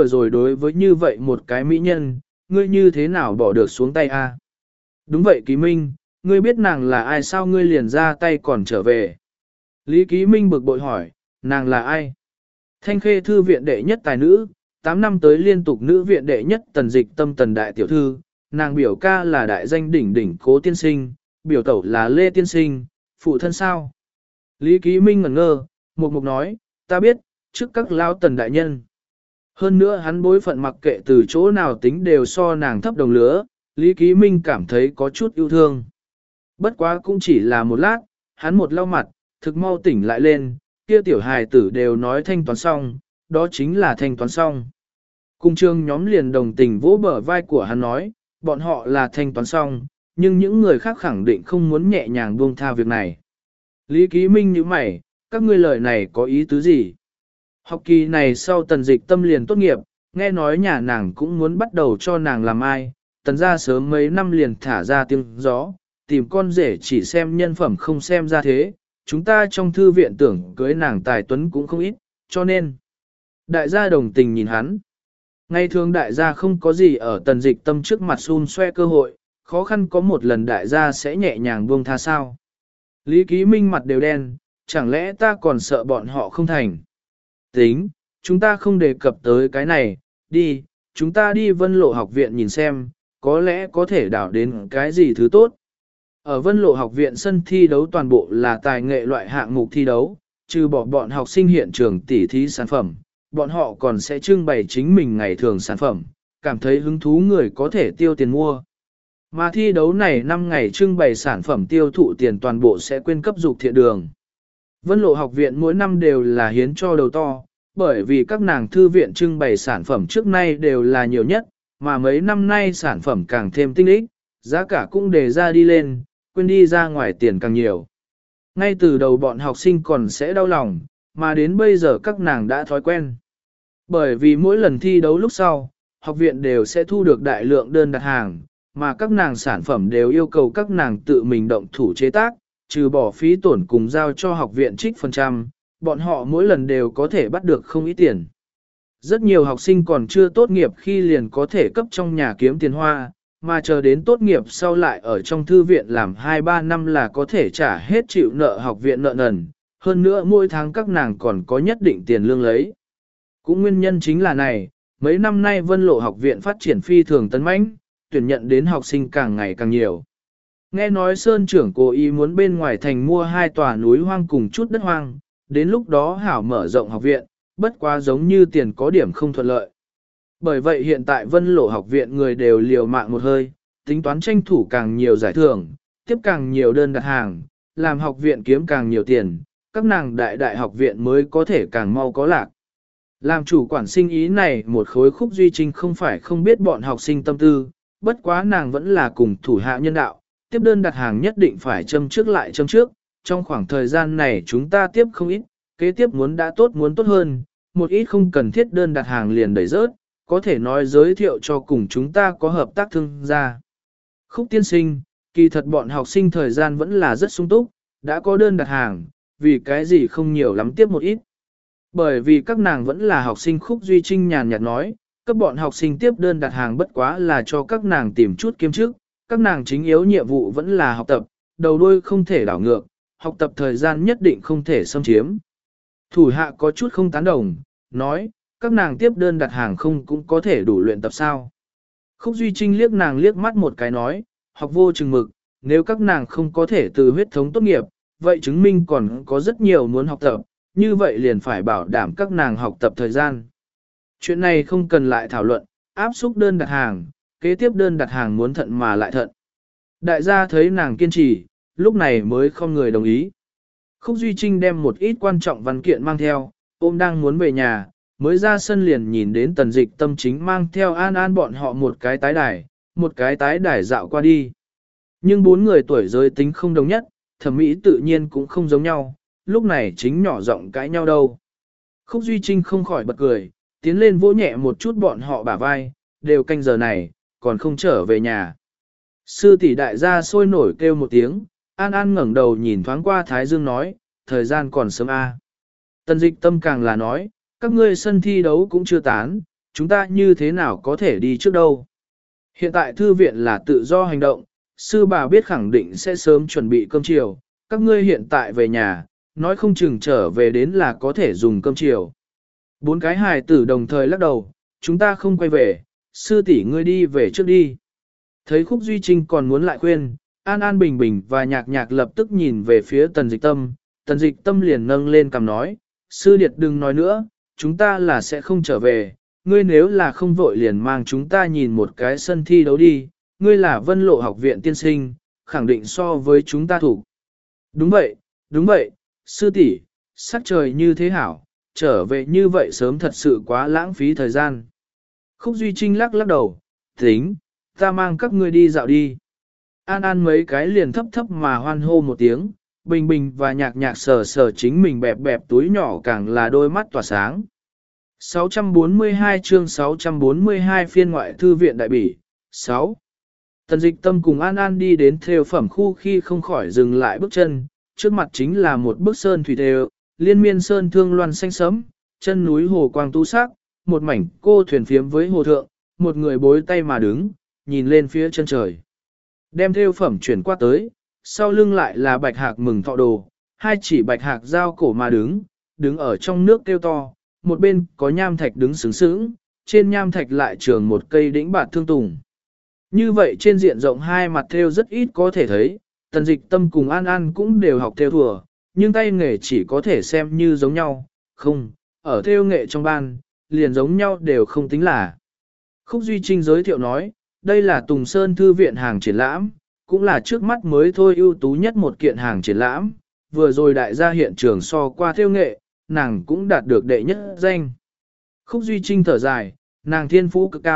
với như vậy một cái mỹ nhân, ngươi như thế nào bỏ được xuống tay a? Đúng vậy Ký Minh, ngươi biết nàng là ai sao ngươi liền ra tay còn trở về? Lý Ký Minh bực bội hỏi, nàng là ai? Thanh Khê thư viện đệ nhất tài nữ, 8 năm tới liên tục nữ viện đệ nhất Tần Dịch Tâm Tần đại tiểu thư, nàng biểu ca là đại danh đỉnh đỉnh Cố tiên sinh, biểu tẩu là Lê tiên sinh, phụ thân sao? Lý Ký Minh ngẩn ngơ, mục nói, ta biết, trước các lao Tần đại nhân. Hơn nữa hắn bối phận mặc kệ từ chỗ nào tính đều so nàng thấp đồng lứa, Lý Ký Minh cảm thấy có chút yêu thương. Bất quá cũng chỉ là một lát, hắn một lau mặt, thực mau tỉnh lại lên, kia tiểu hài tử đều nói thanh toán xong, đó chính là thanh toán xong. Cung trương nhóm liền đồng tình vỗ bờ vai của hắn nói, bọn họ là thanh toán xong, nhưng những người khác khẳng định không muốn nhẹ nhàng buông tha việc này. Lý Ký Minh như mày, các ngươi lời này có ý tứ gì? Học kỳ này sau Tần Dịch Tâm liền tốt nghiệp, nghe nói nhà nàng cũng muốn bắt đầu cho nàng làm ai, Tần ra sớm mấy năm liền thả ra tiếng gió, tìm con rể chỉ xem nhân phẩm không xem ra thế, chúng ta trong thư viện tưởng cưới nàng tài tuấn cũng không ít, cho nên đại gia đồng tình nhìn hắn. Ngày thường đại gia không có gì ở Tần Dịch Tâm trước mặt xun xoe cơ hội, khó khăn có một lần đại gia sẽ nhẹ nhàng buông tha sao. Lý Ký Minh mặt đều đen, chẳng lẽ ta còn sợ bọn họ không thành. Tính, chúng ta không đề cập tới cái này, đi, chúng ta đi Vân Lộ học viện nhìn xem, có lẽ có thể đảo đến cái gì thứ tốt. Ở Vân Lộ học viện sân thi đấu toàn bộ là tài nghệ loại hạng mục thi đấu, trừ bỏ bọn học sinh hiện trường tỉ thí sản phẩm, bọn họ còn sẽ trưng bày chính mình ngày thường sản phẩm, cảm thấy hứng thú người có thể tiêu tiền mua. Mà thi đấu này 5 ngày trưng bày sản phẩm tiêu thụ tiền toàn bộ sẽ quyên cấp dục thiện đường. Vân Lộ học viện mỗi năm đều là hiến cho đầu to, bởi vì các nàng thư viện trưng bày sản phẩm trước nay đều là nhiều nhất, mà mấy năm nay sản phẩm càng thêm tinh ích, giá cả cũng đề ra đi lên, quên đi ra ngoài tiền càng nhiều. Ngay từ đầu bọn học sinh còn sẽ đau lòng, mà đến bây giờ các nàng đã thói quen. Bởi vì mỗi lần thi đấu lúc sau, học viện đều sẽ thu được đại lượng đơn đặt hàng, mà các nàng sản phẩm đều yêu cầu các nàng tự mình động thủ chế tác, trừ bỏ phí tổn cùng giao cho học viện trích phần trăm, bọn họ mỗi lần đều có thể bắt được không ít tiền. Rất nhiều học sinh còn chưa tốt nghiệp khi liền có thể cấp trong nhà kiếm tiền hoa, mà chờ đến tốt nghiệp sau lại ở trong thư viện làm 2-3 năm là có thể trả hết chịu nợ học viện nợ nần, hơn nữa mỗi tháng các nàng còn có nhất định tiền lương lấy. Cũng nguyên nhân chính là này, mấy năm nay Vân Lộ học viện phát triển phi thường tấn mãnh, tuyển nhận đến học sinh càng ngày càng nhiều. Nghe nói Sơn trưởng cố ý muốn bên ngoài thành mua 2 tòa núi hoang cùng chút đất hoang, đến lúc đó hảo mở rộng học viện, bất quá giống như tiền có điểm không thuận lợi. Bởi vậy hiện tại Vân Lộ học viện người đều liều mạng một hơi, tính toán tranh thủ càng nhiều giải thưởng, tiếp càng nhiều đơn đặt hàng, làm học viện kiếm càng nhiều tiền, các nàng đại học viện mới có thể càng mau có lạc. Làm chủ quản sinh ý này một khối Khúc Duy Trinh không phải không biết bọn học sinh tâm tư, bất quá nàng vẫn là cùng thủ hạ nhân đạo, tiếp đơn đặt hàng nhất định phải châm trước lại châm trước, trong khoảng thời gian này chúng ta tiếp không ít, kế tiếp muốn đã tốt muốn tốt hơn, một ít không cần thiết đơn đặt hàng liền đẩy rớt, có thể nói giới thiệu cho cùng chúng ta có hợp tác thương gia. Khúc tiên sinh, kỳ thật bọn học sinh thời gian vẫn là rất sung túc, đã có đơn đặt hàng, vì cái gì không nhiều lắm tiếp một ít. Bởi vì các nàng vẫn là học sinh. Khúc Duy Trinh nhàn nhạt nói, các bọn học sinh tiếp đơn đặt hàng bất quá là cho các nàng tìm chút kiếm trước, các nàng chính yếu nhiệm vụ vẫn là học tập, đầu đuôi không thể đảo ngược, học tập thời gian nhất định không thể xâm chiếm. Thủ hạ có chút không tán đồng, nói, các nàng tiếp đơn đặt hàng không cũng có thể đủ luyện tập sao. Khúc Duy Trinh liếc nàng liếc mắt một cái nói, học vô chừng mực, nếu các nàng không có thể từ huyết thống tốt nghiệp, vậy chứng minh còn có rất nhiều muốn học tập, như vậy liền phải bảo đảm các nàng học tập thời gian. Chuyện này không cần lại thảo luận, áp xúc đơn đặt hàng, kế tiếp đơn đặt hàng muốn thận mà lại thận. Đại gia thấy nàng kiên trì, lúc này mới không người đồng ý. Khúc Duy Trinh đem một ít quan trọng văn kiện mang theo, ôm đang muốn về nhà, mới ra sân liền nhìn đến Tần Dịch Tâm chính mang theo An An bọn họ một cái tái đài dạo qua đi. Nhưng 4 người tuổi giới tính không đồng nhất, thẩm mỹ tự nhiên cũng không giống nhau, lúc này chính nhỏ giọng cãi nhau đâu. Khúc Duy Trinh không khỏi bật cười, tiến lên vỗ nhẹ một chút bọn họ bả vai, đều canh giờ này, còn không trở về nhà. Sư tỷ đại gia sôi nổi kêu một tiếng, An An ngẩng đầu nhìn thoáng qua Thái Dương nói, thời gian còn sớm a. Tần Dịch Tâm càng là nói, các ngươi sân thi đấu cũng chưa tán, chúng ta như thế nào có thể đi trước đâu. Hiện tại thư viện là tự do hành động, sư bà biết khẳng định sẽ sớm chuẩn bị cơm chiều, các ngươi hiện tại về nhà, nói không chừng trở về đến là có thể dùng cơm chiều. 4 cái hài tử đồng thời lắc đầu, chúng ta không quay về, sư tỷ ngươi đi về trước đi. Thấy Khúc Duy Trinh còn muốn lại khuyên, An An Bình Bình và Nhạc Nhạc lập tức nhìn về phía Tần Dịch Tâm liền nâng lên cằm nói, sư điệt đừng nói nữa, chúng ta là sẽ không trở về, ngươi nếu là không vội liền mang chúng ta nhìn một cái sân thi đấu đi, ngươi là Vân Lộ học viện tiên sinh, khẳng định so với chúng ta thủ. Đúng vậy, sư tỷ, sắc trời như thế hảo, trở về như vậy sớm thật sự quá lãng phí thời gian. Khúc Duy Trinh lắc đầu, tính, ta mang các ngươi đi dạo đi. An An mấy cái liền thấp thấp mà hoan hô một tiếng, Bình Bình và Nhạc Nhạc sờ chính mình bẹp bẹp túi nhỏ càng là đôi mắt tỏa sáng. 642 chương 642 phiên ngoại thư viện đại bỉ, 6. Tần Dịch Tâm cùng An An đi đến thêu phẩm khu khi không khỏi dừng lại bước chân, trước mặt chính là một bức sơn thủy thêu, liên miên sơn thương loan xanh sẫm, chân núi hồ quang tú sắc, một mảnh cô thuyền phiếm với hồ thượng, một người bối tay mà đứng, nhìn lên phía chân trời. Đem thêu phẩm chuyển qua tới, sau lưng lại là bạch hạc mừng thọ đồ, 2 chỉ bạch hạc giao cổ mà đứng ở trong nước kêu to, một bên có nham thạch đứng sướng sướng, trên nham thạch lại trường một cây đĩnh bạt thương tùng. Như vậy trên diện rộng 2 mặt thêu rất ít có thể thấy, Tần Dịch Tâm cùng An An cũng đều học thêu thùa, nhưng tay nghề chỉ có thể xem như giống nhau, không, ở thêu nghệ trong ban, liền giống nhau đều không tính là. Khúc Duy Trinh giới thiệu nói, đây là Tùng Sơn Thư viện hàng triển lãm, cũng là trước mắt mới thôi ưu tú nhất một kiện hàng triển lãm, vừa rồi đại gia hiện trường so qua thêu nghệ, nàng cũng đạt được đệ nhất danh. Khúc Duy Trinh thở dài, nàng thiên phú cực cao,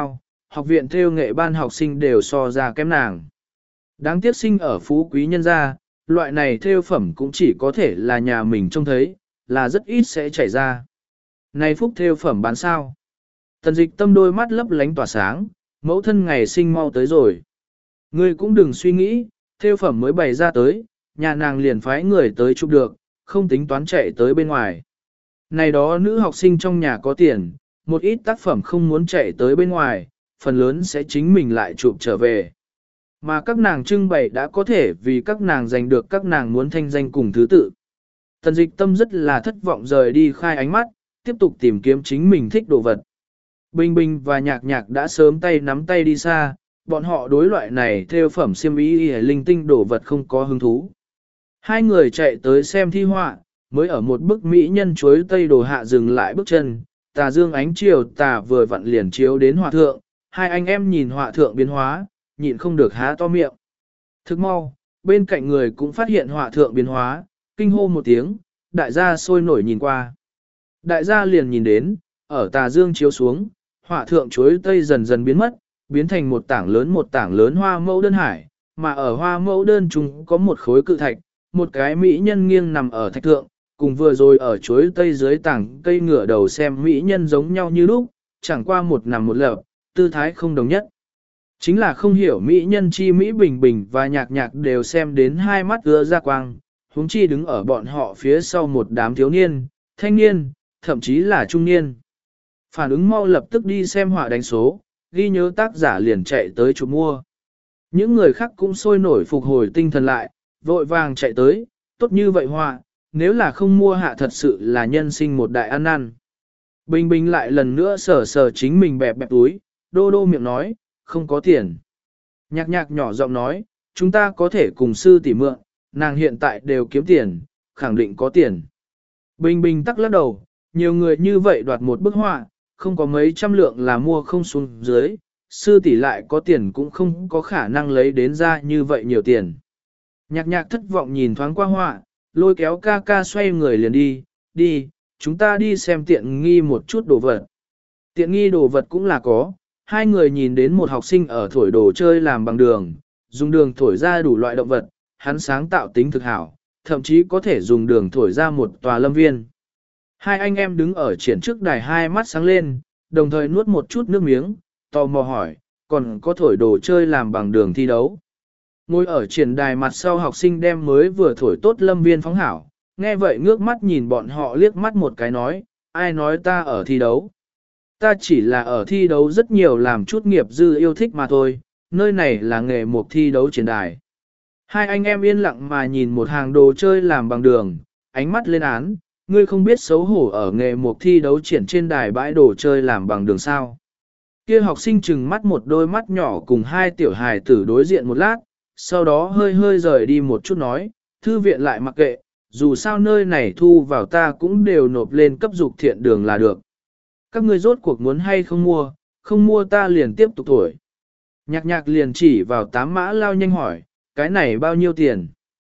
học viện theo nghệ ban học sinh đều so ra kém nàng. Đáng tiếc sinh ở phú quý nhân gia, loại này theo phẩm cũng chỉ có thể là nhà mình trông thấy, là rất ít sẽ chảy ra. Này phúc theo phẩm bán sao? Tần Dịch Tâm đôi mắt lấp lánh tỏa sáng, mẫu thân ngày sinh mau tới rồi. Ngươi cũng đừng suy nghĩ, theo phẩm mới bày ra tới, nhà nàng liền phái người tới chụp được, không tính toán chạy tới bên ngoài. Này đó nữ học sinh trong nhà có tiền, một ít tác phẩm không muốn chạy tới bên ngoài, phần lớn sẽ chính mình lại chụp trở về. Mà các nàng trưng bày đã có thể vì các nàng giành được các nàng muốn thanh danh cùng thứ tự. Tần Dịch Tâm rất là thất vọng rời đi khai ánh mắt, tiếp tục tìm kiếm chính mình thích đồ vật. Bình Bình và Nhạc Nhạc đã sớm tay nắm tay đi xa, bọn họ đối loại này theo phẩm xiêm y linh tinh đồ vật không có hứng thú. Hai người chạy tới xem thi họa, mới ở một bức mỹ nhân chuối tây đồ hạ dừng lại bước chân, tà dương ánh chiều tà vừa vặn liền chiếu đến họa thượng, hai anh em nhìn họa thượng biến hóa, nhịn không được há to miệng. Thức mau, bên cạnh người cũng phát hiện họa thượng biến hóa, kinh hô một tiếng, đại gia sôi nổi nhìn qua. Đại gia liền nhìn đến, ở tà dương chiếu xuống, họa thượng chuối tây dần dần biến mất, biến thành một tảng lớn hoa mẫu đơn hải, mà ở hoa mẫu đơn chúng có một khối cự thạch, một cái mỹ nhân nghiêng nằm ở thạch thượng, cùng vừa rồi ở chuối tây dưới tảng cây ngửa đầu xem mỹ nhân giống nhau như lúc, chẳng qua một nằm một lợp, tư thái không đồng nhất. Chính là không hiểu mỹ nhân chi Mỹ Bình Bình và Nhạc Nhạc đều xem đến hai mắt ưa ra quang, huống chi đứng ở bọn họ phía sau một đám thiếu niên, thanh niên, thậm chí là trung niên. Phản ứng mau lập tức đi xem họa đánh số, ghi nhớ tác giả liền chạy tới chụp mua. Những người khác cũng sôi nổi phục hồi tinh thần lại, vội vàng chạy tới, tốt như vậy họa, nếu là không mua hạ thật sự là nhân sinh một đại ăn năn. Bình Bình lại lần nữa sờ sờ chính mình bẹp bẹp túi, đô đô miệng nói, không có tiền. Nhạc Nhạc nhỏ giọng nói, chúng ta có thể cùng sư tỷ mượn, nàng hiện tại đều kiếm tiền, khẳng định có tiền. Bình Bình tắc lắc đầu, nhiều người như vậy đoạt một bức họa, không có mấy trăm lượng là mua không xuống dưới, sư tỷ lại có tiền cũng không có khả năng lấy đến ra như vậy nhiều tiền. Nhạc Nhạc thất vọng nhìn thoáng qua họa, lôi kéo ca ca xoay người liền đi, chúng ta đi xem tiện nghi một chút đồ vật. Tiện nghi đồ vật cũng là có, hai người nhìn đến một học sinh ở thổi đồ chơi làm bằng đường, dùng đường thổi ra đủ loại động vật, hắn sáng tạo tính thực hảo, thậm chí có thể dùng đường thổi ra một tòa lâm viên. Hai anh em đứng ở triển trước đài hai mắt sáng lên, đồng thời nuốt một chút nước miếng, tò mò hỏi, còn có thổi đồ chơi làm bằng đường thi đấu. Ngồi ở triển đài mặt sau học sinh đem mới vừa thổi tốt lâm viên phóng hảo, nghe vậy ngước mắt nhìn bọn họ liếc mắt một cái nói, ai nói ta ở thi đấu. Ta chỉ là ở thi đấu rất nhiều làm chút nghiệp dư yêu thích mà thôi, nơi này là nghề mục thi đấu triển đài. Hai anh em yên lặng mà nhìn một hàng đồ chơi làm bằng đường, ánh mắt lên án, ngươi không biết xấu hổ ở nghề mục thi đấu triển trên đài bãi đồ chơi làm bằng đường sao. Kia học sinh chừng mắt một đôi mắt nhỏ cùng hai tiểu hài tử đối diện một lát, sau đó hơi hơi rời đi một chút nói, thư viện lại mặc kệ, dù sao nơi này thu vào ta cũng đều nộp lên cấp dục thiện đường là được. Các ngươi rốt cuộc muốn hay không mua ta liền tiếp tục thổi. Nhạc Nhạc liền chỉ vào 8 mã lao nhanh hỏi, cái này bao nhiêu tiền?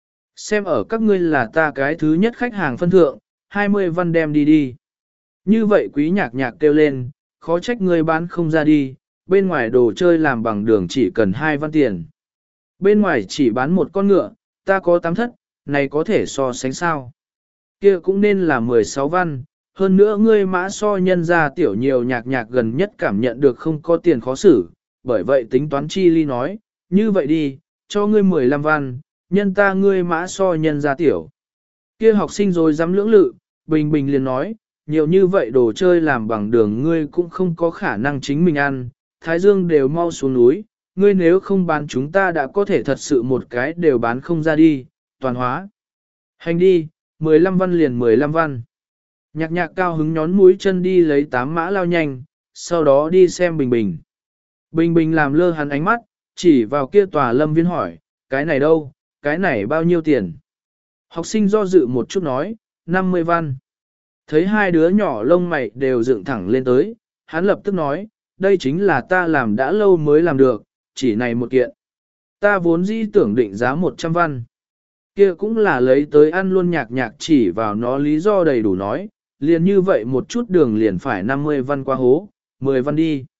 Xem ở các ngươi là ta cái thứ nhất khách hàng phân thượng, 20 văn đem đi. Như vậy quý Nhạc Nhạc kêu lên, khó trách ngươi bán không ra đi, bên ngoài đồ chơi làm bằng đường chỉ cần 2 văn tiền. Bên ngoài chỉ bán một con ngựa, ta có 8 thất, này có thể so sánh sao? Kia cũng nên là 16 văn, hơn nữa ngươi mã so nhân ra tiểu nhiều. Nhạc Nhạc gần nhất cảm nhận được không có tiền khó xử, bởi vậy tính toán chi ly nói, như vậy đi, cho ngươi 15 văn, nhân ta ngươi mã so nhân ra tiểu. Kia học sinh rồi dám lưỡng lự, Bình Bình liền nói, nhiều như vậy đồ chơi làm bằng đường ngươi cũng không có khả năng chính mình ăn, Thái Dương đều mau xuống núi, ngươi nếu không bán chúng ta đã có thể thật sự một cái đều bán không ra đi, toàn hóa. Hành đi, 15 văn liền 15 văn. Nhạc Nhạc cao hứng nhón mũi chân đi lấy 8 mã lao nhanh, sau đó đi xem Bình Bình. Bình Bình làm lơ hắn ánh mắt, chỉ vào kia tòa lâm viên hỏi, cái này đâu, cái này bao nhiêu tiền? Học sinh do dự một chút nói, 50 văn. Thấy hai đứa nhỏ lông mày đều dựng thẳng lên tới, hắn lập tức nói, đây chính là ta làm đã lâu mới làm được, chỉ này một kiện. Ta vốn dĩ tưởng định giá 100 văn. Kia cũng là lấy tới ăn luôn. Nhạc Nhạc chỉ vào nó lý do đầy đủ nói, liền như vậy một chút đường liền phải 50 văn qua hố, 10 văn đi.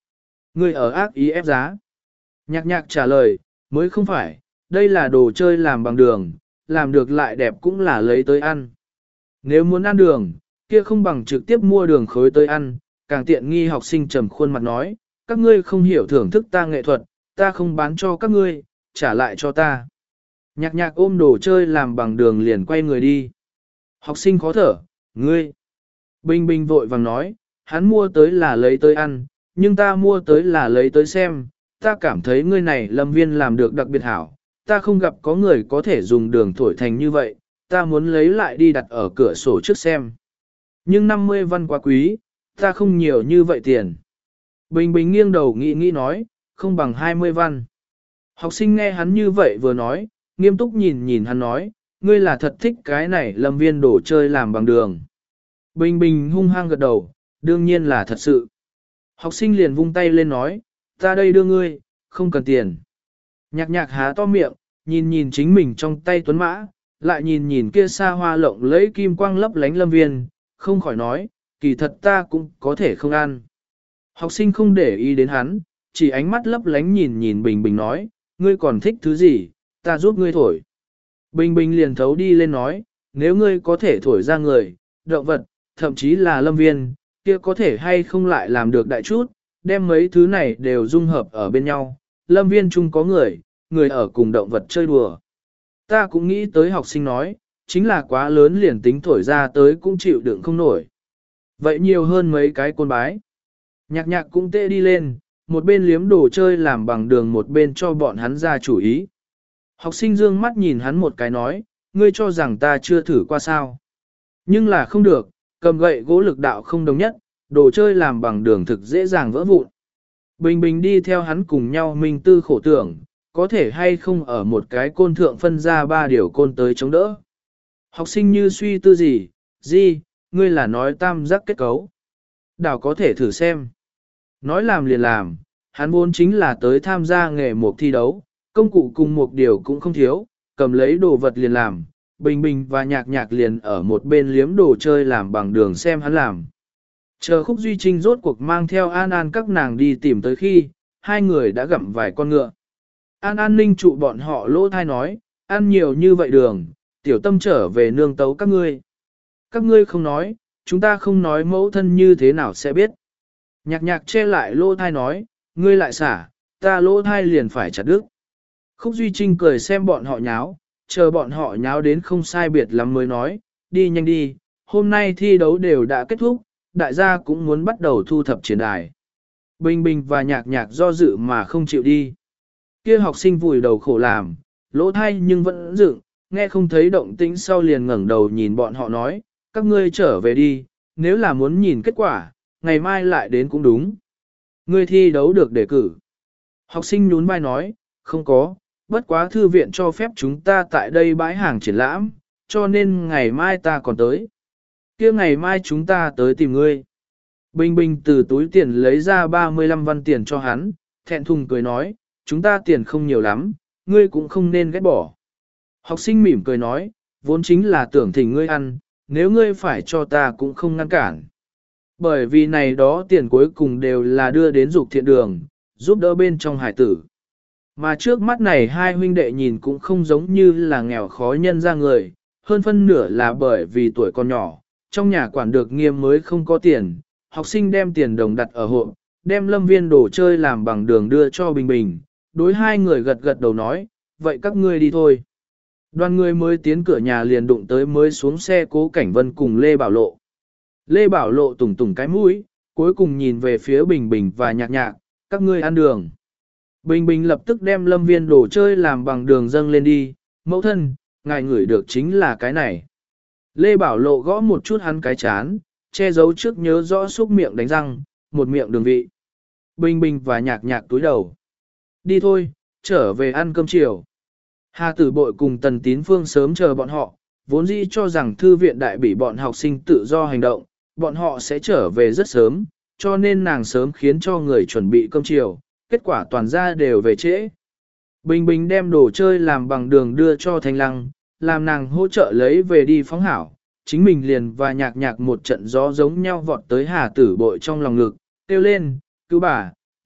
Ngươi ở ác ý ép giá. Nhạc nhạc trả lời, mới không phải, đây là đồ chơi làm bằng đường, làm được lại đẹp cũng là lấy tới ăn. Nếu muốn ăn đường, kia không bằng trực tiếp mua đường khối tới ăn, càng tiện nghi. Học sinh trầm khuôn mặt nói, các ngươi không hiểu thưởng thức ta nghệ thuật, ta không bán cho các ngươi, trả lại cho ta. Nhạc nhạc ôm đồ chơi làm bằng đường liền quay người đi. Học sinh khó thở, ngươi. Bình Bình vội vàng nói, hắn mua tới là lấy tới ăn, nhưng ta mua tới là lấy tới xem, ta cảm thấy ngươi này Lâm Viên làm được đặc biệt hảo, ta không gặp có người có thể dùng đường thổi thành như vậy, ta muốn lấy lại đi đặt ở cửa sổ trước xem. Nhưng 50 văn quá quý, ta không nhiều như vậy tiền. Bình Bình nghiêng đầu nghĩ nói, không bằng 20 văn. Học sinh nghe hắn như vậy vừa nói, nghiêm túc nhìn hắn nói, ngươi là thật thích cái này Lâm Viên đồ chơi làm bằng đường. Bình Bình hung hăng gật đầu, đương nhiên là thật sự. Học sinh liền vung tay lên nói, ta đây đưa ngươi, không cần tiền. Nhạc nhạc há to miệng, nhìn chính mình trong tay tuấn mã, lại nhìn kia xa hoa lộng lẫy kim quang lấp lánh Lâm Viên, không khỏi nói, kỳ thật ta cũng có thể không ăn. Học sinh không để ý đến hắn, chỉ ánh mắt lấp lánh nhìn Bình Bình nói, ngươi còn thích thứ gì, ta giúp ngươi thổi. Bình Bình liền thấu đi lên nói, nếu ngươi có thể thổi ra người, động vật, thậm chí là Lâm Viên, kia có thể hay không lại làm được đại chút, đem mấy thứ này đều dung hợp ở bên nhau. Lâm Viên chung có người ở cùng động vật chơi đùa. Ta cũng nghĩ tới. Học sinh nói, chính là quá lớn liền tính thổi ra tới cũng chịu đựng không nổi. Vậy nhiều hơn mấy cái côn bái. Nhạc nhạc cũng tê đi lên, một bên liếm đồ chơi làm bằng đường một bên cho bọn hắn ra chủ ý. Học sinh dương mắt nhìn hắn một cái nói, ngươi cho rằng ta chưa thử qua sao. Nhưng là không được, cầm gậy gỗ lực đạo không đồng nhất, đồ chơi làm bằng đường thực dễ dàng vỡ vụn. Bình Bình đi theo hắn cùng nhau minh tư khổ tưởng, có thể hay không ở một cái côn thượng phân ra 3 điều côn tới chống đỡ. Học sinh như suy tư gì, ngươi là nói tam giác kết cấu. Đảo có thể thử xem. Nói làm liền làm, hắn vốn chính là tới tham gia nghề mục thi đấu, công cụ cùng một điều cũng không thiếu, cầm lấy đồ vật liền làm. Bình Bình và nhạc nhạc liền ở một bên liếm đồ chơi làm bằng đường xem hắn làm. Chờ Khúc Duy Trinh rốt cuộc mang theo An An các nàng đi tìm tới khi, hai người đã gặm vài con ngựa. An An ninh trụ bọn họ lỗ thai nói, ăn nhiều như vậy đường, tiểu tâm trở về nương tấu các ngươi. Các ngươi không nói, chúng ta không nói mẫu thân như thế nào sẽ biết. Nhạc nhạc che lại lỗ thai nói, ngươi lại xả, ta lỗ thai liền phải chặt đứt. Khúc Duy Trinh cười xem bọn họ nháo, chờ bọn họ nháo đến không sai biệt lắm mới nói, đi nhanh đi, hôm nay thi đấu đều đã kết thúc, đại gia cũng muốn bắt đầu thu thập chiến đài. Bình Bình và nhạc nhạc do dự mà không chịu đi. Kia học sinh vùi đầu khổ làm, lỗ thai nhưng vẫn dựng, nghe không thấy động tĩnh sau liền ngẩng đầu nhìn bọn họ nói, các ngươi trở về đi, nếu là muốn nhìn kết quả, ngày mai lại đến cũng đúng. Ngươi thi đấu được đề cử. Học sinh nhún vai nói, không có, bất quá thư viện cho phép chúng ta tại đây bãi hàng triển lãm, cho nên ngày mai ta còn tới. Kia ngày mai chúng ta tới tìm ngươi. Bình Bình từ túi tiền lấy ra 35 văn tiền cho hắn, thẹn thùng cười nói, chúng ta tiền không nhiều lắm, ngươi cũng không nên ghét bỏ. Học sinh mỉm cười nói, vốn chính là tưởng thỉnh ngươi ăn, nếu ngươi phải cho ta cũng không ngăn cản. Bởi vì này đó tiền cuối cùng đều là đưa đến dục thiện đường, giúp đỡ bên trong hải tử. Mà trước mắt này hai huynh đệ nhìn cũng không giống như là nghèo khó nhân ra người, hơn phân nửa là bởi vì tuổi còn nhỏ, trong nhà quản được nghiêm mới không có tiền, học sinh đem tiền đồng đặt ở hộ, đem Lâm Viên đồ chơi làm bằng đường đưa cho Bình Bình, đối hai người gật gật đầu nói, vậy các ngươi đi thôi. Đoàn người mới tiến cửa nhà liền đụng tới mới xuống xe Cố Cảnh Vân cùng Lê Bảo Lộ. Lê Bảo Lộ tùng tùng cái mũi, cuối cùng nhìn về phía Bình Bình và nhạc nhạc, các ngươi ăn đường. Bình Bình lập tức đem Lâm Viên đồ chơi làm bằng đường dâng lên đi, mẫu thân, ngài ngửi được chính là cái này. Lê Bảo Lộ gõ một chút hắn cái chán, che giấu trước nhớ rõ xúc miệng đánh răng, một miệng đường vị. Bình Bình và nhạc nhạc túi đầu. Đi thôi, trở về ăn cơm chiều. Hà Tử Bội cùng Tần Tín Phương sớm chờ bọn họ, vốn dĩ cho rằng thư viện đại bỉ bọn học sinh tự do hành động, bọn họ sẽ trở về rất sớm, cho nên nàng sớm khiến cho người chuẩn bị cơm chiều, kết quả toàn ra đều về trễ. Bình Bình đem đồ chơi làm bằng đường đưa cho Thanh Lăng, làm nàng hỗ trợ lấy về đi phóng hảo, chính mình liền và nhạc nhạc một trận gió giống nhau vọt tới Hà Tử Bội trong lòng ngực, kêu lên, cứu bà,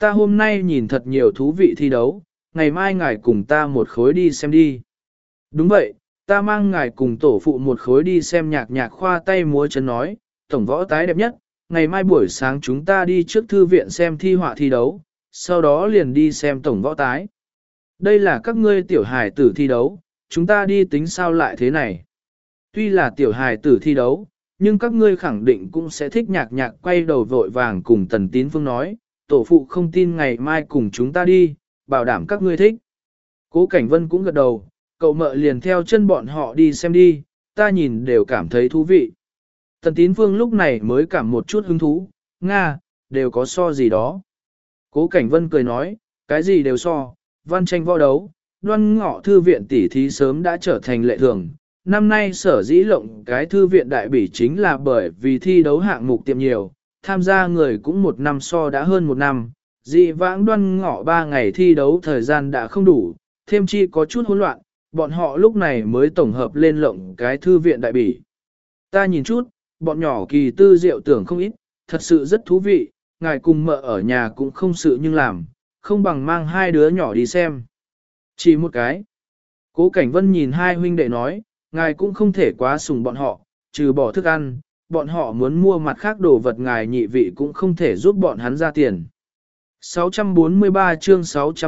ta hôm nay nhìn thật nhiều thú vị thi đấu, ngày mai ngài cùng ta một khối đi xem đi. Đúng vậy, ta mang ngài cùng tổ phụ một khối đi xem nhạc nhạc khoa tay múa chân nói, tổng võ tái đẹp nhất, ngày mai buổi sáng chúng ta đi trước thư viện xem thi họa thi đấu, sau đó liền đi xem tổng võ tái. Đây là các ngươi tiểu hài tử thi đấu, chúng ta đi tính sao lại thế này. Tuy là tiểu hài tử thi đấu, nhưng các ngươi khẳng định cũng sẽ thích nhạc nhạc quay đầu vội vàng cùng Tần Tín Phương nói, tổ phụ không tin ngày mai cùng chúng ta đi, bảo đảm các ngươi thích. Cố Cảnh Vân cũng gật đầu, cậu mợ liền theo chân bọn họ đi xem đi, ta nhìn đều cảm thấy thú vị. Tần Tín Phương lúc này mới cảm một chút hứng thú, Nga, đều có so gì đó. Cố Cảnh Vân cười nói, cái gì đều so, văn tranh võ đấu, Đoan Ngọ thư viện tỉ thí sớm đã trở thành lệ thường. Năm nay sở dĩ lộng cái thư viện đại bỉ chính là bởi vì thi đấu hạng mục tiệm nhiều, tham gia người cũng một năm so đã hơn một năm. Dị vãng Đoan Ngọ 3 ngày thi đấu thời gian đã không đủ, thêm chi có chút hỗn loạn, bọn họ lúc này mới tổng hợp lên lộng cái thư viện đại bỉ. Ta nhìn chút, bọn nhỏ kỳ tư diệu tưởng không ít, thật sự rất thú vị, ngài cùng mợ ở nhà cũng không sự nhưng làm, không bằng mang hai đứa nhỏ đi xem. Chỉ một cái. Cố Cảnh Vân nhìn hai huynh đệ nói, ngài cũng không thể quá sủng bọn họ, trừ bỏ thức ăn, bọn họ muốn mua mặt khác đồ vật ngài nhị vị cũng không thể giúp bọn hắn ra tiền. 643 chương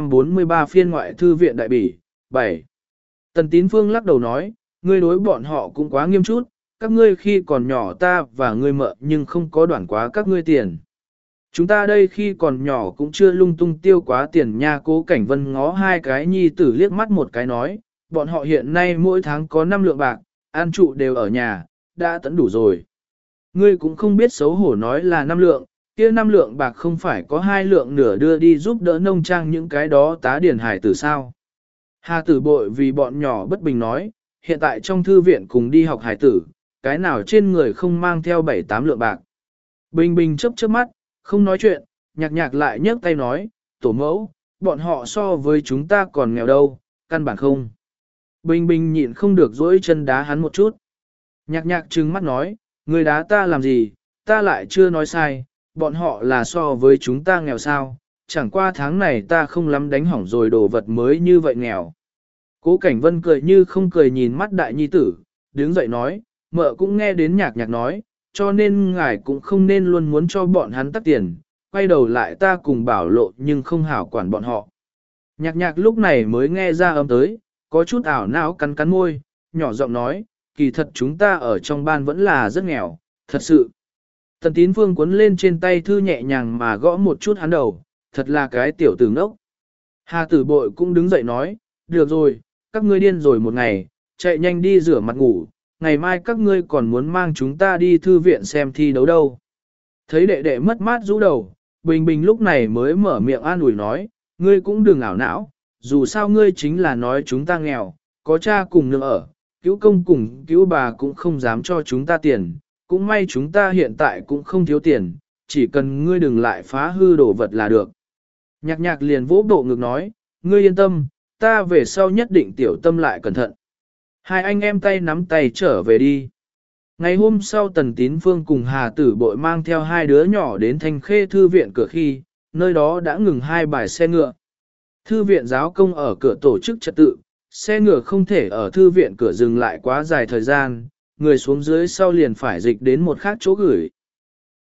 643 phiên ngoại thư viện đại bỉ, 7. Tần Tín Phương lắc đầu nói, ngươi đối bọn họ cũng quá nghiêm chút, các ngươi khi còn nhỏ ta và ngươi mợ nhưng không có đoản quá các ngươi tiền. Chúng ta đây khi còn nhỏ cũng chưa lung tung tiêu quá tiền nha. Cố Cảnh Vân ngó hai cái nhi tử liếc mắt một cái nói, bọn họ hiện nay mỗi tháng có 5 lượng bạc, ăn trụ đều ở nhà, đã tận đủ rồi. Ngươi cũng không biết xấu hổ nói là 5 lượng, kia 5 lượng bạc không phải có 2 lượng nửa đưa đi giúp đỡ nông trang những cái đó tá điển hải tử sao. Hà tử bội vì bọn nhỏ bất bình nói, hiện tại trong thư viện cùng đi học hải tử, cái nào trên người không mang theo 7-8 lượng bạc. Bình bình chớp chớp mắt, không nói chuyện, nhạc nhạc lại nhấc tay nói, tổ mẫu, bọn họ so với chúng ta còn nghèo đâu, căn bản không. Bình bình nhịn không được dỗi chân đá hắn một chút. Nhạc nhạc trừng mắt nói, người đá ta làm gì, ta lại chưa nói sai, bọn họ là so với chúng ta nghèo sao, chẳng qua tháng này ta không lắm đánh hỏng rồi đồ vật mới như vậy nghèo. Cố Cảnh Vân cười như không cười nhìn mắt đại nhi tử, đứng dậy nói, mợ cũng nghe đến nhạc nhạc nói, cho nên ngài cũng không nên luôn muốn cho bọn hắn tắt tiền, quay đầu lại ta cùng bảo lộ nhưng không hảo quản bọn họ. Nhạc nhạc lúc này mới nghe ra âm tới, có chút ảo não cắn cắn môi, nhỏ giọng nói, kỳ thật chúng ta ở trong ban vẫn là rất nghèo, thật sự. Tần Tín Phương cuốn lên trên tay thư nhẹ nhàng mà gõ một chút hắn đầu, thật là cái tiểu tử ngốc. Hà tử bội cũng đứng dậy nói, được rồi, các ngươi điên rồi một ngày, chạy nhanh đi rửa mặt ngủ, ngày mai các ngươi còn muốn mang chúng ta đi thư viện xem thi đấu đâu. Thấy đệ đệ mất mát rũ đầu, Bình Bình lúc này mới mở miệng an ủi nói, ngươi cũng đừng ảo não, dù sao ngươi chính là nói chúng ta nghèo, có cha cùng nương ở, cứu công cùng cứu bà cũng không dám cho chúng ta tiền, cũng may chúng ta hiện tại cũng không thiếu tiền, chỉ cần ngươi đừng lại phá hư đồ vật là được. Nhạc nhạc liền vỗ bộ ngực nói, ngươi yên tâm, ta về sau nhất định tiểu tâm lại cẩn thận. Hai anh em tay nắm tay trở về đi. Ngày hôm sau Tần Tín Phương cùng Hà Tử Bội mang theo hai đứa nhỏ đến Thanh Khê Thư viện cửa khi, nơi đó đã ngừng hai bài xe ngựa. Thư viện giáo công ở cửa tổ chức trật tự, xe ngựa không thể ở thư viện cửa dừng lại quá dài thời gian, người xuống dưới sau liền phải dịch đến một khác chỗ gửi,